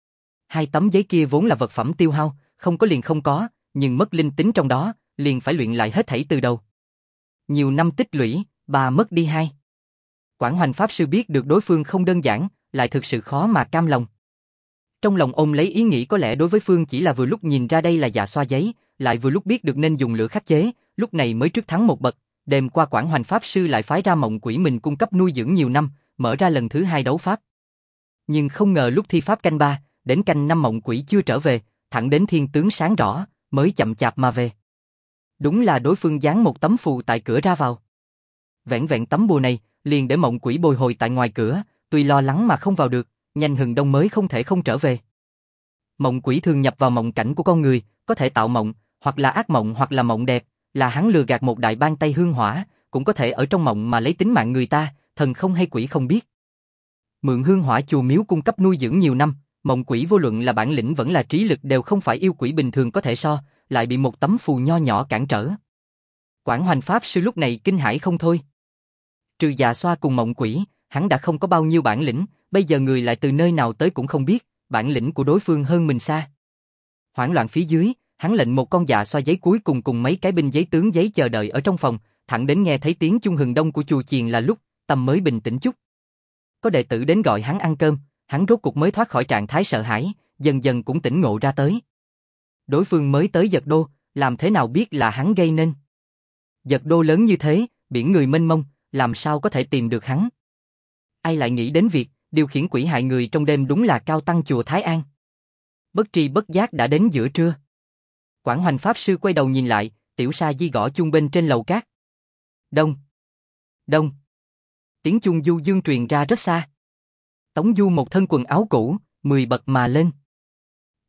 Hai tấm giấy kia vốn là vật phẩm tiêu hao, không có liền không có, nhưng mất linh tính trong đó, liền phải luyện lại hết thảy từ đầu. Nhiều năm tích lũy, bà mất đi hai. Quảng Hoành Pháp Sư biết được đối phương không đơn giản, lại thực sự khó mà cam lòng. Trong lòng ôm lấy ý nghĩ có lẽ đối với phương chỉ là vừa lúc nhìn ra đây là Dạ Xoa giấy, lại vừa lúc biết được nên dùng lửa khắc chế, lúc này mới trước thắng một bậc. Đêm qua Quảng Hoành Pháp Sư lại phái ra Mộng Quỷ mình cung cấp nuôi dưỡng nhiều năm, mở ra lần thứ hai đấu pháp. Nhưng không ngờ lúc thi pháp canh ba, đến canh năm Mộng Quỷ chưa trở về, thẳng đến thiên tướng sáng rõ, mới chậm chạp mà về. Đúng là đối phương dán một tấm phù tại cửa ra vào. Vẹn vẹn tấm bùa này, liền để Mộng Quỷ bồi hồi tại ngoài cửa, tuy lo lắng mà không vào được, nhanh hừng đông mới không thể không trở về. Mộng Quỷ thường nhập vào mộng cảnh của con người, có thể tạo mộng, hoặc là ác mộng hoặc là mộng đẹp, là hắn lừa gạt một đại bang tay hương hỏa, cũng có thể ở trong mộng mà lấy tính mạng người ta, thần không hay quỷ không biết. Mượn hương hỏa chùa miếu cung cấp nuôi dưỡng nhiều năm, Mộng Quỷ vô luận là bản lĩnh vẫn là trí lực đều không phải yêu quỷ bình thường có thể so, lại bị một tấm phù nho nhỏ cản trở. Quảng Hoành Pháp Sư lúc này kinh hãi không thôi. Trừ Dạ Xoa cùng Mộng Quỷ, hắn đã không có bao nhiêu bản lĩnh, bây giờ người lại từ nơi nào tới cũng không biết, bản lĩnh của đối phương hơn mình xa. Hoảng loạn phía dưới, hắn lệnh một con Dạ Xoa giấy cuối cùng cùng mấy cái binh giấy tướng giấy chờ đợi ở trong phòng, thẳng đến nghe thấy tiếng chuông hừng đông của chùa chiền là lúc, tâm mới bình tĩnh chút. Có đệ tử đến gọi hắn ăn cơm, hắn rốt cục mới thoát khỏi trạng thái sợ hãi, dần dần cũng tỉnh ngộ ra tới. Đối phương mới tới Giật Đô, làm thế nào biết là hắn gây nên. Giật Đô lớn như thế, biển người mênh mông, làm sao có thể tìm được hắn. Ai lại nghĩ đến việc điều khiển quỷ hại người trong đêm đúng là cao tăng chùa Thái An. Bất tri bất giác đã đến giữa trưa. Quảng Hoành Pháp Sư quay đầu nhìn lại, Tiểu Sa Di gõ chuông bên trên lầu cát. Đông, đông. Tiếng chuông du dương truyền ra rất xa. Tống Du một thân quần áo cũ, mười bậc mà lên.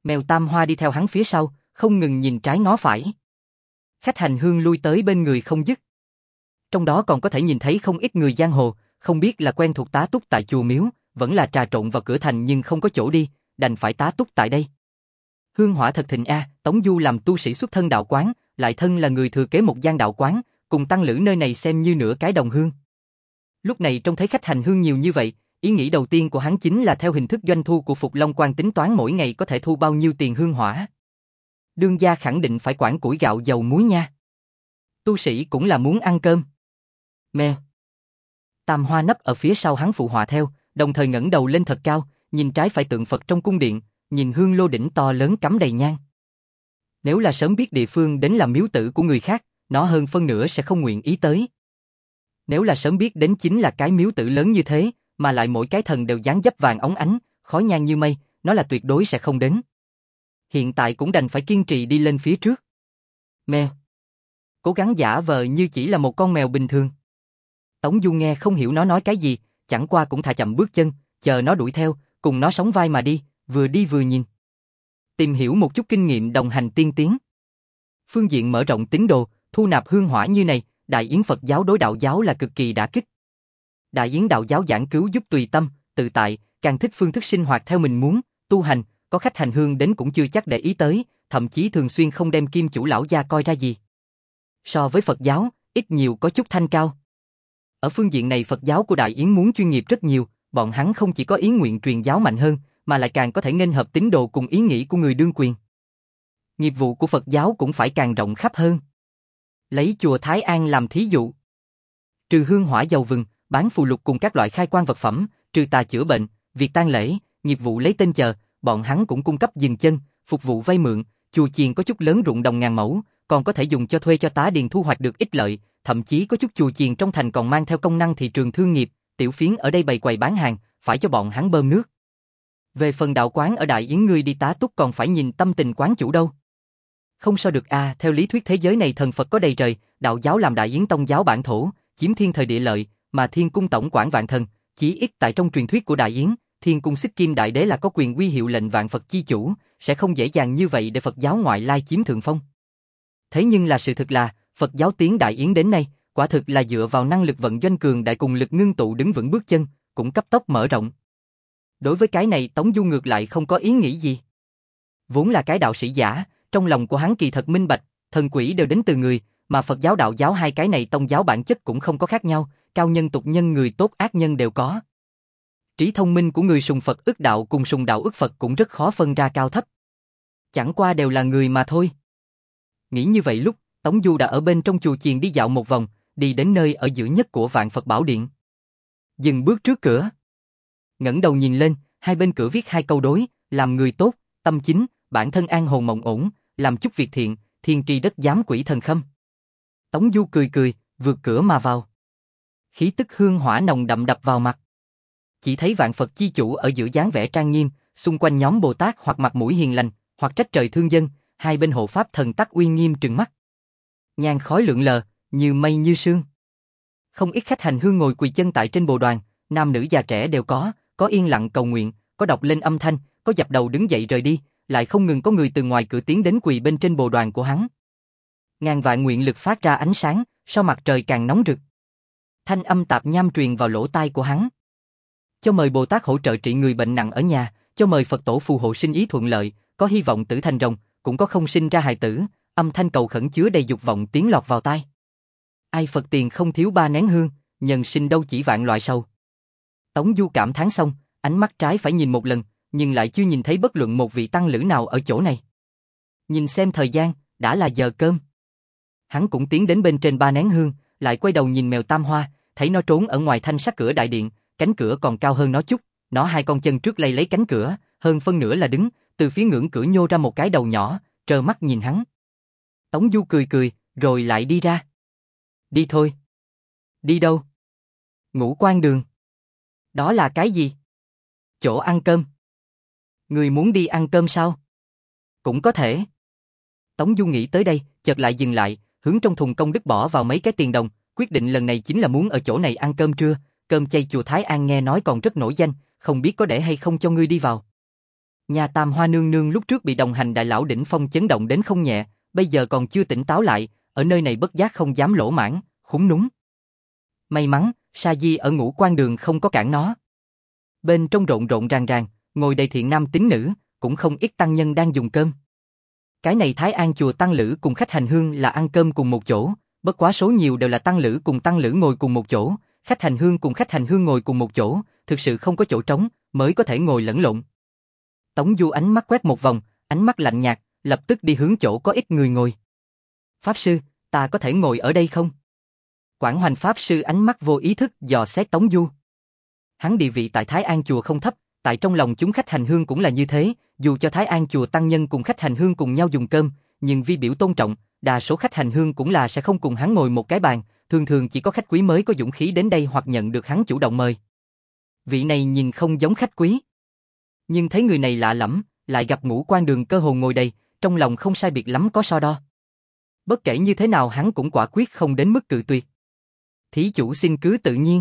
Mèo Tam Hoa đi theo hắn phía sau, không ngừng nhìn trái ngó phải. Khách hành hương lui tới bên người không dứt. Trong đó còn có thể nhìn thấy không ít người giang hồ, không biết là quen thuộc tá túc tại chùa miếu, vẫn là trà trộn vào cửa thành nhưng không có chỗ đi, đành phải tá túc tại đây. Hương hỏa thật thịnh a, Tống Du làm tu sĩ xuất thân đạo quán, lại thân là người thừa kế một gian đạo quán, cùng tăng lữ nơi này xem như nửa cái đồng hương. Lúc này trông thấy khách hành hương nhiều như vậy, ý nghĩ đầu tiên của hắn chính là theo hình thức doanh thu của Phục Long Quan tính toán mỗi ngày có thể thu bao nhiêu tiền hương hỏa. Đương gia khẳng định phải quản củi gạo dầu muối nha. Tu sĩ cũng là muốn ăn cơm. Mèo. Tam Hoa nấp ở phía sau hắn phụ họa theo, đồng thời ngẩng đầu lên thật cao, nhìn trái phải tượng Phật trong cung điện, nhìn hương lô đỉnh to lớn cắm đầy nhang. Nếu là sớm biết địa phương đến làm miếu tử của người khác, nó hơn phân nửa sẽ không nguyện ý tới. Nếu là sớm biết đến chính là cái miếu tử lớn như thế, mà lại mỗi cái thần đều dáng dấp vàng óng ánh, khói nhang như mây, nó là tuyệt đối sẽ không đến. Hiện tại cũng đành phải kiên trì đi lên phía trước. Mèo. Cố gắng giả vờ như chỉ là một con mèo bình thường. Tống Du nghe không hiểu nó nói cái gì, chẳng qua cũng thả chậm bước chân, chờ nó đuổi theo, cùng nó sóng vai mà đi, vừa đi vừa nhìn. Tìm hiểu một chút kinh nghiệm đồng hành tiên tiến. Phương diện mở rộng tín đồ, thu nạp hương hỏa như này, Đại Yến Phật giáo đối đạo giáo là cực kỳ đả kích. Đại Yến đạo giáo giảng cứu giúp tùy tâm, tự tại, càng thích phương thức sinh hoạt theo mình muốn, tu hành, có khách hành hương đến cũng chưa chắc để ý tới, thậm chí thường xuyên không đem kim chủ lão gia coi ra gì. So với Phật giáo, ít nhiều có chút thanh cao. Ở phương diện này Phật giáo của Đại Yến muốn chuyên nghiệp rất nhiều, bọn hắn không chỉ có ý nguyện truyền giáo mạnh hơn, mà lại càng có thể nghênh hợp tín đồ cùng ý nghĩ của người đương quyền. Nghiệp vụ của Phật giáo cũng phải càng rộng khắp hơn. Lấy chùa Thái An làm thí dụ. Trừ hương hỏa dầu vừng, bán phù lục cùng các loại khai quan vật phẩm, trừ tà chữa bệnh, việc tang lễ, nghiệp vụ lấy tên chờ, bọn hắn cũng cung cấp dừng chân, phục vụ vay mượn, chùa chiền có chút lớn ruộng đồng ngàn mẫu, còn có thể dùng cho thuê cho tá điền thu hoạch được ích lợi, thậm chí có chút chùa chiền trong thành còn mang theo công năng thị trường thương nghiệp, tiểu phiến ở đây bày quầy bán hàng, phải cho bọn hắn bơm nước. Về phần đạo quán ở Đại Yến ngươi đi tá túc còn phải nhìn tâm tình quán chủ đâu. Không sao được a, à, theo lý thuyết thế giới này thần Phật có đầy trời, đạo giáo làm Đại Yến tông giáo bản thổ, chiếm thiên thời địa lợi, mà Thiên Cung tổng quản vạn thần, chỉ ít tại trong truyền thuyết của Đại Yến, Thiên Cung Xích Kim Đại Đế là có quyền quy hiệu lệnh vạn Phật chi chủ, sẽ không dễ dàng như vậy để Phật giáo ngoại lai chiếm thượng phong. Thế nhưng là sự thực là, Phật giáo tiến Đại Yến đến nay, quả thực là dựa vào năng lực vận doanh cường đại cùng lực ngưng tụ đứng vững bước chân, cũng cấp tốc mở rộng. Đối với cái này Tống Du ngược lại không có ý nghĩ gì. Vốn là cái đạo sĩ giả, trong lòng của hắn kỳ thật minh bạch, thần quỷ đều đến từ người, mà Phật giáo đạo giáo hai cái này tông giáo bản chất cũng không có khác nhau, cao nhân tục nhân người tốt ác nhân đều có. Trí thông minh của người sùng Phật ức đạo cùng sùng đạo ức Phật cũng rất khó phân ra cao thấp. Chẳng qua đều là người mà thôi. Nghĩ như vậy lúc, Tống Du đã ở bên trong chùa chiền đi dạo một vòng, đi đến nơi ở giữa nhất của Vạn Phật Bảo Điện. Dừng bước trước cửa. Ngẩng đầu nhìn lên, hai bên cửa viết hai câu đối, làm người tốt, tâm chính, bản thân an hồn mộng ổn, làm chút việc thiện, thiên tri đất giám quỷ thần khâm. Tống Du cười cười, vượt cửa mà vào. Khí tức hương hỏa nồng đậm đập vào mặt. Chỉ thấy Vạn Phật chi chủ ở giữa dáng vẻ trang nghiêm, xung quanh nhóm Bồ Tát hoặc mặt mũi hiền lành, hoặc trách trời thương dân, hai bên hộ pháp thần tắc uy nghiêm trừng mắt. Nhang khói lượn lờ, như mây như sương. Không ít khách hành hương ngồi quỳ chân tại trên bồ đoàn, nam nữ già trẻ đều có, có yên lặng cầu nguyện, có đọc lên âm thanh, có dập đầu đứng dậy rời đi, lại không ngừng có người từ ngoài cửa tiến đến quỳ bên trên bồ đoàn của hắn. Ngàn vạn nguyện lực phát ra ánh sáng, sau mặt trời càng nóng rực. Thanh âm tạp nham truyền vào lỗ tai của hắn. Cho mời Bồ Tát hỗ trợ trị người bệnh nặng ở nhà, cho mời Phật tổ phù hộ sinh ý thuận lợi, có hy vọng tử thành rồng, cũng có không sinh ra hài tử, âm thanh cầu khẩn chứa đầy dục vọng tiến lọt vào tai. Ai Phật tiền không thiếu ba nén hương, nhân sinh đâu chỉ vạn loại sầu. Tống Du cảm thán xong, ánh mắt trái phải nhìn một lần, nhưng lại chưa nhìn thấy bất luận một vị tăng lữ nào ở chỗ này. Nhìn xem thời gian, đã là giờ cơm. Hắn cũng tiến đến bên trên ba nén hương, lại quay đầu nhìn mèo Tam Hoa, thấy nó trốn ở ngoài thanh sắt cửa đại điện, cánh cửa còn cao hơn nó chút, nó hai con chân trước lay lấy cánh cửa, hơn phân nửa là đứng, từ phía ngưỡng cửa nhô ra một cái đầu nhỏ, trơ mắt nhìn hắn. Tống Du cười cười, rồi lại đi ra. Đi thôi. Đi đâu? Ngũ Quan Đường. Đó là cái gì? Chỗ ăn cơm. Người muốn đi ăn cơm sao? Cũng có thể. Tống Du nghĩ tới đây, chợt lại dừng lại, hướng trong thùng công đức bỏ vào mấy cái tiền đồng, quyết định lần này chính là muốn ở chỗ này ăn cơm trưa, cơm chay chùa Thái An nghe nói còn rất nổi danh, không biết có để hay không cho ngươi đi vào. Nhà Tam Hoa nương nương lúc trước bị đồng hành đại lão đỉnh phong chấn động đến không nhẹ, bây giờ còn chưa tỉnh táo lại, ở nơi này bất giác không dám lỗ mãng, khúm núm. May mắn, Sa Di ở Ngũ Quan Đường không có cản nó. Bên trong rộn rộn ràng ràng, ngồi đầy thiện nam tín nữ, cũng không ít tăng nhân đang dùng cơm. Cái này Thái An chùa tăng lữ cùng khách hành hương là ăn cơm cùng một chỗ, bất quá số nhiều đều là tăng lữ cùng tăng lữ ngồi cùng một chỗ, khách hành hương cùng khách hành hương ngồi cùng một chỗ, thực sự không có chỗ trống, mới có thể ngồi lẫn lộn. Tống Du ánh mắt quét một vòng, ánh mắt lạnh nhạt, lập tức đi hướng chỗ có ít người ngồi. Pháp sư, ta có thể ngồi ở đây không? Quảng Hoành Pháp sư ánh mắt vô ý thức dò xét Tống Du. Hắn địa vị tại Thái An chùa không thấp, tại trong lòng chúng khách hành hương cũng là như thế, dù cho Thái An chùa tăng nhân cùng khách hành hương cùng nhau dùng cơm, nhưng vì biểu tôn trọng, đa số khách hành hương cũng là sẽ không cùng hắn ngồi một cái bàn, thường thường chỉ có khách quý mới có dũng khí đến đây hoặc nhận được hắn chủ động mời. Vị này nhìn không giống khách quý, nhưng thấy người này lạ lẫm, lại gặp Ngũ Quan Đường cơ hồ ngồi đầy, trong lòng không sai biệt lắm có so đo. Bất kể như thế nào hắn cũng quả quyết không đến mức cự tuyệt. Thí chủ xin cứ tự nhiên.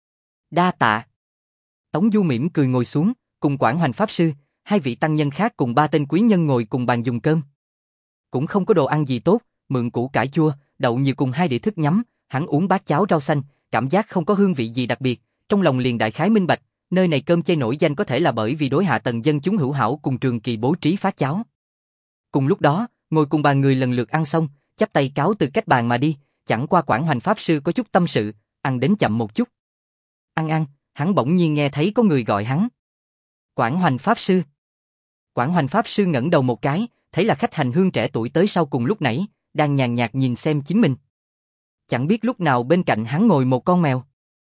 Đa tạ. Tống Du mỉm cười ngồi xuống, cùng Quảng Hoành Pháp sư, hai vị tăng nhân khác cùng ba tên quý nhân ngồi cùng bàn dùng cơm. Cũng không có đồ ăn gì tốt, mượn củ cải chua, đậu nhiều cùng hai đĩa thức nhắm, hắn uống bát cháo rau xanh, cảm giác không có hương vị gì đặc biệt, trong lòng liền đại khái minh bạch, nơi này cơm chay nổi danh có thể là bởi vì đối hạ tầng dân chúng hữu hảo cùng trường kỳ bố trí phát cháo. Cùng lúc đó, ngồi cùng bàn người lần lượt ăn xong, chắp tay cáo từ cách bàn mà đi, chẳng qua Quảng Hoành Pháp sư có chút tâm sự, ăn đến chậm một chút. Ăn ăn, hắn bỗng nhiên nghe thấy có người gọi hắn. Quảng Hoành Pháp sư. Quảng Hoành Pháp sư ngẩng đầu một cái, thấy là khách hành hương trẻ tuổi tới sau cùng lúc nãy, đang nhàn nhạt nhìn xem chính mình. Chẳng biết lúc nào bên cạnh hắn ngồi một con mèo.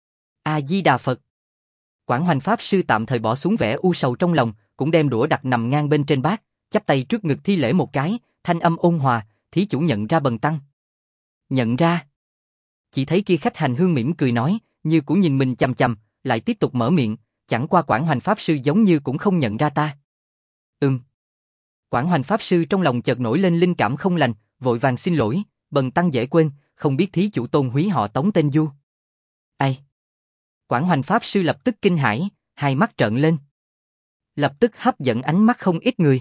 A Di Đà Phật. Quảng Hoành Pháp sư tạm thời bỏ xuống vẻ u sầu trong lòng, cũng đem đũa đặt nằm ngang bên trên bát, chắp tay trước ngực thi lễ một cái, thanh âm ôn hòa, thí chủ nhận ra bần tăng. Nhận ra. Chỉ thấy kia khách hành hương mỉm cười nói, như cũng nhìn mình chằm chằm, lại tiếp tục mở miệng, chẳng qua Quảng Hoành Pháp sư giống như cũng không nhận ra ta. Ừm. Quảng Hoành Pháp sư trong lòng chợt nổi lên linh cảm không lành, vội vàng xin lỗi, bần tăng dễ quên, không biết thí chủ tôn húy họ Tống tên Du. Ai? Quảng Hoành Pháp sư lập tức kinh hãi, hai mắt trợn lên. Lập tức hấp dẫn ánh mắt không ít người.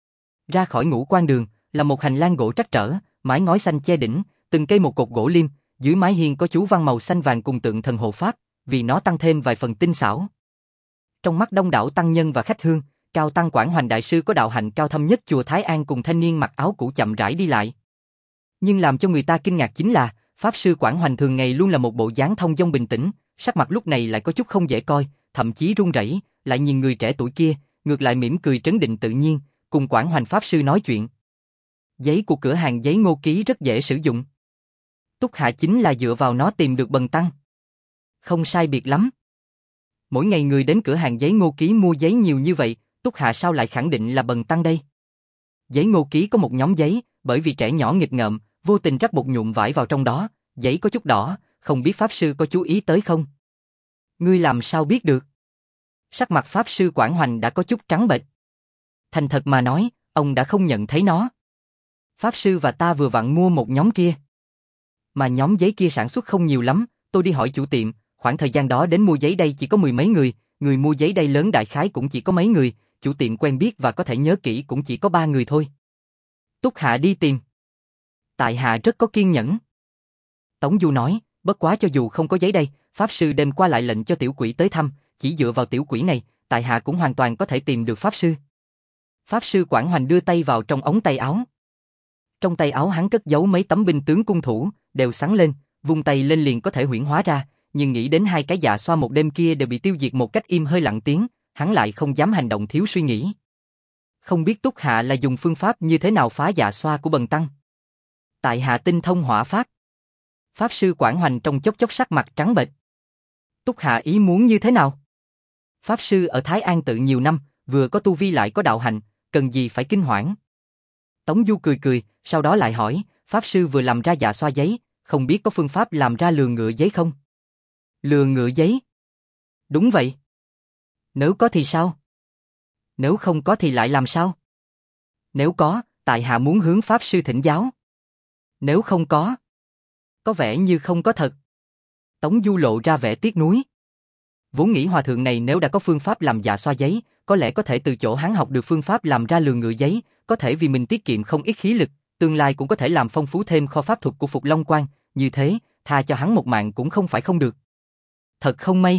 Ra khỏi Ngũ Quan Đường, là một hành lang gỗ trắc trở, mái ngói xanh che đỉnh, từng cây một cột gỗ liêm, dưới mái hiên có chú văn màu xanh vàng cùng tượng thần hộ pháp, vì nó tăng thêm vài phần tinh xảo. Trong mắt đông đảo tăng nhân và khách hương, Cao tăng Quảng Hoành đại sư có đạo hạnh cao thâm nhất chùa Thái An cùng thanh niên mặc áo cũ chậm rãi đi lại. Nhưng làm cho người ta kinh ngạc chính là, pháp sư Quảng Hoành thường ngày luôn là một bộ dáng thông dong bình tĩnh, sắc mặt lúc này lại có chút không dễ coi, thậm chí run rẩy, lại nhìn người trẻ tuổi kia, ngược lại mỉm cười trấn định tự nhiên, cùng Quảng Hoành pháp sư nói chuyện. Giấy của cửa hàng giấy Ngô Ký rất dễ sử dụng. Túc Hạ chính là dựa vào nó tìm được bần tăng. Không sai biệt lắm. Mỗi ngày người đến cửa hàng giấy Ngô Ký mua giấy nhiều như vậy, Túc Hạ sao lại khẳng định là bần tăng đây? Giấy Ngô Ký có một nhóm giấy, bởi vì trẻ nhỏ nghịch ngợm, vô tình rắc bột nhuộm vải vào trong đó, giấy có chút đỏ, không biết pháp sư có chú ý tới không? Ngươi làm sao biết được? Sắc mặt pháp sư Quảng Hoành đã có chút trắng bệch. Thành thật mà nói, ông đã không nhận thấy nó. Pháp sư và ta vừa vặn mua một nhóm kia. Mà nhóm giấy kia sản xuất không nhiều lắm, tôi đi hỏi chủ tiệm, khoảng thời gian đó đến mua giấy đây chỉ có mười mấy người, người mua giấy đây lớn đại khái cũng chỉ có mấy người, chủ tiệm quen biết và có thể nhớ kỹ cũng chỉ có ba người thôi. Túc Hạ đi tìm. Tại hạ rất có kiên nhẫn. Tống Du nói, bất quá cho dù không có giấy đây, pháp sư đêm qua lại lệnh cho tiểu quỷ tới thăm, chỉ dựa vào tiểu quỷ này, tại hạ cũng hoàn toàn có thể tìm được pháp sư. Pháp sư Quảng Hoành đưa tay vào trong ống tay áo. Trong tay áo hắn cất giấu mấy tấm binh tướng cung thủ, đều sáng lên, vung tay lên liền có thể huyễn hóa ra, nhưng nghĩ đến hai cái dạ xoa một đêm kia đều bị tiêu diệt một cách im hơi lặng tiếng, hắn lại không dám hành động thiếu suy nghĩ. Không biết Túc Hạ là dùng phương pháp như thế nào phá dạ xoa của bần tăng. Tại hạ tinh thông hỏa pháp. Pháp sư Quảng Hoành trong chốc chốc sắc mặt trắng bệch. Túc Hạ ý muốn như thế nào? Pháp sư ở Thái An tự nhiều năm, vừa có tu vi lại có đạo hạnh, cần gì phải kinh hoảng. Tống Du cười cười, sau đó lại hỏi, pháp sư vừa làm ra dạ xoa giấy, không biết có phương pháp làm ra lừa ngựa giấy không? Lừa ngựa giấy? Đúng vậy. Nếu có thì sao? Nếu không có thì lại làm sao? Nếu có, tại hạ muốn hướng pháp sư thỉnh giáo. Nếu không có, có vẻ như không có thật. Tống Du lộ ra vẻ tiếc nuối. Vốn nghĩ hòa thượng này nếu đã có phương pháp làm dạ xoa giấy, có lẽ có thể từ chỗ hắn học được phương pháp làm ra lường ngựa giấy, có thể vì mình tiết kiệm không ít khí lực, tương lai cũng có thể làm phong phú thêm kho pháp thuật của Phục Long Quan, như thế, tha cho hắn một mạng cũng không phải không được. Thật không may.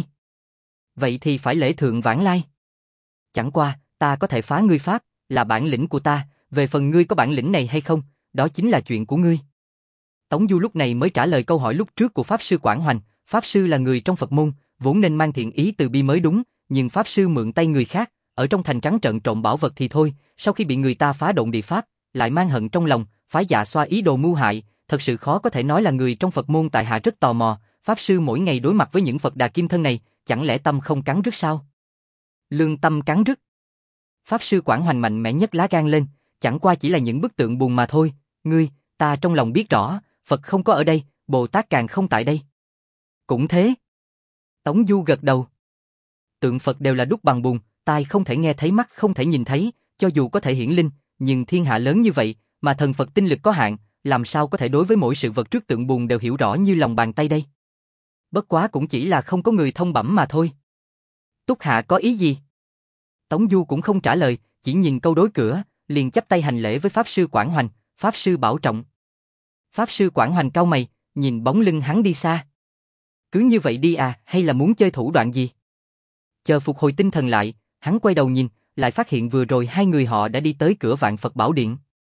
Vậy thì phải lễ thượng vãng lai. Chẳng qua, ta có thể phá ngươi pháp, là bản lĩnh của ta, về phần ngươi có bản lĩnh này hay không, đó chính là chuyện của ngươi. Tống Du lúc này mới trả lời câu hỏi lúc trước của Pháp Sư Quảng Hoành, Pháp Sư là người trong Phật môn, vốn nên mang thiện ý từ bi mới đúng, nhưng Pháp Sư mượn tay người khác, ở trong thành trắng trận trộm bảo vật thì thôi, sau khi bị người ta phá động địa pháp, lại mang hận trong lòng, phái dạ xoa ý đồ mưu hại, thật sự khó có thể nói là người trong Phật môn. Tại hạ rất tò mò, Pháp Sư mỗi ngày đối mặt với những Phật Đà kim thân này, chẳng lẽ tâm không cắn rứt sao? Lương tâm cắn rứt. Pháp Sư Quảng Hoành mạnh mẽ nhất lá gan lên, chẳng qua chỉ là những bức tượng buồn mà thôi, ngươi, ta trong lòng biết rõ, Phật không có ở đây, Bồ Tát càng không tại đây. Cũng thế. Tống Du gật đầu. Tượng Phật đều là đúc bằng bùn, tai không thể nghe thấy, mắt không thể nhìn thấy, cho dù có thể hiển linh, nhưng thiên hạ lớn như vậy, mà thần Phật tinh lực có hạn, làm sao có thể đối với mỗi sự vật trước tượng bùn đều hiểu rõ như lòng bàn tay đây? Bất quá cũng chỉ là không có người thông bẩm mà thôi. Túc Hạ có ý gì? Tống Du cũng không trả lời, chỉ nhìn câu đối cửa, liền chắp tay hành lễ với Pháp Sư Quảng Hoành, Pháp Sư bảo trọng. Pháp Sư Quảng Hoành cau mày, nhìn bóng lưng hắn đi xa. Cứ như vậy đi à, hay là muốn chơi thủ đoạn gì? Chờ phục hồi tinh thần lại, hắn quay đầu nhìn, lại phát hiện vừa rồi hai người họ đã đi tới cửa Vạn Phật Bảo Điện.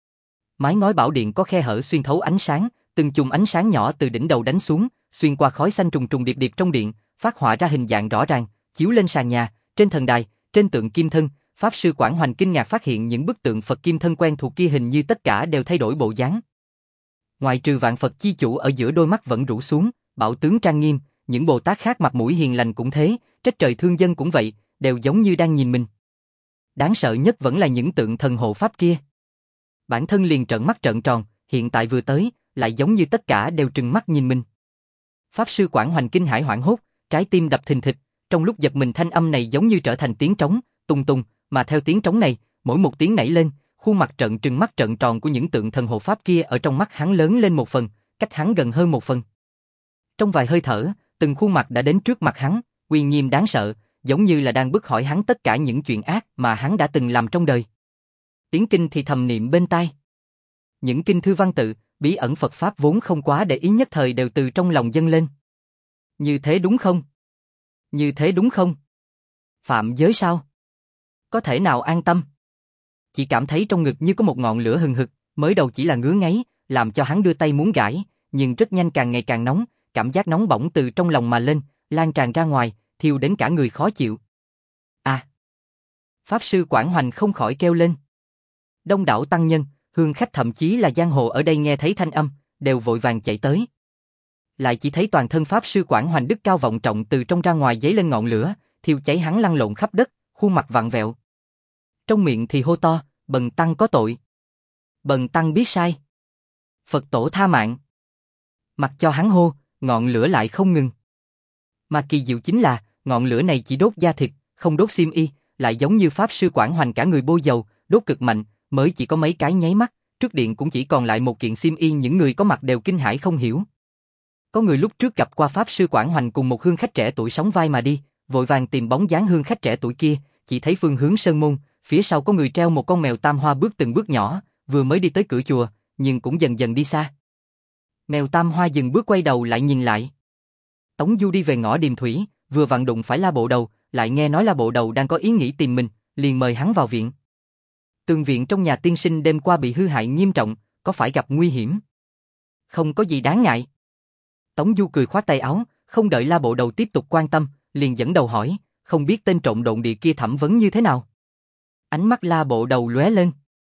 Mái ngói bảo điện có khe hở xuyên thấu ánh sáng, từng chùm ánh sáng nhỏ từ đỉnh đầu đánh xuống, xuyên qua khói xanh trùng trùng điệp điệp trong điện, phát họa ra hình dạng rõ ràng, chiếu lên sàn nhà, trên thần đài, trên tượng kim thân. Pháp Sư Quảng Hoành kinh ngạc phát hiện những bức tượng Phật kim thân quen thuộc kia hình như tất cả đều thay đổi bộ dáng. Ngoại trừ Vạn Phật chi chủ ở giữa đôi mắt vẫn rũ xuống, bảo tướng trang nghiêm, những Bồ Tát khác mặt mũi hiền lành cũng thế, trách trời thương dân cũng vậy, đều giống như đang nhìn mình. Đáng sợ nhất vẫn là những tượng thần hộ pháp kia. Bản thân liền trợn mắt trợn tròn, hiện tại vừa tới, lại giống như tất cả đều trừng mắt nhìn mình. Pháp Sư Quảng Hoành kinh hãi hoảng hốt, trái tim đập thình thịch, trong lúc giật mình thanh âm này giống như trở thành tiếng trống, tung tung, mà theo tiếng trống này, mỗi một tiếng nảy lên, khuôn mặt trợn trừng mắt trợn tròn của những tượng thần hộ pháp kia ở trong mắt hắn lớn lên một phần, cách hắn gần hơn một phần. Trong vài hơi thở, từng khuôn mặt đã đến trước mặt hắn, uy nghiêm đáng sợ, giống như là đang bức hỏi hắn tất cả những chuyện ác mà hắn đã từng làm trong đời. Tiếng kinh thì thầm niệm bên tai. Những kinh thư văn tự, bí ẩn Phật Pháp vốn không quá để ý nhất thời đều từ trong lòng dâng lên. Như thế đúng không? Như thế đúng không? Phạm giới sao? Có thể nào an tâm? Chỉ cảm thấy trong ngực như có một ngọn lửa hừng hực, mới đầu chỉ là ngứa ngáy, làm cho hắn đưa tay muốn gãi, nhưng rất nhanh càng ngày càng nóng, cảm giác nóng bỏng từ trong lòng mà lên, lan tràn ra ngoài, thiêu đến cả người khó chịu. À! Pháp Sư Quảng Hoành không khỏi kêu lên. Đông đảo tăng nhân, hương khách thậm chí là giang hồ ở đây nghe thấy thanh âm, đều vội vàng chạy tới. Lại chỉ thấy toàn thân Pháp Sư Quảng Hoành đức cao vọng trọng từ trong ra ngoài giấy lên ngọn lửa, thiêu cháy hắn lăn lộn khắp đất, khuôn mặt vặn vẹo. Trong miệng thì hô to, bần tăng có tội. Bần tăng biết sai. Phật tổ tha mạng. Mặc cho hắn hô, ngọn lửa lại không ngừng. Mà kỳ diệu chính là, ngọn lửa này chỉ đốt da thịt, không đốt xiêm y, lại giống như Pháp Sư Quảng Hoành cả người bôi dầu, đốt cực mạnh, mới chỉ có mấy cái nháy mắt, trước điện cũng chỉ còn lại một kiện xiêm y, những người có mặt đều kinh hãi không hiểu. Có người lúc trước gặp qua Pháp Sư Quảng Hoành cùng một hương khách trẻ tuổi sóng vai mà đi, vội vàng tìm bóng dáng hương khách trẻ tuổi kia, chỉ thấy phương hướng sơn môn, phía sau có người treo một con mèo tam hoa bước từng bước nhỏ, vừa mới đi tới cửa chùa, nhưng cũng dần dần đi xa. Mèo tam hoa dừng bước quay đầu lại nhìn lại. Tống Du đi về ngõ Điềm Thủy, vừa vặn đụng phải La Bộ Đầu, lại nghe nói La Bộ Đầu đang có ý nghĩ tìm mình, liền mời hắn vào viện. Tường viện trong nhà tiên sinh đêm qua bị hư hại nghiêm trọng, có phải gặp nguy hiểm? Không có gì đáng ngại. Tống Du cười khoát tay áo, không đợi La Bộ Đầu tiếp tục quan tâm, liền dẫn đầu hỏi, không biết tên trộm độn địa kia thẩm vấn như thế nào? Ánh mắt La Bộ Đầu lóe lên.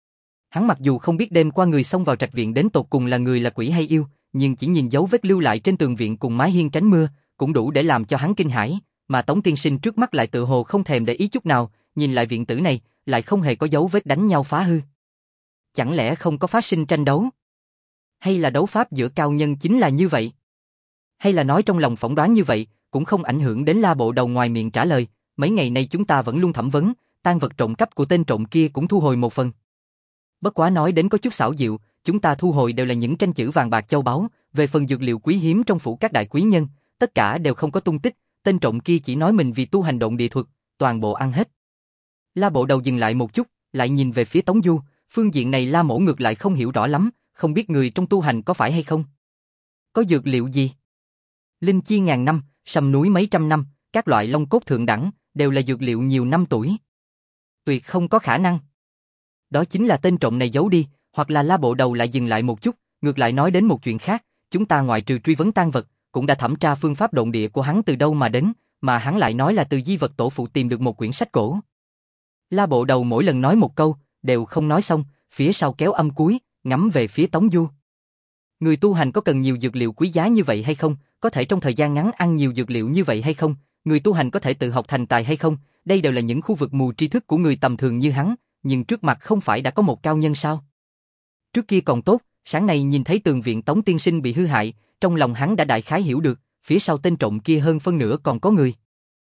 Hắn mặc dù không biết đêm qua người xông vào trạch viện đến tột cùng là người là quỷ hay yêu, nhưng chỉ nhìn dấu vết lưu lại trên tường viện cùng mái hiên tránh mưa, cũng đủ để làm cho hắn kinh hãi, mà Tống tiên sinh trước mắt lại tự hồ không thèm để ý chút nào, nhìn lại viện tử này, lại không hề có dấu vết đánh nhau phá hư. Chẳng lẽ không có phát sinh tranh đấu? Hay là đấu pháp giữa cao nhân chính là như vậy? Hay là nói trong lòng phỏng đoán như vậy, cũng không ảnh hưởng đến La Bộ Đầu ngoài miệng trả lời, mấy ngày nay chúng ta vẫn luôn thẩm vấn, tang vật trộm cắp của tên trộm kia cũng thu hồi một phần. Bất quá nói đến có chút xảo diệu, chúng ta thu hồi đều là những tranh chữ vàng bạc châu báu, về phần dược liệu quý hiếm trong phủ các đại quý nhân, tất cả đều không có tung tích, tên trộm kia chỉ nói mình vì tu hành độn địa thuật, toàn bộ ăn hết. La Bộ Đầu dừng lại một chút, lại nhìn về phía Tống Du, phương diện này La Mỗ ngược lại không hiểu rõ lắm, không biết người trong tu hành có phải hay không? Có dược liệu gì? Linh chi ngàn năm, sầm núi mấy trăm năm, các loại long cốt thượng đẳng, đều là dược liệu nhiều năm tuổi. Tuyệt không có khả năng. Đó chính là tên trộm này giấu đi, hoặc là La Bộ Đầu lại dừng lại một chút, ngược lại nói đến một chuyện khác, chúng ta ngoại trừ truy vấn tang vật, cũng đã thẩm tra phương pháp độn địa của hắn từ đâu mà đến, mà hắn lại nói là từ di vật tổ phụ tìm được một quyển sách cổ. La Bộ Đầu mỗi lần nói một câu, đều không nói xong, phía sau kéo âm cuối, ngắm về phía Tống Du. Người tu hành có cần nhiều dược liệu quý giá như vậy hay không? Có thể trong thời gian ngắn ăn nhiều dược liệu như vậy hay không? Người tu hành có thể tự học thành tài hay không? Đây đều là những khu vực mù tri thức của người tầm thường như hắn, nhưng trước mặt không phải đã có một cao nhân sao? Trước kia còn tốt, sáng nay nhìn thấy tường viện Tống tiên sinh bị hư hại, trong lòng hắn đã đại khái hiểu được, phía sau tên trộm kia hơn phân nửa còn có người.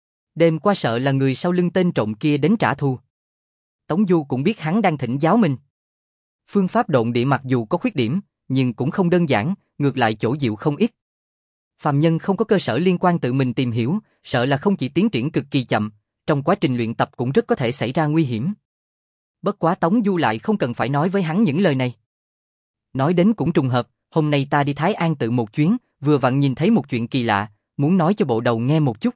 Đêm qua sợ là người sau lưng tên trộm kia đến trả thù. Tống Du cũng biết hắn đang thỉnh giáo mình. Phương pháp độn địa mặc dù có khuyết điểm, nhưng cũng không đơn giản, ngược lại chỗ diệu không ít. Phàm nhân không có cơ sở liên quan tự mình tìm hiểu, sợ là không chỉ tiến triển cực kỳ chậm, trong quá trình luyện tập cũng rất có thể xảy ra nguy hiểm. Bất quá Tống Du lại không cần phải nói với hắn những lời này. Nói đến cũng trùng hợp, hôm nay ta đi Thái An tự một chuyến, vừa vặn nhìn thấy một chuyện kỳ lạ, muốn nói cho Bộ Đầu nghe một chút.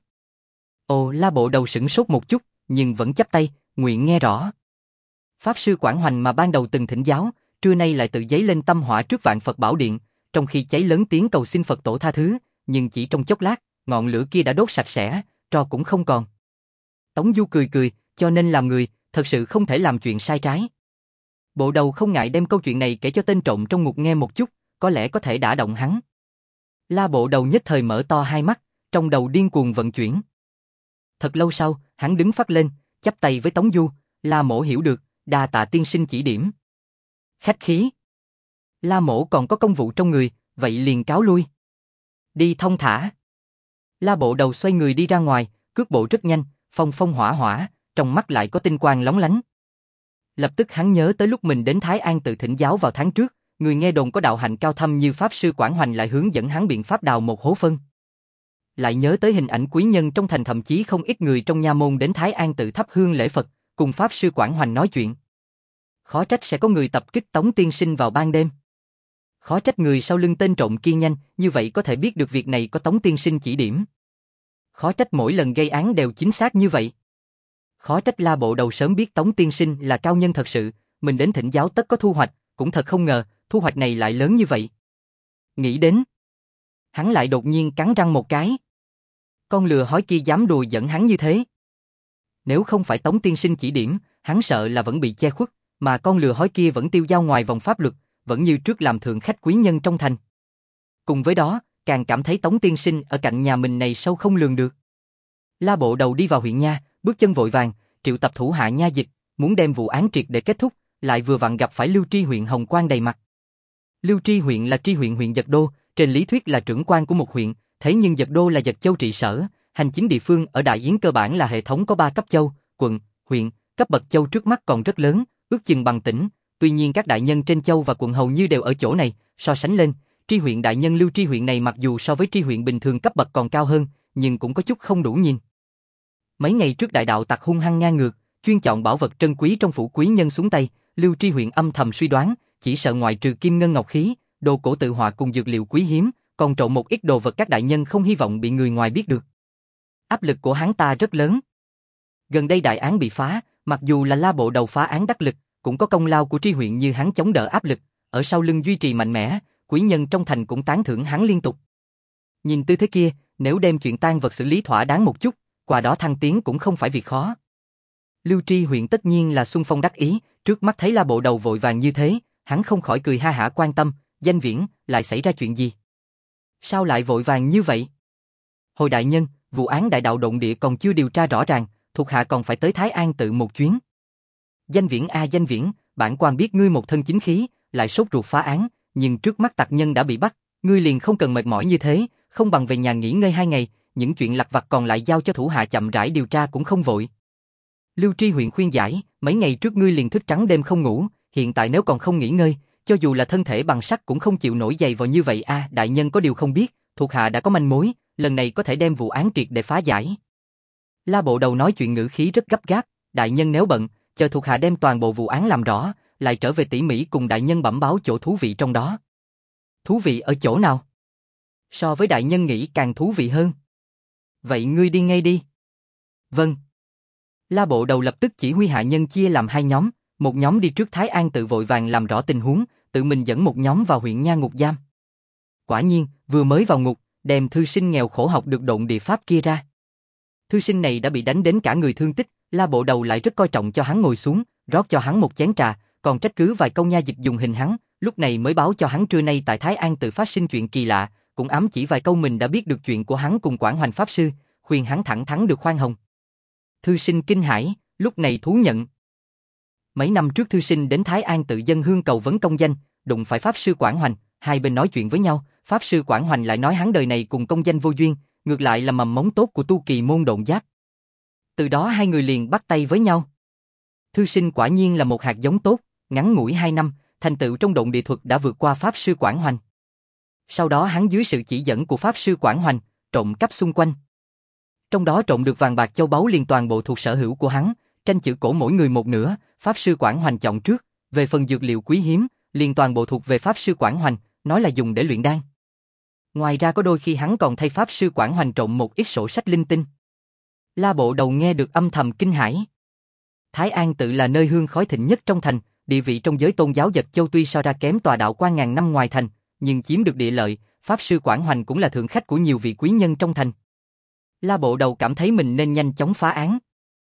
Ồ, La Bộ Đầu sửng sốt một chút, nhưng vẫn chắp tay, nguyện nghe rõ. Pháp sư Quảng Hoành mà ban đầu từng thỉnh giáo, trưa nay lại tự giấy lên tâm hỏa trước vạn Phật Bảo Điện, trong khi cháy lớn tiếng cầu xin Phật tổ tha thứ, nhưng chỉ trong chốc lát, ngọn lửa kia đã đốt sạch sẽ, tro cũng không còn. Tống Du cười cười, cho nên làm người, thật sự không thể làm chuyện sai trái. Bộ Đầu không ngại đem câu chuyện này kể cho tên trộm trong ngục nghe một chút, có lẽ có thể đả động hắn. La Bộ Đầu nhất thời mở to hai mắt, trong đầu điên cuồng vận chuyển. Thật lâu sau, hắn đứng phát lên, chắp tay với Tống Du, La Mỗ hiểu được, đa tạ tiên sinh chỉ điểm. Khách khí. La Mỗ còn có công vụ trong người, vậy liền cáo lui. Đi thông thả. La Bộ Đầu xoay người đi ra ngoài, cước bộ rất nhanh, phong phong hỏa hỏa, trong mắt lại có tinh quang lóng lánh. Lập tức hắn nhớ tới lúc mình đến Thái An tự thỉnh giáo vào tháng trước, người nghe đồn có đạo hạnh cao thâm như Pháp sư Quảng Hoành lại hướng dẫn hắn biện pháp đào một hố phân. Lại nhớ tới hình ảnh quý nhân trong thành, thậm chí không ít người trong nha môn đến Thái An tự thắp hương lễ Phật, cùng Pháp sư Quảng Hoành nói chuyện. Khó trách sẽ có người tập kích Tống tiên sinh vào ban đêm. Khó trách người sau lưng tên trộm kia nhanh, như vậy có thể biết được việc này có Tống tiên sinh chỉ điểm. Khó trách mỗi lần gây án đều chính xác như vậy. Khó trách La Bộ Đầu sớm biết Tống tiên sinh là cao nhân thật sự, mình đến thỉnh giáo tất có thu hoạch, cũng thật không ngờ, thu hoạch này lại lớn như vậy. Nghĩ đến, hắn lại đột nhiên cắn răng một cái. Con lừa hói kia dám đùa giỡn hắn như thế. Nếu không phải Tống tiên sinh chỉ điểm, hắn sợ là vẫn bị che khuất, mà con lừa hói kia vẫn tiêu dao ngoài vòng pháp luật, vẫn như trước làm thượng khách quý nhân trong thành. Cùng với đó, càng cảm thấy Tống tiên sinh ở cạnh nhà mình này sâu không lường được. La Bộ Đầu đi vào huyện nha, bước chân vội vàng, triệu tập thủ hạ nha dịch, muốn đem vụ án triệt để kết thúc, lại vừa vặn gặp phải Lưu Tri huyện hồng quang đầy mặt. Lưu Tri huyện là tri huyện huyện Dật Đô, trên lý thuyết là trưởng quan của một huyện, thế nhưng Dật Đô là Dật Châu trị sở, hành chính địa phương ở Đại Yến cơ bản là hệ thống có ba cấp châu, quận, huyện, cấp bậc châu trước mắt còn rất lớn, ước chừng bằng tỉnh, tuy nhiên các đại nhân trên châu và quận hầu như đều ở chỗ này, so sánh lên, tri huyện đại nhân Lưu Tri huyện này mặc dù so với tri huyện bình thường cấp bậc còn cao hơn, nhưng cũng có chút không đủ nhìn. Mấy ngày trước đại đạo tặc hung hăng ngang ngược, chuyên chọn bảo vật trân quý trong phủ quý nhân xuống tay, Lưu Tri huyện âm thầm suy đoán, chỉ sợ ngoại trừ kim ngân ngọc khí, đồ cổ tự họa cùng dược liệu quý hiếm, còn trộn một ít đồ vật các đại nhân không hy vọng bị người ngoài biết được. Áp lực của hắn ta rất lớn. Gần đây đại án bị phá, mặc dù là La Bộ Đầu phá án đắc lực, cũng có công lao của tri huyện như hắn chống đỡ áp lực, ở sau lưng duy trì mạnh mẽ, quý nhân trong thành cũng tán thưởng hắn liên tục. Nhìn tư thế kia, nếu đem chuyện tang vật xử lý thỏa đáng một chút, qua đó thăng tiến cũng không phải việc khó. Lưu Tri huyện tất nhiên là xuân phong đắc ý, trước mắt thấy La Bộ Đầu vội vàng như thế, hắn không khỏi cười ha hả quan tâm, Danh Viễn, lại xảy ra chuyện gì? Sao lại vội vàng như vậy? Hồi đại nhân, vụ án đại đạo độn địa còn chưa điều tra rõ ràng, thuộc hạ còn phải tới Thái An tự một chuyến. Danh Viễn a Danh Viễn, bản quan biết ngươi một thân chính khí, lại sốt ruột phá án, nhưng trước mắt tặc nhân đã bị bắt, ngươi liền không cần mệt mỏi như thế, không bằng về nhà nghỉ ngơi hai ngày, những chuyện lặt vặt còn lại giao cho thủ hạ chậm rãi điều tra cũng không vội. Lưu Tri huyện khuyên giải, mấy ngày trước ngươi liền thức trắng đêm không ngủ, hiện tại nếu còn không nghỉ ngơi, cho dù là thân thể bằng sắt cũng không chịu nổi dày vào như vậy a. À, đại nhân có điều không biết, thuộc hạ đã có manh mối, lần này có thể đem vụ án triệt để phá giải. La Bộ Đầu nói chuyện ngữ khí rất gấp gáp, đại nhân nếu bận, chờ thuộc hạ đem toàn bộ vụ án làm rõ, lại trở về tỉ mỉ cùng đại nhân bẩm báo chỗ thú vị trong đó. Thú vị ở chỗ nào? So với đại nhân nghĩ càng thú vị hơn. Vậy ngươi đi ngay đi. Vâng. La Bộ Đầu lập tức chỉ huy hạ nhân chia làm hai nhóm, một nhóm đi trước Thái An tự vội vàng làm rõ tình huống, tự mình dẫn một nhóm vào huyện Nha ngục giam. Quả nhiên, vừa mới vào ngục, đem thư sinh nghèo khổ học được độn địa pháp kia ra. Thư sinh này đã bị đánh đến cả người thương tích, La Bộ Đầu lại rất coi trọng cho hắn ngồi xuống, rót cho hắn một chén trà, còn trách cứ vài câu nha dịch dùng hình hắn, lúc này mới báo cho hắn trưa nay tại Thái An tự phát sinh chuyện kỳ lạ, cũng ám chỉ vài câu mình đã biết được chuyện của hắn cùng Quảng Hoành pháp sư, khuyên hắn thẳng thắn được khoan hồng. Thư sinh kinh hãi, lúc này thú nhận. Mấy năm trước thư sinh đến Thái An tự dân hương cầu vấn công danh, đụng phải pháp sư Quảng Hoành, hai bên nói chuyện với nhau, pháp sư Quảng Hoành lại nói hắn đời này cùng công danh vô duyên, ngược lại là mầm mống tốt của tu kỳ môn độn giáp. Từ đó hai người liền bắt tay với nhau. Thư sinh quả nhiên là một hạt giống tốt, ngắn ngủi hai năm, thành tựu trong độn địa thuật đã vượt qua pháp sư Quảng Hoành. Sau đó hắn dưới sự chỉ dẫn của pháp sư Quảng Hoành, trộm cắp xung quanh. Trong đó trộm được vàng bạc châu báu liền toàn bộ thuộc sở hữu của hắn, tranh chữ cổ mỗi người một nửa, pháp sư Quảng Hoành chọn trước, về phần dược liệu quý hiếm, liền toàn bộ thuộc về pháp sư Quảng Hoành, nói là dùng để luyện đan. Ngoài ra có đôi khi hắn còn thay pháp sư Quảng Hoành trộm một ít sổ sách linh tinh. La Bộ Đầu nghe được âm thầm kinh hãi. Thái An tự là nơi hương khói thịnh nhất trong thành, địa vị trong giới tôn giáo Dật Châu tuy so ra kém tòa đạo quan ngàn năm ngoài thành, nhưng chiếm được địa lợi, pháp sư Quảng Hoành cũng là thượng khách của nhiều vị quý nhân trong thành. La Bộ Đầu cảm thấy mình nên nhanh chóng phá án.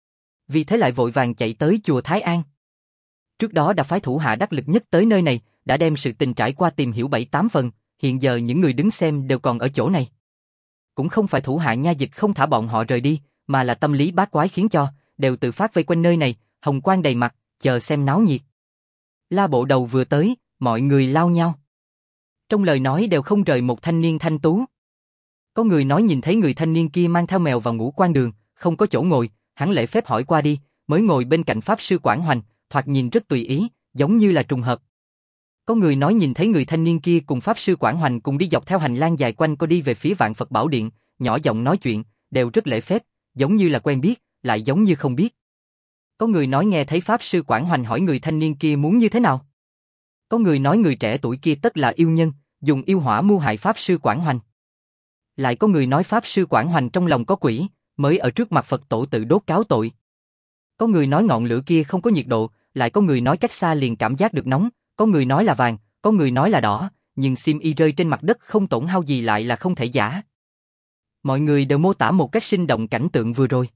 Vì thế lại vội vàng chạy tới chùa Thái An. Trước đó đã phái thủ hạ đắc lực nhất tới nơi này, đã đem sự tình trải qua tìm hiểu bảy tám phần, hiện giờ những người đứng xem đều còn ở chỗ này. Cũng không phải thủ hạ nha dịch không thả bọn họ rời đi, mà là tâm lý bát quái khiến cho, đều tự phát vây quanh nơi này, hồng quang đầy mặt, chờ xem náo nhiệt. La Bộ Đầu vừa tới, mọi người lao nhau. Trong lời nói đều không rời một thanh niên thanh tú. Có người nói nhìn thấy người thanh niên kia mang theo mèo vào ngũ quan đường, không có chỗ ngồi, hắn lễ phép hỏi qua đi, mới ngồi bên cạnh pháp sư Quảng Hoành, thoạt nhìn rất tùy ý, giống như là trùng hợp. Có người nói nhìn thấy người thanh niên kia cùng pháp sư Quảng Hoành cùng đi dọc theo hành lang dài quanh co đi về phía Vạn Phật Bảo Điện, nhỏ giọng nói chuyện, đều rất lễ phép, giống như là quen biết, lại giống như không biết. Có người nói nghe thấy pháp sư Quảng Hoành hỏi người thanh niên kia muốn như thế nào. Có người nói người trẻ tuổi kia tất là yêu nhân, dùng yêu hỏa mưu hại pháp sư Quảng Hoành. Lại có người nói pháp sư Quảng Hoành trong lòng có quỷ, mới ở trước mặt Phật tổ tự đốt cáo tội. Có người nói ngọn lửa kia không có nhiệt độ, lại có người nói cách xa liền cảm giác được nóng, có người nói là vàng, có người nói là đỏ, nhưng xiêm y rơi trên mặt đất không tổn hao gì lại là không thể giả. Mọi người đều mô tả một cách sinh động cảnh tượng vừa rồi.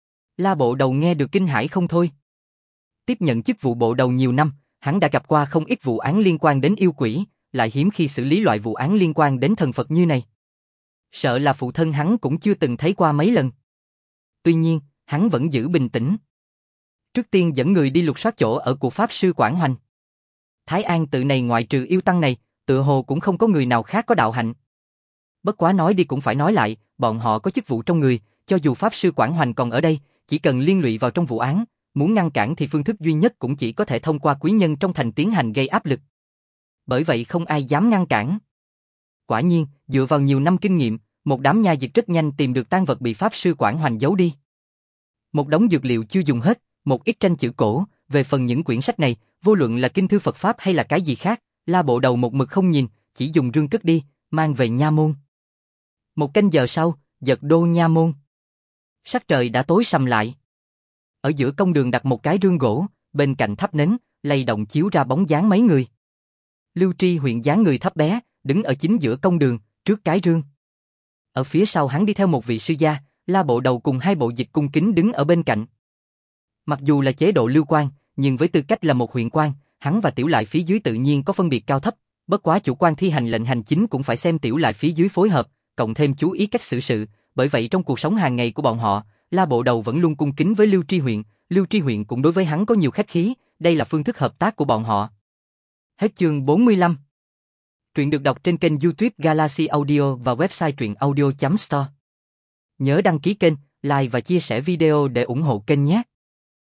La Bộ Đầu nghe được kinh hãi không thôi. Tiếp nhận chức vụ bộ đầu nhiều năm, hắn đã gặp qua không ít vụ án liên quan đến yêu quỷ, lại hiếm khi xử lý loại vụ án liên quan đến thần Phật như này. Sợ là phụ thân hắn cũng chưa từng thấy qua mấy lần. Tuy nhiên, hắn vẫn giữ bình tĩnh. Trước tiên dẫn người đi lục soát chỗ ở của pháp sư Quảng Hoành. Thái An tự này ngoại trừ yêu tăng này, tựa hồ cũng không có người nào khác có đạo hạnh. Bất quá nói đi cũng phải nói lại, bọn họ có chức vụ trong người, cho dù pháp sư Quảng Hoành còn ở đây, chỉ cần liên lụy vào trong vụ án, muốn ngăn cản thì phương thức duy nhất cũng chỉ có thể thông qua quý nhân trong thành tiến hành gây áp lực. Bởi vậy không ai dám ngăn cản. Quả nhiên, dựa vào nhiều năm kinh nghiệm, một đám nha dịch rất nhanh tìm được tang vật bị pháp sư Quảng Hoành giấu đi. Một đống dược liệu chưa dùng hết, một ít tranh chữ cổ, về phần những quyển sách này, vô luận là kinh thư Phật Pháp hay là cái gì khác, La Bộ Đầu một mực không nhìn, chỉ dùng rương cất đi, mang về nha môn. Một canh giờ sau, Dật Đô nha môn. Sắc trời đã tối sầm lại. Ở giữa công đường đặt một cái rương gỗ, bên cạnh thắp nến, lay động chiếu ra bóng dáng mấy người. Lưu Tri Huyện dáng người thấp bé, đứng ở chính giữa công đường, trước cái rương. Ở phía sau hắn đi theo một vị sư gia, La Bộ Đầu cùng hai bộ dịch cung kính đứng ở bên cạnh. Mặc dù là chế độ lưu quan, nhưng với tư cách là một huyện quan, hắn và tiểu lại phía dưới tự nhiên có phân biệt cao thấp, bất quá chủ quan thi hành lệnh hành chính cũng phải xem tiểu lại phía dưới phối hợp, cộng thêm chú ý cách xử sự, bởi vậy trong cuộc sống hàng ngày của bọn họ, La Bộ Đầu vẫn luôn cung kính với Lưu Tri Huyện, Lưu Tri Huyện cũng đối với hắn có nhiều khách khí, đây là phương thức hợp tác của bọn họ. Hết chương bốn mươi lăm. Truyện được đọc trên kênh YouTube Galaxy Audio và website truyện audio chấm store. Nhớ đăng ký kênh, like và chia sẻ video để ủng hộ kênh nhé.